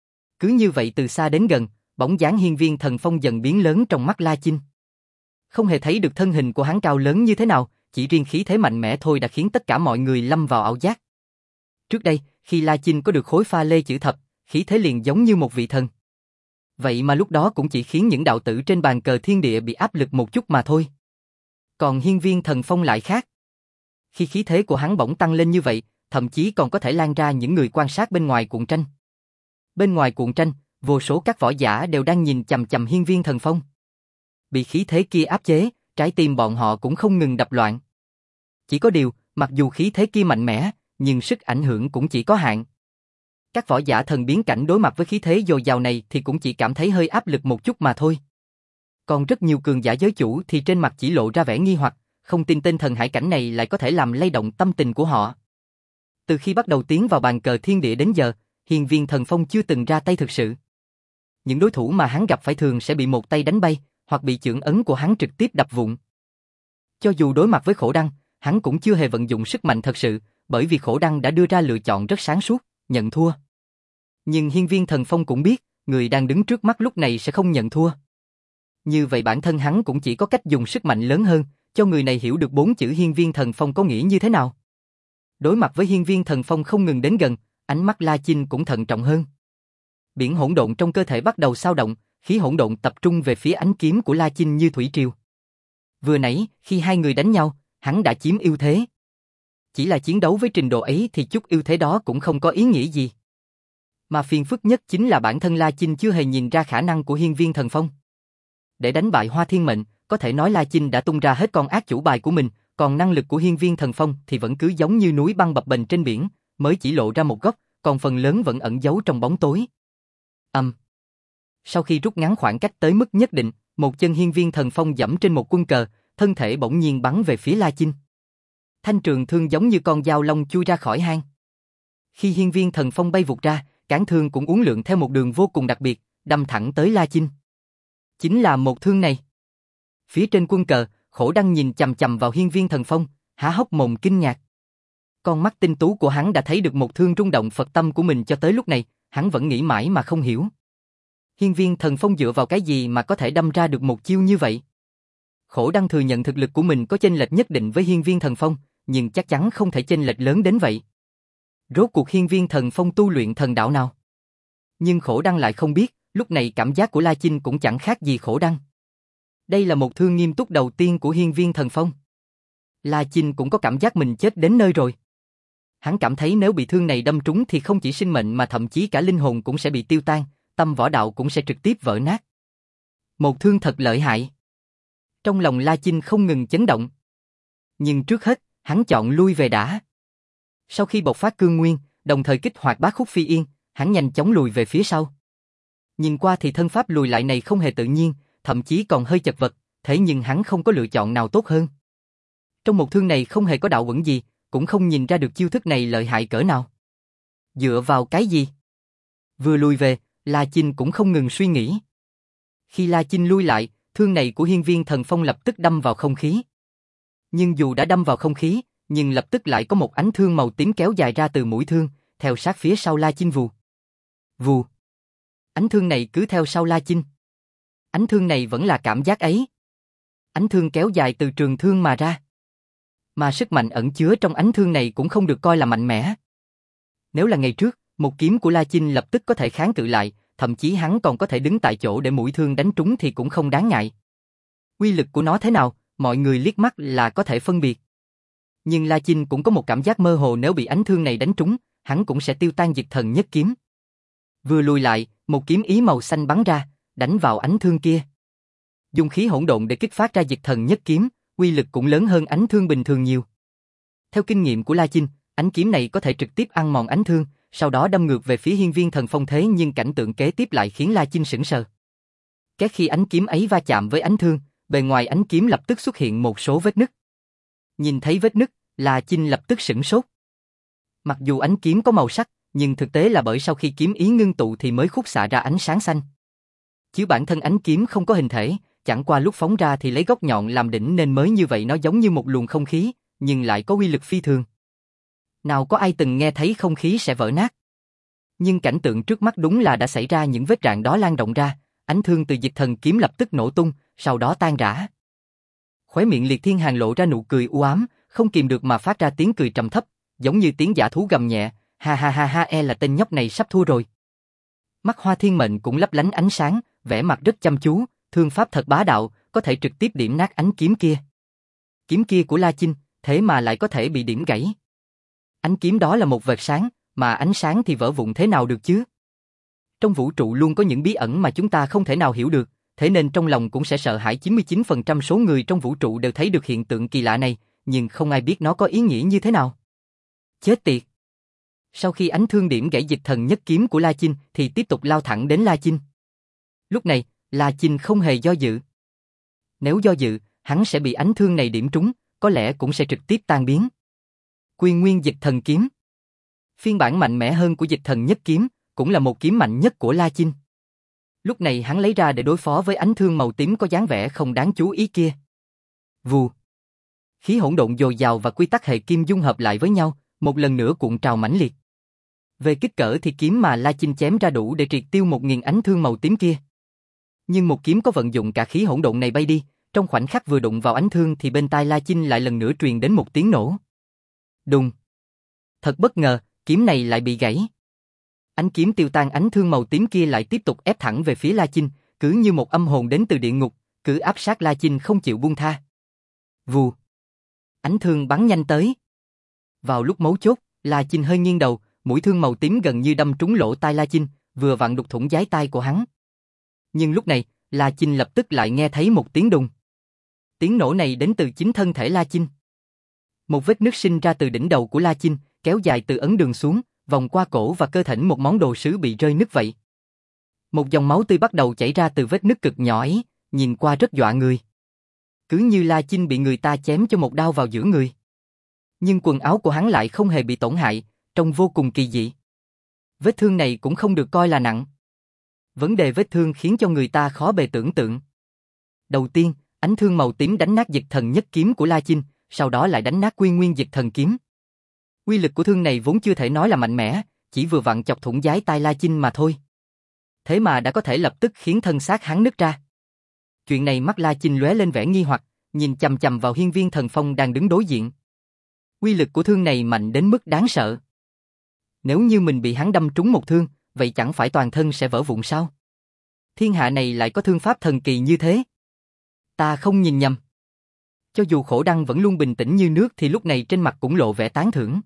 S1: Cứ như vậy từ xa đến gần, bóng dáng hiên viên thần phong dần biến lớn trong mắt La Chinh. Không hề thấy được thân hình của hắn cao lớn như thế nào, chỉ riêng khí thế mạnh mẽ thôi đã khiến tất cả mọi người lâm vào ảo giác. Trước đây, khi La Chinh có được khối pha lê chữ thập, khí thế liền giống như một vị thần. Vậy mà lúc đó cũng chỉ khiến những đạo tử trên bàn cờ thiên địa bị áp lực một chút mà thôi. Còn hiên viên thần phong lại khác. Khi khí thế của hắn bỗng tăng lên như vậy, thậm chí còn có thể lan ra những người quan sát bên ngoài cuộn tranh. Bên ngoài cuộn tranh, vô số các võ giả đều đang nhìn chằm chằm hiên viên thần phong. Bị khí thế kia áp chế, trái tim bọn họ cũng không ngừng đập loạn. Chỉ có điều, mặc dù khí thế kia mạnh mẽ, nhưng sức ảnh hưởng cũng chỉ có hạn. Các võ giả thần biến cảnh đối mặt với khí thế dồi dào này thì cũng chỉ cảm thấy hơi áp lực một chút mà thôi. Còn rất nhiều cường giả giới chủ thì trên mặt chỉ lộ ra vẻ nghi hoặc, không tin tên thần hải cảnh này lại có thể làm lay động tâm tình của họ. Từ khi bắt đầu tiến vào bàn cờ thiên địa đến giờ, hiên viên thần phong chưa từng ra tay thực sự. Những đối thủ mà hắn gặp phải thường sẽ bị một tay đánh bay, hoặc bị chưởng ấn của hắn trực tiếp đập vụn. Cho dù đối mặt với Khổ Đăng, hắn cũng chưa hề vận dụng sức mạnh thật sự, bởi vì Khổ Đăng đã đưa ra lựa chọn rất sáng suốt, nhận thua. Nhưng hiên viên thần phong cũng biết, người đang đứng trước mắt lúc này sẽ không nhận thua. Như vậy bản thân hắn cũng chỉ có cách dùng sức mạnh lớn hơn, cho người này hiểu được bốn chữ hiên viên thần phong có nghĩa như thế nào. Đối mặt với hiên viên thần phong không ngừng đến gần, ánh mắt La Chinh cũng thận trọng hơn. Biển hỗn độn trong cơ thể bắt đầu xao động, khí hỗn độn tập trung về phía ánh kiếm của La Chinh như thủy triều. Vừa nãy, khi hai người đánh nhau, hắn đã chiếm ưu thế. Chỉ là chiến đấu với trình độ ấy thì chút ưu thế đó cũng không có ý nghĩa gì. Mà phiền phức nhất chính là bản thân La Chinh chưa hề nhìn ra khả năng của hiên viên thần phong. Để đánh bại Hoa Thiên Mệnh, có thể nói La Chinh đã tung ra hết con ác chủ bài của mình, còn năng lực của hiên viên thần phong thì vẫn cứ giống như núi băng bập bềnh trên biển, mới chỉ lộ ra một góc, còn phần lớn vẫn ẩn giấu trong bóng tối. Âm. Um. Sau khi rút ngắn khoảng cách tới mức nhất định, một chân hiên viên thần phong giẫm trên một quân cờ, thân thể bỗng nhiên bắn về phía La Chinh. Thanh trường thương giống như con dao long chui ra khỏi hang. Khi hiên viên thần phong bay vụt ra, cán thương cũng uốn lượn theo một đường vô cùng đặc biệt, đâm thẳng tới La Chinh. Chính là một thương này. Phía trên quân cờ, Khổ Đăng nhìn chằm chằm vào hiên viên thần phong, há hốc mồm kinh ngạc. Con mắt tinh tú của hắn đã thấy được một thương rung động Phật tâm của mình cho tới lúc này, hắn vẫn nghĩ mãi mà không hiểu. Hiên viên thần phong dựa vào cái gì mà có thể đâm ra được một chiêu như vậy? Khổ Đăng thừa nhận thực lực của mình có chênh lệch nhất định với hiên viên thần phong, nhưng chắc chắn không thể chênh lệch lớn đến vậy. Rốt cuộc hiên viên thần phong tu luyện thần đạo nào? Nhưng Khổ Đăng lại không biết, lúc này cảm giác của La Chinh cũng chẳng khác gì Khổ Đăng. Đây là một thương nghiêm túc đầu tiên của hiên viên thần phong. La Chinh cũng có cảm giác mình chết đến nơi rồi. Hắn cảm thấy nếu bị thương này đâm trúng thì không chỉ sinh mệnh mà thậm chí cả linh hồn cũng sẽ bị tiêu tan, tâm võ đạo cũng sẽ trực tiếp vỡ nát. Một thương thật lợi hại. Trong lòng La Chinh không ngừng chấn động. Nhưng trước hết, hắn chọn lui về đã. Sau khi bộc phát cương nguyên, đồng thời kích hoạt bát khúc phi yên, hắn nhanh chóng lùi về phía sau. Nhìn qua thì thân pháp lùi lại này không hề tự nhiên, thậm chí còn hơi chật vật, thế nhưng hắn không có lựa chọn nào tốt hơn. Trong một thương này không hề có đạo vững gì, cũng không nhìn ra được chiêu thức này lợi hại cỡ nào. Dựa vào cái gì? Vừa lùi về, La Chinh cũng không ngừng suy nghĩ. Khi La Chinh lui lại, thương này của hiên viên thần phong lập tức đâm vào không khí. Nhưng dù đã đâm vào không khí, nhưng lập tức lại có một ánh thương màu tím kéo dài ra từ mũi thương, theo sát phía sau La Chinh vù. Vù. Ánh thương này cứ theo sau La Chinh. Ánh thương này vẫn là cảm giác ấy. Ánh thương kéo dài từ trường thương mà ra. Mà sức mạnh ẩn chứa trong ánh thương này cũng không được coi là mạnh mẽ. Nếu là ngày trước, một kiếm của La Chinh lập tức có thể kháng cự lại, thậm chí hắn còn có thể đứng tại chỗ để mũi thương đánh trúng thì cũng không đáng ngại. Uy lực của nó thế nào, mọi người liếc mắt là có thể phân biệt. Nhưng La Chinh cũng có một cảm giác mơ hồ nếu bị ánh thương này đánh trúng, hắn cũng sẽ tiêu tan diệt thần nhất kiếm. Vừa lùi lại, một kiếm ý màu xanh bắn ra, đánh vào ánh thương kia. Dùng khí hỗn độn để kích phát ra diệt thần nhất kiếm, uy lực cũng lớn hơn ánh thương bình thường nhiều. Theo kinh nghiệm của La Chinh, ánh kiếm này có thể trực tiếp ăn mòn ánh thương, sau đó đâm ngược về phía hiên viên thần phong thế nhưng cảnh tượng kế tiếp lại khiến La Chinh sững sờ. Cái khi ánh kiếm ấy va chạm với ánh thương, bề ngoài ánh kiếm lập tức xuất hiện một số vết nứt. Nhìn thấy vết nứt, La Chinh lập tức sửng sốt. Mặc dù ánh kiếm có màu sắc, nhưng thực tế là bởi sau khi kiếm ý ngưng tụ thì mới khúc xạ ra ánh sáng xanh. Chứ bản thân ánh kiếm không có hình thể, chẳng qua lúc phóng ra thì lấy góc nhọn làm đỉnh nên mới như vậy, nó giống như một luồng không khí, nhưng lại có uy lực phi thường. Nào có ai từng nghe thấy không khí sẽ vỡ nát. Nhưng cảnh tượng trước mắt đúng là đã xảy ra, những vết rạn đó lan rộng ra, ánh thương từ Dịch Thần kiếm lập tức nổ tung, sau đó tan rã. Khóe miệng Liệt Thiên Hàn lộ ra nụ cười u ám, không kìm được mà phát ra tiếng cười trầm thấp, giống như tiếng dã thú gầm nhẹ, ha ha ha ha, e là tên nhóc này sắp thua rồi. Mắt Hoa Thiên Mệnh cũng lấp lánh ánh sáng, vẻ mặt rất chăm chú, thương pháp thật bá đạo, có thể trực tiếp điểm nát ánh kiếm kia. Kiếm kia của La Chinh, thế mà lại có thể bị điểm gãy. Ánh kiếm đó là một vệt sáng, mà ánh sáng thì vỡ vụn thế nào được chứ? Trong vũ trụ luôn có những bí ẩn mà chúng ta không thể nào hiểu được, thế nên trong lòng cũng sẽ sợ hãi. Chín mươi chín phần trăm số người trong vũ trụ đều thấy được hiện tượng kỳ lạ này, nhưng không ai biết nó có ý nghĩa như thế nào. Chết tiệt! Sau khi ánh thương điểm gãy Dịch Thần nhất kiếm của La Chinh thì tiếp tục lao thẳng đến La Chinh. Lúc này, La Chinh không hề do dự. Nếu do dự, hắn sẽ bị ánh thương này điểm trúng, có lẽ cũng sẽ trực tiếp tan biến. Quy Nguyên Dịch Thần kiếm. Phiên bản mạnh mẽ hơn của Dịch Thần nhất kiếm, cũng là một kiếm mạnh nhất của La Chinh. Lúc này hắn lấy ra để đối phó với ánh thương màu tím có dáng vẻ không đáng chú ý kia. Vù. Khí hỗn độn dồi dào và quy tắc hệ kim dung hợp lại với nhau, một lần nữa cuộn trào mãnh liệt. Về kích cỡ thì kiếm mà La Chinh chém ra đủ để triệt tiêu một nghìn ánh thương màu tím kia. Nhưng một kiếm có vận dụng cả khí hỗn độn này bay đi, trong khoảnh khắc vừa đụng vào ánh thương thì bên tai La Chinh lại lần nữa truyền đến một tiếng nổ. Đùng. Thật bất ngờ, kiếm này lại bị gãy. Ánh kiếm tiêu tan ánh thương màu tím kia lại tiếp tục ép thẳng về phía La Chinh, cứ như một âm hồn đến từ địa ngục, cứ áp sát La Chinh không chịu buông tha. Vù. Ánh thương bắn nhanh tới. Vào lúc mấu chốt, La Chinh hơi nghiêng đầu, mũi thương màu tím gần như đâm trúng lỗ tai La Chinh, vừa vặn đục thủng giái tai của hắn. Nhưng lúc này, La Chinh lập tức lại nghe thấy một tiếng đùng. Tiếng nổ này đến từ chính thân thể La Chinh. Một vết nứt sinh ra từ đỉnh đầu của La Chinh, kéo dài từ ấn đường xuống, vòng qua cổ và cơ thể một món đồ sứ bị rơi nứt vậy. Một dòng máu tươi bắt đầu chảy ra từ vết nứt cực nhỏ ấy, nhìn qua rất dọa người. Cứ như La Chinh bị người ta chém cho một đao vào giữa người. Nhưng quần áo của hắn lại không hề bị tổn hại, trông vô cùng kỳ dị. Vết thương này cũng không được coi là nặng. Vấn đề vết thương khiến cho người ta khó bề tưởng tượng. Đầu tiên, ánh thương màu tím đánh nát Dịch Thần nhất kiếm của La Chinh, sau đó lại đánh nát Quy Nguyên Dịch Thần kiếm. Uy lực của thương này vốn chưa thể nói là mạnh mẽ, chỉ vừa vặn chọc thủng giái tai La Chinh mà thôi. Thế mà đã có thể lập tức khiến thân xác hắn nứt ra. Chuyện này mắt La Chinh lóe lên vẻ nghi hoặc, nhìn chằm chằm vào Hiên Viên Thần Phong đang đứng đối diện. Uy lực của thương này mạnh đến mức đáng sợ. Nếu như mình bị hắn đâm trúng một thương, vậy chẳng phải toàn thân sẽ vỡ vụn sao? Thiên hạ này lại có thương pháp thần kỳ như thế. Ta không nhìn nhầm. Cho dù Khổ Đăng vẫn luôn bình tĩnh như nước thì lúc này trên mặt cũng lộ vẻ tán thưởng.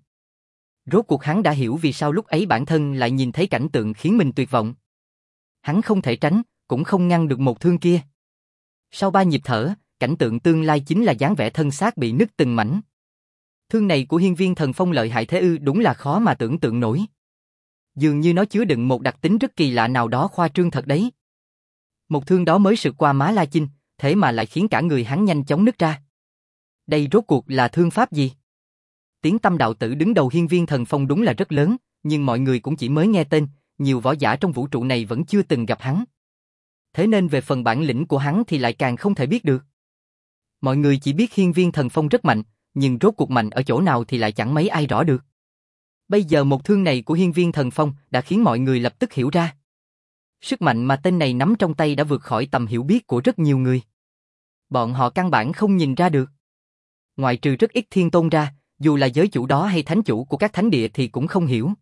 S1: Rốt cuộc hắn đã hiểu vì sao lúc ấy bản thân lại nhìn thấy cảnh tượng khiến mình tuyệt vọng. Hắn không thể tránh, cũng không ngăn được một thương kia. Sau ba nhịp thở, cảnh tượng tương lai chính là dáng vẻ thân xác bị nứt từng mảnh. Thương này của Hiên Viên Thần Phong lợi hại thế ư, đúng là khó mà tưởng tượng nổi. Dường như nó chứa đựng một đặc tính rất kỳ lạ nào đó, khoa trương thật đấy. Một thương đó mới sượt qua má La Chinh, thế mà lại khiến cả người hắn nhanh chóng nứt ra. Đây rốt cuộc là thương pháp gì? Tiếng tâm đạo tử đứng đầu Hiên Viên Thần Phong đúng là rất lớn, nhưng mọi người cũng chỉ mới nghe tên, nhiều võ giả trong vũ trụ này vẫn chưa từng gặp hắn. Thế nên về phần bản lĩnh của hắn thì lại càng không thể biết được. Mọi người chỉ biết Hiên Viên Thần Phong rất mạnh, nhưng rốt cuộc mạnh ở chỗ nào thì lại chẳng mấy ai rõ được. Bây giờ một thương này của Hiên Viên Thần Phong đã khiến mọi người lập tức hiểu ra. Sức mạnh mà tên này nắm trong tay đã vượt khỏi tầm hiểu biết của rất nhiều người. Bọn họ căn bản không nhìn ra được. Ngoại trừ rất ít thiên tôn ra, dù là giới chủ đó hay thánh chủ của các thánh địa thì cũng không hiểu.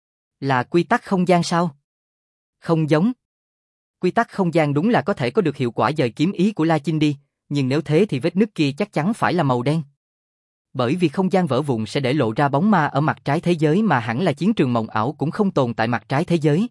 S1: Là quy tắc không gian sao? Không giống. Quy tắc không gian đúng là có thể có được hiệu quả dời kiếm ý của La Chinh đi, nhưng nếu thế thì vết nứt kia chắc chắn phải là màu đen. Bởi vì không gian vỡ vụn sẽ để lộ ra bóng ma ở mặt trái thế giới mà hẳn là chiến trường mộng ảo cũng không tồn tại mặt trái thế giới.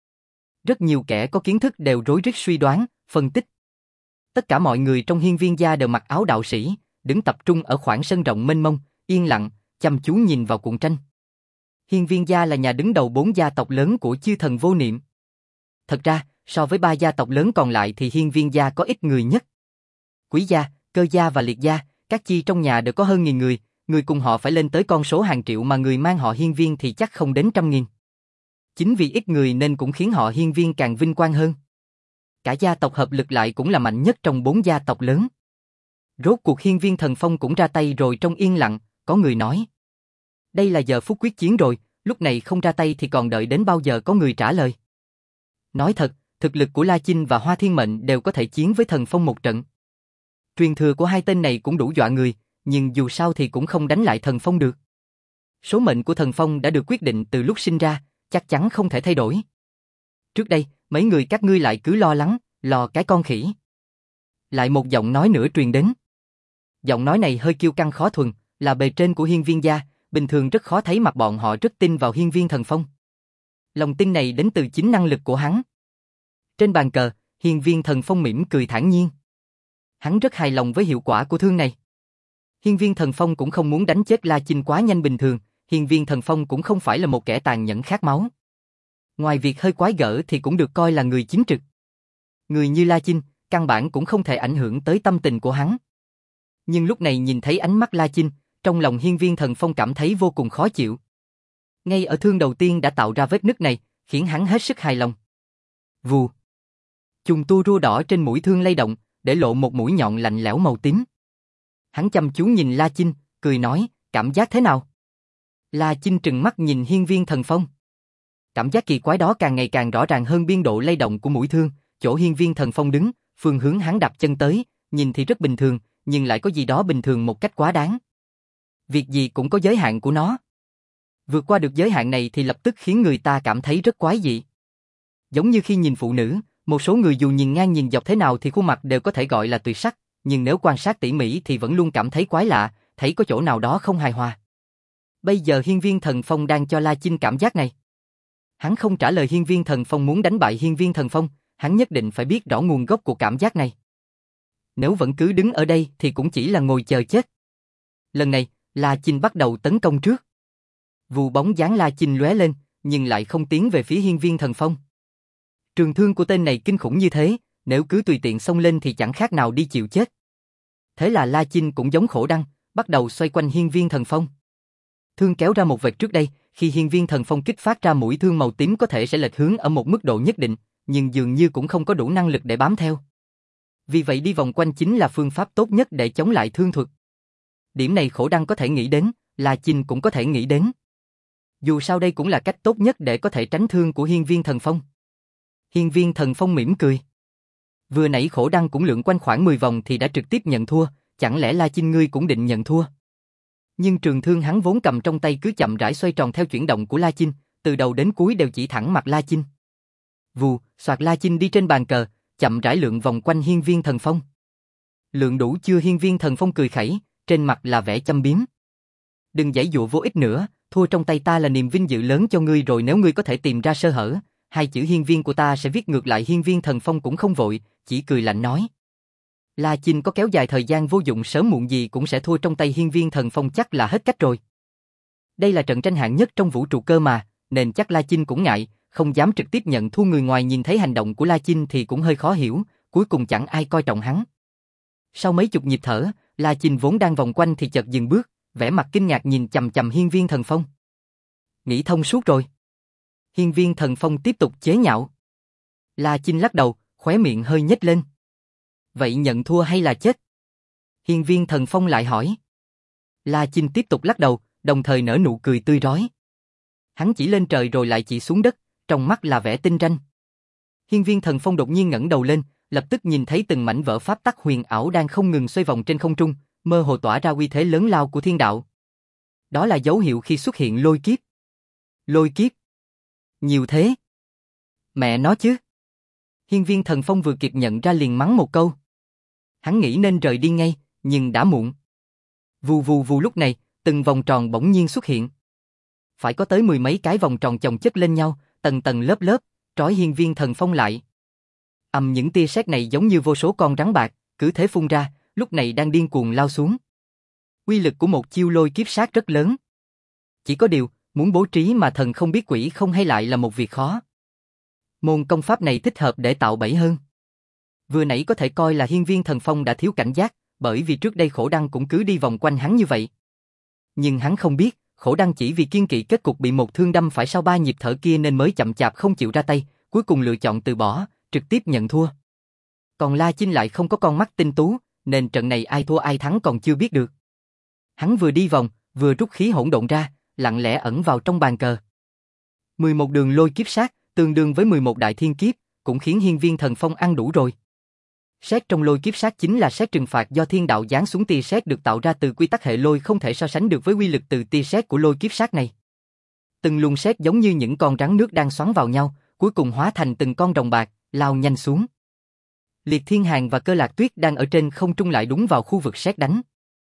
S1: Rất nhiều kẻ có kiến thức đều rối rít suy đoán, phân tích. Tất cả mọi người trong Hiên Viên gia đều mặc áo đạo sĩ, đứng tập trung ở khoảng sân rộng mênh mông, yên lặng, chăm chú nhìn vào cuộn tranh. Hiên Viên gia là nhà đứng đầu bốn gia tộc lớn của chư thần vô niệm. Thật ra, so với ba gia tộc lớn còn lại thì Hiên Viên gia có ít người nhất. Quý gia, Cơ gia và Liệt gia, các chi trong nhà đều có hơn nghìn người, người cùng họ phải lên tới con số hàng triệu mà người mang họ Hiên Viên thì chắc không đến trăm nghìn. Chính vì ít người nên cũng khiến họ Hiên Viên càng vinh quang hơn. Cả gia tộc hợp lực lại cũng là mạnh nhất trong bốn gia tộc lớn. Rốt cuộc Hiên Viên Thần Phong cũng ra tay rồi. Trong yên lặng, có người nói: Đây là giờ phút quyết chiến rồi, lúc này không ra tay thì còn đợi đến bao giờ có người trả lời. Nói thật, thực lực của La Chinh và Hoa Thiên Mệnh đều có thể chiến với Thần Phong một trận. Truyền thừa của hai tên này cũng đủ dọa người, nhưng dù sao thì cũng không đánh lại Thần Phong được. Số mệnh của Thần Phong đã được quyết định từ lúc sinh ra, chắc chắn không thể thay đổi. Trước đây, mấy người các ngươi lại cứ lo lắng, lo cái con khỉ. Lại một giọng nói nữa truyền đến. Giọng nói này hơi kiêu căng khó thuần, là bề trên của Hiên Viên gia, bình thường rất khó thấy mặt bọn họ rất tin vào Hiên Viên Thần Phong. Lòng tin này đến từ chính năng lực của hắn. Trên bàn cờ, Hiên Viên Thần Phong mỉm cười thản nhiên. Hắn rất hài lòng với hiệu quả của thương này. Hiên Viên Thần Phong cũng không muốn đánh chết La Chinh quá nhanh bình thường, Hiên Viên Thần Phong cũng không phải là một kẻ tàn nhẫn khát máu. Ngoài việc hơi quái gở thì cũng được coi là người chính trực. Người như La Chinh, căn bản cũng không thể ảnh hưởng tới tâm tình của hắn. Nhưng lúc này nhìn thấy ánh mắt La Chinh, trong lòng Hiên Viên Thần Phong cảm thấy vô cùng khó chịu. Ngay ở thương đầu tiên đã tạo ra vết nứt này, khiến hắn hết sức hài lòng. Vù. Chùm tua rua đỏ trên mũi thương lay động, để lộ một mũi nhọn lạnh lẽo màu tím. Hắn chăm chú nhìn La Chinh, cười nói, cảm giác thế nào? La Chinh trừng mắt nhìn Hiên Viên Thần Phong. Cảm giác kỳ quái đó càng ngày càng rõ ràng hơn biên độ lay động của mũi thương, chỗ Hiên Viên Thần Phong đứng, phương hướng hắn đạp chân tới, nhìn thì rất bình thường, nhưng lại có gì đó bình thường một cách quá đáng. Việc gì cũng có giới hạn của nó. Vượt qua được giới hạn này thì lập tức khiến người ta cảm thấy rất quái dị. Giống như khi nhìn phụ nữ, một số người dù nhìn ngang nhìn dọc thế nào thì khuôn mặt đều có thể gọi là tuyệt sắc, nhưng nếu quan sát tỉ mỉ thì vẫn luôn cảm thấy quái lạ, thấy có chỗ nào đó không hài hòa. Bây giờ Hiên Viên Thần Phong đang cho La Chinh cảm giác này. Hắn không trả lời Hiên Viên Thần Phong muốn đánh bại Hiên Viên Thần Phong, hắn nhất định phải biết rõ nguồn gốc của cảm giác này. Nếu vẫn cứ đứng ở đây thì cũng chỉ là ngồi chờ chết. Lần này, La Chinh bắt đầu tấn công trước. Vù bóng dáng La Chinh lóe lên, nhưng lại không tiến về phía Hiên Viên Thần Phong. Trường thương của tên này kinh khủng như thế, nếu cứ tùy tiện xông lên thì chẳng khác nào đi chịu chết. Thế là La Chinh cũng giống Khổ Đăng, bắt đầu xoay quanh Hiên Viên Thần Phong. Thương kéo ra một vệt trước đây, khi Hiên Viên Thần Phong kích phát ra mũi thương màu tím có thể sẽ lệch hướng ở một mức độ nhất định, nhưng dường như cũng không có đủ năng lực để bám theo. Vì vậy đi vòng quanh chính là phương pháp tốt nhất để chống lại thương thuật. Điểm này Khổ Đăng có thể nghĩ đến, La Chinh cũng có thể nghĩ đến. Dù sao đây cũng là cách tốt nhất để có thể tránh thương của Hiên Viên Thần Phong. Hiên Viên Thần Phong mỉm cười. Vừa nãy Khổ Đăng cũng lượn quanh khoảng mười vòng thì đã trực tiếp nhận thua, chẳng lẽ La Chinh ngươi cũng định nhận thua? Nhưng trường thương hắn vốn cầm trong tay cứ chậm rãi xoay tròn theo chuyển động của La Chinh, từ đầu đến cuối đều chỉ thẳng mặt La Chinh. Vù, xoạt La Chinh đi trên bàn cờ, chậm rãi lượn vòng quanh Hiên Viên Thần Phong. Lượn đủ chưa? Hiên Viên Thần Phong cười khẩy, trên mặt là vẻ châm biếm. Đừng giãy dụa vô ích nữa, thua trong tay ta là niềm vinh dự lớn cho ngươi rồi, nếu ngươi có thể tìm ra sơ hở, hai chữ Hiên Viên của ta sẽ viết ngược lại. Hiên Viên Thần Phong cũng không vội, chỉ cười lạnh nói. La Chinh có kéo dài thời gian vô dụng, sớm muộn gì cũng sẽ thua trong tay Hiên Viên Thần Phong, chắc là hết cách rồi. Đây là trận tranh hạng nhất trong vũ trụ cơ mà, nên chắc La Chinh cũng ngại, không dám trực tiếp nhận thua. Người ngoài nhìn thấy hành động của La Chinh thì cũng hơi khó hiểu, cuối cùng chẳng ai coi trọng hắn. Sau mấy chục nhịp thở, La Chinh vốn đang vòng quanh thì chợt dừng bước, vẻ mặt kinh ngạc nhìn chằm chằm Hiên Viên Thần Phong. Nghĩ thông suốt rồi. Hiên Viên Thần Phong tiếp tục chế nhạo. La Chinh lắc đầu, khóe miệng hơi nhếch lên. Vậy nhận thua hay là chết? Hiên Viên Thần Phong lại hỏi. La Chinh tiếp tục lắc đầu, đồng thời nở nụ cười tươi rói. Hắn chỉ lên trời rồi lại chỉ xuống đất, trong mắt là vẻ tinh ranh. Hiên Viên Thần Phong đột nhiên ngẩng đầu lên, lập tức nhìn thấy từng mảnh vỡ pháp tắc huyền ảo đang không ngừng xoay vòng trên không trung, mơ hồ tỏa ra uy thế lớn lao của thiên đạo. Đó là dấu hiệu khi xuất hiện lôi kiếp. Lôi kiếp? Nhiều thế? Mẹ nó chứ! Hiên Viên Thần Phong vừa kịp nhận ra liền mắng một câu. Hắn nghĩ nên rời đi ngay, nhưng đã muộn. Vù vù vù, lúc này, từng vòng tròn bỗng nhiên xuất hiện. Phải có tới mười mấy cái vòng tròn chồng chất lên nhau, tầng tầng lớp lớp, trói Hiên Viên Thần Phong lại. Ầm, những tia sét này giống như vô số con rắn bạc, cứ thế phun ra, lúc này đang điên cuồng lao xuống. Uy lực của một chiêu lôi kiếp sát rất lớn. Chỉ có điều, muốn bố trí mà thần không biết quỷ không hay lại là một việc khó. Môn công pháp này thích hợp để tạo bẫy hơn. Vừa nãy có thể coi là Hiên Viên Thần Phong đã thiếu cảnh giác, bởi vì trước đây Khổ Đăng cũng cứ đi vòng quanh hắn như vậy. Nhưng hắn không biết, Khổ Đăng chỉ vì kiêng kỵ kết cục bị một thương đâm phải sau ba nhịp thở kia nên mới chậm chạp không chịu ra tay, cuối cùng lựa chọn từ bỏ, trực tiếp nhận thua. Còn La Chinh lại không có con mắt tinh tú, nên trận này ai thua ai thắng còn chưa biết được. Hắn vừa đi vòng, vừa rút khí hỗn độn ra, lặng lẽ ẩn vào trong bàn cờ. mười một đường lôi kiếp sát, tương đương với mười một đại thiên kiếp, cũng khiến hiên viên thần phong ăn đủ rồi. Sét trong lôi kiếp sát chính là sét trừng phạt do thiên đạo giáng xuống, tia sét được tạo ra từ quy tắc hệ lôi không thể so sánh được với uy lực từ tia sét của lôi kiếp sát này. Từng luồng sét giống như những con rắn nước đang xoắn vào nhau, cuối cùng hóa thành từng con rồng bạc, lao nhanh xuống. Liệt Thiên Hàn và Cơ Lạc Tuyết đang ở trên không trung lại đúng vào khu vực sét đánh.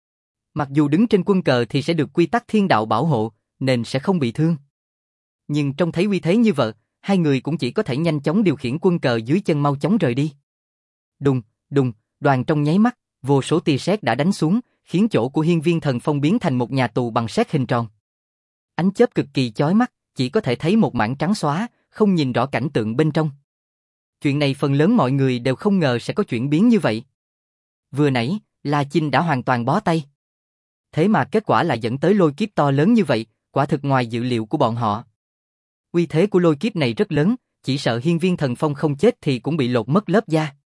S1: Mặc dù đứng trên quân cờ thì sẽ được quy tắc thiên đạo bảo hộ, nên sẽ không bị thương. Nhưng trông thấy uy thế như vậy, hai người cũng chỉ có thể nhanh chóng điều khiển quân cờ dưới chân mau chóng rời đi. Đùng, đùng, đoàn trong nháy mắt, vô số tia sét đã đánh xuống, khiến chỗ của hiên viên thần phong biến thành một nhà tù bằng sét hình tròn. Ánh chớp cực kỳ chói mắt, chỉ có thể thấy một mảng trắng xóa, không nhìn rõ cảnh tượng bên trong. Chuyện này phần lớn mọi người đều không ngờ sẽ có chuyển biến như vậy. Vừa nãy, La Chinh đã hoàn toàn bó tay. Thế mà kết quả lại dẫn tới lôi kiếp to lớn như vậy, quả thực ngoài dự liệu của bọn họ. Uy thế của lôi kiếp này rất lớn, chỉ sợ hiên viên thần phong không chết thì cũng bị lột mất lớp da.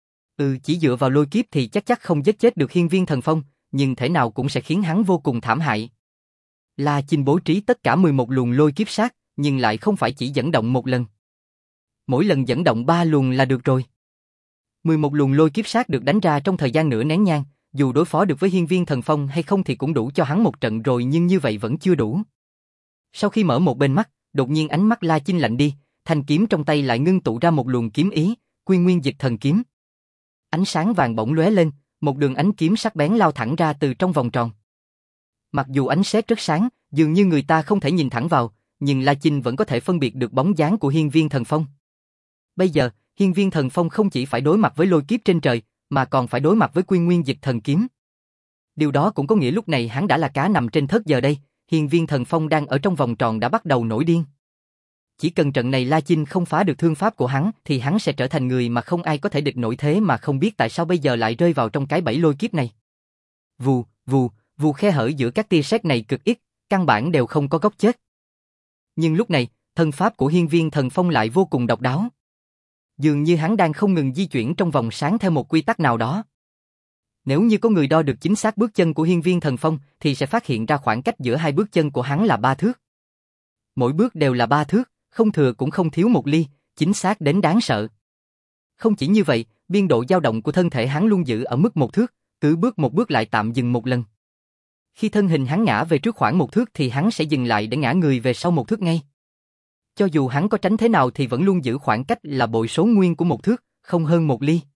S1: Ừ, chỉ dựa vào lôi kiếp thì chắc chắc không giết chết được hiên viên thần phong, nhưng thể nào cũng sẽ khiến hắn vô cùng thảm hại. La Chinh bố trí tất cả mười một luồng lôi kiếp sát, nhưng lại không phải chỉ dẫn động một lần. Mỗi lần dẫn động ba luồng là được rồi. mười một luồng lôi kiếp sát được đánh ra trong thời gian nửa nén nhang, dù đối phó được với hiên viên thần phong hay không thì cũng đủ cho hắn một trận rồi, nhưng như vậy vẫn chưa đủ. Sau khi mở một bên mắt, đột nhiên ánh mắt La Chinh lạnh đi, thanh kiếm trong tay lại ngưng tụ ra một luồng kiếm ý, Quy Nguyên Dịch Thần Kiếm. Ánh sáng vàng bỗng lóe lên, một đường ánh kiếm sắc bén lao thẳng ra từ trong vòng tròn. Mặc dù ánh sét rất sáng, dường như người ta không thể nhìn thẳng vào, nhưng La Chinh vẫn có thể phân biệt được bóng dáng của hiên viên thần phong. Bây giờ, hiên viên thần phong không chỉ phải đối mặt với lôi kiếp trên trời, mà còn phải đối mặt với Quy Nguyên Dịch Thần Kiếm. Điều đó cũng có nghĩa lúc này hắn đã là cá nằm trên thớt, giờ đây, hiên viên thần phong đang ở trong vòng tròn đã bắt đầu nổi điên. Chỉ cần trận này La Chinh không phá được thương pháp của hắn thì hắn sẽ trở thành người mà không ai có thể địch nổi, thế mà không biết tại sao bây giờ lại rơi vào trong cái bẫy lôi kiếp này. Vù, vù, vù, khe hở giữa các tia sét này cực ít, căn bản đều không có góc chết. Nhưng lúc này, thân pháp của hiên viên thần phong lại vô cùng độc đáo. Dường như hắn đang không ngừng di chuyển trong vòng sáng theo một quy tắc nào đó. Nếu như có người đo được chính xác bước chân của hiên viên thần phong thì sẽ phát hiện ra khoảng cách giữa hai bước chân của hắn là ba thước. Mỗi bước đều là ba thước, không thừa cũng không thiếu một ly, chính xác đến đáng sợ. Không chỉ như vậy, biên độ dao động của thân thể hắn luôn giữ ở mức một thước, cứ bước một bước lại tạm dừng một lần. Khi thân hình hắn ngã về trước khoảng một thước thì hắn sẽ dừng lại để ngã người về sau một thước ngay. Cho dù hắn có tránh thế nào thì vẫn luôn giữ khoảng cách là bội số nguyên của một thước, không hơn một ly.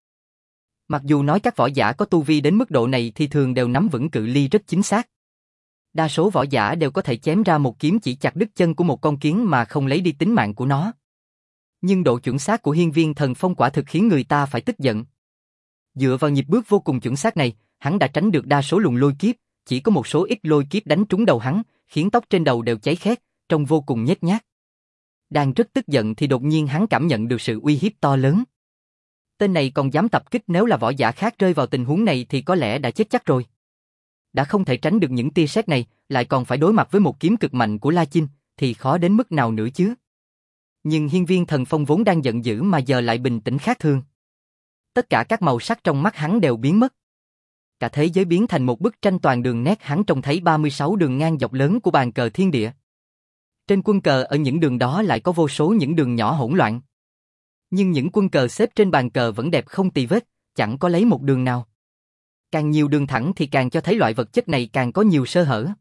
S1: Mặc dù nói các võ giả có tu vi đến mức độ này thì thường đều nắm vững cự ly rất chính xác. Đa số võ giả đều có thể chém ra một kiếm chỉ chặt đứt chân của một con kiến mà không lấy đi tính mạng của nó. Nhưng độ chuẩn xác của hiên viên thần phong quả thực khiến người ta phải tức giận. Dựa vào nhịp bước vô cùng chuẩn xác này, hắn đã tránh được đa số luồng lôi kiếp, chỉ có một số ít lôi kiếp đánh trúng đầu hắn, khiến tóc trên đầu đều cháy khét, trông vô cùng nhếch nhác. Đang rất tức giận thì đột nhiên hắn cảm nhận được sự uy hiếp to lớn. Tên này còn dám tập kích, nếu là võ giả khác rơi vào tình huống này thì có lẽ đã chết chắc rồi. Đã không thể tránh được những tia sét này, lại còn phải đối mặt với một kiếm cực mạnh của La Chinh, thì khó đến mức nào nữa chứ. Nhưng hiên viên thần phong vốn đang giận dữ mà giờ lại bình tĩnh khác thường. Tất cả các màu sắc trong mắt hắn đều biến mất. Cả thế giới biến thành một bức tranh toàn đường nét, hắn trông thấy ba mươi sáu đường ngang dọc lớn của bàn cờ thiên địa. Trên quân cờ ở những đường đó lại có vô số những đường nhỏ hỗn loạn. Nhưng những quân cờ xếp trên bàn cờ vẫn đẹp không tì vết, chẳng có lấy một đường nào. Càng nhiều đường thẳng thì càng cho thấy loại vật chất này càng có nhiều sơ hở.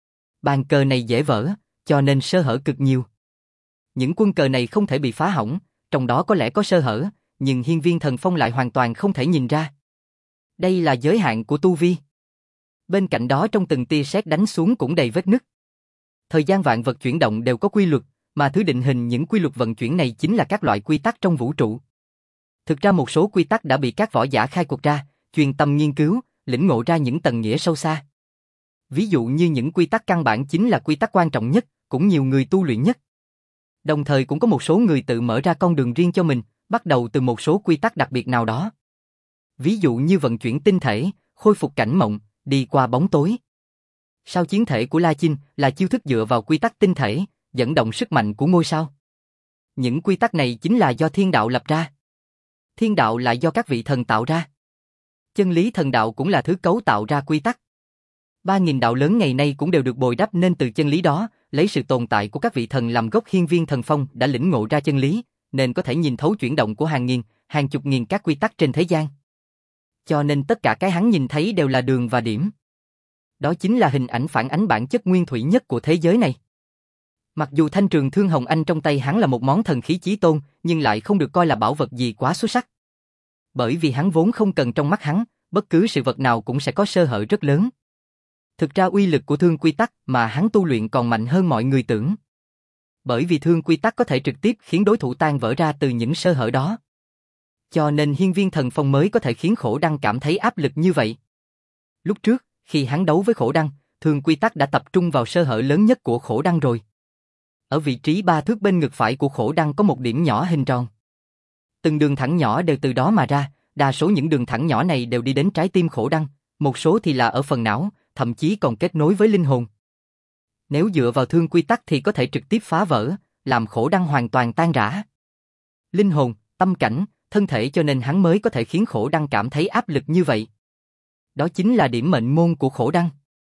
S1: Bàn cờ này dễ vỡ, cho nên sơ hở cực nhiều. Những quân cờ này không thể bị phá hỏng, trong đó có lẽ có sơ hở, nhưng hiên viên thần phong lại hoàn toàn không thể nhìn ra. Đây là giới hạn của tu vi. Bên cạnh đó trong từng tia sét đánh xuống cũng đầy vết nứt. Thời gian vạn vật chuyển động đều có quy luật, mà thứ định hình những quy luật vận chuyển này chính là các loại quy tắc trong vũ trụ. Thực ra một số quy tắc đã bị các võ giả khai quật ra, chuyên tâm nghiên cứu, lĩnh ngộ ra những tầng nghĩa sâu xa. Ví dụ như những quy tắc căn bản chính là quy tắc quan trọng nhất, cũng nhiều người tu luyện nhất. Đồng thời cũng có một số người tự mở ra con đường riêng cho mình, bắt đầu từ một số quy tắc đặc biệt nào đó. Ví dụ như vận chuyển tinh thể, khôi phục cảnh mộng, đi qua bóng tối. Sao chiến thể của La Chinh là chiêu thức dựa vào quy tắc tinh thể, dẫn động sức mạnh của ngôi sao. Những quy tắc này chính là do thiên đạo lập ra. Thiên đạo lại do các vị thần tạo ra. Chân lý thần đạo cũng là thứ cấu tạo ra quy tắc. Ba nghìn đạo lớn ngày nay cũng đều được bồi đắp nên từ chân lý đó, lấy sự tồn tại của các vị thần làm gốc, hiên viên thần phong đã lĩnh ngộ ra chân lý, nên có thể nhìn thấu chuyển động của hàng nghìn, hàng chục nghìn các quy tắc trên thế gian. Cho nên tất cả cái hắn nhìn thấy đều là đường và điểm. Đó chính là hình ảnh phản ánh bản chất nguyên thủy nhất của thế giới này. Mặc dù thanh trường thương hồng anh trong tay hắn là một món thần khí chí tôn, nhưng lại không được coi là bảo vật gì quá xuất sắc. Bởi vì hắn vốn không cần, trong mắt hắn, bất cứ sự vật nào cũng sẽ có sơ hở rất lớn. Thực ra uy lực của thương quy tắc mà hắn tu luyện còn mạnh hơn mọi người tưởng. Bởi vì thương quy tắc có thể trực tiếp khiến đối thủ tan vỡ ra từ những sơ hở đó. Cho nên hiên viên thần phong mới có thể khiến Khổ Đăng cảm thấy áp lực như vậy. Lúc trước, khi hắn đấu với Khổ Đăng, thương quy tắc đã tập trung vào sơ hở lớn nhất của Khổ Đăng rồi. Ở vị trí ba thước bên ngực phải của Khổ Đăng có một điểm nhỏ hình tròn. Từng đường thẳng nhỏ đều từ đó mà ra, đa số những đường thẳng nhỏ này đều đi đến trái tim Khổ Đăng, một số thì là ở phần não, thậm chí còn kết nối với linh hồn. Nếu dựa vào thương quy tắc thì có thể trực tiếp phá vỡ, làm Khổ Đăng hoàn toàn tan rã. Linh hồn, tâm cảnh, thân thể, cho nên hắn mới có thể khiến Khổ Đăng cảm thấy áp lực như vậy. Đó chính là điểm mệnh môn của Khổ Đăng.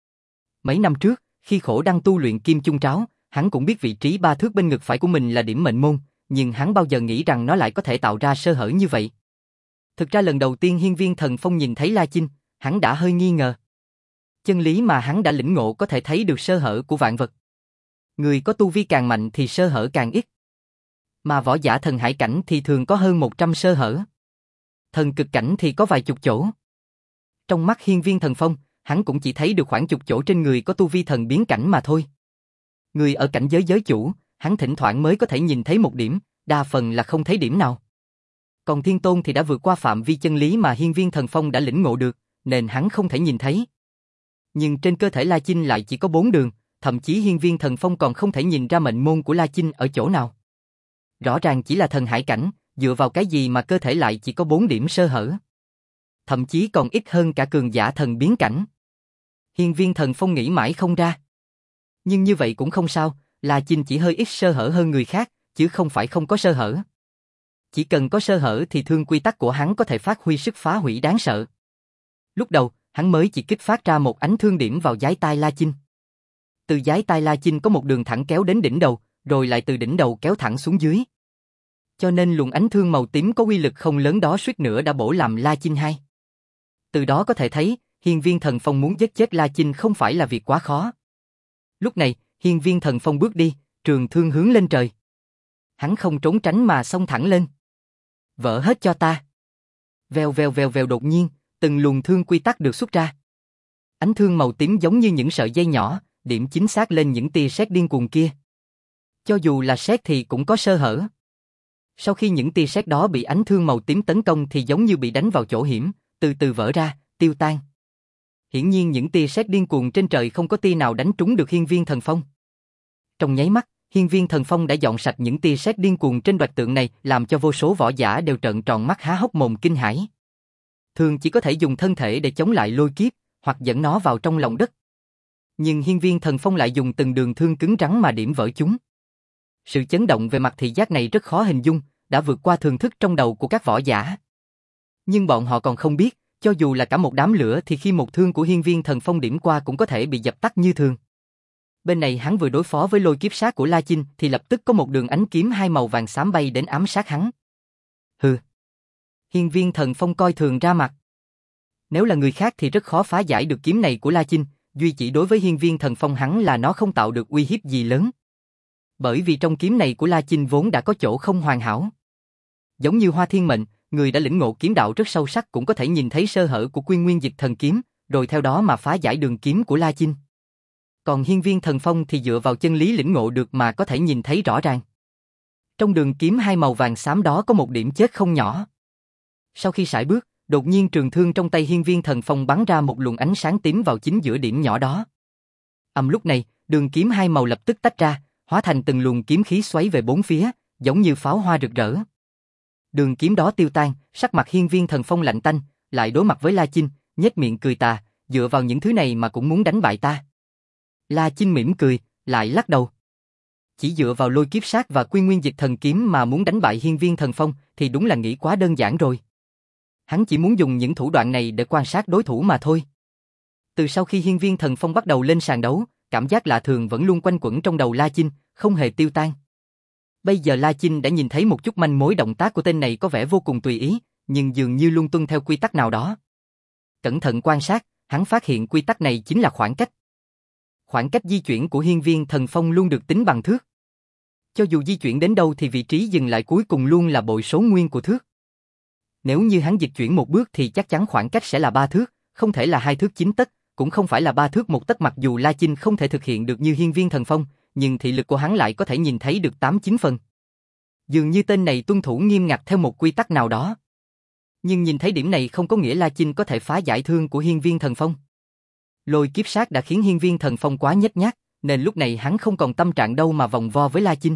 S1: Mấy năm trước, khi Khổ Đăng tu luyện Kim Chung Tráo, hắn cũng biết vị trí ba thước bên ngực phải của mình là điểm mệnh môn, nhưng hắn bao giờ nghĩ rằng nó lại có thể tạo ra sơ hở như vậy. Thực ra lần đầu tiên hiên viên thần phong nhìn thấy La Chinh, hắn đã hơi nghi ngờ. Chân lý mà hắn đã lĩnh ngộ có thể thấy được sơ hở của vạn vật. Người có tu vi càng mạnh thì sơ hở càng ít. Mà võ giả thần hải cảnh thì thường có hơn một trăm sơ hở. Thần cực cảnh thì có vài chục chỗ. Trong mắt hiên viên thần phong, hắn cũng chỉ thấy được khoảng chục chỗ trên người có tu vi thần biến cảnh mà thôi. Người ở cảnh giới giới chủ, hắn thỉnh thoảng mới có thể nhìn thấy một điểm, đa phần là không thấy điểm nào. Còn Thiên Tôn thì đã vượt qua phạm vi chân lý mà hiên viên thần phong đã lĩnh ngộ được, nên hắn không thể nhìn thấy. Nhưng trên cơ thể La Chinh lại chỉ có bốn đường, thậm chí hiên viên thần phong còn không thể nhìn ra mệnh môn của La Chinh ở chỗ nào. Rõ ràng chỉ là thần hải cảnh, dựa vào cái gì mà cơ thể lại chỉ có bốn điểm sơ hở. Thậm chí còn ít hơn cả cường giả thần biến cảnh. Hiên viên thần phong nghĩ mãi không ra. Nhưng như vậy cũng không sao, La Chinh chỉ hơi ít sơ hở hơn người khác, chứ không phải không có sơ hở. Chỉ cần có sơ hở thì thương quy tắc của hắn có thể phát huy sức phá hủy đáng sợ. Lúc đầu, hắn mới chỉ kích phát ra một ánh thương điểm vào dái tai La Chinh. Từ dái tai La Chinh có một đường thẳng kéo đến đỉnh đầu, rồi lại từ đỉnh đầu kéo thẳng xuống dưới. Cho nên luồng ánh thương màu tím có uy lực không lớn đó suýt nữa đã bổ làm La Chinh hai. Từ đó có thể thấy, hiên viên thần phong muốn giết chết La Chinh không phải là việc quá khó. Lúc này, hiên viên thần phong bước đi, trường thương hướng lên trời. Hắn không trốn tránh mà xông thẳng lên. Vỡ hết cho ta. Vèo vèo vèo vèo, đột nhiên, từng luồng thương quy tắc được xuất ra. Ánh thương màu tím giống như những sợi dây nhỏ, điểm chính xác lên những tia sét điên cuồng kia. Cho dù là sét thì cũng có sơ hở. Sau khi những tia sét đó bị ánh thương màu tím tấn công thì giống như bị đánh vào chỗ hiểm, từ từ vỡ ra, tiêu tan. Hiển nhiên những tia sét điên cuồng trên trời không có tia nào đánh trúng được hiên viên thần phong. Trong nháy mắt, hiên viên thần phong đã dọn sạch những tia sét điên cuồng trên đoạt tượng này, làm cho vô số võ giả đều trợn tròn mắt há hốc mồm kinh hãi. Thường chỉ có thể dùng thân thể để chống lại lôi kiếp, hoặc dẫn nó vào trong lòng đất. Nhưng hiên viên thần phong lại dùng từng đường thương cứng rắn mà điểm vỡ chúng. Sự chấn động về mặt thị giác này rất khó hình dung, đã vượt qua thường thức trong đầu của các võ giả. Nhưng bọn họ còn không biết, cho dù là cả một đám lửa thì khi một thương của hiên viên thần phong điểm qua cũng có thể bị dập tắt như thường. Bên này hắn vừa đối phó với lôi kiếp sát của La Chinh thì lập tức có một đường ánh kiếm hai màu vàng xám bay đến ám sát hắn. Hừ. Hiên viên thần phong coi thường ra mặt. Nếu là người khác thì rất khó phá giải được kiếm này của La Chinh, duy chỉ đối với hiên viên thần phong hắn là nó không tạo được uy hiếp gì lớn. Bởi vì trong kiếm này của La Chinh vốn đã có chỗ không hoàn hảo. Giống như Hoa Thiên Mệnh, người đã lĩnh ngộ kiếm đạo rất sâu sắc cũng có thể nhìn thấy sơ hở của Quy Nguyên Dịch Thần Kiếm, rồi theo đó mà phá giải đường kiếm của La Chinh. Còn hiên viên thần phong thì dựa vào chân lý lĩnh ngộ được mà có thể nhìn thấy rõ ràng. Trong đường kiếm hai màu vàng xám đó có một điểm chết không nhỏ. Sau khi sải bước, đột nhiên trường thương trong tay hiên viên thần phong bắn ra một luồng ánh sáng tím vào chính giữa điểm nhỏ đó. Ầm, lúc này, đường kiếm hai màu lập tức tách ra, hóa thành từng luồng kiếm khí xoáy về bốn phía, giống như pháo hoa rực rỡ. Đường kiếm đó tiêu tan, sắc mặt hiên viên thần phong lạnh tanh, lại đối mặt với La Chinh, nhếch miệng cười tà, dựa vào những thứ này mà cũng muốn đánh bại ta. La Chinh mỉm cười, lại lắc đầu. Chỉ dựa vào lôi kiếp sát và Quy Nguyên Dịch Thần Kiếm mà muốn đánh bại hiên viên thần phong thì đúng là nghĩ quá đơn giản rồi. Hắn chỉ muốn dùng những thủ đoạn này để quan sát đối thủ mà thôi. Từ sau khi hiên viên thần phong bắt đầu lên sàn đấu, cảm giác lạ thường vẫn luôn quanh quẩn trong đầu La Chinh, không hề tiêu tan. Bây giờ La Chinh đã nhìn thấy một chút manh mối, động tác của tên này có vẻ vô cùng tùy ý, nhưng dường như luôn tuân theo quy tắc nào đó. Cẩn thận quan sát, hắn phát hiện quy tắc này chính là khoảng cách. Khoảng cách di chuyển của hiên viên thần phong luôn được tính bằng thước. Cho dù di chuyển đến đâu thì vị trí dừng lại cuối cùng luôn là bội số nguyên của thước. Nếu như hắn dịch chuyển một bước thì chắc chắn khoảng cách sẽ là ba thước, không thể là hai thước chín tấc, cũng không phải là ba thước một tấc. Mặc dù La Chinh không thể thực hiện được như hiên viên thần phong, nhưng thị lực của hắn lại có thể nhìn thấy được tám chín phần. Dường như tên này tuân thủ nghiêm ngặt theo một quy tắc nào đó. Nhưng nhìn thấy điểm này không có nghĩa La Chinh có thể phá giải thương của hiên viên thần phong. Lôi kiếp sát đã khiến hiên viên thần phong quá nhếch nhác, nên lúc này hắn không còn tâm trạng đâu mà vòng vo với La Chinh.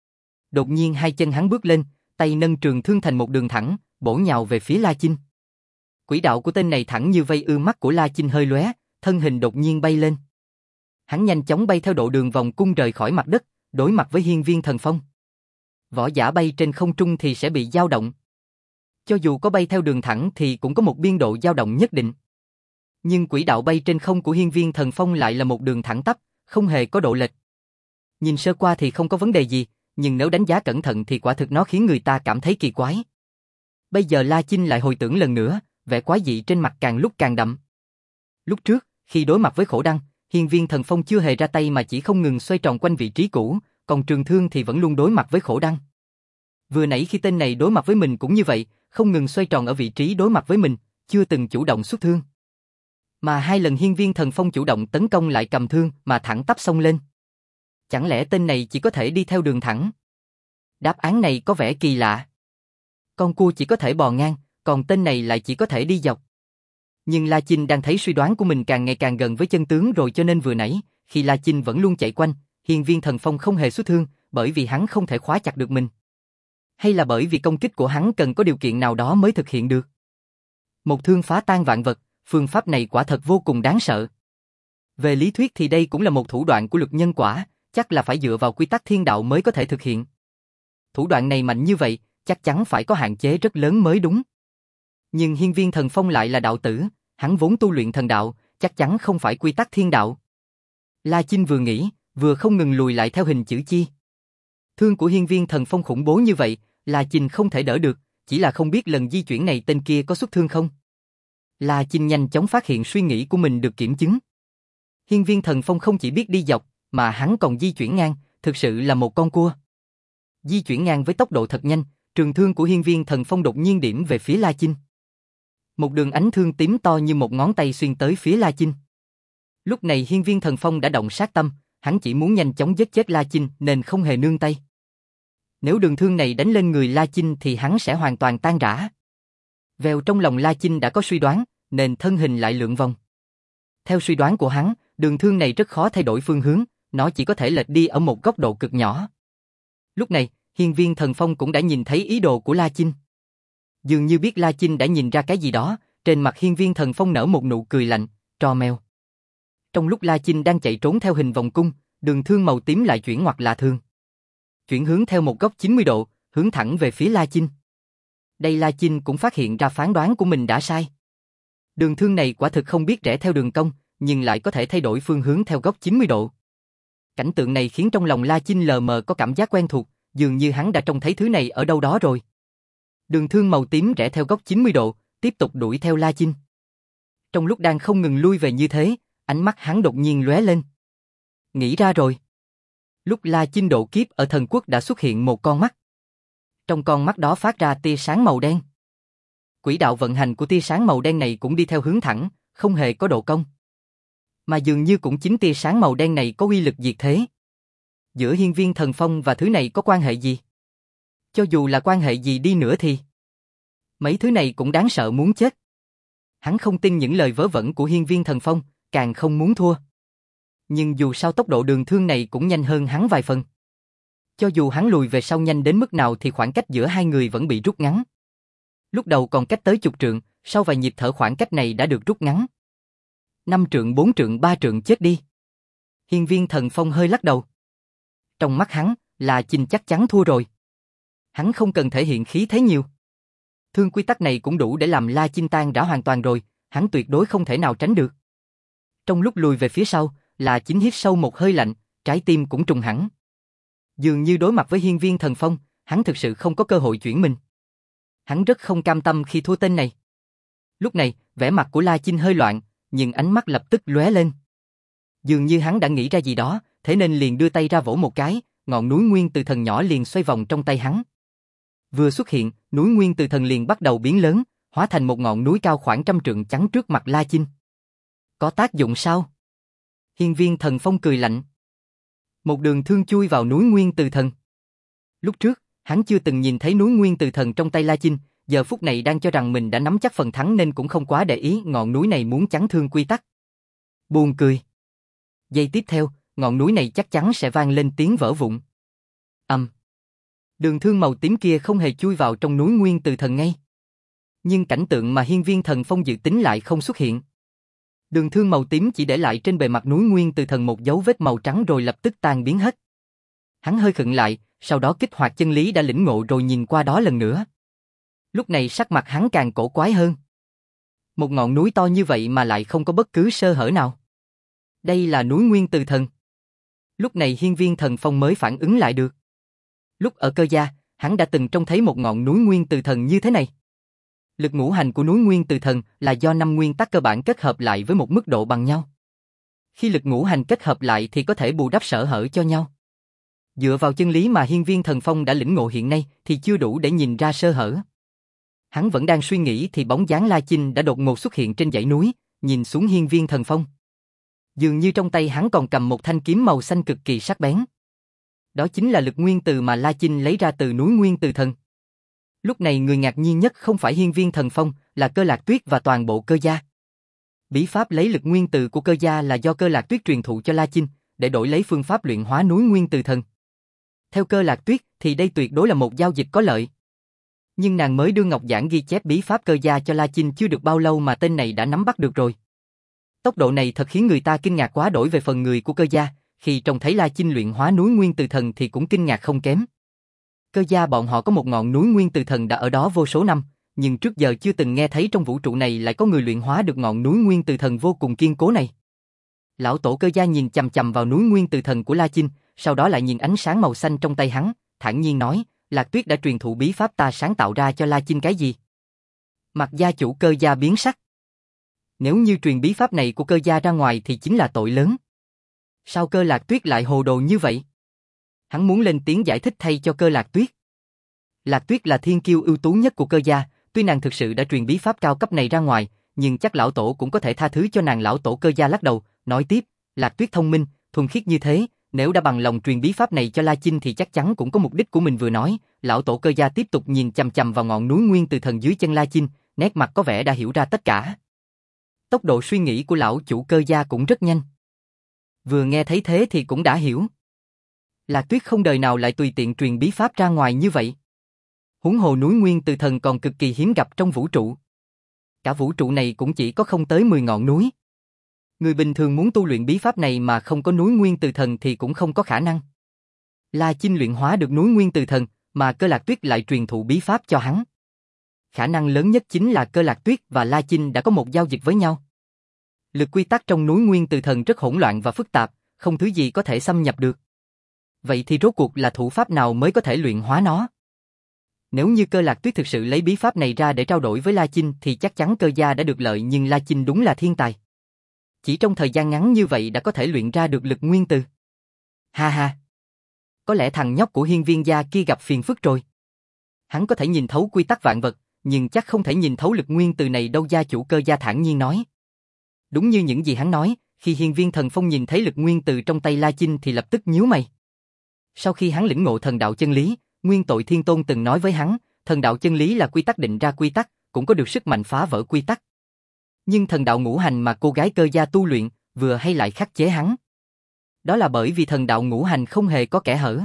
S1: Đột nhiên hai chân hắn bước lên, tay nâng trường thương thành một đường thẳng, bổ nhào về phía La Chinh. Quỹ đạo của tên này thẳng như vây ư, mắt của La Chinh hơi lóe, thân hình đột nhiên bay lên. Hắn nhanh chóng bay theo độ đường vòng cung rời khỏi mặt đất, đối mặt với hiên viên thần phong. Võ giả bay trên không trung thì sẽ bị dao động. Cho dù có bay theo đường thẳng thì cũng có một biên độ dao động nhất định. Nhưng quỹ đạo bay trên không của hiên viên thần phong lại là một đường thẳng tắp, không hề có độ lệch. Nhìn sơ qua thì không có vấn đề gì, nhưng nếu đánh giá cẩn thận thì quả thực nó khiến người ta cảm thấy kỳ quái. Bây giờ La Chinh lại hồi tưởng lần nữa, vẻ quái dị trên mặt càng lúc càng đậm. Lúc trước, khi đối mặt với Khổ Đăng, hiên viên thần phong chưa hề ra tay mà chỉ không ngừng xoay tròn quanh vị trí cũ, còn trường thương thì vẫn luôn đối mặt với Khổ Đăng. Vừa nãy khi tên này đối mặt với mình cũng như vậy, không ngừng xoay tròn ở vị trí đối mặt với mình, chưa từng chủ động xuất thương. Mà hai lần hiên viên thần phong chủ động tấn công lại cầm thương mà thẳng tắp xông lên. Chẳng lẽ tên này chỉ có thể đi theo đường thẳng? Đáp án này có vẻ kỳ lạ. Con cua chỉ có thể bò ngang, còn tên này lại chỉ có thể đi dọc. Nhưng La Chinh đang thấy suy đoán của mình càng ngày càng gần với chân tướng rồi, cho nên vừa nãy, khi La Chinh vẫn luôn chạy quanh, hiên viên thần phong không hề xuất thương, bởi vì hắn không thể khóa chặt được mình. Hay là bởi vì công kích của hắn cần có điều kiện nào đó mới thực hiện được? Một thương phá tan vạn vật, phương pháp này quả thật vô cùng đáng sợ. Về lý thuyết thì đây cũng là một thủ đoạn của luật nhân quả, chắc là phải dựa vào quy tắc thiên đạo mới có thể thực hiện. Thủ đoạn này mạnh như vậy, chắc chắn phải có hạn chế rất lớn mới đúng. Nhưng hiên viên thần phong lại là đạo tử, hắn vốn tu luyện thần đạo, chắc chắn không phải quy tắc thiên đạo. La Chinh vừa nghĩ, vừa không ngừng lùi lại theo hình chữ chi. Thương của hiên viên thần phong khủng bố như vậy, La Chinh không thể đỡ được, chỉ là không biết lần di chuyển này tên kia có xuất thương không. La Chinh nhanh chóng phát hiện suy nghĩ của mình được kiểm chứng. Hiên viên thần phong không chỉ biết đi dọc, mà hắn còn di chuyển ngang, thực sự là một con cua. Di chuyển ngang với tốc độ thật nhanh, trường thương của hiên viên thần phong đột nhiên điểm về phía La Chinh. Một đường ánh thương tím to như một ngón tay xuyên tới phía La Chinh. Lúc này hiên viên thần phong đã động sát tâm, hắn chỉ muốn nhanh chóng giết chết La Chinh nên không hề nương tay. Nếu đường thương này đánh lên người La Chinh thì hắn sẽ hoàn toàn tan rã. Vèo, trong lòng La Chinh đã có suy đoán, nên thân hình lại lượn vòng. Theo suy đoán của hắn, đường thương này rất khó thay đổi phương hướng, nó chỉ có thể lệch đi ở một góc độ cực nhỏ. Lúc này, hiên viên thần phong cũng đã nhìn thấy ý đồ của La Chinh. Dường như biết La Chinh đã nhìn ra cái gì đó, trên mặt hiên viên thần phong nở một nụ cười lạnh, trò mèo. Trong lúc La Chinh đang chạy trốn theo hình vòng cung, đường thương màu tím lại chuyển ngoặt lạ thường. Chuyển hướng theo một góc chín mươi độ, hướng thẳng về phía La Chinh. Đây La Chinh cũng phát hiện ra phán đoán của mình đã sai. Đường thương này quả thực không biết rẽ theo đường cong, nhưng lại có thể thay đổi phương hướng theo góc chín mươi độ. Cảnh tượng này khiến trong lòng La Chinh lờ mờ có cảm giác quen thuộc, dường như hắn đã trông thấy thứ này ở đâu đó rồi. Đường thương màu tím rẽ theo góc chín mươi độ, tiếp tục đuổi theo La Chinh. Trong lúc đang không ngừng lui về như thế, ánh mắt hắn đột nhiên lóe lên. Nghĩ ra rồi. Lúc La Chinh độ kiếp ở thần quốc đã xuất hiện một con mắt. Trong con mắt đó phát ra tia sáng màu đen. Quỹ đạo vận hành của tia sáng màu đen này cũng đi theo hướng thẳng, không hề có độ cong. Mà dường như cũng chính tia sáng màu đen này có uy lực diệt thế. Giữa hiên viên thần phong và thứ này có quan hệ gì? Cho dù là quan hệ gì đi nữa thì mấy thứ này cũng đáng sợ muốn chết. Hắn không tin những lời vớ vẩn của hiên viên thần phong, càng không muốn thua. Nhưng dù sao tốc độ đường thương này cũng nhanh hơn hắn vài phần. Cho dù hắn lùi về sau nhanh đến mức nào thì khoảng cách giữa hai người vẫn bị rút ngắn. Lúc đầu còn cách tới chục trượng, sau vài nhịp thở khoảng cách này đã được rút ngắn. Năm trượng, bốn trượng, ba trượng, chết đi. Hiên viên thần phong hơi lắc đầu. Trong mắt hắn, La Chinh chắc chắn thua rồi. Hắn không cần thể hiện khí thế nhiều. Thương quy tắc này cũng đủ để làm La Chinh tan rã hoàn toàn rồi, hắn tuyệt đối không thể nào tránh được. Trong lúc lùi về phía sau, là chính hít sâu một hơi lạnh, trái tim cũng trùng hẳn. Dường như đối mặt với hiên viên thần phong, hắn thực sự không có cơ hội chuyển mình. Hắn rất không cam tâm khi thua tên này. Lúc này, vẻ mặt của La Chinh hơi loạn, nhưng ánh mắt lập tức lóe lên. Dường như hắn đã nghĩ ra gì đó, thế nên liền đưa tay ra vỗ một cái, ngọn núi nguyên từ thần nhỏ liền xoay vòng trong tay hắn. Vừa xuất hiện, núi nguyên từ thần liền bắt đầu biến lớn, hóa thành một ngọn núi cao khoảng trăm trượng chắn trước mặt La Chinh. Có tác dụng sao? Hiên viên thần phong cười lạnh. Một đường thương chui vào núi nguyên từ thần. Lúc trước, hắn chưa từng nhìn thấy núi nguyên từ thần trong tay La Chinh, giờ phút này đang cho rằng mình đã nắm chắc phần thắng nên cũng không quá để ý ngọn núi này muốn chắn thương quy tắc. Buồn cười. Giây tiếp theo, ngọn núi này chắc chắn sẽ vang lên tiếng vỡ vụn. Ầm. Um. Đường thương màu tím kia không hề chui vào trong núi nguyên từ thần ngay. Nhưng cảnh tượng mà hiên viên thần phong dự tính lại không xuất hiện. Đường thương màu tím chỉ để lại trên bề mặt núi nguyên từ thần một dấu vết màu trắng rồi lập tức tan biến hết. Hắn hơi khựng lại, sau đó kích hoạt chân lý đã lĩnh ngộ rồi nhìn qua đó lần nữa. Lúc này sắc mặt hắn càng cổ quái hơn. Một ngọn núi to như vậy mà lại không có bất cứ sơ hở nào. Đây là núi nguyên từ thần. Lúc này hiên viên thần phong mới phản ứng lại được. Lúc ở Cơ Gia, hắn đã từng trông thấy một ngọn núi nguyên từ thần như thế này. Lực ngũ hành của núi nguyên từ thần là do năm nguyên tắc cơ bản kết hợp lại với một mức độ bằng nhau. Khi lực ngũ hành kết hợp lại thì có thể bù đắp sở hở cho nhau. Dựa vào chân lý mà hiên viên thần phong đã lĩnh ngộ hiện nay thì chưa đủ để nhìn ra sơ hở. Hắn vẫn đang suy nghĩ thì bóng dáng La Chinh đã đột ngột xuất hiện trên dãy núi, nhìn xuống hiên viên thần phong. Dường như trong tay hắn còn cầm một thanh kiếm màu xanh cực kỳ sắc bén. Đó chính là lực nguyên từ mà La Chinh lấy ra từ núi nguyên từ thần. Lúc này người ngạc nhiên nhất không phải hiên viên thần phong, là Cơ Lạc Tuyết và toàn bộ Cơ Gia. Bí pháp lấy lực nguyên từ của Cơ Gia là do Cơ Lạc Tuyết truyền thụ cho La Chinh, để đổi lấy phương pháp luyện hóa núi nguyên từ thần. Theo Cơ Lạc Tuyết thì đây tuyệt đối là một giao dịch có lợi. Nhưng nàng mới đưa ngọc giản ghi chép bí pháp Cơ Gia cho La Chinh chưa được bao lâu mà tên này đã nắm bắt được rồi. Tốc độ này thật khiến người ta kinh ngạc quá. Đổi về phần người của Cơ Gia, khi trông thấy La Chinh luyện hóa núi nguyên từ thần thì cũng kinh ngạc không kém. Cơ Gia bọn họ có một ngọn núi nguyên từ thần đã ở đó vô số năm, nhưng trước giờ chưa từng nghe thấy trong vũ trụ này lại có người luyện hóa được ngọn núi nguyên từ thần vô cùng kiên cố này. Lão tổ Cơ Gia nhìn chằm chằm vào núi nguyên từ thần của La Chinh, sau đó lại nhìn ánh sáng màu xanh trong tay hắn, thản nhiên nói, Lạc Tuyết đã truyền thụ bí pháp ta sáng tạo ra cho La Chinh cái gì? Mặt gia chủ Cơ Gia biến sắc. Nếu như truyền bí pháp này của Cơ Gia ra ngoài thì chính là tội lớn. Sao Cơ Lạc Tuyết lại hồ đồ như vậy? Hắn muốn lên tiếng giải thích thay cho Cơ Lạc Tuyết. Lạc Tuyết là thiên kiêu ưu tú nhất của Cơ Gia, tuy nàng thực sự đã truyền bí pháp cao cấp này ra ngoài, nhưng chắc lão tổ cũng có thể tha thứ cho nàng. Lão tổ Cơ Gia lắc đầu, nói tiếp, Lạc Tuyết thông minh, thuần khiết như thế, nếu đã bằng lòng truyền bí pháp này cho La Chinh thì chắc chắn cũng có mục đích của mình. Vừa nói, lão tổ Cơ Gia tiếp tục nhìn chằm chằm vào ngọn núi nguyên từ thần dưới chân La Chinh, nét mặt có vẻ đã hiểu ra tất cả. Tốc độ suy nghĩ của lão chủ Cơ Gia cũng rất nhanh. Vừa nghe thấy thế thì cũng đã hiểu. Lạc Tuyết không đời nào lại tùy tiện truyền bí pháp ra ngoài như vậy. Huống hồ núi nguyên từ thần còn cực kỳ hiếm gặp trong vũ trụ. Cả vũ trụ này cũng chỉ có không tới mười ngọn núi. Người bình thường muốn tu luyện bí pháp này mà không có núi nguyên từ thần thì cũng không có khả năng. La Chinh luyện hóa được núi nguyên từ thần, mà Cơ Lạc Tuyết lại truyền thụ bí pháp cho hắn. Khả năng lớn nhất chính là Cơ Lạc Tuyết và La Chinh đã có một giao dịch với nhau. Lực quy tắc trong núi nguyên từ thần rất hỗn loạn và phức tạp, không thứ gì có thể xâm nhập được. Vậy thì rốt cuộc là thủ pháp nào mới có thể luyện hóa nó? Nếu như Cơ Lạc Tuyết thực sự lấy bí pháp này ra để trao đổi với La Chinh thì chắc chắn Cơ Gia đã được lợi, nhưng La Chinh đúng là thiên tài. Chỉ trong thời gian ngắn như vậy đã có thể luyện ra được lực nguyên từ. Ha ha! Có lẽ thằng nhóc của hiên viên gia kia gặp phiền phức rồi. Hắn có thể nhìn thấu quy tắc vạn vật, nhưng chắc không thể nhìn thấu lực nguyên từ này đâu. Gia chủ Cơ Gia thản nhiên nói. Đúng như những gì hắn nói, khi hiên viên thần phong nhìn thấy lực nguyên từ trong tay La Chinh thì lập tức nhíu mày. Sau khi hắn lĩnh ngộ thần đạo chân lý, Nguyên Tội Thiên Tôn từng nói với hắn, thần đạo chân lý là quy tắc định ra quy tắc, cũng có được sức mạnh phá vỡ quy tắc. Nhưng thần đạo ngũ hành mà cô gái Cơ Gia tu luyện, vừa hay lại khắc chế hắn. Đó là bởi vì thần đạo ngũ hành không hề có kẽ hở.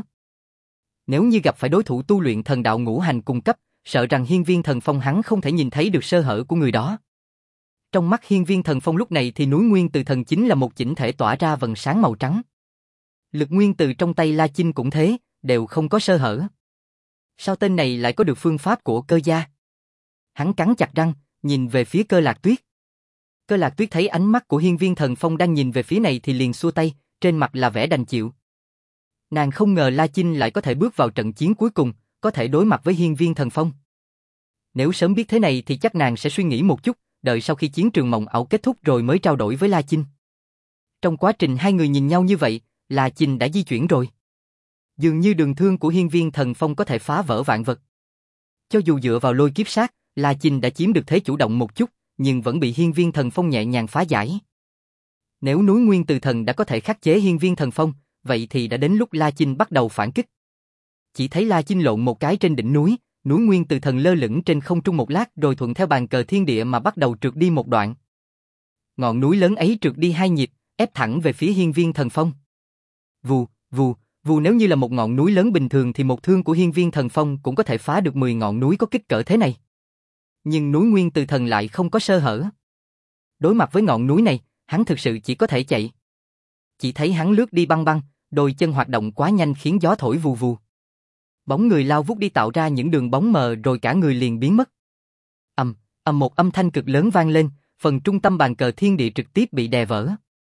S1: Nếu như gặp phải đối thủ tu luyện thần đạo ngũ hành cung cấp, sợ rằng hiên viên thần phong hắn không thể nhìn thấy được sơ hở của người đó. Trong mắt hiên viên thần phong lúc này thì núi nguyên từ thần chính là một chỉnh thể tỏa ra vầng sáng màu trắng. Lực nguyên từ trong tay La Chinh cũng thế, đều không có sơ hở. Sao tên này lại có được phương pháp của Cơ Gia? Hắn cắn chặt răng, nhìn về phía Cơ Lạc Tuyết. Cơ Lạc Tuyết thấy ánh mắt của Hiên Viên Thần Phong đang nhìn về phía này thì liền xua tay, trên mặt là vẻ đành chịu. Nàng không ngờ La Chinh lại có thể bước vào trận chiến cuối cùng, có thể đối mặt với Hiên Viên Thần Phong. Nếu sớm biết thế này thì chắc nàng sẽ suy nghĩ một chút, đợi sau khi chiến trường mộng ảo kết thúc rồi mới trao đổi với La Chinh. Trong quá trình hai người nhìn nhau như vậy, La Chinh đã di chuyển rồi. Dường như đường thương của Hiên Viên Thần Phong có thể phá vỡ vạn vật. Cho dù dựa vào lôi kiếp sát, La Chinh đã chiếm được thế chủ động một chút, nhưng vẫn bị Hiên Viên Thần Phong nhẹ nhàng phá giải. Nếu núi Nguyên Từ Thần đã có thể khắc chế Hiên Viên Thần Phong, vậy thì đã đến lúc La Chinh bắt đầu phản kích. Chỉ thấy La Chinh lộn một cái trên đỉnh núi, núi Nguyên Từ Thần lơ lửng trên không trung một lát rồi thuận theo bàn cờ thiên địa mà bắt đầu trượt đi một đoạn. Ngọn núi lớn ấy trượt đi hai nhịp, ép thẳng về phía Hiên Viên Thần Phong. Vù, vù, vù, nếu như là một ngọn núi lớn bình thường thì một thương của Hiên Viên Thần Phong cũng có thể phá được mười ngọn núi có kích cỡ thế này. Nhưng núi Nguyên Từ Thần lại không có sơ hở. Đối mặt với ngọn núi này, hắn thực sự chỉ có thể chạy. Chỉ thấy hắn lướt đi băng băng, đôi chân hoạt động quá nhanh khiến gió thổi vù vù. Bóng người lao vút đi tạo ra những đường bóng mờ rồi cả người liền biến mất. Ầm, ầm, một âm thanh cực lớn vang lên, phần trung tâm bàn cờ thiên địa trực tiếp bị đè vỡ.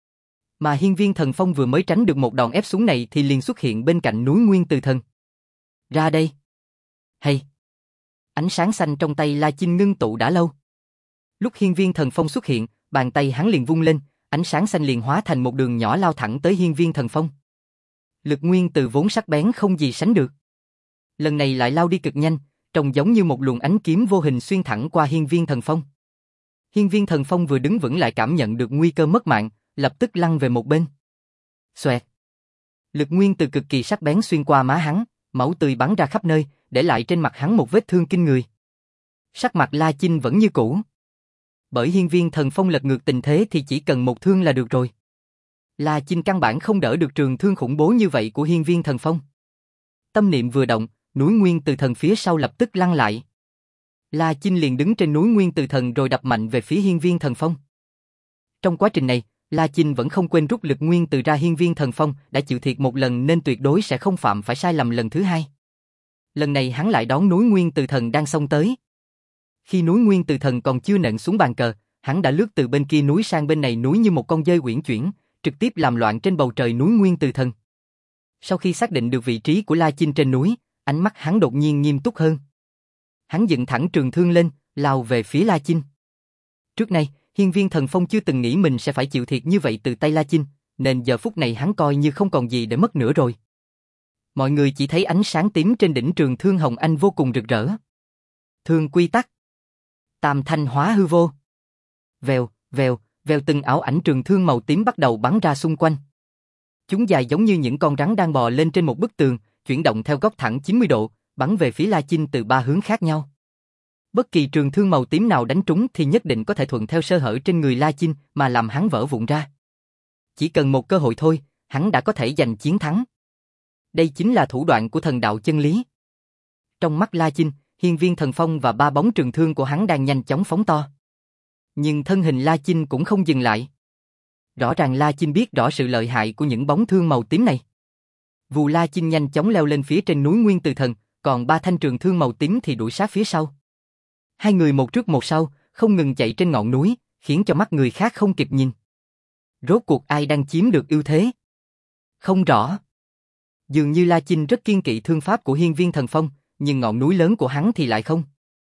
S1: Mà Hiên Viên Thần Phong vừa mới tránh được một đòn ép xuống này thì liền xuất hiện bên cạnh núi Nguyên Từ Thần. Ra đây. Hay. Ánh sáng xanh trong tay La Chinh ngưng tụ đã lâu. Lúc Hiên Viên Thần Phong xuất hiện, bàn tay hắn liền vung lên, ánh sáng xanh liền hóa thành một đường nhỏ lao thẳng tới Hiên Viên Thần Phong. Lực nguyên từ vốn sắc bén không gì sánh được. Lần này lại lao đi cực nhanh, trông giống như một luồng ánh kiếm vô hình xuyên thẳng qua Hiên Viên Thần Phong. Hiên Viên Thần Phong vừa đứng vững lại cảm nhận được nguy cơ mất mạng, lập tức lăn về một bên. Xoẹt. Lực nguyên từ cực kỳ sắc bén xuyên qua má hắn, máu tươi bắn ra khắp nơi, để lại trên mặt hắn một vết thương kinh người. Sắc mặt La Chinh vẫn như cũ. Bởi Hiên Viên Thần Phong lật ngược tình thế thì chỉ cần một thương là được rồi. La Chinh căn bản không đỡ được trường thương khủng bố như vậy của Hiên Viên Thần Phong. Tâm niệm vừa động, núi Nguyên Từ Thần phía sau lập tức lăn lại. La Chinh liền đứng trên núi Nguyên Từ Thần rồi đập mạnh về phía Hiên Viên Thần Phong. Trong quá trình này, La Chinh vẫn không quên rút lực nguyên từ ra. Hiên Viên Thần Phong đã chịu thiệt một lần nên tuyệt đối sẽ không phạm phải sai lầm lần thứ hai. Lần này hắn lại đón núi Nguyên Từ Thần đang xông tới. Khi núi Nguyên Từ Thần còn chưa nện xuống bàn cờ, hắn đã lướt từ bên kia núi sang bên này núi như một con dơi uyển chuyển, trực tiếp làm loạn trên bầu trời núi Nguyên Từ Thần. Sau khi xác định được vị trí của La Chinh trên núi, ánh mắt hắn đột nhiên nghiêm túc hơn. Hắn dựng thẳng trường thương lên, lao về phía La Chinh. Trước nay, Hiên Viên Thần Phong chưa từng nghĩ mình sẽ phải chịu thiệt như vậy từ tay La Chinh, nên giờ phút này hắn coi như không còn gì để mất nữa rồi. Mọi người chỉ thấy ánh sáng tím trên đỉnh trường thương hồng anh vô cùng rực rỡ. Thương quy tắc. Tam thanh hóa hư vô. Vèo, vèo, vèo, từng ảo ảnh trường thương màu tím bắt đầu bắn ra xung quanh. Chúng dài giống như những con rắn đang bò lên trên một bức tường, chuyển động theo góc thẳng chín mươi độ, bắn về phía La Chinh từ ba hướng khác nhau. Bất kỳ trường thương màu tím nào đánh trúng thì nhất định có thể thuận theo sơ hở trên người La Chinh mà làm hắn vỡ vụn ra. Chỉ cần một cơ hội thôi, hắn đã có thể giành chiến thắng. Đây chính là thủ đoạn của thần đạo chân lý. Trong mắt La Chinh, Hiên Viên Thần Phong và ba bóng trường thương của hắn đang nhanh chóng phóng to. Nhưng thân hình La Chinh cũng không dừng lại. Rõ ràng La Chinh biết rõ sự lợi hại của những bóng thương màu tím này. Vù, La Chinh nhanh chóng leo lên phía trên núi Nguyên Từ Thần, còn ba thanh trường thương màu tím thì đuổi sát phía sau. Hai người một trước một sau, không ngừng chạy trên ngọn núi, khiến cho mắt người khác không kịp nhìn. Rốt cuộc ai đang chiếm được ưu thế? Không rõ. Dường như La Chinh rất kiên kỵ thương pháp của Hiên Viên Thần Phong, nhưng ngọn núi lớn của hắn thì lại không.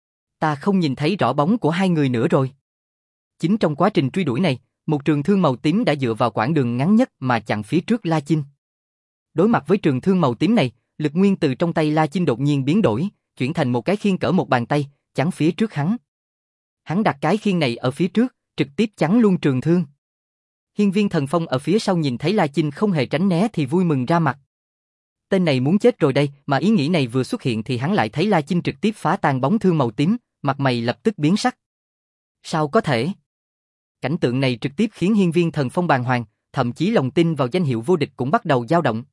S1: Ta không nhìn thấy rõ bóng của hai người nữa rồi. Chính trong quá trình truy đuổi này, một trường thương màu tím đã dựa vào quãng đường ngắn nhất mà chặn phía trước La Chinh. Đối mặt với trường thương màu tím này, lực nguyên từ trong tay La Chinh đột nhiên biến đổi, chuyển thành một cái khiên cỡ một bàn tay, chắn phía trước hắn. Hắn đặt cái khiên này ở phía trước, trực tiếp chắn luôn trường thương. Hiên Viên Thần Phong ở phía sau nhìn thấy La Chinh không hề tránh né thì vui mừng ra mặt. Tên này muốn chết rồi đây, mà ý nghĩ này vừa xuất hiện thì hắn lại thấy La Chinh trực tiếp phá tan bóng thương màu tím, mặt mày lập tức biến sắc. Sao có thể? Cảnh tượng này trực tiếp khiến Hiên Viên Thần Phong bàng hoàng, thậm chí lòng tin vào danh hiệu vô địch cũng bắt đầu dao động.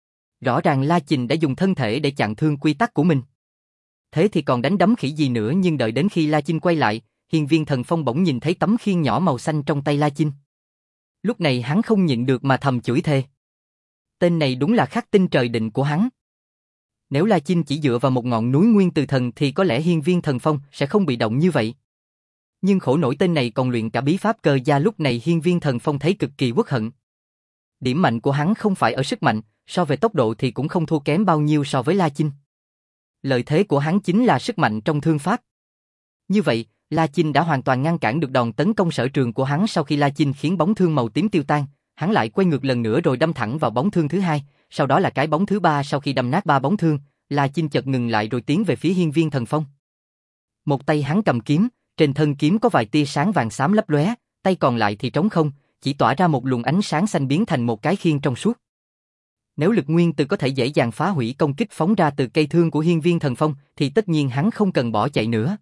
S1: Rõ ràng La Chinh đã dùng thân thể để chặn thương quy tắc của mình. Thế thì còn đánh đấm khỉ gì nữa, nhưng đợi đến khi La Chinh quay lại, Hiên Viên Thần Phong bỗng nhìn thấy tấm khiên nhỏ màu xanh trong tay La Chinh. Lúc này hắn không nhịn được mà thầm chửi thề. Tên này đúng là khắc tinh trời định của hắn. Nếu La Chinh chỉ dựa vào một ngọn núi Nguyên Từ Thần thì có lẽ Hiên Viên Thần Phong sẽ không bị động như vậy. Nhưng khổ nổi tên này còn luyện cả bí pháp cơ gia, lúc này Hiên Viên Thần Phong thấy cực kỳ uất hận. Điểm mạnh của hắn không phải ở sức mạnh, so về tốc độ thì cũng không thua kém bao nhiêu so với La Chinh. Lợi thế của hắn chính là sức mạnh trong thương pháp. Như vậy, La Chinh đã hoàn toàn ngăn cản được đòn tấn công sở trường của hắn. Sau khi La Chinh khiến bóng thương màu tím tiêu tan, hắn lại quay ngược lần nữa rồi đâm thẳng vào bóng thương thứ hai, sau đó là cái bóng thứ ba. Sau khi đâm nát ba bóng thương, La Chinh chợt ngừng lại rồi tiến về phía Hiên Viên Thần Phong. Một tay hắn cầm kiếm, trên thân kiếm có vài tia sáng vàng xám lấp lóe, tay còn lại thì trống không, chỉ tỏa ra một luồng ánh sáng xanh biến thành một cái khiên trong suốt. Nếu lực nguyên tử có thể dễ dàng phá hủy công kích phóng ra từ cây thương của Hiên Viên Thần Phong, thì tất nhiên hắn không cần bỏ chạy nữa.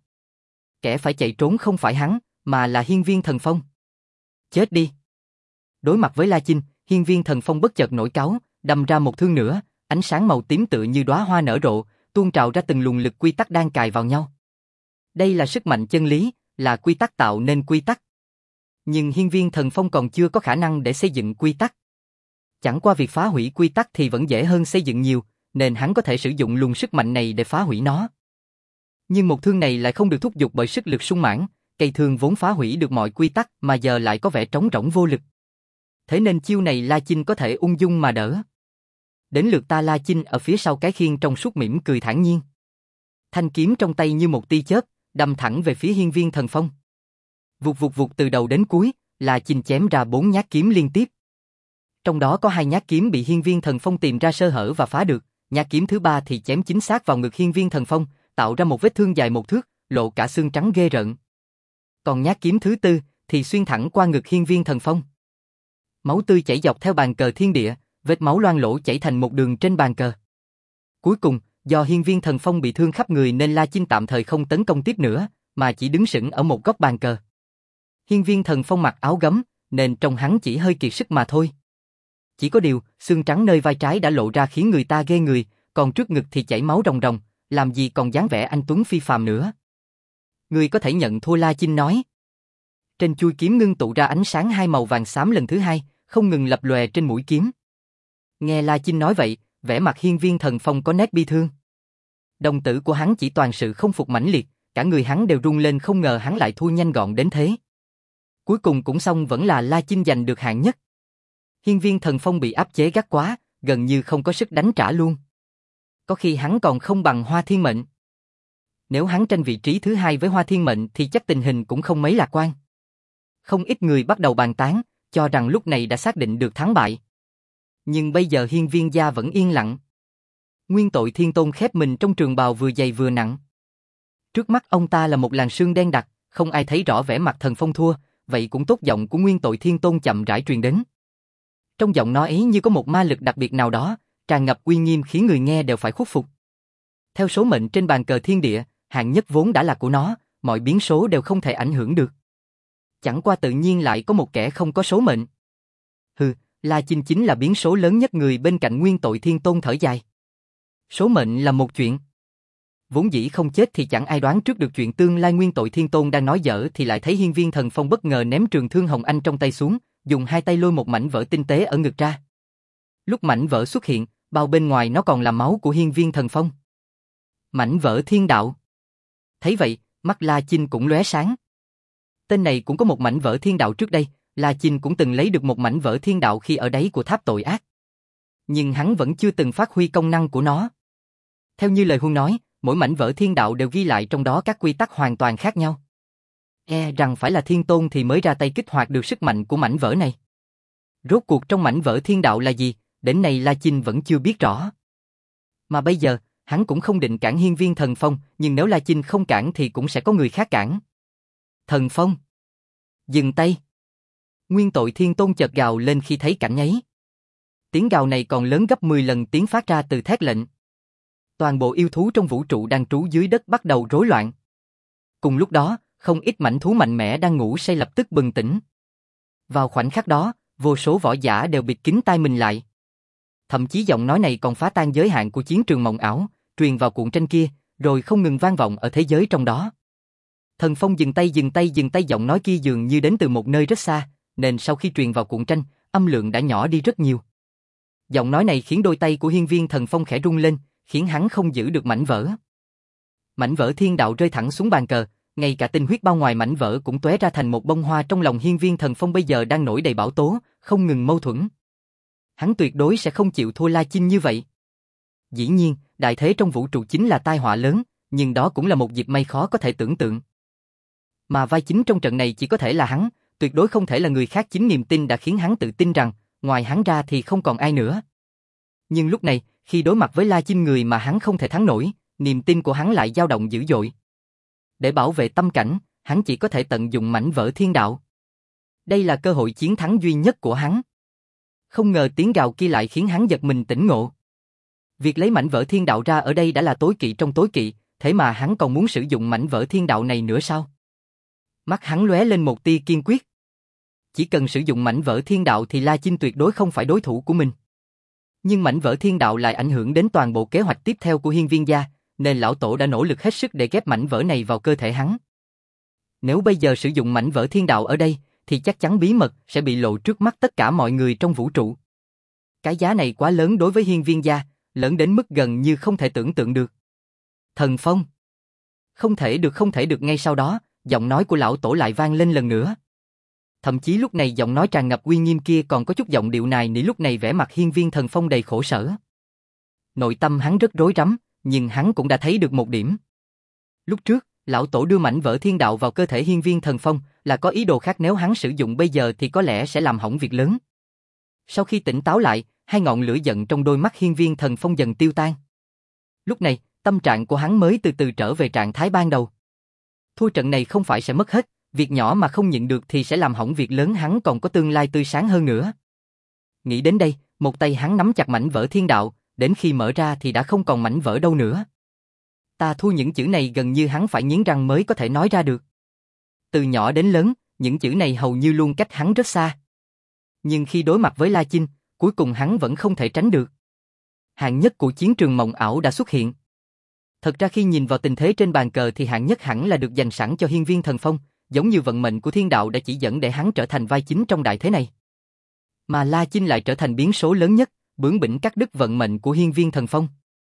S1: Kẻ phải chạy trốn không phải hắn, mà là Hiên Viên Thần Phong. Chết đi! Đối mặt với La Chinh, Hiên Viên Thần Phong bất chợt nổi cáu, đâm ra một thương nữa, ánh sáng màu tím tựa như đóa hoa nở rộ, tuôn trào ra từng luồng lực quy tắc đang cài vào nhau. Đây là sức mạnh chân lý, là quy tắc tạo nên quy tắc. Nhưng Hiên Viên Thần Phong còn chưa có khả năng để xây dựng quy tắc. Chẳng qua việc phá hủy quy tắc thì vẫn dễ hơn xây dựng nhiều, nên hắn có thể sử dụng luồng sức mạnh này để phá hủy nó. Nhưng một thương này lại không được thúc giục bởi sức lực sung mãn, cây thương vốn phá hủy được mọi quy tắc mà giờ lại có vẻ trống rỗng vô lực. Thế nên chiêu này La Chinh có thể ung dung mà đỡ. Đến lượt ta. La Chinh ở phía sau cái khiên trong suốt mỉm cười thản nhiên. Thanh kiếm trong tay như một tia chớp, đâm thẳng về phía Hiên Viên Thần Phong. Vụt vụt vụt từ đầu đến cuối, La Chinh chém ra bốn nhát kiếm liên tiếp. Trong đó có hai nhát kiếm bị Hiên Viên Thần Phong tìm ra sơ hở và phá được, nhát kiếm thứ ba thì chém chính xác vào ngực Hiên Viên Thần Phong, tạo ra một vết thương dài một thước, lộ cả xương trắng ghê rợn. Còn nhát kiếm thứ tư thì xuyên thẳng qua ngực Hiên Viên Thần Phong. Máu tươi chảy dọc theo bàn cờ thiên địa, vết máu loang lổ chảy thành một đường trên bàn cờ. Cuối cùng, do Hiên Viên Thần Phong bị thương khắp người nên La Chinh tạm thời không tấn công tiếp nữa, mà chỉ đứng sững ở một góc bàn cờ. Hiên Viên Thần Phong mặc áo gấm, nên trông hắn chỉ hơi kiệt sức mà thôi. Chỉ có điều, xương trắng nơi vai trái đã lộ ra khiến người ta ghê người, còn trước ngực thì chảy máu ròng ròng, làm gì còn dáng vẻ anh tuấn phi phàm nữa. Ngươi có thể nhận thua. La Chinh nói. Trên chuôi kiếm ngưng tụ ra ánh sáng hai màu vàng xám lần thứ hai, không ngừng lập lòe trên mũi kiếm. Nghe La Chinh nói vậy, vẻ mặt Hiên Viên Thần Phong có nét bi thương. Đồng tử của hắn chỉ toàn sự không phục mãnh liệt, cả người hắn đều run lên, không ngờ hắn lại thua nhanh gọn đến thế. Cuối cùng cũng xong, vẫn là La Chinh giành được hạng nhất. Hiên Viên Thần Phong bị áp chế gắt quá, gần như không có sức đánh trả luôn. Có khi hắn còn không bằng Hoa Thiên Mệnh. Nếu hắn tranh vị trí thứ hai với Hoa Thiên Mệnh thì chắc tình hình cũng không mấy lạc quan. Không ít người bắt đầu bàn tán, cho rằng lúc này đã xác định được thắng bại. Nhưng bây giờ Hiên Viên gia vẫn yên lặng. Nguyên Tội Thiên Tôn khép mình trong trường bào vừa dày vừa nặng. Trước mắt ông ta là một làn sương đen đặc, không ai thấy rõ vẻ mặt Thần Phong thua, vậy cũng tốt. Giọng của Nguyên Tội Thiên Tôn chậm rãi truyền đến. Trong giọng nói ấy như có một ma lực đặc biệt nào đó, tràn ngập uy nghiêm khiến người nghe đều phải khuất phục. Theo số mệnh trên bàn cờ thiên địa, hạng nhất vốn đã là của nó, mọi biến số đều không thể ảnh hưởng được. Chẳng qua tự nhiên lại có một kẻ không có số mệnh. Hừ, La Chinh chính là biến số lớn nhất. Người bên cạnh Nguyên Tội Thiên Tôn thở dài. Số mệnh là một chuyện. Vốn dĩ không chết thì chẳng ai đoán trước được chuyện tương lai. Nguyên Tội Thiên Tôn đang nói dở thì lại thấy Hiên Viên Thần Phong bất ngờ ném trường thương Hồng Anh trong tay xuống, dùng hai tay lôi một mảnh vỡ tinh tế ở ngực ra. Lúc mảnh vỡ xuất hiện, bao bên ngoài nó còn là máu của Hiên Viên Thần Phong. Mảnh vỡ thiên đạo. Thấy vậy, mắt La Chinh cũng lóe sáng. Tên này cũng có một mảnh vỡ thiên đạo trước đây, La Chinh cũng từng lấy được một mảnh vỡ thiên đạo khi ở đáy của tháp tội ác. Nhưng hắn vẫn chưa từng phát huy công năng của nó. Theo như lời Huân nói, mỗi mảnh vỡ thiên đạo đều ghi lại trong đó các quy tắc hoàn toàn khác nhau. E rằng phải là Thiên Tôn thì mới ra tay kích hoạt được sức mạnh của mảnh vỡ này. Rốt cuộc trong mảnh vỡ thiên đạo là gì, đến nay La Chinh vẫn chưa biết rõ. Mà bây giờ, hắn cũng không định cản Hiên Viên Thần Phong, nhưng nếu La Chinh không cản thì cũng sẽ có người khác cản. Thần Phong! Dừng tay! Nguyên Tội Thiên Tôn chợt gào lên khi thấy cảnh ấy. Tiếng gào này còn lớn gấp mười lần tiếng phát ra từ thét lệnh. Toàn bộ yêu thú trong vũ trụ đang trú dưới đất bắt đầu rối loạn. Cùng lúc đó, không ít mãnh thú mạnh mẽ đang ngủ say lập tức bừng tỉnh. Vào khoảnh khắc đó, vô số võ giả đều bịt kín tai mình lại. Thậm chí giọng nói này còn phá tan giới hạn của chiến trường mộng ảo, truyền vào cuộn tranh kia, rồi không ngừng vang vọng ở thế giới trong đó. Thần Phong dừng tay dừng tay dừng tay, giọng nói kia dường như đến từ một nơi rất xa, nên sau khi truyền vào cuộn tranh, âm lượng đã nhỏ đi rất nhiều. Giọng nói này khiến đôi tay của Hiên Viên Thần Phong khẽ rung lên, khiến hắn không giữ được mảnh vỡ. Mảnh vỡ thiên đạo rơi thẳng xuống bàn cờ, ngay cả tinh huyết bao ngoài mảnh vỡ cũng tóe ra thành một bông hoa trong lòng hiên viên thần phong bây giờ đang nổi đầy bão tố, không ngừng mâu thuẫn. Hắn tuyệt đối sẽ không chịu thua La Chinh như vậy. Dĩ nhiên, đại thế trong vũ trụ chính là tai họa lớn, nhưng đó cũng là một dịp may khó có thể tưởng tượng. Mà vai chính trong trận này chỉ có thể là hắn, tuyệt đối không thể là người khác, chính niềm tin đã khiến hắn tự tin rằng, ngoài hắn ra thì không còn ai nữa. Nhưng lúc này, khi đối mặt với La Chinh, người mà hắn không thể thắng nổi, niềm tin của hắn lại dao động dữ dội. Để bảo vệ tâm cảnh, hắn chỉ có thể tận dụng mảnh vỡ thiên đạo. Đây là cơ hội chiến thắng duy nhất của hắn. Không ngờ tiếng gào kia lại khiến hắn giật mình tỉnh ngộ. Việc lấy mảnh vỡ thiên đạo ra ở đây đã là tối kỵ trong tối kỵ, thế mà hắn còn muốn sử dụng mảnh vỡ thiên đạo này nữa sao? Mắt hắn lóe lên một tia kiên quyết. Chỉ cần sử dụng mảnh vỡ thiên đạo thì La Chinh tuyệt đối không phải đối thủ của mình. Nhưng mảnh vỡ thiên đạo lại ảnh hưởng đến toàn bộ kế hoạch tiếp theo của hiên viên gia, nên lão tổ đã nỗ lực hết sức để ghép mảnh vỡ này vào cơ thể hắn. Nếu bây giờ sử dụng mảnh vỡ thiên đạo ở đây, thì chắc chắn bí mật sẽ bị lộ trước mắt tất cả mọi người trong vũ trụ. Cái giá này quá lớn đối với hiên viên gia, lớn đến mức gần như không thể tưởng tượng được. Thần Phong! Không thể được, không thể được. Ngay sau đó, giọng nói của lão tổ lại vang lên lần nữa. Thậm chí lúc này giọng nói tràn ngập uy nghiêm kia còn có chút giọng điệu nài nỉ. Lúc này vẻ mặt hiên viên thần phong đầy khổ sở. Nội tâm hắn rất rối rắm, nhưng hắn cũng đã thấy được một điểm. Lúc trước, lão tổ đưa mảnh vỡ thiên đạo vào cơ thể hiên viên thần phong là có ý đồ khác, nếu hắn sử dụng bây giờ thì có lẽ sẽ làm hỏng việc lớn. Sau khi tỉnh táo lại, hai ngọn lửa giận trong đôi mắt hiên viên thần phong dần tiêu tan. Lúc này, tâm trạng của hắn mới từ từ trở về trạng thái ban đầu. Thua trận này không phải sẽ mất hết, việc nhỏ mà không nhịn được thì sẽ làm hỏng việc lớn, hắn còn có tương lai tươi sáng hơn nữa. Nghĩ đến đây, một tay hắn nắm chặt mảnh vỡ thiên đạo, đến khi mở ra thì đã không còn mảnh vỡ đâu nữa. Ta thua, những chữ này gần như hắn phải nghiến răng mới có thể nói ra được. Từ nhỏ đến lớn, những chữ này hầu như luôn cách hắn rất xa. Nhưng khi đối mặt với La Chinh, cuối cùng hắn vẫn không thể tránh được. Hạng nhất của chiến trường mộng ảo đã xuất hiện. Thật ra khi nhìn vào tình thế trên bàn cờ thì hạng nhất hẳn là được dành sẵn cho hiên viên thần phong, giống như vận mệnh của thiên đạo đã chỉ dẫn để hắn trở thành vai chính trong đại thế này. Mà La Chinh lại trở thành biến số lớn nhất, bướng bỉnh cắt đứt vận mệnh của hiên viên thần phong.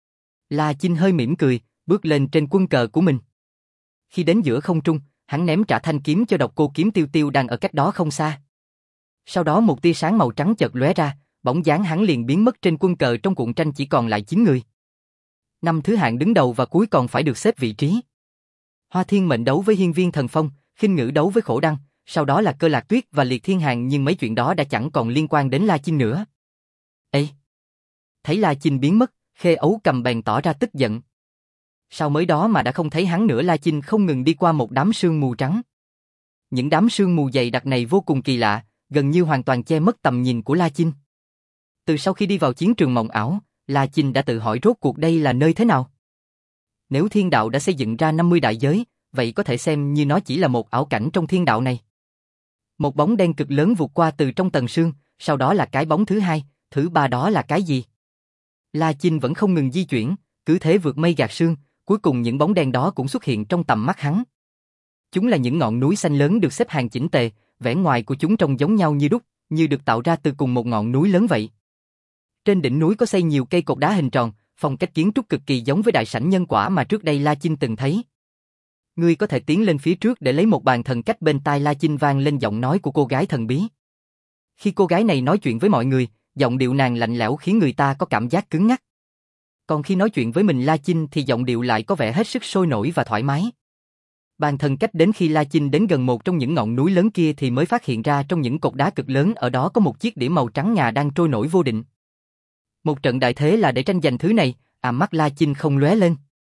S1: La Chinh hơi mỉm cười, bước lên trên quân cờ của mình. Khi đến giữa không trung, hắn ném trả thanh kiếm cho Độc Cô Kiếm Tiêu Tiêu đang ở cách đó không xa. Sau đó một tia sáng màu trắng chợt lóe ra, bóng dáng hắn liền biến mất trên quân cờ, trong cuộn tranh chỉ còn lại chín người. Năm thứ hạng đứng đầu và cuối còn phải được xếp vị trí. Hoa Thiên Mệnh đấu với hiên viên thần phong, Khinh Ngữ đấu với Khổ Đăng, sau đó là Cơ Lạc Tuyết và Liệt Thiên Hàn, nhưng mấy chuyện đó đã chẳng còn liên quan đến La Chinh nữa. Ê! Thấy La Chinh biến mất, Khê Ấu Cầm bèn tỏ ra tức giận. Sao mới đó mà đã không thấy hắn nữa? La Chinh không ngừng đi qua một đám sương mù trắng. Những đám sương mù dày đặc này vô cùng kỳ lạ, gần như hoàn toàn che mất tầm nhìn của La Chinh. Từ sau khi đi vào chiến trường mộng ảo, La Chinh đã tự hỏi rốt cuộc đây là nơi thế nào. Nếu thiên đạo đã xây dựng ra năm mươi đại giới, vậy có thể xem như nó chỉ là một ảo cảnh trong thiên đạo này. Một bóng đen cực lớn vụt qua từ trong tầng sương, sau đó là cái bóng thứ hai, thứ ba đó là cái gì? La Chinh vẫn không ngừng di chuyển, cứ thế vượt mây gạt sương, cuối cùng những bóng đen đó cũng xuất hiện trong tầm mắt hắn. Chúng là những ngọn núi xanh lớn được xếp hàng chỉnh tề, vẻ ngoài của chúng trông giống nhau như đúc, như được tạo ra từ cùng một ngọn núi lớn vậy. Trên đỉnh núi có xây nhiều cây cột đá hình tròn, phong cách kiến trúc cực kỳ giống với đại sảnh nhân quả mà trước đây La Chinh từng thấy. Ngươi có thể tiến lên phía trước để lấy một bàn thần cách. Bên tai La Chinh vang lên giọng nói của cô gái thần bí. Khi cô gái này nói chuyện với mọi người, giọng điệu nàng lạnh lẽo khiến người ta có cảm giác cứng ngắc. Còn khi nói chuyện với mình La Chinh thì giọng điệu lại có vẻ hết sức sôi nổi và thoải mái. Bàn thần cách đến khi La Chinh đến gần một trong những ngọn núi lớn kia thì mới phát hiện ra trong những cột đá cực lớn ở đó có một chiếc đĩa màu trắng ngà đang trôi nổi vô định. Một trận đại thế là để tranh giành thứ này, à mắt La Chinh không lóe lên.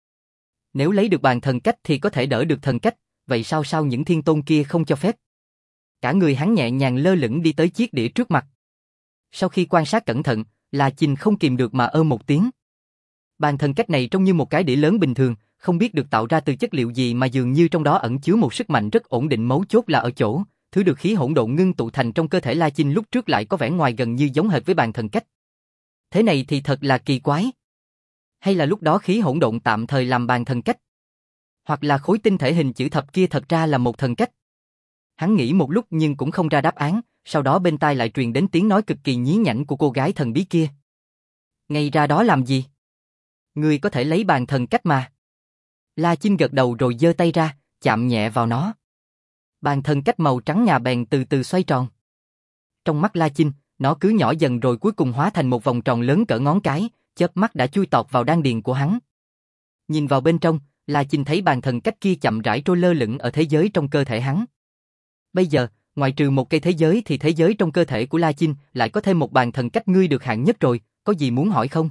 S1: Nếu lấy được bàn thần cách thì có thể đỡ được thần cách, vậy sao sao những thiên tôn kia không cho phép? Cả người hắn nhẹ nhàng lơ lửng đi tới chiếc đĩa trước mặt. Sau khi quan sát cẩn thận, La Chinh không kìm được mà ơ một tiếng. Bàn thần cách này trông như một cái đĩa lớn bình thường, không biết được tạo ra từ chất liệu gì mà dường như trong đó ẩn chứa một sức mạnh rất ổn định, mấu chốt là ở chỗ, thứ được khí hỗn độn ngưng tụ thành trong cơ thể La Chinh lúc trước lại có vẻ ngoài gần như giống hệt với bàn thần cách. Thế này thì thật là kỳ quái. Hay là lúc đó khí hỗn độn tạm thời làm bàn thần cách? Hoặc là khối tinh thể hình chữ thập kia thật ra là một thần cách? Hắn nghĩ một lúc nhưng cũng không ra đáp án, sau đó bên tai lại truyền đến tiếng nói cực kỳ nhí nhảnh của cô gái thần bí kia. Ngay ra đó làm gì? Ngươi có thể lấy bàn thần cách mà. La Chinh gật đầu rồi giơ tay ra, chạm nhẹ vào nó. Bàn thần cách màu trắng ngà bèn từ từ xoay tròn. Trong mắt La Chinh, nó cứ nhỏ dần rồi cuối cùng hóa thành một vòng tròn lớn cỡ ngón cái, chớp mắt đã chui tọt vào đan điền của hắn. Nhìn vào bên trong, La Chinh thấy bàn thần cách kia chậm rãi trôi lơ lửng ở thế giới trong cơ thể hắn. Bây giờ, ngoài trừ một cây thế giới thì thế giới trong cơ thể của La Chinh lại có thêm một bàn thần cách, ngươi được hạng nhất rồi, có gì muốn hỏi không?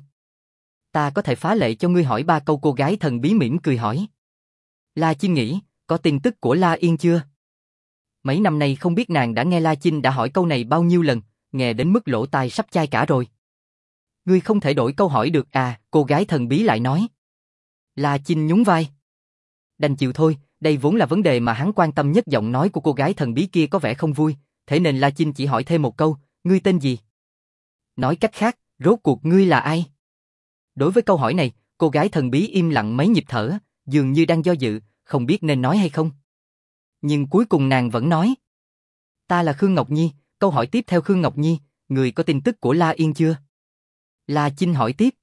S1: Ta có thể phá lệ cho ngươi hỏi ba câu. Cô gái thần bí mỉm cười hỏi. La Chinh nghĩ, có tin tức của La Yên chưa? Mấy năm nay không biết nàng đã nghe La Chinh đã hỏi câu này bao nhiêu lần, nghe đến mức lỗ tai sắp chai cả rồi. Ngươi không thể đổi câu hỏi được à, cô gái thần bí lại nói. La Chinh nhún vai. Đành chịu thôi, đây vốn là vấn đề mà hắn quan tâm nhất. Giọng nói của cô gái thần bí kia có vẻ không vui, thế nên La Chinh chỉ hỏi thêm một câu, ngươi tên gì? Nói cách khác, rốt cuộc ngươi là ai? Đối với câu hỏi này, cô gái thần bí im lặng mấy nhịp thở, dường như đang do dự, không biết nên nói hay không. Nhưng cuối cùng nàng vẫn nói. Ta là Khương Ngọc Nhi. Câu hỏi tiếp theo, Khương Ngọc Nhi, người có tin tức của La Yên chưa? La Chinh hỏi tiếp.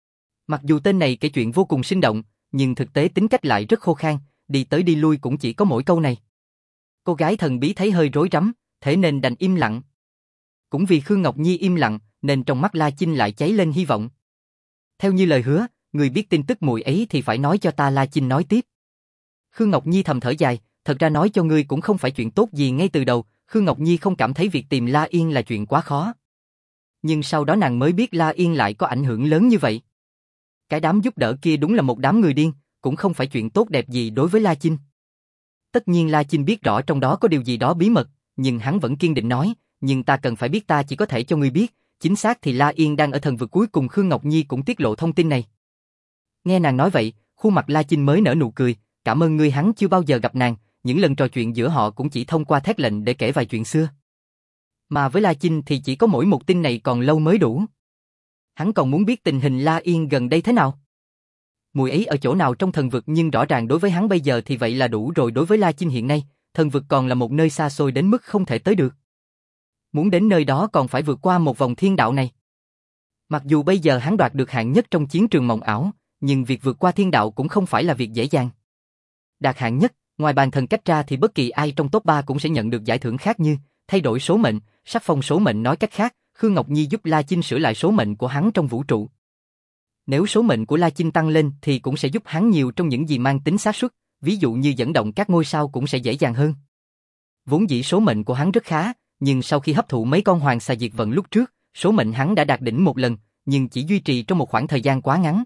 S1: Mặc dù tên này kể chuyện vô cùng sinh động, nhưng thực tế tính cách lại rất khô khan, đi tới đi lui cũng chỉ có mỗi câu này. Cô gái thần bí thấy hơi rối rắm, thế nên đành im lặng. Cũng vì Khương Ngọc Nhi im lặng, nên trong mắt La Chinh lại cháy lên hy vọng. Theo như lời hứa, người biết tin tức muội ấy thì phải nói cho ta. La Chinh nói tiếp. Khương Ngọc Nhi thầm thở dài, thật ra nói cho ngươi cũng không phải chuyện tốt gì ngay từ đầu. Khương Ngọc Nhi không cảm thấy việc tìm La Yên là chuyện quá khó. Nhưng sau đó nàng mới biết La Yên lại có ảnh hưởng lớn như vậy. Cái đám giúp đỡ kia đúng là một đám người điên, cũng không phải chuyện tốt đẹp gì đối với La Chinh. Tất nhiên La Chinh biết rõ trong đó có điều gì đó bí mật, nhưng hắn vẫn kiên định nói, nhưng ta cần phải biết, ta chỉ có thể cho ngươi biết, chính xác thì La Yên đang ở thần vực cuối cùng. Khương Ngọc Nhi cũng tiết lộ thông tin này. Nghe nàng nói vậy, khuôn mặt La Chinh mới nở nụ cười, cảm ơn ngươi. Hắn chưa bao giờ gặp nàng, những lần trò chuyện giữa họ cũng chỉ thông qua thét lệnh để kể vài chuyện xưa. Mà với La Chinh thì chỉ có mỗi một tin này còn lâu mới đủ. Hắn còn muốn biết tình hình La Yên gần đây thế nào. Muội ấy ở chỗ nào trong thần vực, nhưng rõ ràng đối với hắn bây giờ thì vậy là đủ rồi. Đối với La Chinh hiện nay, thần vực còn là một nơi xa xôi đến mức không thể tới được. Muốn đến nơi đó còn phải vượt qua một vòng thiên đạo này. Mặc dù bây giờ hắn đoạt được hạng nhất trong chiến trường mộng ảo, nhưng việc vượt qua thiên đạo cũng không phải là việc dễ dàng. Đạt hạng nhất, ngoài bàn thần cách ra thì bất kỳ ai trong top ba cũng sẽ nhận được giải thưởng khác như thay đổi số mệnh, sắc phong số mệnh. Nói cách khác, Khương Ngọc Nhi giúp La Chinh sửa lại số mệnh của hắn trong vũ trụ. Nếu số mệnh của La Chinh tăng lên thì cũng sẽ giúp hắn nhiều trong những gì mang tính xác suất, ví dụ như dẫn động các ngôi sao cũng sẽ dễ dàng hơn. Vốn dĩ số mệnh của hắn rất khá, nhưng sau khi hấp thụ mấy con hoàng xà diệt vận lúc trước, số mệnh hắn đã đạt đỉnh một lần, nhưng chỉ duy trì trong một khoảng thời gian quá ngắn.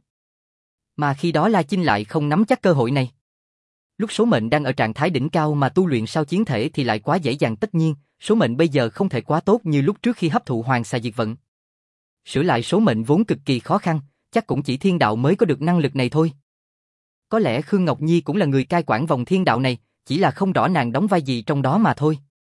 S1: Mà khi đó La Chinh lại không nắm chắc cơ hội này. Lúc số mệnh đang ở trạng thái đỉnh cao mà tu luyện sao chiến thể thì lại quá dễ dàng. Tất nhiên, số mệnh bây giờ không thể quá tốt như lúc trước khi hấp thụ hoàng xà diệt vận. Sửa lại số mệnh vốn cực kỳ khó khăn, chắc cũng chỉ thiên đạo mới có được năng lực này thôi. Có lẽ Khương Ngọc Nhi cũng là người cai quản vòng thiên đạo này, chỉ là không rõ nàng đóng vai gì trong đó mà thôi.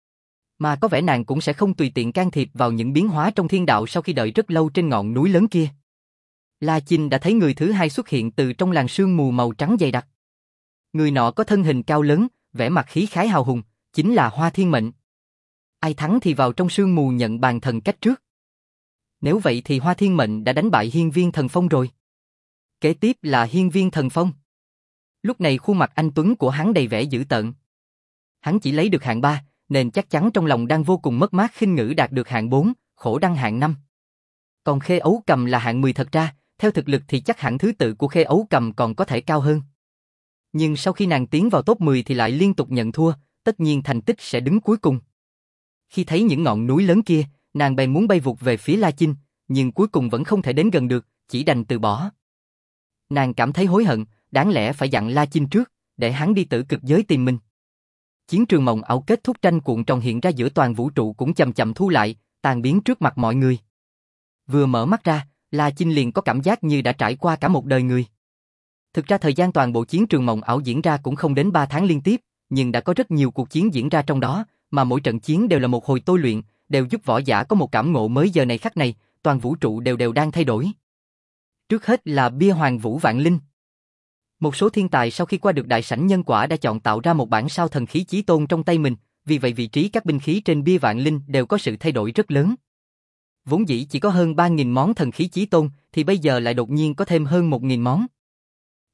S1: Mà có vẻ nàng cũng sẽ không tùy tiện can thiệp vào những biến hóa trong thiên đạo. Sau khi đợi rất lâu trên ngọn núi lớn kia, La Chinh đã thấy người thứ hai xuất hiện từ trong làn sương mù màu trắng dày đặc. Người nọ có thân hình cao lớn, vẻ mặt khí khái hào hùng, chính là Hoa Thiên Mệnh. Ai thắng thì vào trong sương mù nhận bàn thần cách trước. Nếu vậy thì Hoa Thiên Mệnh đã đánh bại Hiên Viên Thần Phong rồi. Kế tiếp là Hiên Viên Thần Phong. Lúc này khuôn mặt anh tuấn của hắn đầy vẻ dữ tợn. Hắn chỉ lấy được hạng ba, nên chắc chắn trong lòng đang vô cùng mất mát. Khinh Ngữ đạt được hạng bốn, Khổ Đăng hạng năm. Còn Khê Ấu Cầm là hạng mười. Thật ra, theo thực lực thì chắc hẳn thứ tự của Khê Ấu Cầm còn có thể cao hơn. Nhưng sau khi nàng tiến vào top mười thì lại liên tục nhận thua, tất nhiên thành tích sẽ đứng cuối cùng. Khi thấy những ngọn núi lớn kia, nàng bèn muốn bay vụt về phía La Chinh, nhưng cuối cùng vẫn không thể đến gần được, chỉ đành từ bỏ. Nàng cảm thấy hối hận, đáng lẽ phải dặn La Chinh trước, để hắn đi tử cực giới tìm mình. Chiến trường mộng ảo kết thúc, tranh cuộn tròn hiện ra giữa toàn vũ trụ cũng chậm chậm thu lại, tan biến trước mặt mọi người. Vừa mở mắt ra, La Chinh liền có cảm giác như đã trải qua cả một đời người. Thực ra thời gian toàn bộ chiến trường mộng ảo diễn ra cũng không đến ba tháng liên tiếp, nhưng đã có rất nhiều cuộc chiến diễn ra trong đó, mà mỗi trận chiến đều là một hồi tôi luyện, đều giúp võ giả có một cảm ngộ mới. Giờ này khắc này, toàn vũ trụ đều đều đang thay đổi. Trước hết là bia Hoàng Vũ Vạn Linh. Một số thiên tài sau khi qua được đại sảnh nhân quả đã chọn tạo ra một bản sao thần khí chí tôn trong tay mình, vì vậy vị trí các binh khí trên bia Vạn Linh đều có sự thay đổi rất lớn. Vốn dĩ chỉ có hơn ba nghìn món thần khí chí tôn, thì bây giờ lại đột nhiên có thêm hơn một nghìn món.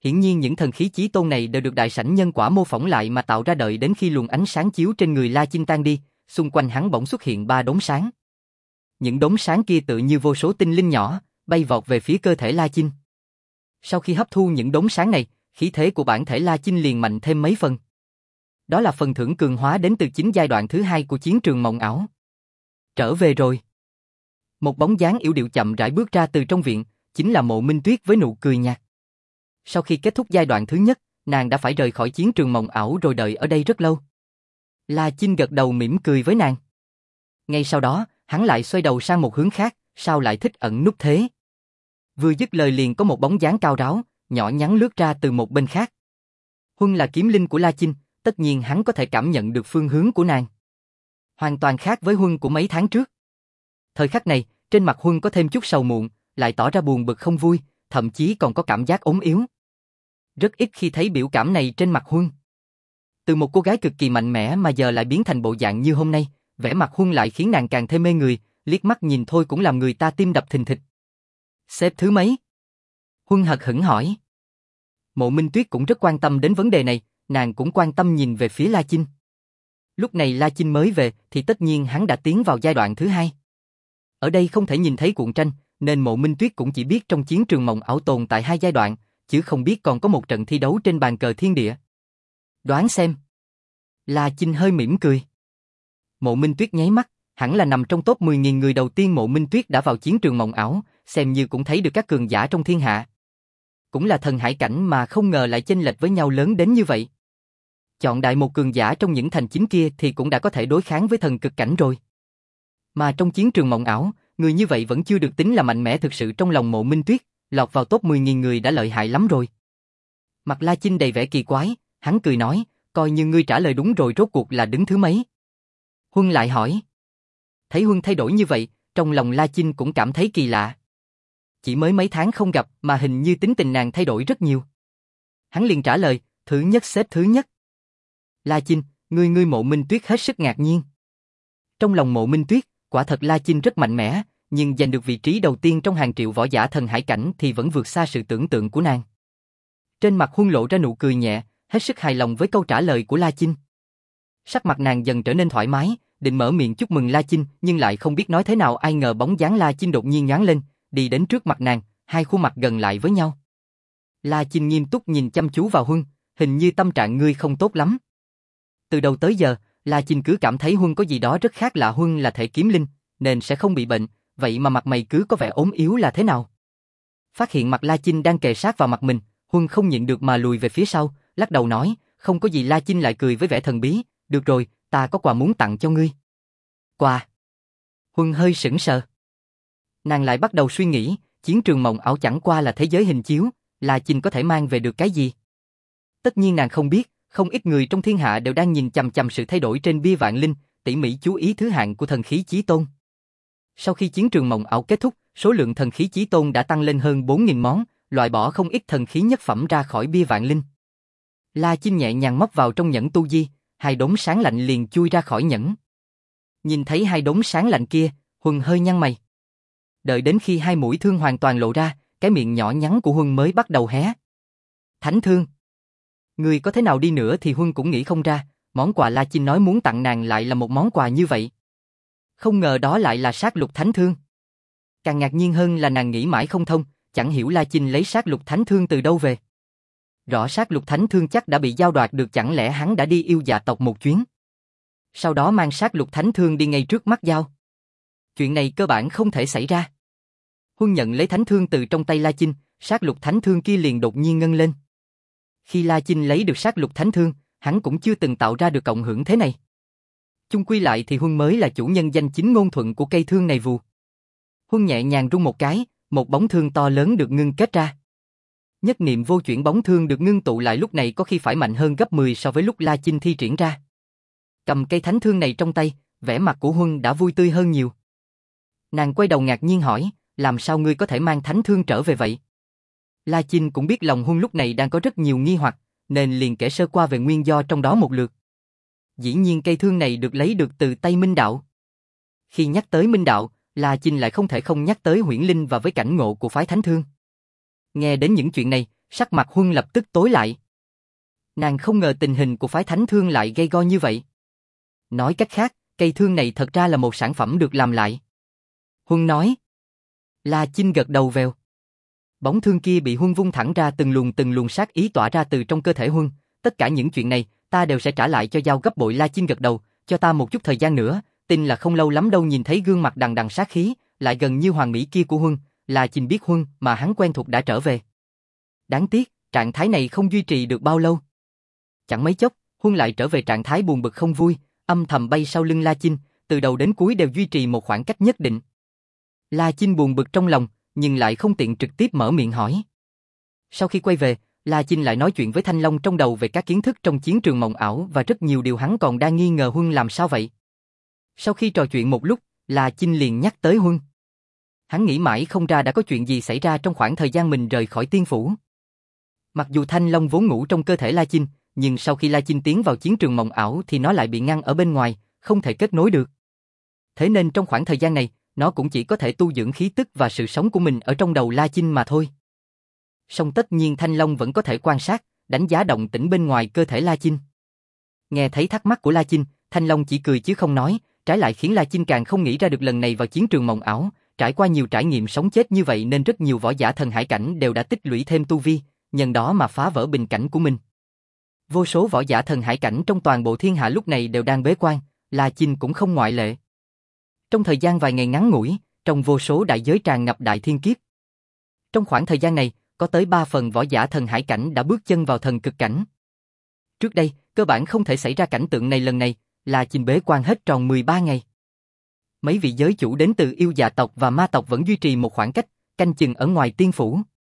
S1: Hiển nhiên những thần khí chí tôn này đều được đại sảnh nhân quả mô phỏng lại mà tạo ra, đợi đến khi luồng ánh sáng chiếu trên người La Chinh tan đi, xung quanh hắn bỗng xuất hiện ba đốm sáng. Những đốm sáng kia tự như vô số tinh linh nhỏ, bay vọt về phía cơ thể La Chinh. Sau khi hấp thu những đốm sáng này, khí thế của bản thể La Chinh liền mạnh thêm mấy phần. Đó là phần thưởng cường hóa đến từ chính giai đoạn thứ hai của chiến trường mộng ảo. Trở về rồi. Một bóng dáng yểu điệu chậm rãi bước ra từ trong viện, chính là Mộ Minh Tuyết với nụ cười nhạt. Sau khi kết thúc giai đoạn thứ nhất, nàng đã phải rời khỏi chiến trường mộng ảo rồi đợi ở đây rất lâu. La Chinh gật đầu mỉm cười với nàng. Ngay sau đó, hắn lại xoay đầu sang một hướng khác, sao lại thích ẩn núp thế? Vừa dứt lời liền có một bóng dáng cao ráo, nhỏ nhắn lướt ra từ một bên khác. Huân là kiếm linh của La Chinh, tất nhiên hắn có thể cảm nhận được phương hướng của nàng. Hoàn toàn khác với Huân của mấy tháng trước. Thời khắc này, trên mặt Huân có thêm chút sầu muộn, lại tỏ ra buồn bực không vui, thậm chí còn có cảm giác ốm yếu. Rất ít khi thấy biểu cảm này trên mặt Huân. Từ một cô gái cực kỳ mạnh mẽ mà giờ lại biến thành bộ dạng như hôm nay, vẻ mặt Huân lại khiến nàng càng thêm mê người, liếc mắt nhìn thôi cũng làm người ta tim đập thình thịch. Xếp thứ mấy? Huân hật hững hỏi. Mộ Minh Tuyết cũng rất quan tâm đến vấn đề này, nàng cũng quan tâm nhìn về phía La Chinh. Lúc này La Chinh mới về thì tất nhiên hắn đã tiến vào giai đoạn thứ hai. Ở đây không thể nhìn thấy cuộn tranh, nên Mộ Minh Tuyết cũng chỉ biết trong chiến trường mộng ảo tồn tại hai giai đoạn, chứ không biết còn có một trận thi đấu trên bàn cờ thiên địa. Đoán xem. La Chinh hơi mỉm cười. Mộ Minh Tuyết nháy mắt, hẳn là nằm trong top mười nghìn người đầu tiên Mộ Minh Tuyết đã vào chiến trường mộng ảo, xem như cũng thấy được các cường giả trong thiên hạ. Cũng là thần hải cảnh mà không ngờ lại chênh lệch với nhau lớn đến như vậy. Chọn đại một cường giả trong những thành chính kia thì cũng đã có thể đối kháng với thần cực cảnh rồi. Mà trong chiến trường mộng ảo, người như vậy vẫn chưa được tính là mạnh mẽ thực sự trong lòng Mộ Minh Tuyết, lọt vào top mười nghìn người đã lợi hại lắm rồi. Mặt La Chinh đầy vẻ kỳ quái, hắn cười nói, coi như ngươi trả lời đúng rồi, rốt cuộc là đứng thứ mấy? Huân lại hỏi. Thấy Huân thay đổi như vậy, trong lòng La Chinh cũng cảm thấy kỳ lạ. Chỉ mới mấy tháng không gặp mà hình như tính tình nàng thay đổi rất nhiều. Hắn liền trả lời, thứ nhất xếp thứ nhất. La Chinh, ngươi ngươi Mộ Minh Tuyết hết sức ngạc nhiên. Trong lòng Mộ Minh Tuyết, quả thật La Chinh rất mạnh mẽ, nhưng giành được vị trí đầu tiên trong hàng triệu võ giả thần hải cảnh thì vẫn vượt xa sự tưởng tượng của nàng. Trên mặt Huân lộ ra nụ cười nhẹ, hết sức hài lòng với câu trả lời của La Chinh. Sắc mặt nàng dần trở nên thoải mái, định mở miệng chúc mừng La Chinh, nhưng lại không biết nói thế nào, ai ngờ bóng dáng La Chinh đột nhiên nhoáng lên, đi đến trước mặt nàng, hai khuôn mặt gần lại với nhau. La Chinh nghiêm túc nhìn chăm chú vào Huân, hình như tâm trạng ngươi không tốt lắm. Từ đầu tới giờ, La Chinh cứ cảm thấy Huân có gì đó rất khác lạ. Huân là thể kiếm linh, nên sẽ không bị bệnh, vậy mà mặt mày cứ có vẻ ốm yếu là thế nào? Phát hiện mặt La Chinh đang kề sát vào mặt mình, Huân không nhịn được mà lùi về phía sau, lắc đầu nói, không có gì. La Chinh lại cười với vẻ thần bí, được rồi, ta có quà muốn tặng cho ngươi. Quà? Huân hơi sững sờ. Nàng lại bắt đầu suy nghĩ, chiến trường mộng ảo chẳng qua là thế giới hình chiếu, La Chinh có thể mang về được cái gì? Tất nhiên nàng không biết, không ít người trong thiên hạ đều đang nhìn chằm chằm sự thay đổi trên bia vạn linh, tỉ mỉ chú ý thứ hạng của thần khí chí tôn. Sau khi chiến trường mộng ảo kết thúc, số lượng thần khí chí tôn đã tăng lên hơn bốn nghìn món, loại bỏ không ít thần khí nhất phẩm ra khỏi bia vạn linh. La Chinh nhẹ nhàng móc vào trong nhẫn tu di, hai đốm sáng lạnh liền chui ra khỏi nhẫn. Nhìn thấy hai đốm sáng lạnh kia, Huân hơi nhăn mày. Đợi đến khi hai mũi thương hoàn toàn lộ ra, cái miệng nhỏ nhắn của Huân mới bắt đầu hé. Thánh thương. Người có thế nào đi nữa thì Huân cũng nghĩ không ra, món quà La Chinh nói muốn tặng nàng lại là một món quà như vậy. Không ngờ đó lại là sát lục thánh thương. Càng ngạc nhiên hơn là nàng nghĩ mãi không thông, chẳng hiểu La Chinh lấy sát lục thánh thương từ đâu về. Rõ sát lục thánh thương chắc đã bị giao đoạt được, chẳng lẽ hắn đã đi yêu dạ tộc một chuyến. Sau đó mang sát lục thánh thương đi ngay trước mắt giao. Chuyện này cơ bản không thể xảy ra. Huân nhận lấy thánh thương từ trong tay La Chinh, sát lục thánh thương kia liền đột nhiên ngân lên. Khi La Chinh lấy được sát lục thánh thương, hắn cũng chưa từng tạo ra được cộng hưởng thế này. Chung quy lại thì Huân mới là chủ nhân danh chính ngôn thuận của cây thương này vù. Huân nhẹ nhàng rung một cái, một bóng thương to lớn được ngưng kết ra. Nhất niệm vô chuyển, bóng thương được ngưng tụ lại lúc này có khi phải mạnh hơn gấp mười so với lúc La Chinh thi triển ra. Cầm cây thánh thương này trong tay, vẻ mặt của Huân đã vui tươi hơn nhiều. Nàng quay đầu ngạc nhiên hỏi, làm sao ngươi có thể mang thánh thương trở về vậy? La Chinh cũng biết lòng Huân lúc này đang có rất nhiều nghi hoặc, nên liền kể sơ qua về nguyên do trong đó một lượt. Dĩ nhiên cây thương này được lấy được từ tay Minh Đạo. Khi nhắc tới Minh Đạo, La Chinh lại không thể không nhắc tới Huyễn Linh và với cảnh ngộ của phái Thánh Thương. Nghe đến những chuyện này, Sắc mặt Huân lập tức tối lại. Nàng không ngờ tình hình của phái Thánh Thương lại gay go như vậy. Nói cách khác, cây thương này thật ra là một sản phẩm được làm lại. Huân nói. La Chinh gật đầu vèo. Bóng thương kia bị Huân vung thẳng ra, từng luồng từng luồng sát ý tỏa ra từ trong cơ thể Huân. Tất cả những chuyện này, ta đều sẽ trả lại cho Giao gấp bội. La Chinh gật đầu, cho ta một chút thời gian nữa, tin là không lâu lắm đâu. Nhìn thấy gương mặt đằng đằng sát khí, lại gần như hoàng mỹ kia của Huân, La Chinh biết Huân mà hắn quen thuộc đã trở về. Đáng tiếc, trạng thái này không duy trì được bao lâu. Chẳng mấy chốc, Huân lại trở về trạng thái buồn bực không vui, âm thầm bay sau lưng La Chinh, từ đầu đến cuối đều duy trì một khoảng cách nhất định. La Chinh buồn bực trong lòng, nhưng lại không tiện trực tiếp mở miệng hỏi. Sau khi quay về, La Chinh lại nói chuyện với Thanh Long trong đầu về các kiến thức trong chiến trường mộng ảo và rất nhiều điều hắn còn đang nghi ngờ Huân làm sao vậy. Sau khi trò chuyện một lúc, La Chinh liền nhắc tới Huân. Hắn nghĩ mãi không ra đã có chuyện gì xảy ra trong khoảng thời gian mình rời khỏi tiên phủ. Mặc dù Thanh Long vốn ngủ trong cơ thể La Chinh, nhưng sau khi La Chinh tiến vào chiến trường mộng ảo thì nó lại bị ngăn ở bên ngoài, không thể kết nối được. Thế nên trong khoảng thời gian này, nó cũng chỉ có thể tu dưỡng khí tức và sự sống của mình ở trong đầu La Chinh mà thôi. Song tất nhiên Thanh Long vẫn có thể quan sát, đánh giá động tĩnh bên ngoài cơ thể La Chinh. Nghe thấy thắc mắc của La Chinh, Thanh Long chỉ cười chứ không nói, trái lại khiến La Chinh càng không nghĩ ra được lần này vào chiến trường mộng ảo, trải qua nhiều trải nghiệm sống chết như vậy nên rất nhiều võ giả thần hải cảnh đều đã tích lũy thêm tu vi, nhân đó mà phá vỡ bình cảnh của mình. Vô số võ giả thần hải cảnh trong toàn bộ thiên hạ lúc này đều đang bế quan, La Chinh cũng không ngoại lệ. Trong thời gian vài ngày ngắn ngủi, trong vô số đại giới tràn ngập đại thiên kiếp. Trong khoảng thời gian này, có tới ba phần võ giả thần hải cảnh đã bước chân vào thần cực cảnh. Trước đây, cơ bản không thể xảy ra cảnh tượng này, lần này, La Chinh bế quan hết tròn mười ba ngày. Mấy vị giới chủ đến từ yêu dạ tộc và ma tộc vẫn duy trì một khoảng cách, canh chừng ở ngoài tiên phủ.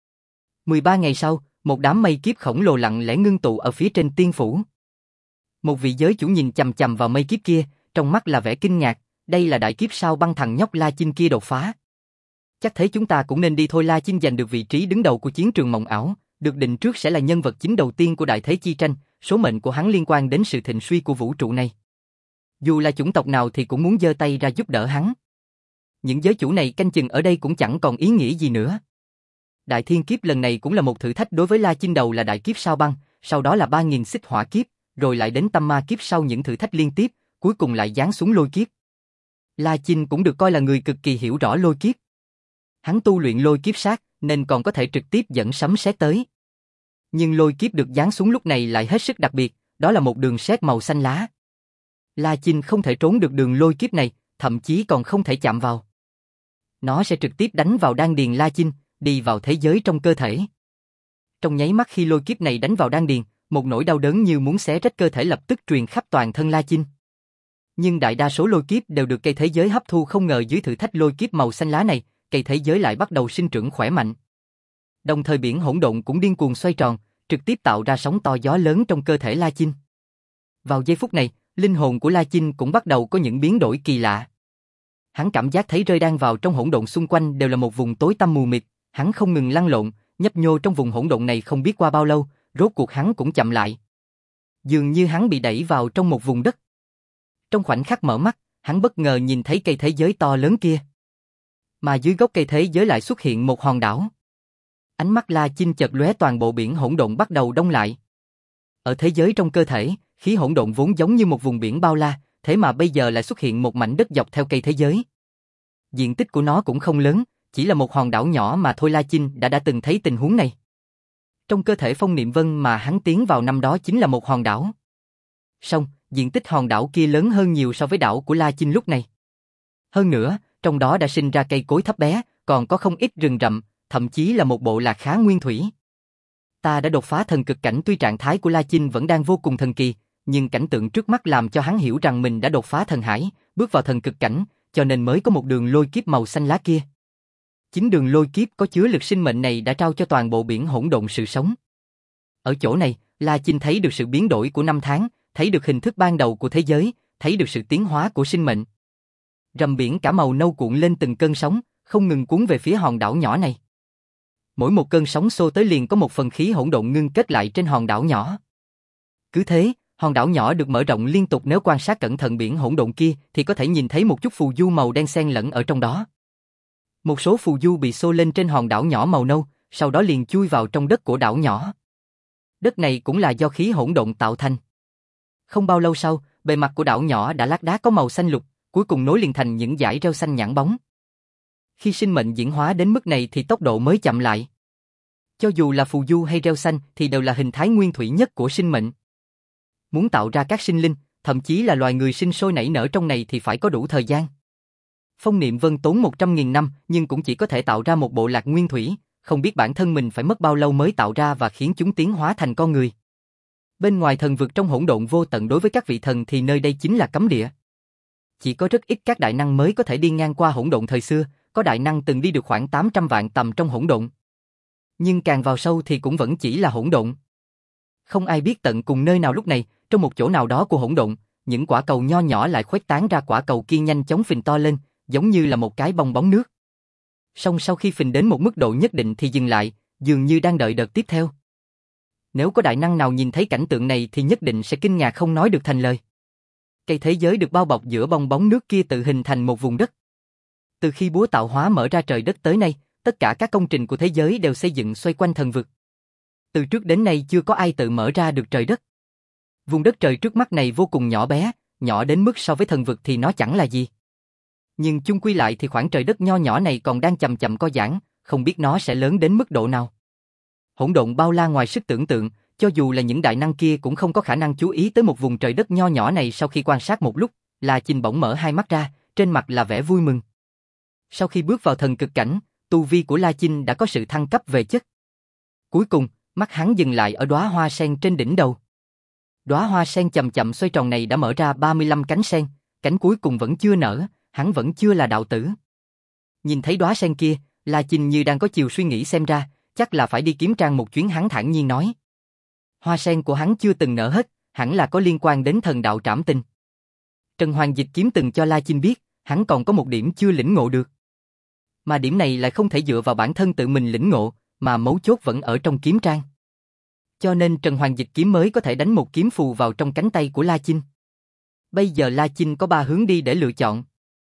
S1: mười ba ngày sau, một đám mây kiếp khổng lồ lặng lẽ ngưng tụ ở phía trên tiên phủ. Một vị giới chủ nhìn chằm chằm vào mây kiếp kia, trong mắt là vẻ kinh ngạc, đây là đại kiếp sao băng thằng nhóc La Chinh kia đột phá. Chắc thế chúng ta cũng nên đi thôi. La Chinh giành được vị trí đứng đầu của chiến trường mộng ảo, được định trước sẽ là nhân vật chính đầu tiên của đại thế chi tranh, số mệnh của hắn liên quan đến sự thịnh suy của vũ trụ này. Dù là chủng tộc nào thì cũng muốn giơ tay ra giúp đỡ hắn. Những giới chủ này canh chừng ở đây cũng chẳng còn ý nghĩa gì nữa. Đại thiên kiếp lần này cũng là một thử thách đối với La Chinh, đầu là đại kiếp sao băng, sau đó là ba nghìn xích hỏa kiếp, rồi lại đến tâm ma kiếp, sau những thử thách liên tiếp, cuối cùng lại giáng xuống lôi kiếp. La Chinh cũng được coi là người cực kỳ hiểu rõ lôi kiếp. Hắn tu luyện lôi kiếp sát, nên còn có thể trực tiếp dẫn sấm sét tới. Nhưng lôi kiếp được giáng xuống lúc này lại hết sức đặc biệt, đó là một đường sét màu xanh lá. La Chinh không thể trốn được đường lôi kiếp này, thậm chí còn không thể chạm vào. Nó sẽ trực tiếp đánh vào đan điền La Chinh, đi vào thế giới trong cơ thể. Trong nháy mắt khi lôi kiếp này đánh vào đan điền, một nỗi đau đớn như muốn xé rách cơ thể lập tức truyền khắp toàn thân La Chinh. Nhưng đại đa số lôi kiếp đều được cây thế giới hấp thu, không ngờ dưới thử thách lôi kiếp màu xanh lá này, cây thế giới lại bắt đầu sinh trưởng khỏe mạnh. Đồng thời biển hỗn độn cũng điên cuồng xoay tròn, trực tiếp tạo ra sóng to gió lớn trong cơ thể La Chinh. Vào giây phút này, linh hồn của La Chinh cũng bắt đầu có những biến đổi kỳ lạ. Hắn cảm giác thấy rơi đang vào trong hỗn độn xung quanh đều là một vùng tối tăm mù mịt, hắn không ngừng lăn lộn, nhấp nhô trong vùng hỗn độn này không biết qua bao lâu, rốt cuộc hắn cũng chậm lại. Dường như hắn bị đẩy vào trong một vùng đất. Trong khoảnh khắc mở mắt, hắn bất ngờ nhìn thấy cây thế giới to lớn kia. Mà dưới gốc cây thế giới lại xuất hiện một hòn đảo. Ánh mắt La Chinh chợt lóe, toàn bộ biển hỗn độn bắt đầu đông lại. Ở thế giới trong cơ thể, khí hỗn độn vốn giống như một vùng biển bao la, thế mà bây giờ lại xuất hiện một mảnh đất dọc theo cây thế giới. Diện tích của nó cũng không lớn, chỉ là một hòn đảo nhỏ mà thôi. La Chinh đã đã từng thấy tình huống này. Trong cơ thể Phong Niệm Vân mà hắn tiến vào năm đó chính là một hòn đảo. Song, diện tích hòn đảo kia lớn hơn nhiều so với đảo của La Chinh lúc này. Hơn nữa, trong đó đã sinh ra cây cối thấp bé, còn có không ít rừng rậm, thậm chí là một bộ lạc khá nguyên thủy. Ta đã đột phá thần cực cảnh, tuy trạng thái của La Chinh vẫn đang vô cùng thần kỳ, nhưng cảnh tượng trước mắt làm cho hắn hiểu rằng mình đã đột phá thần hải, bước vào thần cực cảnh, cho nên mới có một đường lôi kiếp màu xanh lá kia. Chính đường lôi kiếp có chứa lực sinh mệnh này đã trao cho toàn bộ biển hỗn độn sự sống. Ở chỗ này, La Chinh thấy được sự biến đổi của năm tháng, thấy được hình thức ban đầu của thế giới, thấy được sự tiến hóa của sinh mệnh. Rầm biển cả màu nâu cuộn lên từng cơn sóng, không ngừng cuốn về phía hòn đảo nhỏ này. Mỗi một cơn sóng xô tới liền có một phần khí hỗn độn ngưng kết lại trên hòn đảo nhỏ. Cứ thế, hòn đảo nhỏ được mở rộng liên tục, nếu quan sát cẩn thận biển hỗn độn kia thì có thể nhìn thấy một chút phù du màu đen xen lẫn ở trong đó. Một số phù du bị xô lên trên hòn đảo nhỏ màu nâu, sau đó liền chui vào trong đất của đảo nhỏ. Đất này cũng là do khí hỗn độn tạo thành. Không bao lâu sau, bề mặt của đảo nhỏ đã lát đá có màu xanh lục, cuối cùng nối liền thành những dải rêu xanh nhẵn bóng. Khi sinh mệnh diễn hóa đến mức này thì tốc độ mới chậm lại. Cho dù là phù du hay rêu xanh thì đều là hình thái nguyên thủy nhất của sinh mệnh. Muốn tạo ra các sinh linh, thậm chí là loài người sinh sôi nảy nở trong này thì phải có đủ thời gian. Phong Niệm Vân tốn một trăm nghìn năm nhưng cũng chỉ có thể tạo ra một bộ lạc nguyên thủy, không biết bản thân mình phải mất bao lâu mới tạo ra và khiến chúng tiến hóa thành con người. Bên ngoài thần vực trong hỗn độn vô tận đối với các vị thần thì nơi đây chính là cấm địa. Chỉ có rất ít các đại năng mới có thể đi ngang qua hỗn độn thời xưa, có đại năng từng đi được khoảng tám trăm vạn tầm trong hỗn độn. Nhưng càng vào sâu thì cũng vẫn chỉ là hỗn độn. Không ai biết tận cùng nơi nào lúc này, trong một chỗ nào đó của hỗn độn, những quả cầu nho nhỏ lại khuếch tán ra, quả cầu kia nhanh chóng phình to lên, giống như là một cái bong bóng nước. Song sau khi phình đến một mức độ nhất định thì dừng lại, dường như đang đợi đợt tiếp theo. Nếu có đại năng nào nhìn thấy cảnh tượng này thì nhất định sẽ kinh ngạc không nói được thành lời. Cây thế giới được bao bọc giữa bong bóng nước kia tự hình thành một vùng đất. Từ khi búa tạo hóa mở ra trời đất tới nay, tất cả các công trình của thế giới đều xây dựng xoay quanh thần vực. Từ trước đến nay chưa có ai tự mở ra được trời đất. Vùng đất trời trước mắt này vô cùng nhỏ bé, nhỏ đến mức so với thần vực thì nó chẳng là gì. Nhưng chung quy lại thì khoảng trời đất nho nhỏ này còn đang chậm chậm co giãn, không biết nó sẽ lớn đến mức độ nào. Hỗn độn bao la ngoài sức tưởng tượng, cho dù là những đại năng kia cũng không có khả năng chú ý tới một vùng trời đất nho nhỏ này. Sau khi quan sát một lúc, La Chinh bỗng mở hai mắt ra, trên mặt là vẻ vui mừng. Sau khi bước vào thần cực cảnh, tu vi của La Chinh đã có sự thăng cấp về chất. Cuối cùng, mắt hắn dừng lại ở đóa hoa sen trên đỉnh đầu. Đóa hoa sen chậm chậm xoay tròn này đã mở ra ba mươi lăm cánh sen, cánh cuối cùng vẫn chưa nở, hắn vẫn chưa là đạo tử. Nhìn thấy đóa sen kia, La Chinh như đang có chiều suy nghĩ xem ra, chắc là phải đi kiếm trang một chuyến, hắn thản nhiên nói. Hoa sen của hắn chưa từng nở hết, hẳn là có liên quan đến thần đạo trảm tinh. Trần Hoàng Dịch Kiếm từng cho La Chinh biết, hắn còn có một điểm chưa lĩnh ngộ được. Mà điểm này lại không thể dựa vào bản thân tự mình lĩnh ngộ, mà mấu chốt vẫn ở trong kiếm trang. Cho nên Trần Hoàng Dịch Kiếm mới có thể đánh một kiếm phù vào trong cánh tay của La Chinh. Bây giờ La Chinh có ba hướng đi để lựa chọn.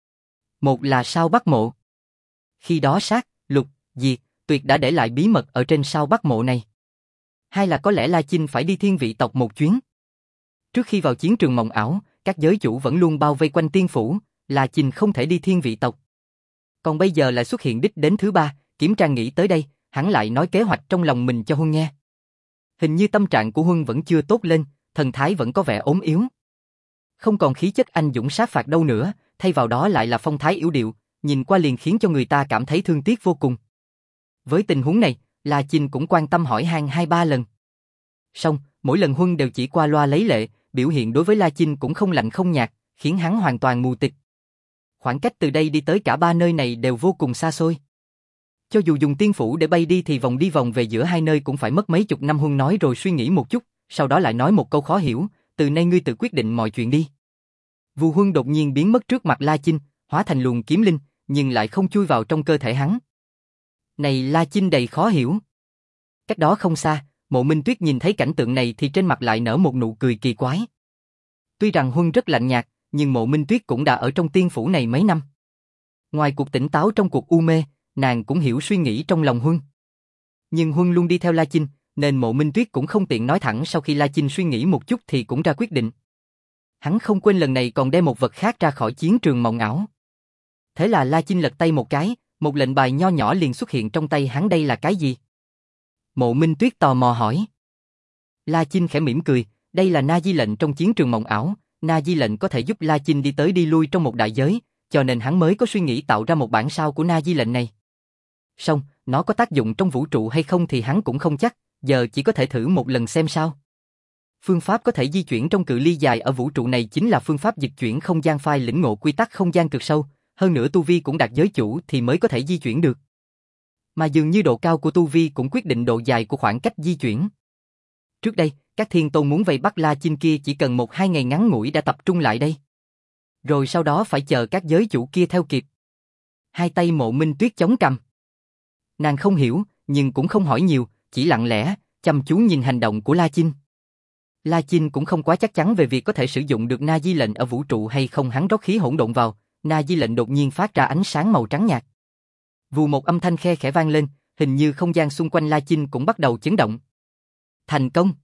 S1: Một là sao Bắc Mộ. Khi đó Sát, Lục, Diệt, Tuyệt đã để lại bí mật ở trên sao Bắc Mộ này. Hai là có lẽ La Chinh phải đi thiên vị tộc một chuyến. Trước khi vào chiến trường mộng ảo, các giới chủ vẫn luôn bao vây quanh tiên phủ, La Chinh không thể đi thiên vị tộc. Còn bây giờ lại xuất hiện đích đến thứ ba, Kiếm Trang nghĩ tới đây, hắn lại nói kế hoạch trong lòng mình cho Huân nghe. Hình như tâm trạng của Huân vẫn chưa tốt lên, thần thái vẫn có vẻ ốm yếu. Không còn khí chất anh dũng sát phạt đâu nữa, thay vào đó lại là phong thái yếu điệu, nhìn qua liền khiến cho người ta cảm thấy thương tiếc vô cùng. Với tình huống này, La Chinh cũng quan tâm hỏi han hai ba lần. Song, mỗi lần Huân đều chỉ qua loa lấy lệ, biểu hiện đối với La Chinh cũng không lạnh không nhạt, khiến hắn hoàn toàn mù tịt. Khoảng cách từ đây đi tới cả ba nơi này đều vô cùng xa xôi. Cho dù dùng tiên phủ để bay đi thì vòng đi vòng về giữa hai nơi cũng phải mất mấy chục năm. Huân nói rồi suy nghĩ một chút, sau đó lại nói một câu khó hiểu, từ nay ngươi tự quyết định mọi chuyện đi. Vù Huân đột nhiên biến mất trước mặt La Chinh, hóa thành luồng kiếm linh, nhưng lại không chui vào trong cơ thể hắn. Này La Chinh đầy khó hiểu. Cách đó không xa, Mộ Minh Tuyết nhìn thấy cảnh tượng này thì trên mặt lại nở một nụ cười kỳ quái. Tuy rằng Huân rất lạnh nhạt, nhưng Mộ Minh Tuyết cũng đã ở trong tiên phủ này mấy năm. Ngoài cuộc tỉnh táo trong cuộc u mê, nàng cũng hiểu suy nghĩ trong lòng Huân. Nhưng Huân luôn đi theo La Chinh, nên Mộ Minh Tuyết cũng không tiện nói thẳng. Sau khi La Chinh suy nghĩ một chút thì cũng ra quyết định. Hắn không quên lần này còn đem một vật khác ra khỏi chiến trường mộng ảo. Thế là La Chinh lật tay một cái, một lệnh bài nho nhỏ liền xuất hiện trong tay hắn. Đây là cái gì? Mộ Minh Tuyết tò mò hỏi. La Chinh khẽ mỉm cười, đây là Na Di lệnh trong chiến trường mộng ảo. Na Di lệnh có thể giúp La Chinh đi tới đi lui trong một đại giới, cho nên hắn mới có suy nghĩ tạo ra một bản sao của Na Di lệnh này. Song, nó có tác dụng trong vũ trụ hay không thì hắn cũng không chắc, giờ chỉ có thể thử một lần xem sao. Phương pháp có thể di chuyển trong cự ly dài ở vũ trụ này chính là phương pháp dịch chuyển không gian phai lĩnh ngộ quy tắc không gian cực sâu, hơn nữa tu vi cũng đạt giới chủ thì mới có thể di chuyển được. Mà dường như độ cao của tu vi cũng quyết định độ dài của khoảng cách di chuyển. Trước đây, các thiên tôn muốn vây bắt La Chinh kia chỉ cần một hai ngày ngắn ngủi đã tập trung lại đây. Rồi sau đó phải chờ các giới chủ kia theo kịp. Hai tay Mộ Minh Tuyết chống cằm. Nàng không hiểu, nhưng cũng không hỏi nhiều, chỉ lặng lẽ, chăm chú nhìn hành động của La Chinh. La Chinh cũng không quá chắc chắn về việc có thể sử dụng được Na Di lệnh ở vũ trụ hay không. Hắn rót khí hỗn độn vào, Na Di lệnh đột nhiên phát ra ánh sáng màu trắng nhạt. Vù một âm thanh khe khẽ vang lên, hình như không gian xung quanh La Chinh cũng bắt đầu chấn động. Thành công!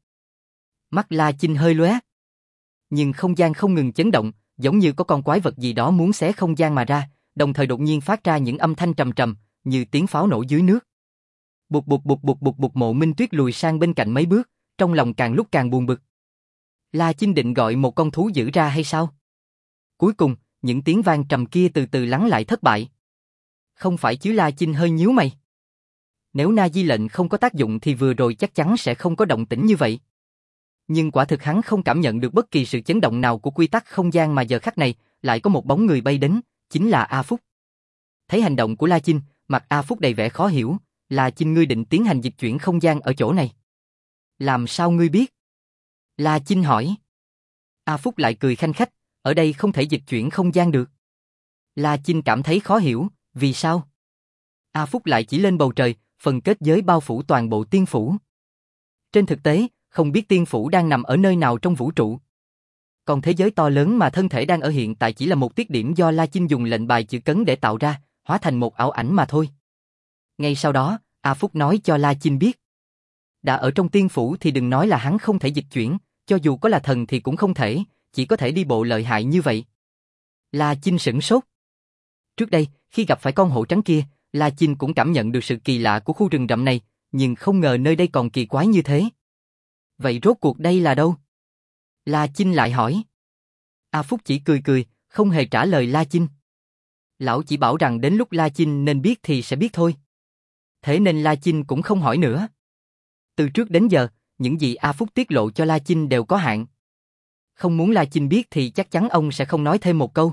S1: Mắt La Chinh hơi lóe. Nhưng không gian không ngừng chấn động, giống như có con quái vật gì đó muốn xé không gian mà ra, đồng thời đột nhiên phát ra những âm thanh trầm trầm, như tiếng pháo nổ dưới nước. Bụt bụt bụt bụt bụt bụt. Mộ Minh Tuyết lùi sang bên cạnh mấy bước, trong lòng càng lúc càng buồn bực. La Chinh định gọi một con thú dữ ra hay sao? Cuối cùng, những tiếng vang trầm kia từ từ lắng lại thất bại. Không phải chứ? La Chinh hơi nhíu mày. Nếu Na Di lệnh không có tác dụng thì vừa rồi chắc chắn sẽ không có động tĩnh như vậy. Nhưng quả thực hắn không cảm nhận được bất kỳ sự chấn động nào của quy tắc không gian mà giờ khắc này, lại có một bóng người bay đến, chính là A Phúc. Thấy hành động của La Chinh, mặt A Phúc đầy vẻ khó hiểu, La Chinh ngươi định tiến hành dịch chuyển không gian ở chỗ này. Làm sao ngươi biết? La Chinh hỏi. A Phúc lại cười khanh khách, ở đây không thể dịch chuyển không gian được. La Chinh cảm thấy khó hiểu, vì sao? A Phúc lại chỉ lên bầu trời, phần kết giới bao phủ toàn bộ tiên phủ. Trên thực tế, không biết tiên phủ đang nằm ở nơi nào trong vũ trụ. Còn thế giới to lớn mà thân thể đang ở hiện tại chỉ là một tiết điểm do La Chinh dùng lệnh bài chữ cấn để tạo ra, hóa thành một ảo ảnh mà thôi. Ngay sau đó, A Phúc nói cho La Chinh biết. Đã ở trong tiên phủ thì đừng nói là hắn không thể dịch chuyển, cho dù có là thần thì cũng không thể, chỉ có thể đi bộ lợi hại như vậy. La Chinh sửng sốt. Trước đây, khi gặp phải con hổ trắng kia, La Chinh cũng cảm nhận được sự kỳ lạ của khu rừng rậm này, nhưng không ngờ nơi đây còn kỳ quái như thế. Vậy rốt cuộc đây là đâu? La Chinh lại hỏi. A Phúc chỉ cười cười, không hề trả lời La Chinh. Lão chỉ bảo rằng đến lúc La Chinh nên biết thì sẽ biết thôi. Thế nên La Chinh cũng không hỏi nữa. Từ trước đến giờ, những gì A Phúc tiết lộ cho La Chinh đều có hạn. Không muốn La Chinh biết thì chắc chắn ông sẽ không nói thêm một câu.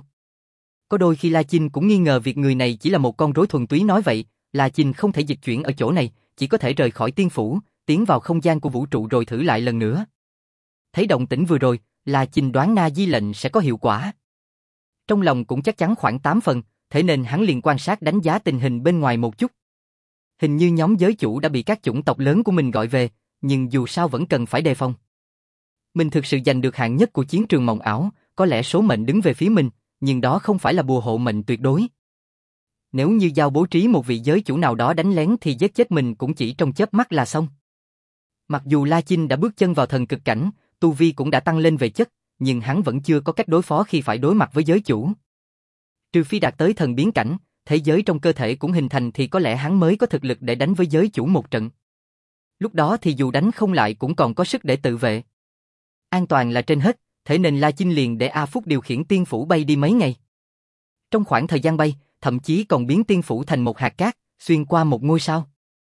S1: Có đôi khi La Chinh cũng nghi ngờ việc người này chỉ là một con rối thuần túy nói vậy, La Chinh không thể dịch chuyển ở chỗ này, chỉ có thể rời khỏi tiên phủ, tiến vào không gian của vũ trụ rồi thử lại lần nữa. Thấy động tĩnh vừa rồi, La Chinh đoán Na Di lệnh sẽ có hiệu quả. Trong lòng cũng chắc chắn khoảng tám phần, thế nên hắn liền quan sát đánh giá tình hình bên ngoài một chút. Hình như nhóm giới chủ đã bị các chủng tộc lớn của mình gọi về, nhưng dù sao vẫn cần phải đề phòng. Mình thực sự giành được hạng nhất của chiến trường mộng ảo, có lẽ số mệnh đứng về phía mình, nhưng đó không phải là bùa hộ mệnh tuyệt đối. Nếu như giao bố trí một vị giới chủ nào đó đánh lén thì giết chết mình cũng chỉ trong chớp mắt là xong. Mặc dù La Chinh đã bước chân vào thần cực cảnh, tu vi cũng đã tăng lên về chất, nhưng hắn vẫn chưa có cách đối phó khi phải đối mặt với giới chủ. Trừ phi đạt tới thần biến cảnh, thế giới trong cơ thể cũng hình thành thì có lẽ hắn mới có thực lực để đánh với giới chủ một trận. Lúc đó thì dù đánh không lại cũng còn có sức để tự vệ. An toàn là trên hết, thế nên La Chinh liền để A Phúc điều khiển tiên phủ bay đi mấy ngày. Trong khoảng thời gian bay, thậm chí còn biến tiên phủ thành một hạt cát, xuyên qua một ngôi sao.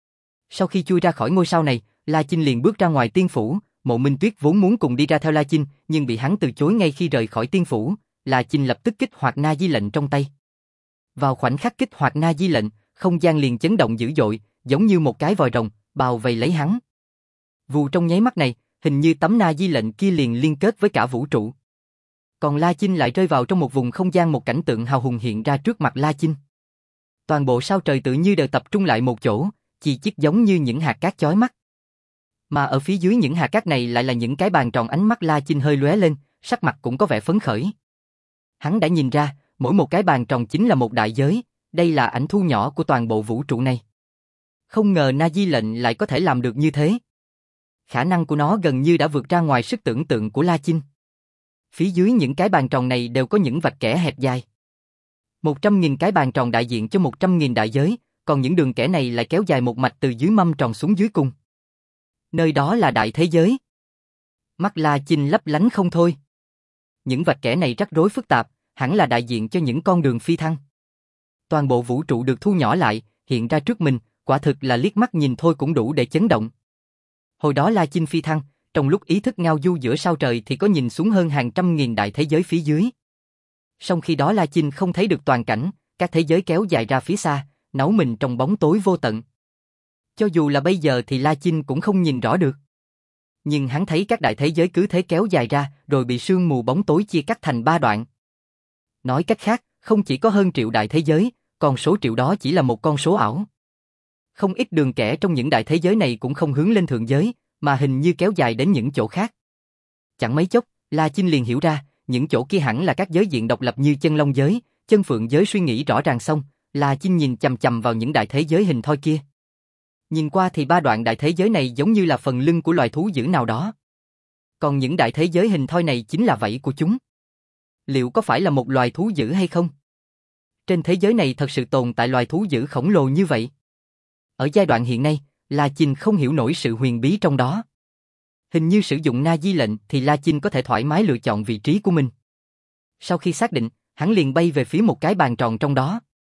S1: Sau khi chui ra khỏi ngôi sao này, La Chinh liền bước ra ngoài tiên phủ. Mộ Minh Tuyết vốn muốn cùng đi ra theo La Chinh, nhưng bị hắn từ chối ngay khi rời khỏi tiên phủ. La Chinh lập tức kích hoạt Na Di lệnh trong tay. Vào khoảnh khắc kích hoạt Na Di lệnh, không gian liền chấn động dữ dội, giống như một cái vòi rồng, bao vây lấy hắn. Vù trong nháy mắt này, hình như tấm Na Di lệnh kia liền liên kết với cả vũ trụ. Còn La Chinh lại rơi vào trong một vùng không gian, một cảnh tượng hào hùng hiện ra trước mặt La Chinh. Toàn bộ sao trời tự như đều tập trung lại một chỗ, chi chít giống như những hạt cát chói mắt. Mà ở phía dưới những hạt cát này lại là những cái bàn tròn. Ánh mắt La Chinh hơi lóe lên, sắc mặt cũng có vẻ phấn khởi. Hắn đã nhìn ra, mỗi một cái bàn tròn chính là một đại giới, đây là ảnh thu nhỏ của toàn bộ vũ trụ này. Không ngờ Na Di lệnh lại có thể làm được như thế. Khả năng của nó gần như đã vượt ra ngoài sức tưởng tượng của La Chinh. Phía dưới những cái bàn tròn này đều có những vạch kẻ hẹp dài. Một trăm nghìn cái bàn tròn đại diện cho một trăm nghìn đại giới, còn những đường kẻ này lại kéo dài một mạch từ dưới mâm tròn xuống dưới cùng. Nơi đó là đại thế giới. Mắt La Chinh lấp lánh không thôi. Những vạch kẻ này rắc rối phức tạp, hẳn là đại diện cho những con đường phi thăng. Toàn bộ vũ trụ được thu nhỏ lại, hiện ra trước mình, quả thực là liếc mắt nhìn thôi cũng đủ để chấn động. Hồi đó La Chinh phi thăng, trong lúc ý thức ngao du giữa sao trời thì có nhìn xuống hơn hàng trăm nghìn đại thế giới phía dưới. Song khi đó La Chinh không thấy được toàn cảnh, các thế giới kéo dài ra phía xa, nấu mình trong bóng tối vô tận. Cho dù là bây giờ thì La Chinh cũng không nhìn rõ được. Nhưng hắn thấy các đại thế giới cứ thế kéo dài ra, rồi bị sương mù bóng tối chia cắt thành ba đoạn. Nói cách khác, không chỉ có hơn triệu đại thế giới, còn số triệu đó chỉ là một con số ảo. Không ít đường kẻ trong những đại thế giới này cũng không hướng lên thượng giới, mà hình như kéo dài đến những chỗ khác. Chẳng mấy chốc, La Chinh liền hiểu ra, những chỗ kia hẳn là các giới diện độc lập như chân long giới, chân phượng giới. Suy nghĩ rõ ràng xong, La Chinh nhìn chằm chằm vào những đại thế giới hình thoi kia. Nhìn qua thì ba đoạn đại thế giới này giống như là phần lưng của loài thú dữ nào đó. Còn những đại thế giới hình thoi này chính là vảy của chúng. Liệu có phải là một loài thú dữ hay không? Trên thế giới này thật sự tồn tại loài thú dữ khổng lồ như vậy. Ở giai đoạn hiện nay, La Chinh không hiểu nổi sự huyền bí trong đó. Hình như sử dụng Na Di lệnh thì La Chinh có thể thoải mái lựa chọn vị trí của mình. Sau khi xác định, hắn liền bay về phía một cái bàn tròn trong đó.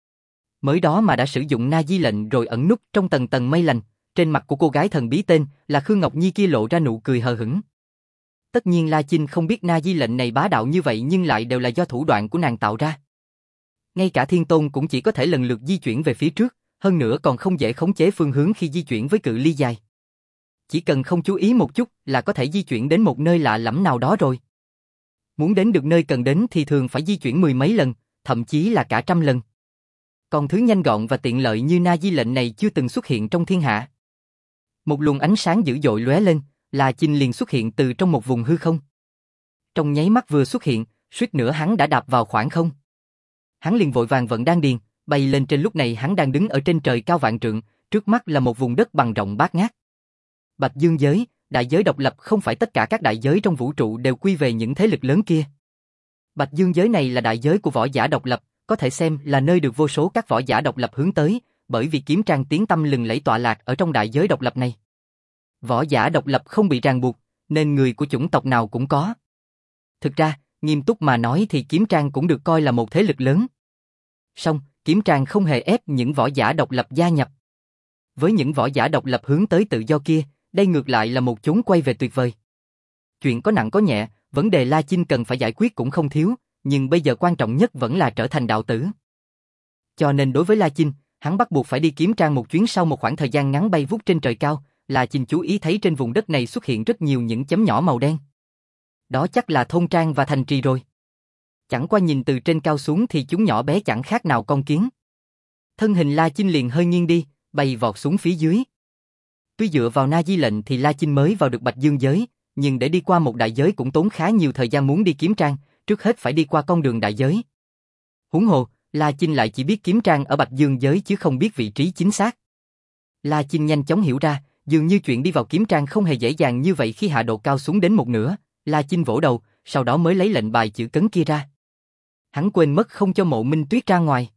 S1: Mới đó mà đã sử dụng Na Di lệnh rồi ẩn núp trong tầng tầng mây lành, trên mặt của cô gái thần bí tên là Khương Ngọc Nhi kia lộ ra nụ cười hờ hững. Tất nhiên La Chinh không biết Na Di lệnh này bá đạo như vậy nhưng lại đều là do thủ đoạn của nàng tạo ra. Ngay cả Thiên Tôn cũng chỉ có thể lần lượt di chuyển về phía trước, hơn nữa còn không dễ khống chế phương hướng khi di chuyển với cự ly dài. Chỉ cần không chú ý một chút là có thể di chuyển đến một nơi lạ lẫm nào đó rồi. Muốn đến được nơi cần đến thì thường phải di chuyển mười mấy lần, thậm chí là cả trăm lần. Còn thứ nhanh gọn và tiện lợi như Na Di lệnh này chưa từng xuất hiện trong thiên hạ. Một luồng ánh sáng dữ dội lóe lên, La Chinh liền xuất hiện từ trong một vùng hư không. Trong nháy mắt vừa xuất hiện, suýt nữa hắn đã đạp vào khoảng không. Hắn liền vội vàng vận đan điền, bay lên trên. Lúc này hắn đang đứng ở trên trời cao vạn trượng, trước mắt là một vùng đất bằng rộng bát ngát. Bạch Dương giới, đại giới độc lập, không phải tất cả các đại giới trong vũ trụ đều quy về những thế lực lớn kia. Bạch Dương giới này là đại giới của võ giả độc lập, có thể xem là nơi được vô số các võ giả độc lập hướng tới, bởi vì Kiếm Trang tiếng tăm lừng lẫy tọa lạc ở trong đại giới độc lập này. Võ giả độc lập không bị ràng buộc, nên người của chủng tộc nào cũng có. Thực ra, nghiêm túc mà nói thì Kiếm Trang cũng được coi là một thế lực lớn. Song, Kiếm Trang không hề ép những võ giả độc lập gia nhập. Với những võ giả độc lập hướng tới tự do kia, đây ngược lại là một chốn quay về tuyệt vời. Chuyện có nặng có nhẹ, vấn đề La Chinh cần phải giải quyết cũng không thiếu, nhưng bây giờ quan trọng nhất vẫn là trở thành đạo tử. Cho nên đối với La Chinh, hắn bắt buộc phải đi Kiếm Trang một chuyến. Sau một khoảng thời gian ngắn bay vút trên trời cao, La Chinh chú ý thấy trên vùng đất này xuất hiện rất nhiều những chấm nhỏ màu đen. Đó chắc là thôn trang và thành trì rồi. Chẳng qua nhìn từ trên cao xuống thì chúng nhỏ bé chẳng khác nào con kiến. Thân hình La Chinh liền hơi nghiêng đi, bay vọt xuống phía dưới. Tuy dựa vào Na Di lệnh thì La Chinh mới vào được Bạch Dương giới, nhưng để đi qua một đại giới cũng tốn khá nhiều thời gian. Muốn đi Kiếm Trang, trước hết phải đi qua con đường đại giới. Huống hồ, La Chinh lại chỉ biết Kiếm Trang ở Bạch Dương giới chứ không biết vị trí chính xác. La Chinh nhanh chóng hiểu ra, dường như chuyện đi vào Kiếm Trang không hề dễ dàng như vậy. Khi hạ độ cao xuống đến một nửa, La Chinh vỗ đầu, sau đó mới lấy lệnh bài chữ cấn kia ra. Hắn quên mất không cho Mộ Minh Tuyết ra ngoài.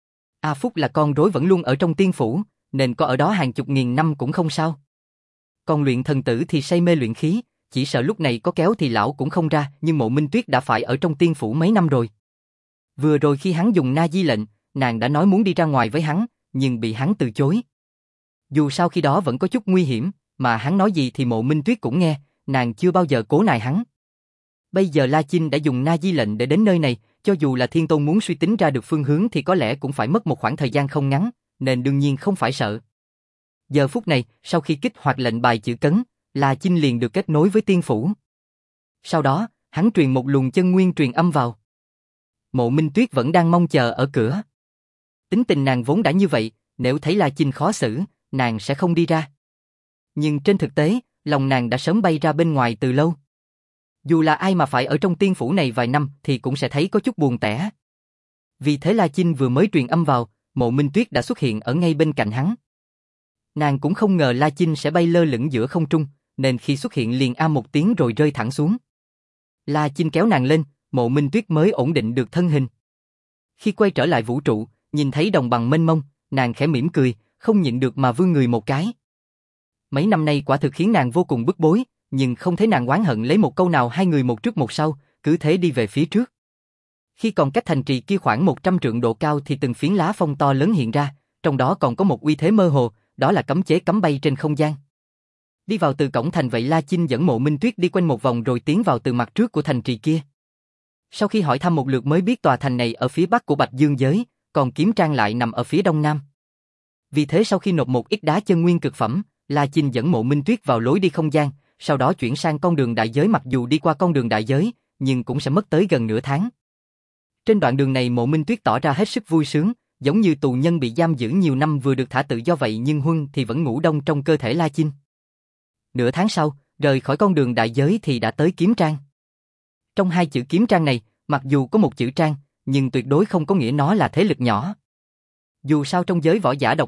S1: A Phúc là con rối vẫn luôn ở trong tiên phủ, nên có ở đó hàng chục nghìn năm cũng không sao. Còn Luyện Thần Tử thì say mê luyện khí, chỉ sợ lúc này có kéo thì lão cũng không ra, nhưng Mộ Minh Tuyết đã phải ở trong tiên phủ mấy năm rồi. Vừa rồi khi hắn dùng Na Di lệnh, nàng đã nói muốn đi ra ngoài với hắn, nhưng bị hắn từ chối. Dù sao khi đó vẫn có chút nguy hiểm, mà hắn nói gì thì Mộ Minh Tuyết cũng nghe, nàng chưa bao giờ cố nài hắn. Bây giờ La Chinh đã dùng Na Di lệnh để đến nơi này, cho dù là Thiên Tôn muốn suy tính ra được phương hướng thì có lẽ cũng phải mất một khoảng thời gian không ngắn, nên đương nhiên không phải sợ. Giờ phút này, sau khi kích hoạt lệnh bài chữ cấn, La Chinh liền được kết nối với tiên phủ. Sau đó, hắn truyền một luồng chân nguyên truyền âm vào. Mộ Minh Tuyết vẫn đang mong chờ ở cửa. Tính tình nàng vốn đã như vậy, nếu thấy La Chinh khó xử, nàng sẽ không đi ra. Nhưng trên thực tế, lòng nàng đã sớm bay ra bên ngoài từ lâu. Dù là ai mà phải ở trong tiên phủ này vài năm thì cũng sẽ thấy có chút buồn tẻ. Vì thế La Chinh vừa mới truyền âm vào, Mộ Minh Tuyết đã xuất hiện ở ngay bên cạnh hắn. Nàng cũng không ngờ La Chinh sẽ bay lơ lửng giữa không trung, nên khi xuất hiện liền a một tiếng rồi rơi thẳng xuống. La Chinh kéo nàng lên, Mộ Minh Tuyết mới ổn định được thân hình. Khi quay trở lại vũ trụ, nhìn thấy đồng bằng mênh mông, nàng khẽ mỉm cười, không nhịn được mà vươn người một cái. Mấy năm nay quả thực khiến nàng vô cùng bức bối, nhưng không thấy nàng oán hận lấy một câu nào. Hai người một trước một sau, cứ thế đi về phía trước. Khi còn cách thành trì kia khoảng một trăm trượng độ cao thì từng phiến lá phong to lớn hiện ra, trong đó còn có một uy thế mơ hồ, đó là cấm chế cấm bay trên không gian. Đi vào từ cổng thành vậy La Chinh dẫn Mộ Minh Tuyết đi quanh một vòng rồi tiến vào từ mặt trước của thành trì kia. Sau khi hỏi thăm một lượt mới biết tòa thành này ở phía bắc của Bạch Dương giới, còn Kiếm Trang lại nằm ở phía đông nam. Vì thế sau khi nộp một ít đá chân nguyên cực phẩm, La Chinh dẫn Mộ Minh Tuyết vào lối đi không gian, sau đó chuyển sang con đường đại giới. Mặc dù đi qua con đường đại giới, nhưng cũng sẽ mất tới gần nửa tháng. Trên đoạn đường này Mộ Minh Tuyết tỏ ra hết sức vui sướng, giống như tù nhân bị giam giữ nhiều năm vừa được thả tự do vậy, nhưng Huân thì vẫn ngủ đông trong cơ thể La Chinh. Nửa tháng sau, rời khỏi con đường đại giới thì đã tới Kiếm Trang. Trong hai chữ Kiếm Trang này, mặc dù có một chữ Trang, nhưng tuyệt đối không có nghĩa nó là thế lực nhỏ. Dù sao trong giới võ giả độc lập,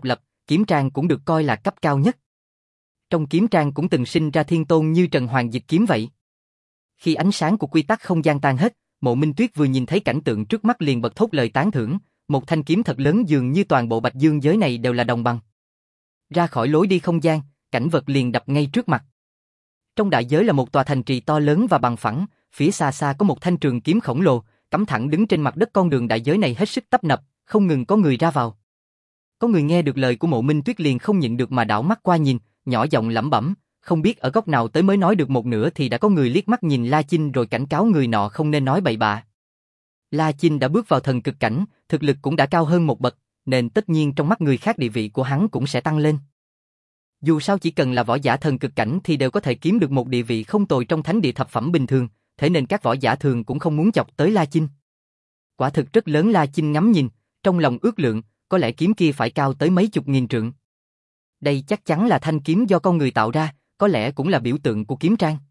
S1: kiếm trang cũng được coi là cấp cao nhất. Trong kiếm trang cũng từng sinh ra thiên tôn như Trần Hoàng Dịch Kiếm vậy. Khi ánh sáng của quy tắc không gian tan hết, Mộ Minh Tuyết vừa nhìn thấy cảnh tượng trước mắt liền bật thốt lời tán thưởng, một thanh kiếm thật lớn dường như toàn bộ Bạch Dương giới này đều là đồng bằng. Ra khỏi lối đi không gian, cảnh vật liền đập ngay trước mặt. Trong đại giới là một tòa thành trì to lớn và bằng phẳng, phía xa xa có một thanh trường kiếm khổng lồ, cắm thẳng đứng trên mặt đất. Con đường đại giới này hết sức tấp nập, không ngừng có người ra vào. Có người nghe được lời của Mộ Minh Tuyết liền không nhịn được mà đảo mắt qua nhìn, nhỏ giọng lẩm bẩm, không biết ở góc nào tới mới nói được một nửa thì đã có người liếc mắt nhìn La Chinh rồi cảnh cáo người nọ không nên nói bậy bạ. La Chinh đã bước vào thần cực cảnh, thực lực cũng đã cao hơn một bậc, nên tất nhiên trong mắt người khác địa vị của hắn cũng sẽ tăng lên. Dù sao chỉ cần là võ giả thần cực cảnh thì đều có thể kiếm được một địa vị không tồi trong thánh địa thập phẩm bình thường, thế nên các võ giả thường cũng không muốn chọc tới La Chinh. Quả thực rất lớn. La Chinh ngắm nhìn, trong lòng ước lượng, có lẽ kiếm kia phải cao tới mấy chục nghìn trượng. Đây chắc chắn là thanh kiếm do con người tạo ra, có lẽ cũng là biểu tượng của kiếm trang.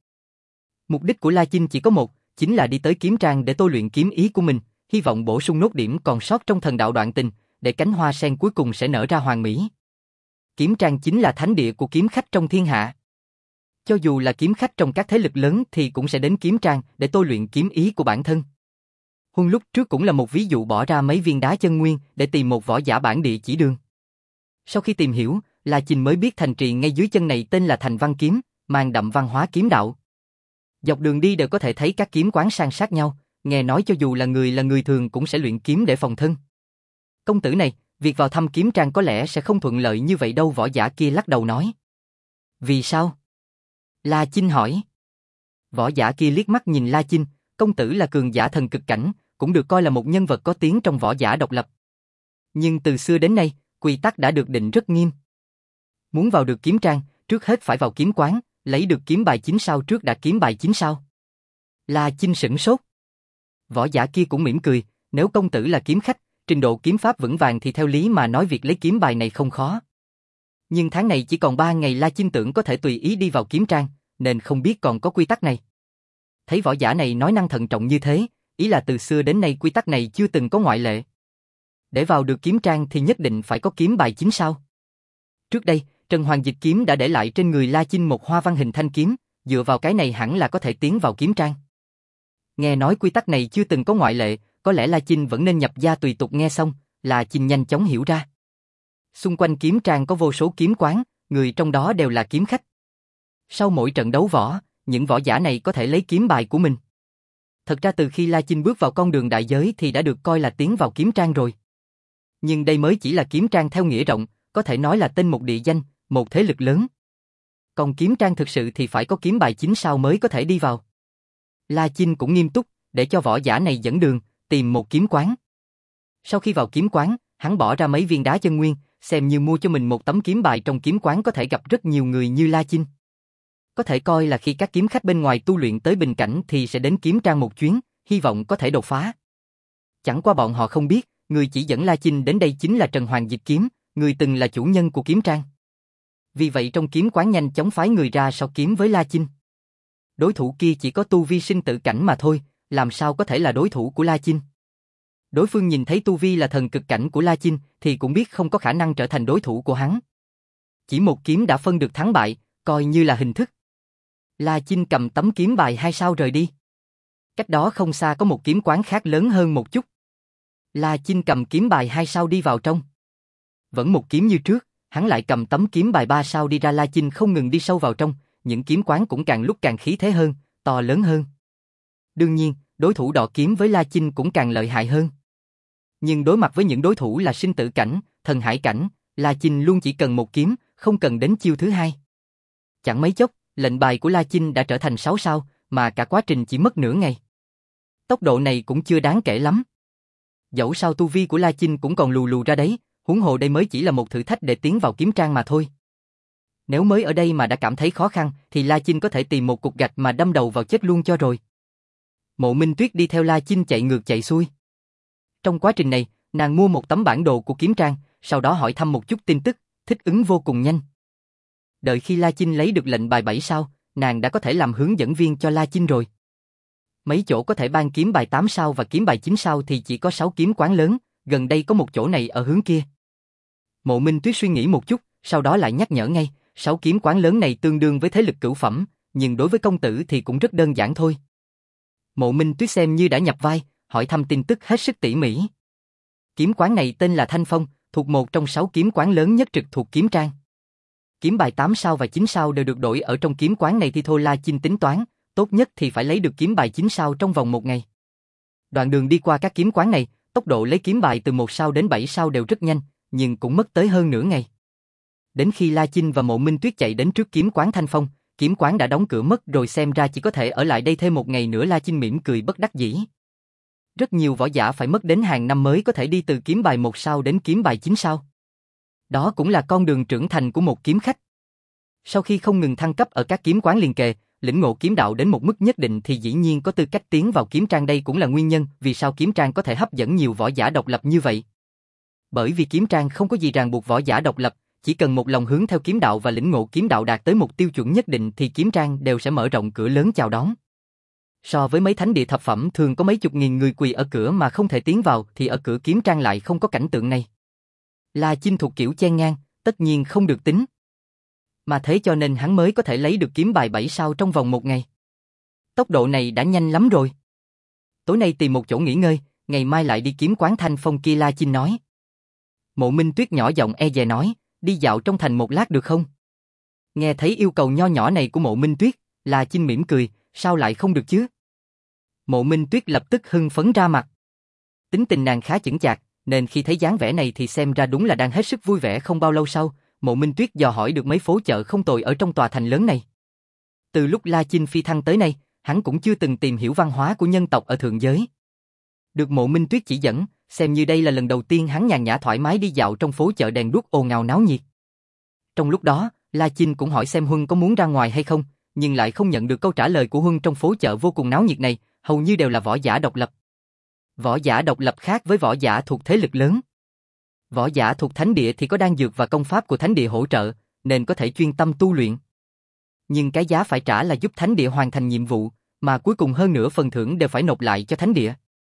S1: Mục đích của La Chinh chỉ có một, chính là đi tới kiếm trang để tôi luyện kiếm ý của mình, hy vọng bổ sung nốt điểm còn sót trong thần đạo đoạn tình, để cánh hoa sen cuối cùng sẽ nở ra hoàn mỹ. Kiếm trang chính là thánh địa của kiếm khách trong thiên hạ. Cho dù là kiếm khách trong các thế lực lớn thì cũng sẽ đến kiếm trang để tôi luyện kiếm ý của bản thân. Huân lúc trước cũng là một ví dụ bỏ ra mấy viên đá chân nguyên để tìm một võ giả bản địa chỉ đường. Sau khi tìm hiểu, La Chinh mới biết thành trì ngay dưới chân này tên là Thành Văn Kiếm, mang đậm văn hóa kiếm đạo. Dọc đường đi đều có thể thấy các kiếm quán san sát nhau, nghe nói cho dù là người là người thường cũng sẽ luyện kiếm để phòng thân. Công tử này, việc vào thăm kiếm trang có lẽ sẽ không thuận lợi như vậy đâu. Võ giả kia lắc đầu nói. Vì sao? La Chinh hỏi. Võ giả kia liếc mắt nhìn La Chinh, công tử là cường giả thần cực cảnh, cũng được coi là một nhân vật có tiếng trong võ giả độc lập. Nhưng từ xưa đến nay, quy tắc đã được định rất nghiêm. Muốn vào được kiếm trang, trước hết phải vào kiếm quán, lấy được kiếm bài chín sao trước đã kiếm bài chín sao. La Chinh sửng sốt. Võ giả kia cũng mỉm cười, nếu công tử là kiếm khách, trình độ kiếm pháp vững vàng thì theo lý mà nói việc lấy kiếm bài này không khó. Nhưng tháng này chỉ còn ba ngày, La Chinh tưởng có thể tùy ý đi vào kiếm trang, nên không biết còn có quy tắc này. Thấy võ giả này nói năng thận trọng như thế, ý là từ xưa đến nay quy tắc này chưa từng có ngoại lệ. Để vào được kiếm trang thì nhất định phải có kiếm bài chín sao. Trước đây, Trần Hoàng Dịch Kiếm đã để lại trên người La Chinh một hoa văn hình thanh kiếm, dựa vào cái này hẳn là có thể tiến vào kiếm trang. Nghe nói quy tắc này chưa từng có ngoại lệ, có lẽ La Chinh vẫn nên nhập gia tùy tục. Nghe xong, La Chinh nhanh chóng hiểu ra. Xung quanh kiếm trang có vô số kiếm quán, người trong đó đều là kiếm khách. Sau mỗi trận đấu võ, những võ giả này có thể lấy kiếm bài của mình. Thật ra từ khi La Chinh bước vào con đường đại giới thì đã được coi là tiến vào kiếm trang rồi. Nhưng đây mới chỉ là kiếm trang theo nghĩa rộng, có thể nói là tên một địa danh, một thế lực lớn. Còn kiếm trang thực sự thì phải có kiếm bài chín sao mới có thể đi vào. La Chinh cũng nghiêm túc, để cho võ giả này dẫn đường, tìm một kiếm quán. Sau khi vào kiếm quán, hắn bỏ ra mấy viên đá chân nguyên, xem như mua cho mình một tấm kiếm bài. Trong kiếm quán có thể gặp rất nhiều người như La Chinh. Có thể coi là khi các kiếm khách bên ngoài tu luyện tới bình cảnh thì sẽ đến kiếm trang một chuyến, hy vọng có thể đột phá. Chẳng qua bọn họ không biết, người chỉ dẫn La Chinh đến đây chính là Trần Hoàng Dịch Kiếm, người từng là chủ nhân của kiếm trang. Vì vậy trong kiếm quán nhanh chóng phái người ra so kiếm với La Chinh. Đối thủ kia chỉ có tu vi sinh tử cảnh mà thôi, làm sao có thể là đối thủ của La Chinh. Đối phương nhìn thấy tu vi là thần cực cảnh của La Chinh thì cũng biết không có khả năng trở thành đối thủ của hắn. Chỉ một kiếm đã phân được thắng bại, coi như là hình thức. La Chinh cầm tấm kiếm bài hai sao rời đi. Cách đó không xa có một kiếm quán khác lớn hơn một chút. La Chinh cầm kiếm bài hai sao đi vào trong. Vẫn một kiếm như trước, hắn lại cầm tấm kiếm bài ba sao đi ra. La Chinh không ngừng đi sâu vào trong, những kiếm quán cũng càng lúc càng khí thế hơn, to lớn hơn. Đương nhiên, đối thủ đọ kiếm với La Chinh cũng càng lợi hại hơn. Nhưng đối mặt với những đối thủ là sinh tử cảnh, thần hải cảnh, La Chinh luôn chỉ cần một kiếm, không cần đến chiêu thứ hai. Chẳng mấy chốc, lệnh bài của La Chinh đã trở thành sáu sao, mà cả quá trình chỉ mất nửa ngày. Tốc độ này cũng chưa đáng kể lắm. Dẫu sao tu vi của La Chinh cũng còn lù lù ra đấy, huống hồ đây mới chỉ là một thử thách để tiến vào kiếm trang mà thôi. Nếu mới ở đây mà đã cảm thấy khó khăn, thì La Chinh có thể tìm một cục gạch mà đâm đầu vào chết luôn cho rồi. Mộ Minh Tuyết đi theo La Chinh chạy ngược chạy xuôi. Trong quá trình này, nàng mua một tấm bản đồ của kiếm trang, sau đó hỏi thăm một chút tin tức, thích ứng vô cùng nhanh. Đợi khi La Chinh lấy được lệnh bài bảy sao, nàng đã có thể làm hướng dẫn viên cho La Chinh rồi. Mấy chỗ có thể ban kiếm bài tám sao và kiếm bài chín sao thì chỉ có sáu kiếm quán lớn, gần đây có một chỗ này ở hướng kia. Mộ Minh Tuyết suy nghĩ một chút, sau đó lại nhắc nhở ngay, sáu kiếm quán lớn này tương đương với thế lực cửu phẩm, nhưng đối với công tử thì cũng rất đơn giản thôi. Mộ Minh Tuyết xem như đã nhập vai, hỏi thăm tin tức hết sức tỉ mỉ. Kiếm quán này tên là Thanh Phong, thuộc một trong sáu kiếm quán lớn nhất trực thuộc kiếm trang. Kiếm bài tám sao và chín sao đều được đổi ở trong kiếm quán này thì thôi La Chinh tính toán, tốt nhất thì phải lấy được kiếm bài chín sao trong vòng một ngày. Đoạn đường đi qua các kiếm quán này, tốc độ lấy kiếm bài từ một sao đến bảy sao đều rất nhanh, nhưng cũng mất tới hơn nửa ngày. Đến khi La Chinh và Mộ Minh Tuyết chạy đến trước kiếm quán Thanh Phong, kiếm quán đã đóng cửa mất rồi, xem ra chỉ có thể ở lại đây thêm một ngày nữa. La Chinh mỉm cười bất đắc dĩ. Rất nhiều võ giả phải mất đến hàng năm mới có thể đi từ kiếm bài một sao đến kiếm bài chín sao. Đó cũng là con đường trưởng thành của một kiếm khách. Sau khi không ngừng thăng cấp ở các kiếm quán liền kề, lĩnh ngộ kiếm đạo đến một mức nhất định thì dĩ nhiên có tư cách tiến vào kiếm trang. Đây cũng là nguyên nhân vì sao kiếm trang có thể hấp dẫn nhiều võ giả độc lập như vậy. Bởi vì kiếm trang không có gì ràng buộc võ giả độc lập, chỉ cần một lòng hướng theo kiếm đạo và lĩnh ngộ kiếm đạo đạt tới một tiêu chuẩn nhất định thì kiếm trang đều sẽ mở rộng cửa lớn chào đón. So với mấy thánh địa thập phẩm thường có mấy chục nghìn người quỳ ở cửa mà không thể tiến vào thì ở cửa kiếm trang lại không có cảnh tượng này. La Chinh thuộc kiểu chen ngang, tất nhiên không được tính. Mà thế cho nên hắn mới có thể lấy được kiếm bài bảy sao trong vòng một ngày. Tốc độ này đã nhanh lắm rồi. Tối nay tìm một chỗ nghỉ ngơi, ngày mai lại đi kiếm quán Thanh Phong kia. La Chinh nói. Mộ Minh Tuyết nhỏ giọng e dè nói, đi dạo trong thành một lát được không? Nghe thấy yêu cầu nho nhỏ này của Mộ Minh Tuyết, La Chinh mỉm cười, sao lại không được chứ? Mộ Minh Tuyết lập tức hưng phấn ra mặt. Tính tình nàng khá chững chạc, nên khi thấy dáng vẻ này thì xem ra đúng là đang hết sức vui vẻ. Không bao lâu sau, Mộ Minh Tuyết dò hỏi được mấy phố chợ không tồi ở trong tòa thành lớn này. Từ lúc La Chinh phi thăng tới nay, hắn cũng chưa từng tìm hiểu văn hóa của nhân tộc ở thượng giới. Được Mộ Minh Tuyết chỉ dẫn, xem như đây là lần đầu tiên hắn nhàn nhã thoải mái đi dạo trong phố chợ đèn đuốc ồn ào náo nhiệt. Trong lúc đó, La Chinh cũng hỏi xem Huân có muốn ra ngoài hay không, nhưng lại không nhận được câu trả lời của Huân. Trong phố chợ vô cùng náo nhiệt này, hầu như đều là võ giả độc lập. Võ giả độc lập khác với võ giả thuộc thế lực lớn. Võ giả thuộc thánh địa thì có đan dược và công pháp của thánh địa hỗ trợ, nên có thể chuyên tâm tu luyện. Nhưng cái giá phải trả là giúp thánh địa hoàn thành nhiệm vụ, mà cuối cùng hơn nữa phần thưởng đều phải nộp lại cho thánh địa.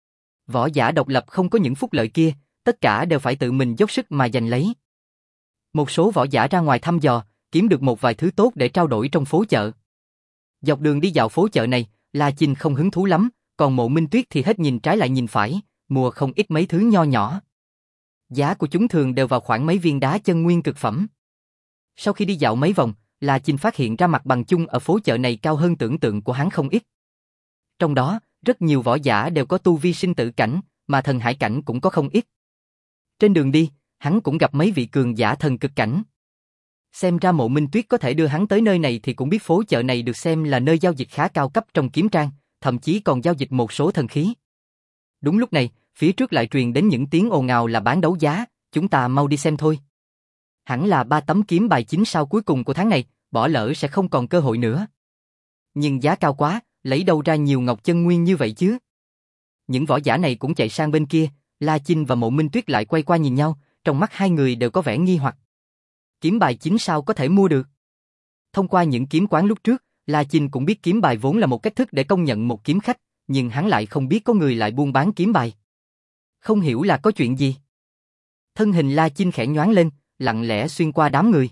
S1: Võ giả độc lập không có những phúc lợi kia, tất cả đều phải tự mình dốc sức mà giành lấy. Một số võ giả ra ngoài thăm dò, kiếm được một vài thứ tốt để trao đổi trong phố chợ. Dọc đường đi dạo phố chợ này, La Chinh không hứng thú lắm, còn Mộ Minh Tuyết thì hết nhìn trái lại nhìn phải, mua không ít mấy thứ nho nhỏ. Giá của chúng thường đều vào khoảng mấy viên đá chân nguyên cực phẩm. Sau khi đi dạo mấy vòng, La Chinh phát hiện ra mặt bằng chung ở phố chợ này cao hơn tưởng tượng của hắn không ít. Trong đó, rất nhiều võ giả đều có tu vi sinh tử cảnh, mà thần hải cảnh cũng có không ít. Trên đường đi, hắn cũng gặp mấy vị cường giả thần cực cảnh. Xem ra Mộ Minh Tuyết có thể đưa hắn tới nơi này thì cũng biết phố chợ này được xem là nơi giao dịch khá cao cấp trong kiếm trang, thậm chí còn giao dịch một số thần khí. Đúng lúc này, phía trước lại truyền đến những tiếng ồn ào là bán đấu giá, chúng ta mau đi xem thôi. Hẳn là ba tấm kiếm bài chín sao cuối cùng của tháng này, bỏ lỡ sẽ không còn cơ hội nữa. Nhưng giá cao quá, lấy đâu ra nhiều ngọc chân nguyên như vậy chứ? Những võ giả này cũng chạy sang bên kia, La Chinh và Mộ Minh Tuyết lại quay qua nhìn nhau, trong mắt hai người đều có vẻ nghi hoặc. Kiếm bài chín sao có thể mua được? Thông qua những kiếm quán lúc trước, La Chinh cũng biết kiếm bài vốn là một cách thức để công nhận một kiếm khách, nhưng hắn lại không biết có người lại buôn bán kiếm bài. Không hiểu là có chuyện gì. Thân hình La Chinh khẽ nhoáng lên, lặng lẽ xuyên qua đám người.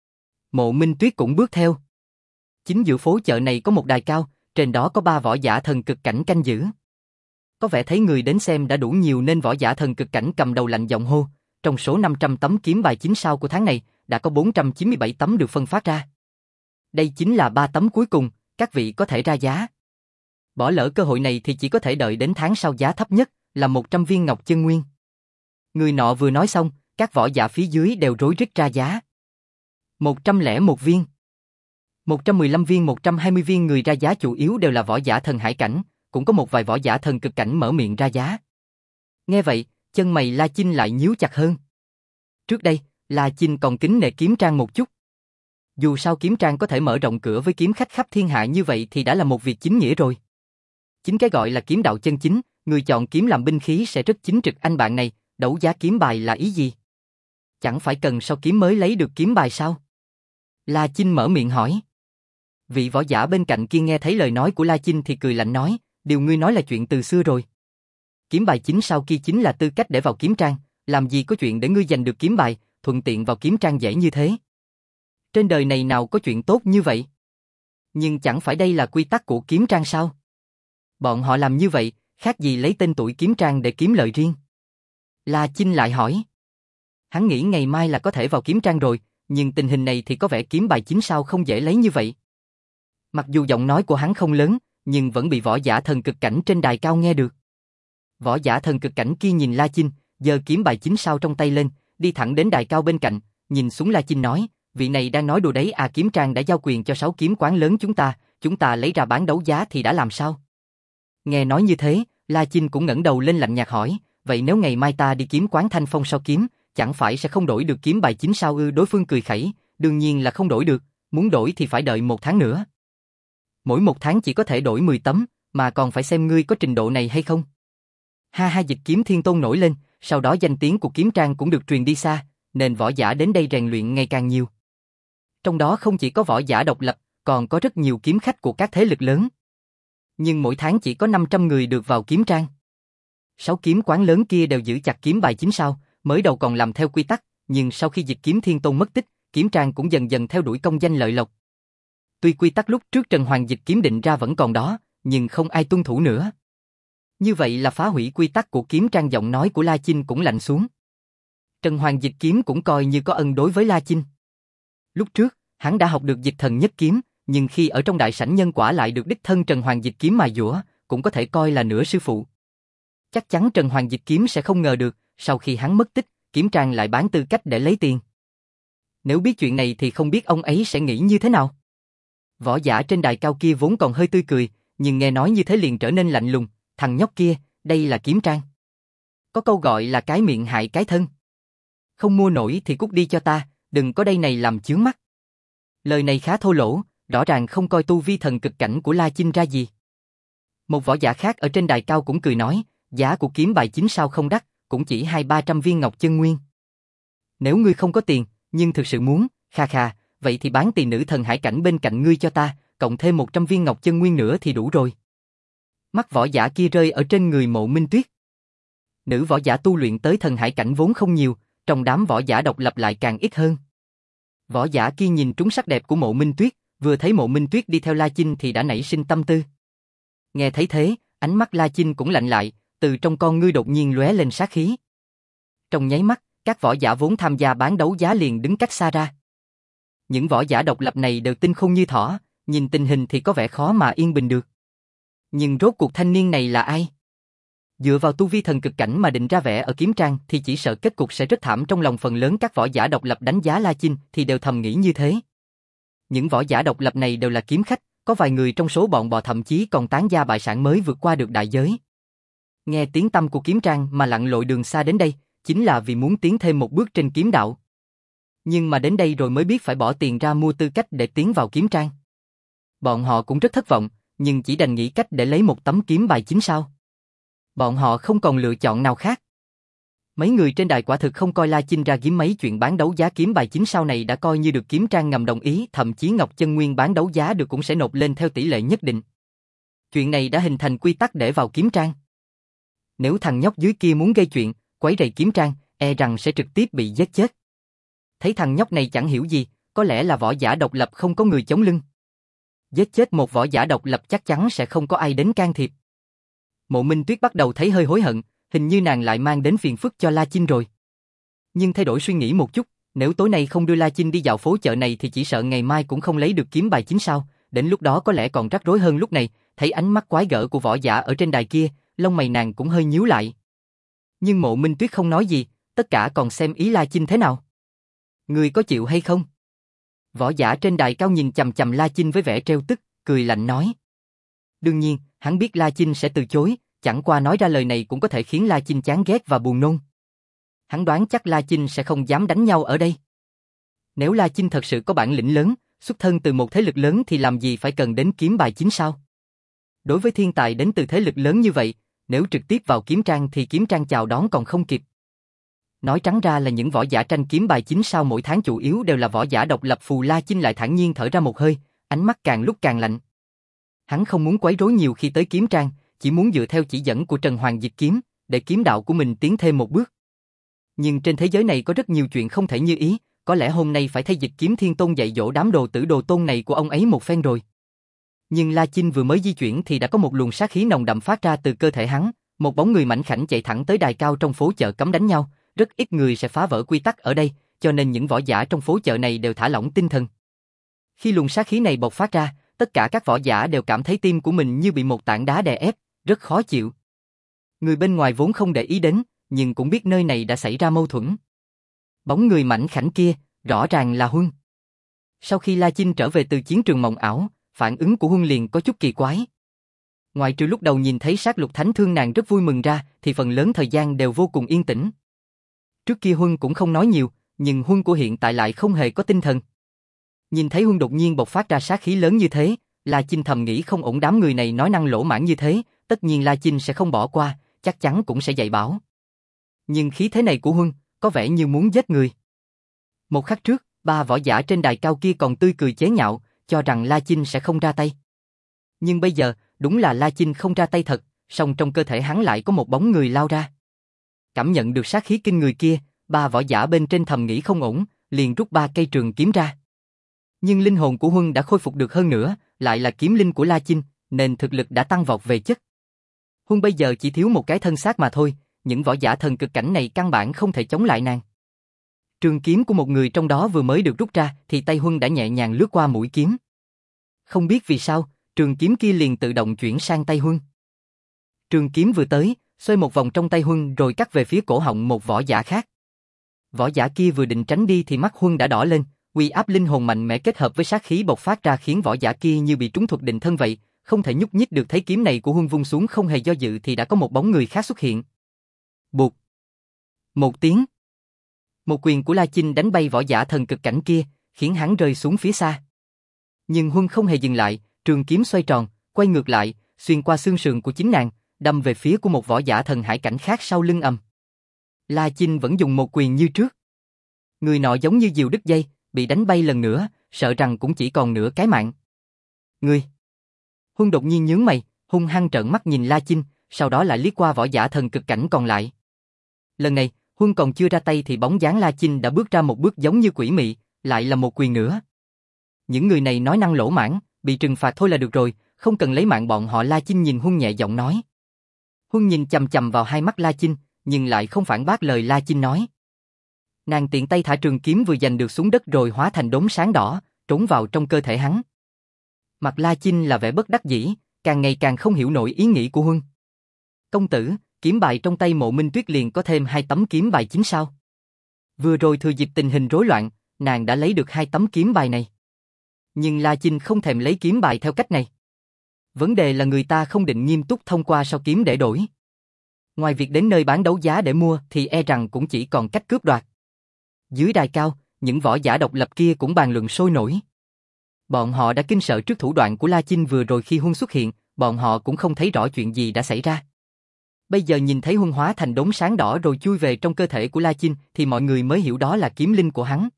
S1: Mộ Minh Tuyết cũng bước theo. Chính giữa phố chợ này có một đài cao, trên đó có ba võ giả thần cực cảnh canh giữ. Có vẻ thấy người đến xem đã đủ nhiều nên võ giả thần cực cảnh cầm đầu lạnh giọng hô, trong số năm trăm tấm kiếm bài chín sao của tháng này, đã có bốn trăm chín mươi bảy tấm được phân phát ra. Đây chính là ba tấm cuối cùng, các vị có thể ra giá. Bỏ lỡ cơ hội này thì chỉ có thể đợi đến tháng sau. Giá thấp nhất là một trăm viên ngọc chân nguyên. Người nọ vừa nói xong, các võ giả phía dưới đều rối rít ra giá. một trăm lẻ một viên. một trăm mười lăm viên, một trăm hai mươi viên. Người ra giá chủ yếu đều là võ giả thần hải cảnh, cũng có một vài võ giả thần cực cảnh mở miệng ra giá. Nghe vậy, chân mày La Chinh lại nhíu chặt hơn. Trước đây, La Chinh còn kính nể kiếm trang một chút. Dù sao kiếm trang có thể mở rộng cửa với kiếm khách khắp thiên hạ như vậy thì đã là một việc chính nghĩa rồi. Chính cái gọi là kiếm đạo chân chính, người chọn kiếm làm binh khí sẽ rất chính trực. Anh bạn này, đấu giá kiếm bài là ý gì? Chẳng phải cần sau kiếm mới lấy được kiếm bài sao? La Chinh mở miệng hỏi. Vị võ giả bên cạnh kia nghe thấy lời nói của La Chinh thì cười lạnh nói, điều ngươi nói là chuyện từ xưa rồi. Kiếm bài chính sao kia chính là tư cách để vào kiếm trang, làm gì có chuyện để ngươi giành được kiếm bài, thuận tiện vào kiếm trang dễ như thế. Trên đời này nào có chuyện tốt như vậy? Nhưng chẳng phải đây là quy tắc của kiếm trang sao? Bọn họ làm như vậy, khác gì lấy tên tuổi kiếm trang để kiếm lợi riêng? La Chinh lại hỏi. Hắn nghĩ ngày mai là có thể vào kiếm trang rồi, nhưng tình hình này thì có vẻ kiếm bài chính sao không dễ lấy như vậy. Mặc dù giọng nói của hắn không lớn, nhưng vẫn bị võ giả thần cực cảnh trên đài cao nghe được. Võ giả thần cực cảnh kia nhìn La Chinh, giơ kiếm bài chính sao trong tay lên, đi thẳng đến đài cao bên cạnh, nhìn xuống La Chinh nói, vị này đang nói đùa đấy à, kiếm trang đã giao quyền cho sáu kiếm quán lớn chúng ta, chúng ta lấy ra bán đấu giá thì đã làm sao? Nghe nói như thế, La Chinh cũng ngẩng đầu lên lạnh nhạt hỏi, vậy nếu ngày mai ta đi kiếm quán Thanh Phong sao kiếm, chẳng phải sẽ không đổi được kiếm bài chính sao ư? Đối phương cười khẩy, đương nhiên là không đổi được, muốn đổi thì phải đợi một tháng nữa. Mỗi một tháng chỉ có thể đổi mười tấm, mà còn phải xem ngươi có trình độ này hay không. Ha ha, Dịch Kiếm Thiên Tôn nổi lên, sau đó danh tiếng của kiếm trang cũng được truyền đi xa, nên võ giả đến đây rèn luyện ngày càng nhiều. Trong đó không chỉ có võ giả độc lập, còn có rất nhiều kiếm khách của các thế lực lớn. Nhưng mỗi tháng chỉ có năm trăm người được vào kiếm trang. Sáu kiếm quán lớn kia đều giữ chặt kiếm bài chính sao, mới đầu còn làm theo quy tắc, nhưng sau khi Dịch Kiếm Thiên Tôn mất tích, kiếm trang cũng dần dần theo đuổi công danh lợi lộc. Tuy quy tắc lúc trước Trần Hoàng Dịch Kiếm định ra vẫn còn đó, nhưng không ai tuân thủ nữa. Như vậy là phá hủy quy tắc của kiếm trang. Giọng nói của La Chinh cũng lạnh xuống. Trần Hoàng Dịch Kiếm cũng coi như có ân đối với La Chinh. Lúc trước, hắn đã học được Dịch Thần Nhất Kiếm, nhưng khi ở trong đại sảnh nhân quả lại được đích thân Trần Hoàng Dịch Kiếm mài dũa, cũng có thể coi là nửa sư phụ. Chắc chắn Trần Hoàng Dịch Kiếm sẽ không ngờ được, sau khi hắn mất tích, kiếm trang lại bán tư cách để lấy tiền. Nếu biết chuyện này thì không biết ông ấy sẽ nghĩ như thế nào. Võ giả trên đài cao kia vốn còn hơi tươi cười, nhưng nghe nói như thế liền trở nên lạnh lùng. Thằng nhóc kia, đây là kiếm trang. Có câu gọi là cái miệng hại cái thân. Không mua nổi thì cút đi cho ta, đừng có đây này làm chướng mắt. Lời này khá thô lỗ, rõ ràng không coi tu vi thần cực cảnh của La Chinh ra gì. Một võ giả khác ở trên đài cao cũng cười nói, giá của kiếm bài chính sao không đắt, cũng chỉ hai ba trăm viên ngọc chân nguyên. Nếu ngươi không có tiền, nhưng thực sự muốn, kha kha, vậy thì bán tỳ nữ thần hải cảnh bên cạnh ngươi cho ta, cộng thêm một trăm viên ngọc chân nguyên nữa thì đủ rồi. Mắt võ giả kia rơi ở trên người Mộ Minh Tuyết. Nữ võ giả tu luyện tới thần hải cảnh vốn không nhiều, trong đám võ giả độc lập lại càng ít hơn. Võ giả kia nhìn trúng sắc đẹp của Mộ Minh Tuyết, vừa thấy Mộ Minh Tuyết đi theo La Chinh thì đã nảy sinh tâm tư. Nghe thấy thế, ánh mắt La Chinh cũng lạnh lại, từ trong con ngươi đột nhiên lóe lên sát khí. Trong nháy mắt, các võ giả vốn tham gia bán đấu giá liền đứng cách xa ra. Những võ giả độc lập này đều tinh khôn như thỏ, nhìn tình hình thì có vẻ khó mà yên bình được. Nhưng rốt cuộc thanh niên này là ai? Dựa vào tu vi thần cực cảnh mà định ra vẻ ở kiếm trang thì chỉ sợ kết cục sẽ rất thảm. Trong lòng phần lớn các võ giả độc lập đánh giá La Chinh thì đều thầm nghĩ như thế. Những võ giả độc lập này đều là kiếm khách, có vài người trong số bọn bò thậm chí còn tán gia bại sản mới vượt qua được đại giới. Nghe tiếng tăm của kiếm trang mà lặn lội đường xa đến đây, chính là vì muốn tiến thêm một bước trên kiếm đạo. Nhưng mà đến đây rồi mới biết phải bỏ tiền ra mua tư cách để tiến vào kiếm trang. Bọn họ cũng rất thất vọng, nhưng chỉ đành nghĩ cách để lấy một tấm kiếm bài chính sao. Bọn họ không còn lựa chọn nào khác. Mấy người trên đài quả thực không coi La Chinh ra kiếm, mấy chuyện bán đấu giá kiếm bài chính sau này đã coi như được kiếm trang ngầm đồng ý, thậm chí ngọc chân nguyên bán đấu giá được cũng sẽ nộp lên theo tỷ lệ nhất định. Chuyện này đã hình thành quy tắc để vào kiếm trang. Nếu thằng nhóc dưới kia muốn gây chuyện, quấy rầy kiếm trang, e rằng sẽ trực tiếp bị giết chết. Thấy thằng nhóc này chẳng hiểu gì, có lẽ là võ giả độc lập không có người chống lưng. Giết chết một võ giả độc lập chắc chắn sẽ không có ai đến can thiệp. Mộ Minh Tuyết bắt đầu thấy hơi hối hận, hình như nàng lại mang đến phiền phức cho La Chinh rồi. Nhưng thay đổi suy nghĩ một chút, nếu tối nay không đưa La Chinh đi dạo phố chợ này thì chỉ sợ ngày mai cũng không lấy được kiếm bài chính sao, đến lúc đó có lẽ còn rắc rối hơn lúc này. Thấy ánh mắt quái gở của võ giả ở trên đài kia, lông mày nàng cũng hơi nhíu lại. Nhưng Mộ Minh Tuyết không nói gì, tất cả còn xem ý La Chinh thế nào. Ngươi có chịu hay không? Võ giả trên đài cao nhìn chằm chằm La Chinh với vẻ trêu tức, cười lạnh nói. Đương nhiên, hắn biết La Chinh sẽ từ chối, chẳng qua nói ra lời này cũng có thể khiến La Chinh chán ghét và buồn nôn. Hắn đoán chắc La Chinh sẽ không dám đánh nhau ở đây. Nếu La Chinh thật sự có bản lĩnh lớn, xuất thân từ một thế lực lớn thì làm gì phải cần đến kiếm bài chính sao? Đối với thiên tài đến từ thế lực lớn như vậy, nếu trực tiếp vào kiếm trang thì kiếm trang chào đón còn không kịp. Nói trắng ra là những võ giả tranh kiếm bài chính sao mỗi tháng chủ yếu đều là võ giả độc lập. Phù La Chinh lại thản nhiên thở ra một hơi, ánh mắt càng lúc càng lạnh. Hắn không muốn quấy rối nhiều khi tới kiếm trang, chỉ muốn dựa theo chỉ dẫn của Trần Hoàng Dịch Kiếm, để kiếm đạo của mình tiến thêm một bước. Nhưng trên thế giới này có rất nhiều chuyện không thể như ý, có lẽ hôm nay phải thay Dịch Kiếm Thiên Tôn dạy dỗ đám đồ tử đồ tôn này của ông ấy một phen rồi. Nhưng La Chinh vừa mới di chuyển thì đã có một luồng sát khí nồng đậm phát ra từ cơ thể hắn, một bóng người mảnh khảnh chạy thẳng tới đài cao trong phố chợ cấm đánh nhau, rất ít người sẽ phá vỡ quy tắc ở đây, cho nên những võ giả trong phố chợ này đều thả lỏng tinh thần. Khi luồng sát khí này bộc phát ra, tất cả các võ giả đều cảm thấy tim của mình như bị một tảng đá đè ép, rất khó chịu. Người bên ngoài vốn không để ý đến, nhưng cũng biết nơi này đã xảy ra mâu thuẫn. Bóng người mảnh khảnh kia, rõ ràng là Huân. Sau khi La Chinh trở về từ chiến trường mộng ảo, phản ứng của Huân liền có chút kỳ quái. Ngoại trừ lúc đầu nhìn thấy sát lục thánh thương nàng rất vui mừng ra, thì phần lớn thời gian đều vô cùng yên tĩnh. Trước kia Huân cũng không nói nhiều, nhưng Huân của hiện tại lại không hề có tinh thần. Nhìn thấy Huân đột nhiên bộc phát ra sát khí lớn như thế, La Chinh thầm nghĩ không ổn, đám người này nói năng lỗ mãng như thế, tất nhiên La Chinh sẽ không bỏ qua, chắc chắn cũng sẽ dạy bảo. Nhưng khí thế này của Huân, có vẻ như muốn giết người. Một khắc trước, ba võ giả trên đài cao kia còn tươi cười chế nhạo, cho rằng La Chinh sẽ không ra tay. Nhưng bây giờ, đúng là La Chinh không ra tay thật, song trong cơ thể hắn lại có một bóng người lao ra. Cảm nhận được sát khí kinh người kia, ba võ giả bên trên thầm nghĩ không ổn, liền rút ba cây trường kiếm ra. Nhưng linh hồn của Huân đã khôi phục được hơn nữa, lại là kiếm linh của La Chinh, nên thực lực đã tăng vọt về chất. Huân bây giờ chỉ thiếu một cái thân xác mà thôi, những võ giả thần cực cảnh này căn bản không thể chống lại nàng. Trường kiếm của một người trong đó vừa mới được rút ra thì tay Huân đã nhẹ nhàng lướt qua mũi kiếm. Không biết vì sao, trường kiếm kia liền tự động chuyển sang tay Huân. Trường kiếm vừa tới, xoay một vòng trong tay Huân rồi cắt về phía cổ họng một võ giả khác. Võ giả kia vừa định tránh đi thì mắt Huân đã đỏ lên, uy áp linh hồn mạnh mẽ kết hợp với sát khí bộc phát ra khiến võ giả kia như bị trúng thuật định thân vậy, không thể nhúc nhích được. Thấy kiếm này của Huân vung xuống không hề do dự thì đã có một bóng người khác xuất hiện. Bụt. Một tiếng. Một quyền của La Chinh đánh bay võ giả thần cực cảnh kia, khiến hắn rơi xuống phía xa. Nhưng Huân không hề dừng lại, trường kiếm xoay tròn, quay ngược lại, xuyên qua xương sườn của chính nàng, đâm về phía của một võ giả thần hải cảnh khác sau lưng ầm. La Chinh vẫn dùng một quyền như trước. Người nọ giống như diều đứt dây, bị đánh bay lần nữa, sợ rằng cũng chỉ còn nửa cái mạng. Ngươi! Huân đột nhiên nhướng mày, hung hăng trợn mắt nhìn La Chinh, sau đó lại liếc qua võ giả thần cực cảnh còn lại. Lần này, Huân còn chưa ra tay thì bóng dáng La Chinh đã bước ra một bước giống như quỷ mị, lại là một quyền nữa. Những người này nói năng lỗ mãng, bị trừng phạt thôi là được rồi, không cần lấy mạng bọn họ. La Chinh nhìn Huân nhẹ giọng nói. Huân nhìn chằm chằm vào hai mắt La Chinh, nhưng lại không phản bác lời La Chinh nói. Nàng tiện tay thả trường kiếm vừa giành được xuống đất rồi hóa thành đốm sáng đỏ, trốn vào trong cơ thể hắn. Mặt La Chinh là vẻ bất đắc dĩ, càng ngày càng không hiểu nổi ý nghĩ của Huân. Công tử, kiếm bài trong tay Mộ Minh Tuyết liền có thêm hai tấm kiếm bài chính sao? Vừa rồi thừa dịp tình hình rối loạn, nàng đã lấy được hai tấm kiếm bài này. Nhưng La Chinh không thèm lấy kiếm bài theo cách này. Vấn đề là người ta không định nghiêm túc thông qua sao kiếm để đổi. Ngoài việc đến nơi bán đấu giá để mua thì e rằng cũng chỉ còn cách cướp đoạt. Dưới đài cao, những võ giả độc lập kia cũng bàn luận sôi nổi. Bọn họ đã kinh sợ trước thủ đoạn của La Chinh vừa rồi. Khi Huân xuất hiện, bọn họ cũng không thấy rõ chuyện gì đã xảy ra. Bây giờ nhìn thấy Huân hóa thành đốm sáng đỏ rồi chui về trong cơ thể của La Chinh thì mọi người mới hiểu đó là kiếm linh của hắn.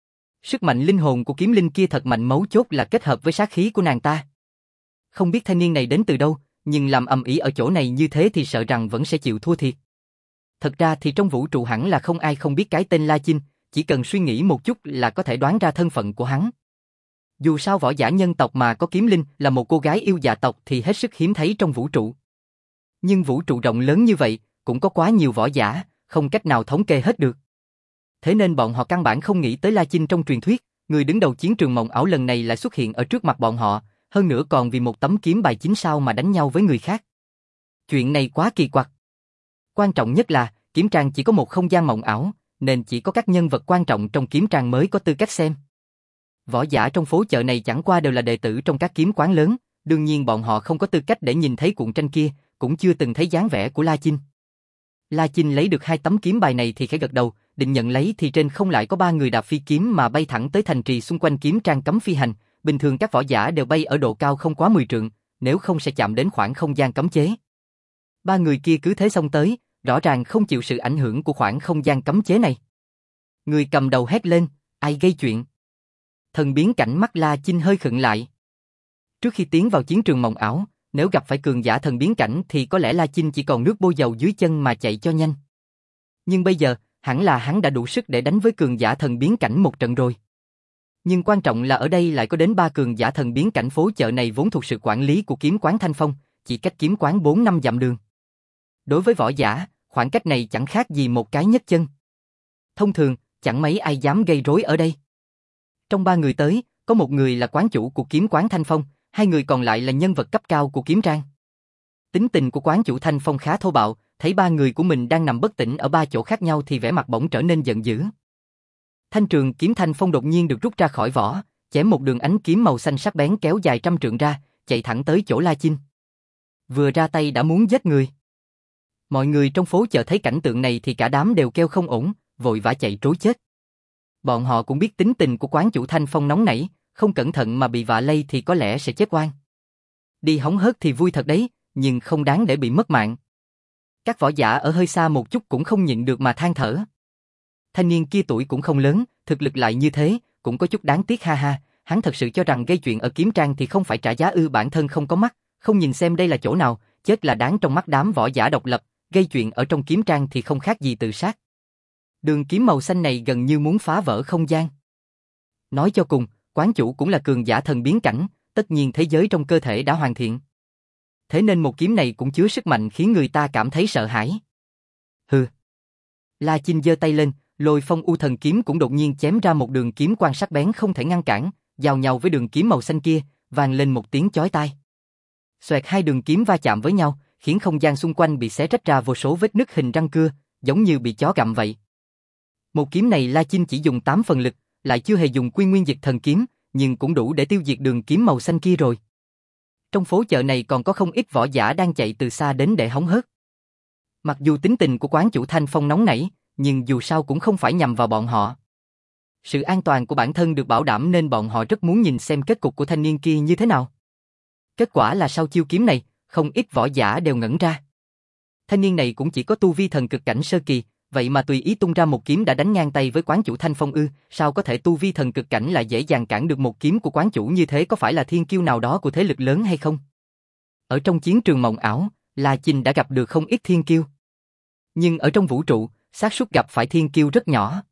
S1: Sức mạnh linh hồn của kiếm linh kia thật mạnh, mấu chốt là kết hợp với sát khí của nàng ta. Không biết thanh niên này đến từ đâu, nhưng làm ầm ĩ ở chỗ này như thế thì sợ rằng vẫn sẽ chịu thua thiệt. Thật ra thì trong vũ trụ hẳn là không ai không biết cái tên La Chinh, chỉ cần suy nghĩ một chút là có thể đoán ra thân phận của hắn. Dù sao võ giả nhân tộc mà có kiếm linh là một cô gái yêu dạ tộc thì hết sức hiếm thấy trong vũ trụ. Nhưng vũ trụ rộng lớn như vậy, cũng có quá nhiều võ giả, không cách nào thống kê hết được. Thế nên bọn họ căn bản không nghĩ tới La Chinh trong truyền thuyết, người đứng đầu chiến trường mộng ảo lần này lại xuất hiện ở trước mặt bọn họ, hơn nữa còn vì một tấm kiếm bài chính sao mà đánh nhau với người khác. Chuyện này quá kỳ quặc. Quan trọng nhất là, kiếm trang chỉ có một không gian mộng ảo, nên chỉ có các nhân vật quan trọng trong kiếm trang mới có tư cách xem. Võ giả trong phố chợ này chẳng qua đều là đệ tử trong các kiếm quán lớn, đương nhiên bọn họ không có tư cách để nhìn thấy cuộn tranh kia, cũng chưa từng thấy dáng vẻ của La Chinh. La Chinh lấy được hai tấm kiếm bài này thì khẽ gật đầu, định nhận lấy thì trên không lại có ba người đạp phi kiếm mà bay thẳng tới thành trì xung quanh kiếm trang cấm phi hành. Bình thường các võ giả đều bay ở độ cao không quá mười trượng, nếu không sẽ chạm đến khoảng không gian cấm chế. Ba người kia cứ thế xông tới, rõ ràng không chịu sự ảnh hưởng của khoảng không gian cấm chế này. Người cầm đầu hét lên, ai gây chuyện? Thần biến cảnh mắt La Chinh hơi khựng lại. Trước khi tiến vào chiến trường mộng ảo, nếu gặp phải cường giả thần biến cảnh thì có lẽ La Chinh chỉ còn nước bôi dầu dưới chân mà chạy cho nhanh. Nhưng bây giờ, hẳn là hắn đã đủ sức để đánh với cường giả thần biến cảnh một trận rồi. Nhưng quan trọng là ở đây lại có đến ba cường giả thần biến cảnh, phố chợ này vốn thuộc sự quản lý của kiếm quán Thanh Phong, chỉ cách kiếm quán bốn năm dặm đường. Đối với võ giả, khoảng cách này chẳng khác gì một cái nhấc chân. Thông thường, chẳng mấy ai dám gây rối ở đây. Trong ba người tới, có một người là quán chủ của kiếm quán Thanh Phong, hai người còn lại là nhân vật cấp cao của kiếm trang. Tính tình của quán chủ Thanh Phong khá thô bạo, thấy ba người của mình đang nằm bất tỉnh ở ba chỗ khác nhau thì vẻ mặt bỗng trở nên giận dữ. Thanh trường kiếm Thanh Phong đột nhiên được rút ra khỏi vỏ, chém một đường ánh kiếm màu xanh sắc bén kéo dài trăm trượng ra, chạy thẳng tới chỗ La Chinh. Vừa ra tay đã muốn giết người. Mọi người trong phố chợ thấy cảnh tượng này thì cả đám đều kêu không ổn, vội vã chạy trối chết. Bọn họ cũng biết tính tình của quán chủ Thanh Phong nóng nảy, không cẩn thận mà bị vạ lây thì có lẽ sẽ chết oan. Đi hóng hớt thì vui thật đấy, nhưng không đáng để bị mất mạng. Các võ giả ở hơi xa một chút cũng không nhịn được mà than thở. Thanh niên kia tuổi cũng không lớn, thực lực lại như thế, cũng có chút đáng tiếc ha ha, hắn thật sự cho rằng gây chuyện ở kiếm trang thì không phải trả giá ư, bản thân không có mắt, không nhìn xem đây là chỗ nào, chết là đáng trong mắt đám võ giả độc lập, gây chuyện ở trong kiếm trang thì không khác gì tự sát. Đường kiếm màu xanh này gần như muốn phá vỡ không gian. Nói cho cùng, quán chủ cũng là cường giả thần biến cảnh, tất nhiên thế giới trong cơ thể đã hoàn thiện. Thế nên một kiếm này cũng chứa sức mạnh khiến người ta cảm thấy sợ hãi. Hừ. La Chinh giơ tay lên, Lôi Phong U Thần kiếm cũng đột nhiên chém ra một đường kiếm quang sắc bén không thể ngăn cản, giao nhau với đường kiếm màu xanh kia, vang lên một tiếng chói tai. Xoẹt, hai đường kiếm va chạm với nhau, khiến không gian xung quanh bị xé rách ra vô số vết nứt hình răng cưa, giống như bị chó gặm vậy. Một kiếm này La Chinh chỉ dùng tám phần lực, lại chưa hề dùng Quy Nguyên Dịch Thần kiếm, nhưng cũng đủ để tiêu diệt đường kiếm màu xanh kia rồi. Trong phố chợ này còn có không ít võ giả đang chạy từ xa đến để hóng hớt. Mặc dù tính tình của quán chủ Thanh Phong nóng nảy, nhưng dù sao cũng không phải nhằm vào bọn họ. Sự an toàn của bản thân được bảo đảm nên bọn họ rất muốn nhìn xem kết cục của thanh niên kia như thế nào. Kết quả là sau chiêu kiếm này, không ít võ giả đều ngẩn ra. Thanh niên này cũng chỉ có tu vi thần cực cảnh sơ kỳ, vậy mà tùy ý tung ra một kiếm đã đánh ngang tay với quán chủ Thanh Phong ư, sao có thể tu vi thần cực cảnh lại dễ dàng cản được một kiếm của quán chủ như thế, có phải là thiên kiêu nào đó của thế lực lớn hay không? Ở trong chiến trường mộng ảo, La Chinh đã gặp được không ít thiên kiêu. Nhưng ở trong vũ trụ, xác suất gặp phải thiên kiêu rất nhỏ.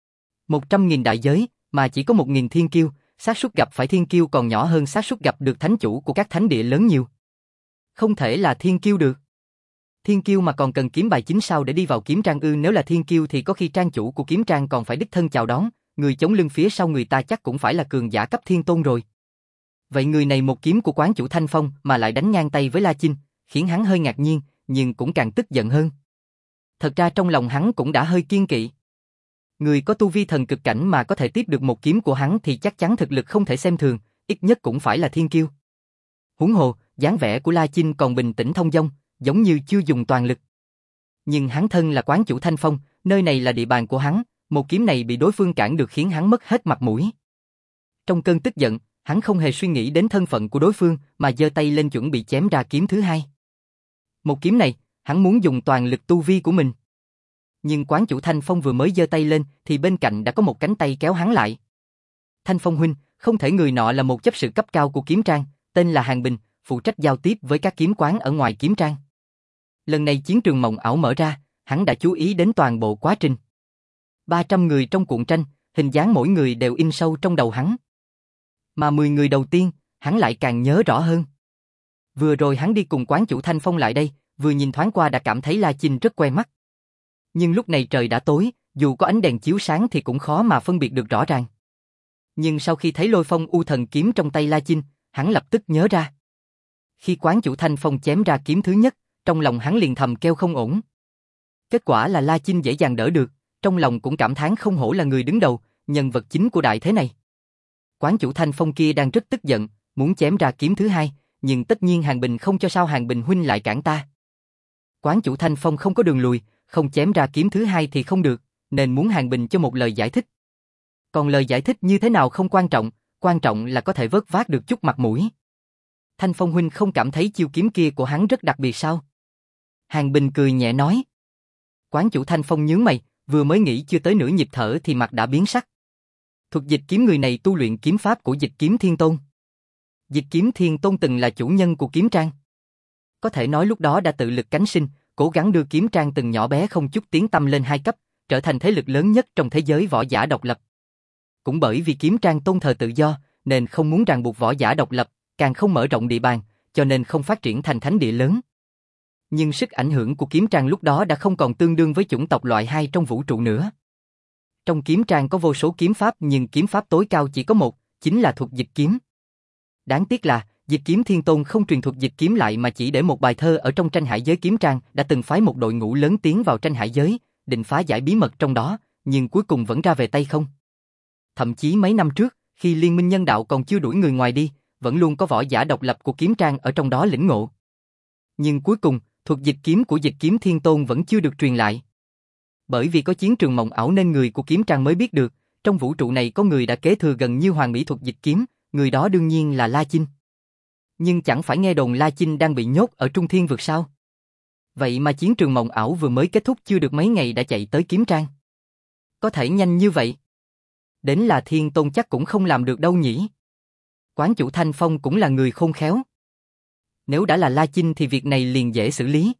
S1: Một trăm nghìn đại giới, mà chỉ có một nghìn thiên kiêu, xác suất gặp phải thiên kiêu còn nhỏ hơn xác suất gặp được thánh chủ của các thánh địa lớn nhiều. Không thể là thiên kiêu được. Thiên kiêu mà còn cần kiếm bài chính sao để đi vào kiếm trang ư? Nếu là thiên kiêu thì có khi trang chủ của kiếm trang còn phải đích thân chào đón, người chống lưng phía sau người ta chắc cũng phải là cường giả cấp thiên tôn rồi. Vậy người này một kiếm của quán chủ Thanh Phong mà lại đánh ngang tay với La Chinh, khiến hắn hơi ngạc nhiên, nhưng cũng càng tức giận hơn. Thật ra trong lòng hắn cũng đã hơi kiêng kỵ. Người có tu vi thần cực cảnh mà có thể tiếp được một kiếm của hắn thì chắc chắn thực lực không thể xem thường, ít nhất cũng phải là thiên kiêu. Huống hồ, dáng vẻ của La Chinh còn bình tĩnh thông dong, giống như chưa dùng toàn lực. Nhưng hắn thân là quán chủ Thanh Phong, nơi này là địa bàn của hắn, một kiếm này bị đối phương cản được khiến hắn mất hết mặt mũi. Trong cơn tức giận, hắn không hề suy nghĩ đến thân phận của đối phương mà giơ tay lên chuẩn bị chém ra kiếm thứ hai. Một kiếm này, hắn muốn dùng toàn lực tu vi của mình. Nhưng quán chủ Thanh Phong vừa mới giơ tay lên thì bên cạnh đã có một cánh tay kéo hắn lại. Thanh Phong huynh, không thể, người nọ là một chấp sự cấp cao của kiếm trang, tên là Hàng Bình, phụ trách giao tiếp với các kiếm quán ở ngoài kiếm trang. Lần này chiến trường mộng ảo mở ra, hắn đã chú ý đến toàn bộ quá trình. ba trăm người trong cuộn tranh, hình dáng mỗi người đều in sâu trong đầu hắn. Mà mười người đầu tiên, hắn lại càng nhớ rõ hơn. Vừa rồi hắn đi cùng quán chủ Thanh Phong lại đây, vừa nhìn thoáng qua đã cảm thấy La Chinh rất quen mắt. Nhưng lúc này trời đã tối, dù có ánh đèn chiếu sáng thì cũng khó mà phân biệt được rõ ràng. Nhưng sau khi thấy Lôi Phong U Thần kiếm trong tay La Chinh, hắn lập tức nhớ ra. Khi quán chủ Thanh Phong chém ra kiếm thứ nhất, trong lòng hắn liền thầm kêu không ổn. Kết quả là La Chinh dễ dàng đỡ được, trong lòng cũng cảm thán không hổ là người đứng đầu, nhân vật chính của đại thế này. Quán chủ Thanh Phong kia đang rất tức giận, muốn chém ra kiếm thứ hai, nhưng tất nhiên Hàng Bình không cho, sao Hàng Bình huynh lại cản ta. Quán chủ Thanh Phong không có đường lùi, không chém ra kiếm thứ hai thì không được, nên muốn Hàng Bình cho một lời giải thích. Còn lời giải thích như thế nào không quan trọng, quan trọng là có thể vớt vát được chút mặt mũi. Thanh Phong huynh không cảm thấy chiêu kiếm kia của hắn rất đặc biệt sao? Hàng Bình cười nhẹ nói. Quán chủ Thanh Phong nhướng mày, vừa mới nghĩ chưa tới nửa nhịp thở thì mặt đã biến sắc. Thuật Dịch Kiếm người này tu luyện kiếm pháp của Dịch Kiếm Thiên Tôn. Dịch Kiếm Thiên Tôn từng là chủ nhân của kiếm trang. Có thể nói lúc đó đã tự lực cánh sinh, cố gắng đưa kiếm trang từng nhỏ bé không chút tiếng tăm lên hai cấp, trở thành thế lực lớn nhất trong thế giới võ giả độc lập. Cũng bởi vì Kiếm Trang tôn thờ tự do, nên không muốn ràng buộc võ giả độc lập, càng không mở rộng địa bàn, cho nên không phát triển thành thánh địa lớn. Nhưng sức ảnh hưởng của Kiếm Trang lúc đó đã không còn tương đương với chủng tộc loại hai trong vũ trụ nữa. Trong Kiếm Trang có vô số kiếm pháp nhưng kiếm pháp tối cao chỉ có một, chính là thuật dịch kiếm. Đáng tiếc là, Dịch Kiếm Thiên Tôn không truyền thuật dịch kiếm lại mà chỉ để một bài thơ ở trong tranh hải giới Kiếm Trang đã từng phái một đội ngũ lớn tiến vào tranh hải giới, định phá giải bí mật trong đó, nhưng cuối cùng vẫn ra về tay không. Thậm chí mấy năm trước, khi Liên minh nhân đạo còn chưa đuổi người ngoài đi, vẫn luôn có võ giả độc lập của Kiếm Trang ở trong đó lĩnh ngộ. Nhưng cuối cùng, thuật dịch kiếm của Dịch Kiếm Thiên Tôn vẫn chưa được truyền lại. Bởi vì có chiến trường mộng ảo nên người của Kiếm Trang mới biết được, trong vũ trụ này có người đã kế thừa gần như hoàn mỹ thuật dịch kiếm, người đó đương nhiên là La Chinh. Nhưng chẳng phải nghe đồn La Chinh đang bị nhốt ở Trung Thiên vực sao? Vậy mà chiến trường mộng ảo vừa mới kết thúc chưa được mấy ngày đã chạy tới Kiếm Trang. Có thể nhanh như vậy? Đến là Thiên Tôn chắc cũng không làm được đâu nhỉ? Quán chủ Thanh Phong cũng là người khôn khéo. Nếu đã là La Chinh thì việc này liền dễ xử lý.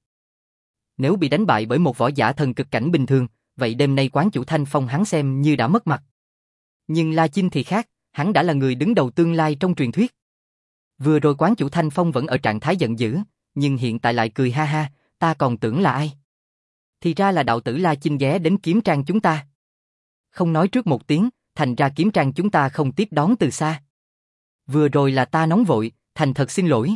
S1: Nếu bị đánh bại bởi một võ giả thần cực cảnh bình thường, vậy đêm nay quán chủ Thanh Phong hắn xem như đã mất mặt. Nhưng La Chinh thì khác, hắn đã là người đứng đầu tương lai trong truyền thuyết. Vừa rồi quán chủ Thanh Phong vẫn ở trạng thái giận dữ, nhưng hiện tại lại cười ha ha, ta còn tưởng là ai. Thì ra là đạo tử La Chinh ghé đến Kiếm Trang chúng ta. Không nói trước một tiếng, thành ra Kiếm Trang chúng ta không tiếp đón từ xa. Vừa rồi là ta nóng vội, thành thật xin lỗi.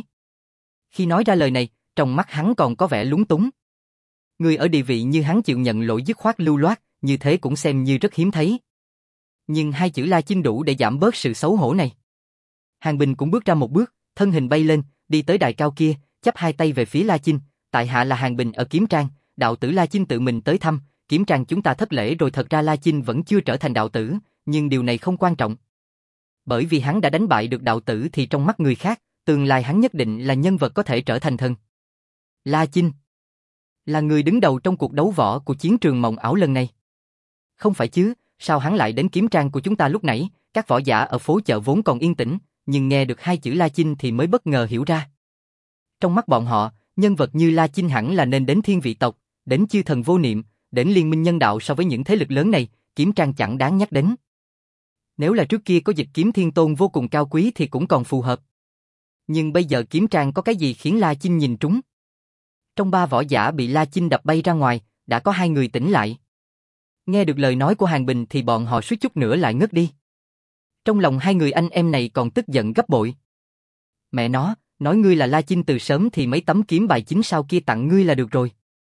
S1: Khi nói ra lời này, trong mắt hắn còn có vẻ lúng túng. Người ở địa vị như hắn chịu nhận lỗi dứt khoát lưu loát, như thế cũng xem như rất hiếm thấy. Nhưng hai chữ La Chinh đủ để giảm bớt sự xấu hổ này. Hàng Bình cũng bước ra một bước, thân hình bay lên, đi tới đài cao kia, chắp hai tay về phía La Chinh. Tại hạ là Hàng Bình ở Kiếm Trang, đạo tử La Chinh tự mình tới thăm, Kiếm Trang chúng ta thất lễ rồi. Thật ra La Chinh vẫn chưa trở thành đạo tử, nhưng điều này không quan trọng. Bởi vì hắn đã đánh bại được đạo tử thì trong mắt người khác, tương lai hắn nhất định là nhân vật có thể trở thành thần. La Chinh là người đứng đầu trong cuộc đấu võ của chiến trường mộng ảo lần này. Không phải chứ, sao hắn lại đến Kiếm Trang của chúng ta lúc nãy? Các võ giả ở phố chợ vốn còn yên tĩnh, nhưng nghe được hai chữ La Chinh thì mới bất ngờ hiểu ra. Trong mắt bọn họ, nhân vật như La Chinh hẳn là nên đến thiên vị tộc, đến chư thần vô niệm, đến liên minh nhân đạo. So với những thế lực lớn này, Kiếm Trang chẳng đáng nhắc đến. Nếu là trước kia có Dịch Kiếm Thiên Tôn vô cùng cao quý thì cũng còn phù hợp. Nhưng bây giờ Kiếm Trang có cái gì khiến La Chinh nhìn trúng? Trong ba võ giả bị La Chinh đập bay ra ngoài, đã có hai người tỉnh lại. Nghe được lời nói của Hàng Bình thì bọn họ suýt chút nữa lại ngất đi. Trong lòng hai người anh em này còn tức giận gấp bội. Mẹ nó, nói ngươi là La Chinh từ sớm thì mấy tấm kiếm bài chính sao kia tặng ngươi là được rồi.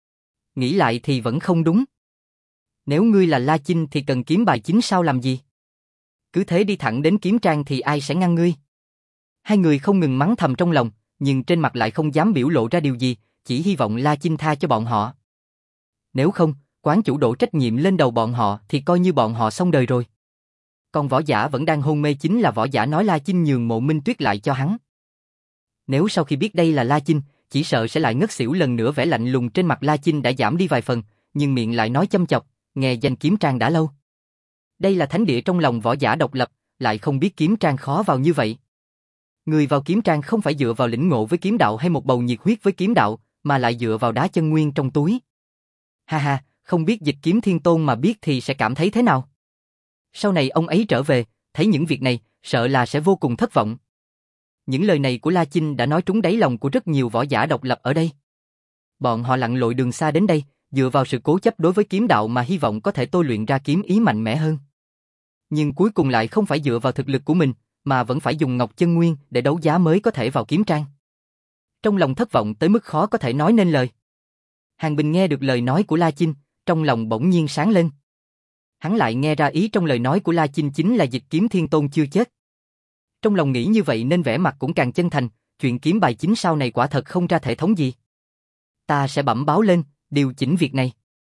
S1: Nghĩ lại thì vẫn không đúng. Nếu ngươi là La Chinh thì cần kiếm bài chính sao làm gì? Cứ thế đi thẳng đến Kiếm Trang thì ai sẽ ngăn ngươi? Hai người không ngừng mắng thầm trong lòng, nhưng trên mặt lại không dám biểu lộ ra điều gì, chỉ hy vọng La Chinh tha cho bọn họ. Nếu không, quán chủ đổ trách nhiệm lên đầu bọn họ thì coi như bọn họ xong đời rồi. Còn võ giả vẫn đang hôn mê chính là võ giả nói La Chinh nhường Mộ Minh Tuyết lại cho hắn. Nếu sau khi biết đây là La Chinh, chỉ sợ sẽ lại ngất xỉu lần nữa. Vẻ lạnh lùng trên mặt La Chinh đã giảm đi vài phần, nhưng miệng lại nói châm chọc, nghe danh Kiếm Trang đã lâu. Đây là thánh địa trong lòng võ giả độc lập, lại không biết Kiếm Trang khó vào như vậy. Người vào Kiếm Trang không phải dựa vào lĩnh ngộ với kiếm đạo hay một bầu nhiệt huyết với kiếm đạo, mà lại dựa vào đá chân nguyên trong túi. Ha ha, không biết Dịch Kiếm Thiên Tôn mà biết thì sẽ cảm thấy thế nào? Sau này ông ấy trở về, thấy những việc này, sợ là sẽ vô cùng thất vọng. Những lời này của La Chinh đã nói trúng đáy lòng của rất nhiều võ giả độc lập ở đây. Bọn họ lặn lội đường xa đến đây, dựa vào sự cố chấp đối với kiếm đạo mà hy vọng có thể tôi luyện ra kiếm ý mạnh mẽ hơn. Nhưng cuối cùng lại không phải dựa vào thực lực của mình, mà vẫn phải dùng ngọc chân nguyên để đấu giá mới có thể vào Kiếm Trang. Trong lòng thất vọng tới mức khó có thể nói nên lời. Hàng Bình nghe được lời nói của La Chinh, trong lòng bỗng nhiên sáng lên. Hắn lại nghe ra ý trong lời nói của La Chinh chính là Dịch Kiếm Thiên Tôn chưa chết. Trong lòng nghĩ như vậy nên vẻ mặt cũng càng chân thành, chuyện kiếm bài chính sau này quả thật không ra thể thống gì. Ta sẽ bẩm báo lên, điều chỉnh việc này.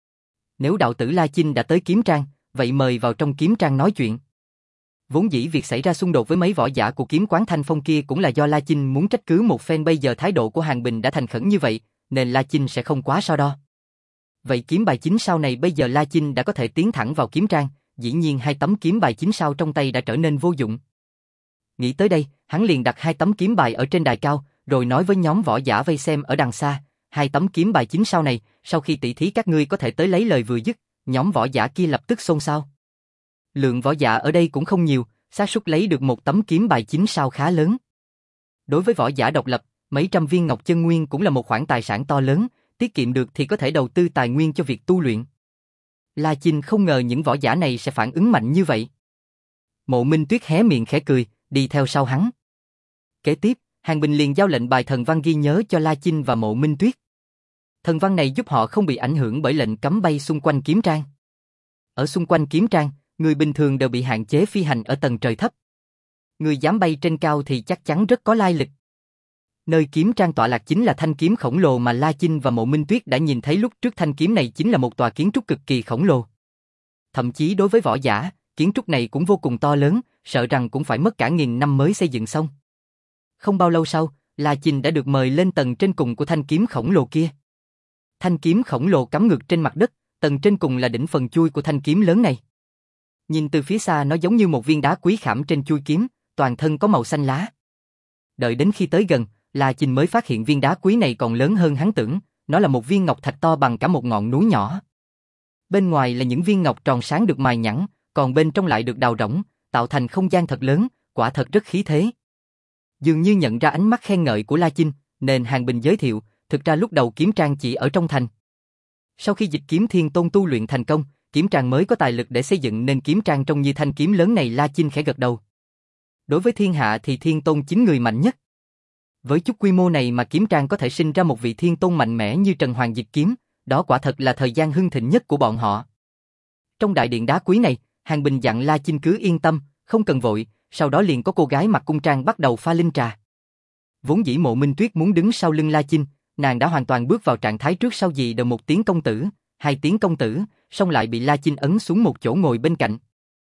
S1: Nếu đạo tử La Chinh đã tới Kiếm Trang, vậy mời vào trong Kiếm Trang nói chuyện. Vốn dĩ việc xảy ra xung đột với mấy võ giả của kiếm quán Thanh Phong kia cũng là do La Chinh muốn trách cứ một phen. Bây giờ thái độ của Hàng Bình đã thành khẩn như vậy, nên La Chinh sẽ không quá so đo. Vậy kiếm bài chính sau này bây giờ La Chinh đã có thể tiến thẳng vào Kiếm Trang, dĩ nhiên hai tấm kiếm bài chính sau trong tay đã trở nên vô dụng. Nghĩ tới đây, hắn liền đặt hai tấm kiếm bài ở trên đài cao, rồi nói với nhóm võ giả vây xem ở đằng xa, hai tấm kiếm bài chính sau này, sau khi tỷ thí các ngươi có thể tới lấy lời vừa dứt, Nhóm võ giả kia lập tức xôn xao. Lượng võ giả ở đây cũng không nhiều, xác suất lấy được một tấm kiếm bài chín sao khá lớn. Đối với võ giả độc lập, mấy trăm viên ngọc chân nguyên cũng là một khoản tài sản to lớn, tiết kiệm được thì có thể đầu tư tài nguyên cho việc tu luyện. La Chinh không ngờ những võ giả này sẽ phản ứng mạnh như vậy. Mộ Minh Tuyết hé miệng khẽ cười, đi theo sau hắn. Kế tiếp, Hàng Bình liền giao lệnh bài thần văn ghi nhớ cho La Chinh và Mộ Minh Tuyết. Thần văn này giúp họ không bị ảnh hưởng bởi lệnh cấm bay xung quanh kiếm trang. Ở xung quanh kiếm trang, người bình thường đều bị hạn chế phi hành ở tầng trời thấp. Người dám bay trên cao thì chắc chắn rất có lai lịch. Nơi kiếm trang tọa lạc chính là thanh kiếm khổng lồ mà La Chinh và Mộ Minh Tuyết đã nhìn thấy lúc trước. Thanh kiếm này chính là một tòa kiến trúc cực kỳ khổng lồ. Thậm chí đối với võ giả, kiến trúc này cũng vô cùng to lớn, sợ rằng cũng phải mất cả nghìn năm mới xây dựng xong. Không bao lâu sau, La Chinh đã được mời lên tầng trên cùng của thanh kiếm khổng lồ kia. Thanh kiếm khổng lồ cắm ngược trên mặt đất, tầng trên cùng là đỉnh phần chui của thanh kiếm lớn này. Nhìn từ phía xa nó giống như một viên đá quý khảm trên chui kiếm, toàn thân có màu xanh lá. Đợi đến khi tới gần, La Chinh mới phát hiện viên đá quý này còn lớn hơn hắn tưởng, nó là một viên ngọc thạch to bằng cả một ngọn núi nhỏ. Bên ngoài là những viên ngọc tròn sáng được mài nhẵn, còn bên trong lại được đào rỗng, tạo thành không gian thật lớn, quả thật rất khí thế. Dường như nhận ra ánh mắt khen ngợi của La Chinh, nên Hàng Bình giới thiệu, thực ra lúc đầu kiếm trang chỉ ở trong thành. Sau khi Dịch Kiếm Thiên Tôn tu luyện thành công, kiếm trang mới có tài lực để xây dựng nên kiếm trang trông như thanh kiếm lớn này. La Chinh khẽ gật đầu. Đối với thiên hạ thì Thiên Tôn chính người mạnh nhất. Với chút quy mô này mà kiếm trang có thể sinh ra một vị Thiên Tôn mạnh mẽ như Trần Hoàng Dịch Kiếm, đó quả thật là thời gian hưng thịnh nhất của bọn họ. Trong đại điện đá quý này, Hàng Bình dặn La Chinh cứ yên tâm, không cần vội, sau đó liền có cô gái mặc cung trang bắt đầu pha linh trà. Vốn dĩ Mộ Minh Tuyết muốn đứng sau lưng La Chinh, nàng đã hoàn toàn bước vào trạng thái trước sau gì đều một tiếng công tử, hai tiếng công tử, xong lại bị La Chinh ấn xuống một chỗ ngồi bên cạnh.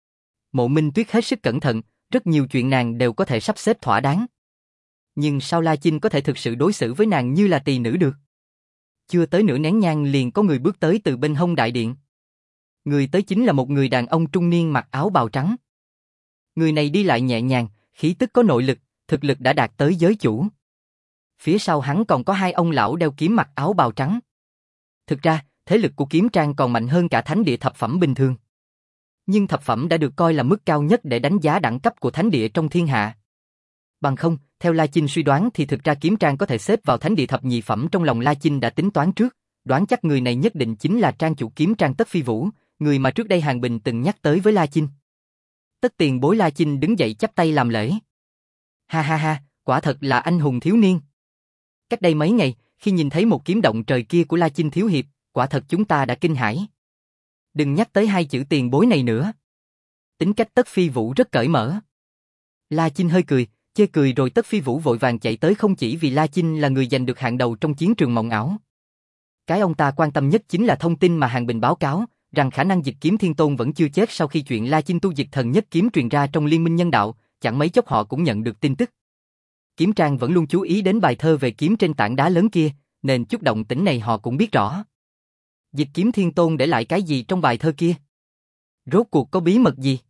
S1: Mộ Minh Tuyết hết sức cẩn thận, rất nhiều chuyện nàng đều có thể sắp xếp thỏa đáng. Nhưng sao La Chinh có thể thực sự đối xử với nàng như là tỳ nữ được? Chưa tới nửa nén nhang liền có người bước tới từ bên hông đại điện. Người tới chính là một người đàn ông trung niên mặc áo bào trắng. Người này đi lại nhẹ nhàng, khí tức có nội lực, thực lực đã đạt tới giới chủ. Phía sau hắn còn có hai ông lão đeo kiếm mặc áo bào trắng. Thực ra, thế lực của kiếm trang còn mạnh hơn cả thánh địa thập phẩm bình thường. Nhưng thập phẩm đã được coi là mức cao nhất để đánh giá đẳng cấp của thánh địa trong thiên hạ. Bằng không, theo La Chinh suy đoán thì thực ra kiếm trang có thể xếp vào thánh địa thập nhị phẩm. Trong lòng La Chinh đã tính toán trước, đoán chắc người này nhất định chính là trang chủ kiếm trang Tất Phi Vũ, người mà trước đây Hàng Bình từng nhắc tới với La Chinh. Tất tiền bối La Chinh đứng dậy chắp tay làm lễ. Ha ha ha, quả thật là anh hùng thiếu niên. Cách đây mấy ngày, khi nhìn thấy một kiếm động trời kia của La Chinh thiếu hiệp, quả thật chúng ta đã kinh hãi. Đừng nhắc tới hai chữ tiền bối này nữa. Tính cách Tất Phi Vũ rất cởi mở. La Chinh hơi cười, chê cười rồi Tất Phi Vũ vội vàng chạy tới, không chỉ vì La Chinh là người giành được hạng đầu trong chiến trường mộng ảo. Cái ông ta quan tâm nhất chính là thông tin mà Hàng Bình báo cáo, rằng khả năng Dịch Kiếm Thiên Tôn vẫn chưa chết. Sau khi chuyện La Chinh tu Dịch Thần Nhất Kiếm truyền ra trong Liên minh nhân đạo, chẳng mấy chốc họ cũng nhận được tin tức. Kiếm trang vẫn luôn chú ý đến bài thơ về kiếm trên tảng đá lớn kia, nên chút động tĩnh này họ cũng biết rõ. Dịch Kiếm Thiên Tôn để lại cái gì trong bài thơ kia? Rốt cuộc có bí mật gì?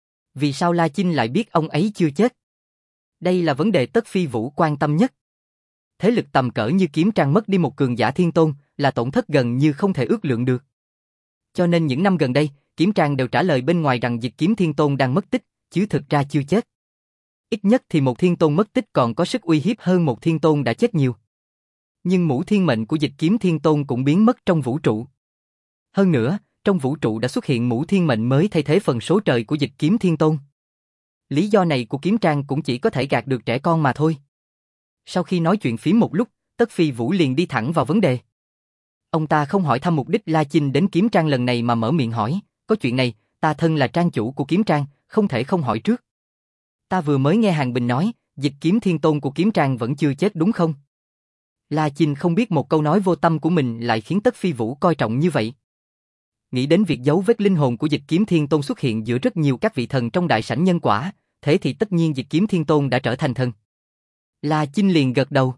S1: Vì sao La Chinh lại biết ông ấy chưa chết? Đây là vấn đề Tất Phi Vũ quan tâm nhất. Thế lực tầm cỡ như kiếm trang mất đi một cường giả thiên tôn là tổn thất gần như không thể ước lượng được. Cho nên những năm gần đây, kiếm trang đều trả lời bên ngoài rằng Dịch Kiếm Thiên Tôn đang mất tích, chứ thực ra chưa chết. Ít nhất thì một thiên tôn mất tích còn có sức uy hiếp hơn một thiên tôn đã chết nhiều. Nhưng mũ thiên mệnh của Dịch Kiếm Thiên Tôn cũng biến mất trong vũ trụ. Hơn nữa, trong vũ trụ đã xuất hiện mũ thiên mệnh mới thay thế phần số trời của Dịch Kiếm Thiên Tôn. Lý do này của kiếm trang cũng chỉ có thể gạt được trẻ con mà thôi. Sau khi nói chuyện phím một lúc, Tất Phi Vũ liền đi thẳng vào vấn đề. Ông ta không hỏi thăm mục đích La Chinh đến kiếm trang lần này mà mở miệng hỏi, có chuyện này, ta thân là trang chủ của kiếm trang, không thể không hỏi trước. Ta vừa mới nghe Hàng Bình nói, Dịch Kiếm Thiên Tôn của kiếm trang vẫn chưa chết đúng không? La Chinh không biết một câu nói vô tâm của mình lại khiến Tất Phi Vũ coi trọng như vậy. Nghĩ đến việc dấu vết linh hồn của Dịch Kiếm Thiên Tôn xuất hiện giữa rất nhiều các vị thần trong đại sảnh nhân quả, thế thì tất nhiên Dịch Kiếm Thiên Tôn đã trở thành thần. La Chinh liền gật đầu.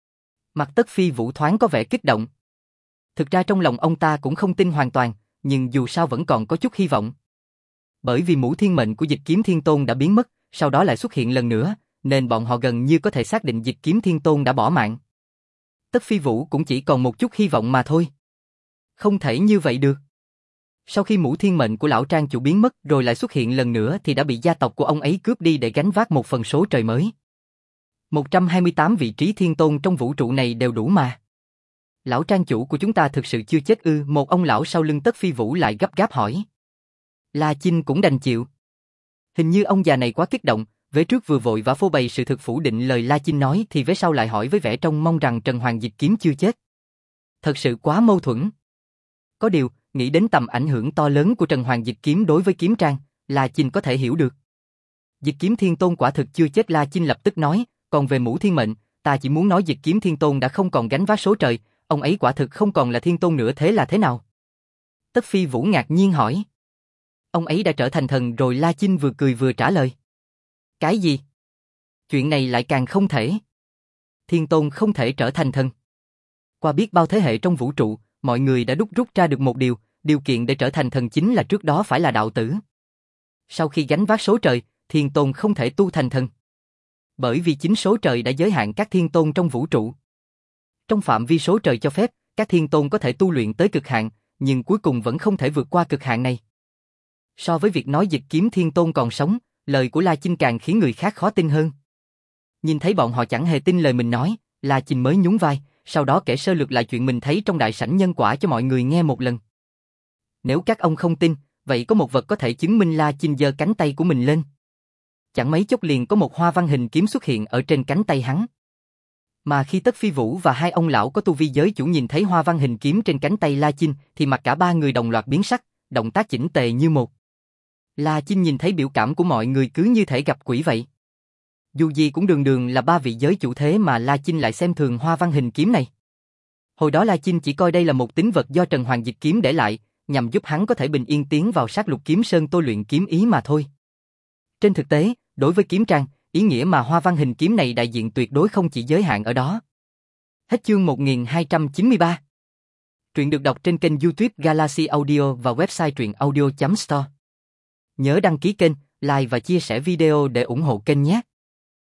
S1: Mặt Tất Phi Vũ thoáng có vẻ kích động. Thực ra trong lòng ông ta cũng không tin hoàn toàn, nhưng dù sao vẫn còn có chút hy vọng. Bởi vì mũ thiên mệnh của Dịch Kiếm Thiên Tôn đã biến mất, sau đó lại xuất hiện lần nữa, nên bọn họ gần như có thể xác định Dịch Kiếm Thiên Tôn đã bỏ mạng. Tất Phi Vũ cũng chỉ còn một chút hy vọng mà thôi. Không thể như vậy được. Sau khi mũ thiên mệnh của lão trang chủ biến mất rồi lại xuất hiện lần nữa thì đã bị gia tộc của ông ấy cướp đi để gánh vác một phần số trời mới. một trăm hai mươi tám vị trí thiên tôn trong vũ trụ này đều đủ mà. Lão trang chủ của chúng ta thực sự chưa chết ư? Một ông lão sau lưng Tất Phi Vũ lại gấp gáp hỏi. La Chinh cũng đành chịu. Hình như ông già này quá kích động, vế trước vừa vội vã phô bày sự thực phủ định lời La Chinh nói thì vế sau lại hỏi với vẻ trông mong rằng Trần Hoàng Dịch Kiếm chưa chết. Thật sự quá mâu thuẫn. Có điều, nghĩ đến tầm ảnh hưởng to lớn của Trần Hoàng Dịch Kiếm đối với kiếm trang, La Chinh có thể hiểu được. Dịch Kiếm Thiên Tôn quả thực chưa chết. La Chinh lập tức nói, còn về mũ thiên mệnh, ta chỉ muốn nói Dịch Kiếm Thiên Tôn đã không còn gánh vác số trời, ông ấy quả thực không còn là thiên tôn nữa. Thế là thế nào? Tất Phi Vũ ngạc nhiên hỏi. Ông ấy đã trở thành thần rồi. La Chinh vừa cười vừa trả lời. Cái gì? Chuyện này lại càng không thể. Thiên tôn không thể trở thành thần. Qua biết bao thế hệ trong vũ trụ, mọi người đã đúc rút ra được một điều, điều kiện để trở thành thần chính là trước đó phải là đạo tử. Sau khi gánh vác số trời, thiên tôn không thể tu thành thần. Bởi vì chính số trời đã giới hạn các thiên tôn trong vũ trụ. Trong phạm vi số trời cho phép, các thiên tôn có thể tu luyện tới cực hạn, nhưng cuối cùng vẫn không thể vượt qua cực hạn này. So với việc nói Dịch Kiếm Thiên Tôn còn sống, lời của La Chinh càng khiến người khác khó tin hơn. Nhìn thấy bọn họ chẳng hề tin lời mình nói, La Chinh mới nhún vai, sau đó kể sơ lược lại chuyện mình thấy trong đại sảnh nhân quả cho mọi người nghe một lần. Nếu các ông không tin, vậy có một vật có thể chứng minh. La Chinh giơ cánh tay của mình lên. Chẳng mấy chốc liền có một hoa văn hình kiếm xuất hiện ở trên cánh tay hắn. Mà khi Tất Phi Vũ và hai ông lão có tu vi giới chủ nhìn thấy hoa văn hình kiếm trên cánh tay La Chinh thì mặt cả ba người đồng loạt biến sắc, động tác chỉnh tề như một. La Chinh nhìn thấy biểu cảm của mọi người cứ như thể gặp quỷ vậy. Dù gì cũng đường đường là ba vị giới chủ thế mà La Chinh lại xem thường hoa văn hình kiếm này. Hồi đó La Chinh chỉ coi đây là một tín vật do Trần Hoàng Dịch Kiếm để lại, nhằm giúp hắn có thể bình yên tiến vào Sát Lục Kiếm Sơn tôi luyện kiếm ý mà thôi. Trên thực tế, đối với kiếm trang, ý nghĩa mà hoa văn hình kiếm này đại diện tuyệt đối không chỉ giới hạn ở đó. Hết chương một nghìn hai trăm chín mươi ba. Truyện được đọc trên kênh YouTube Galaxy Audio và website truyện audio chấm store. Nhớ đăng ký kênh, like và chia sẻ video để ủng hộ kênh nhé.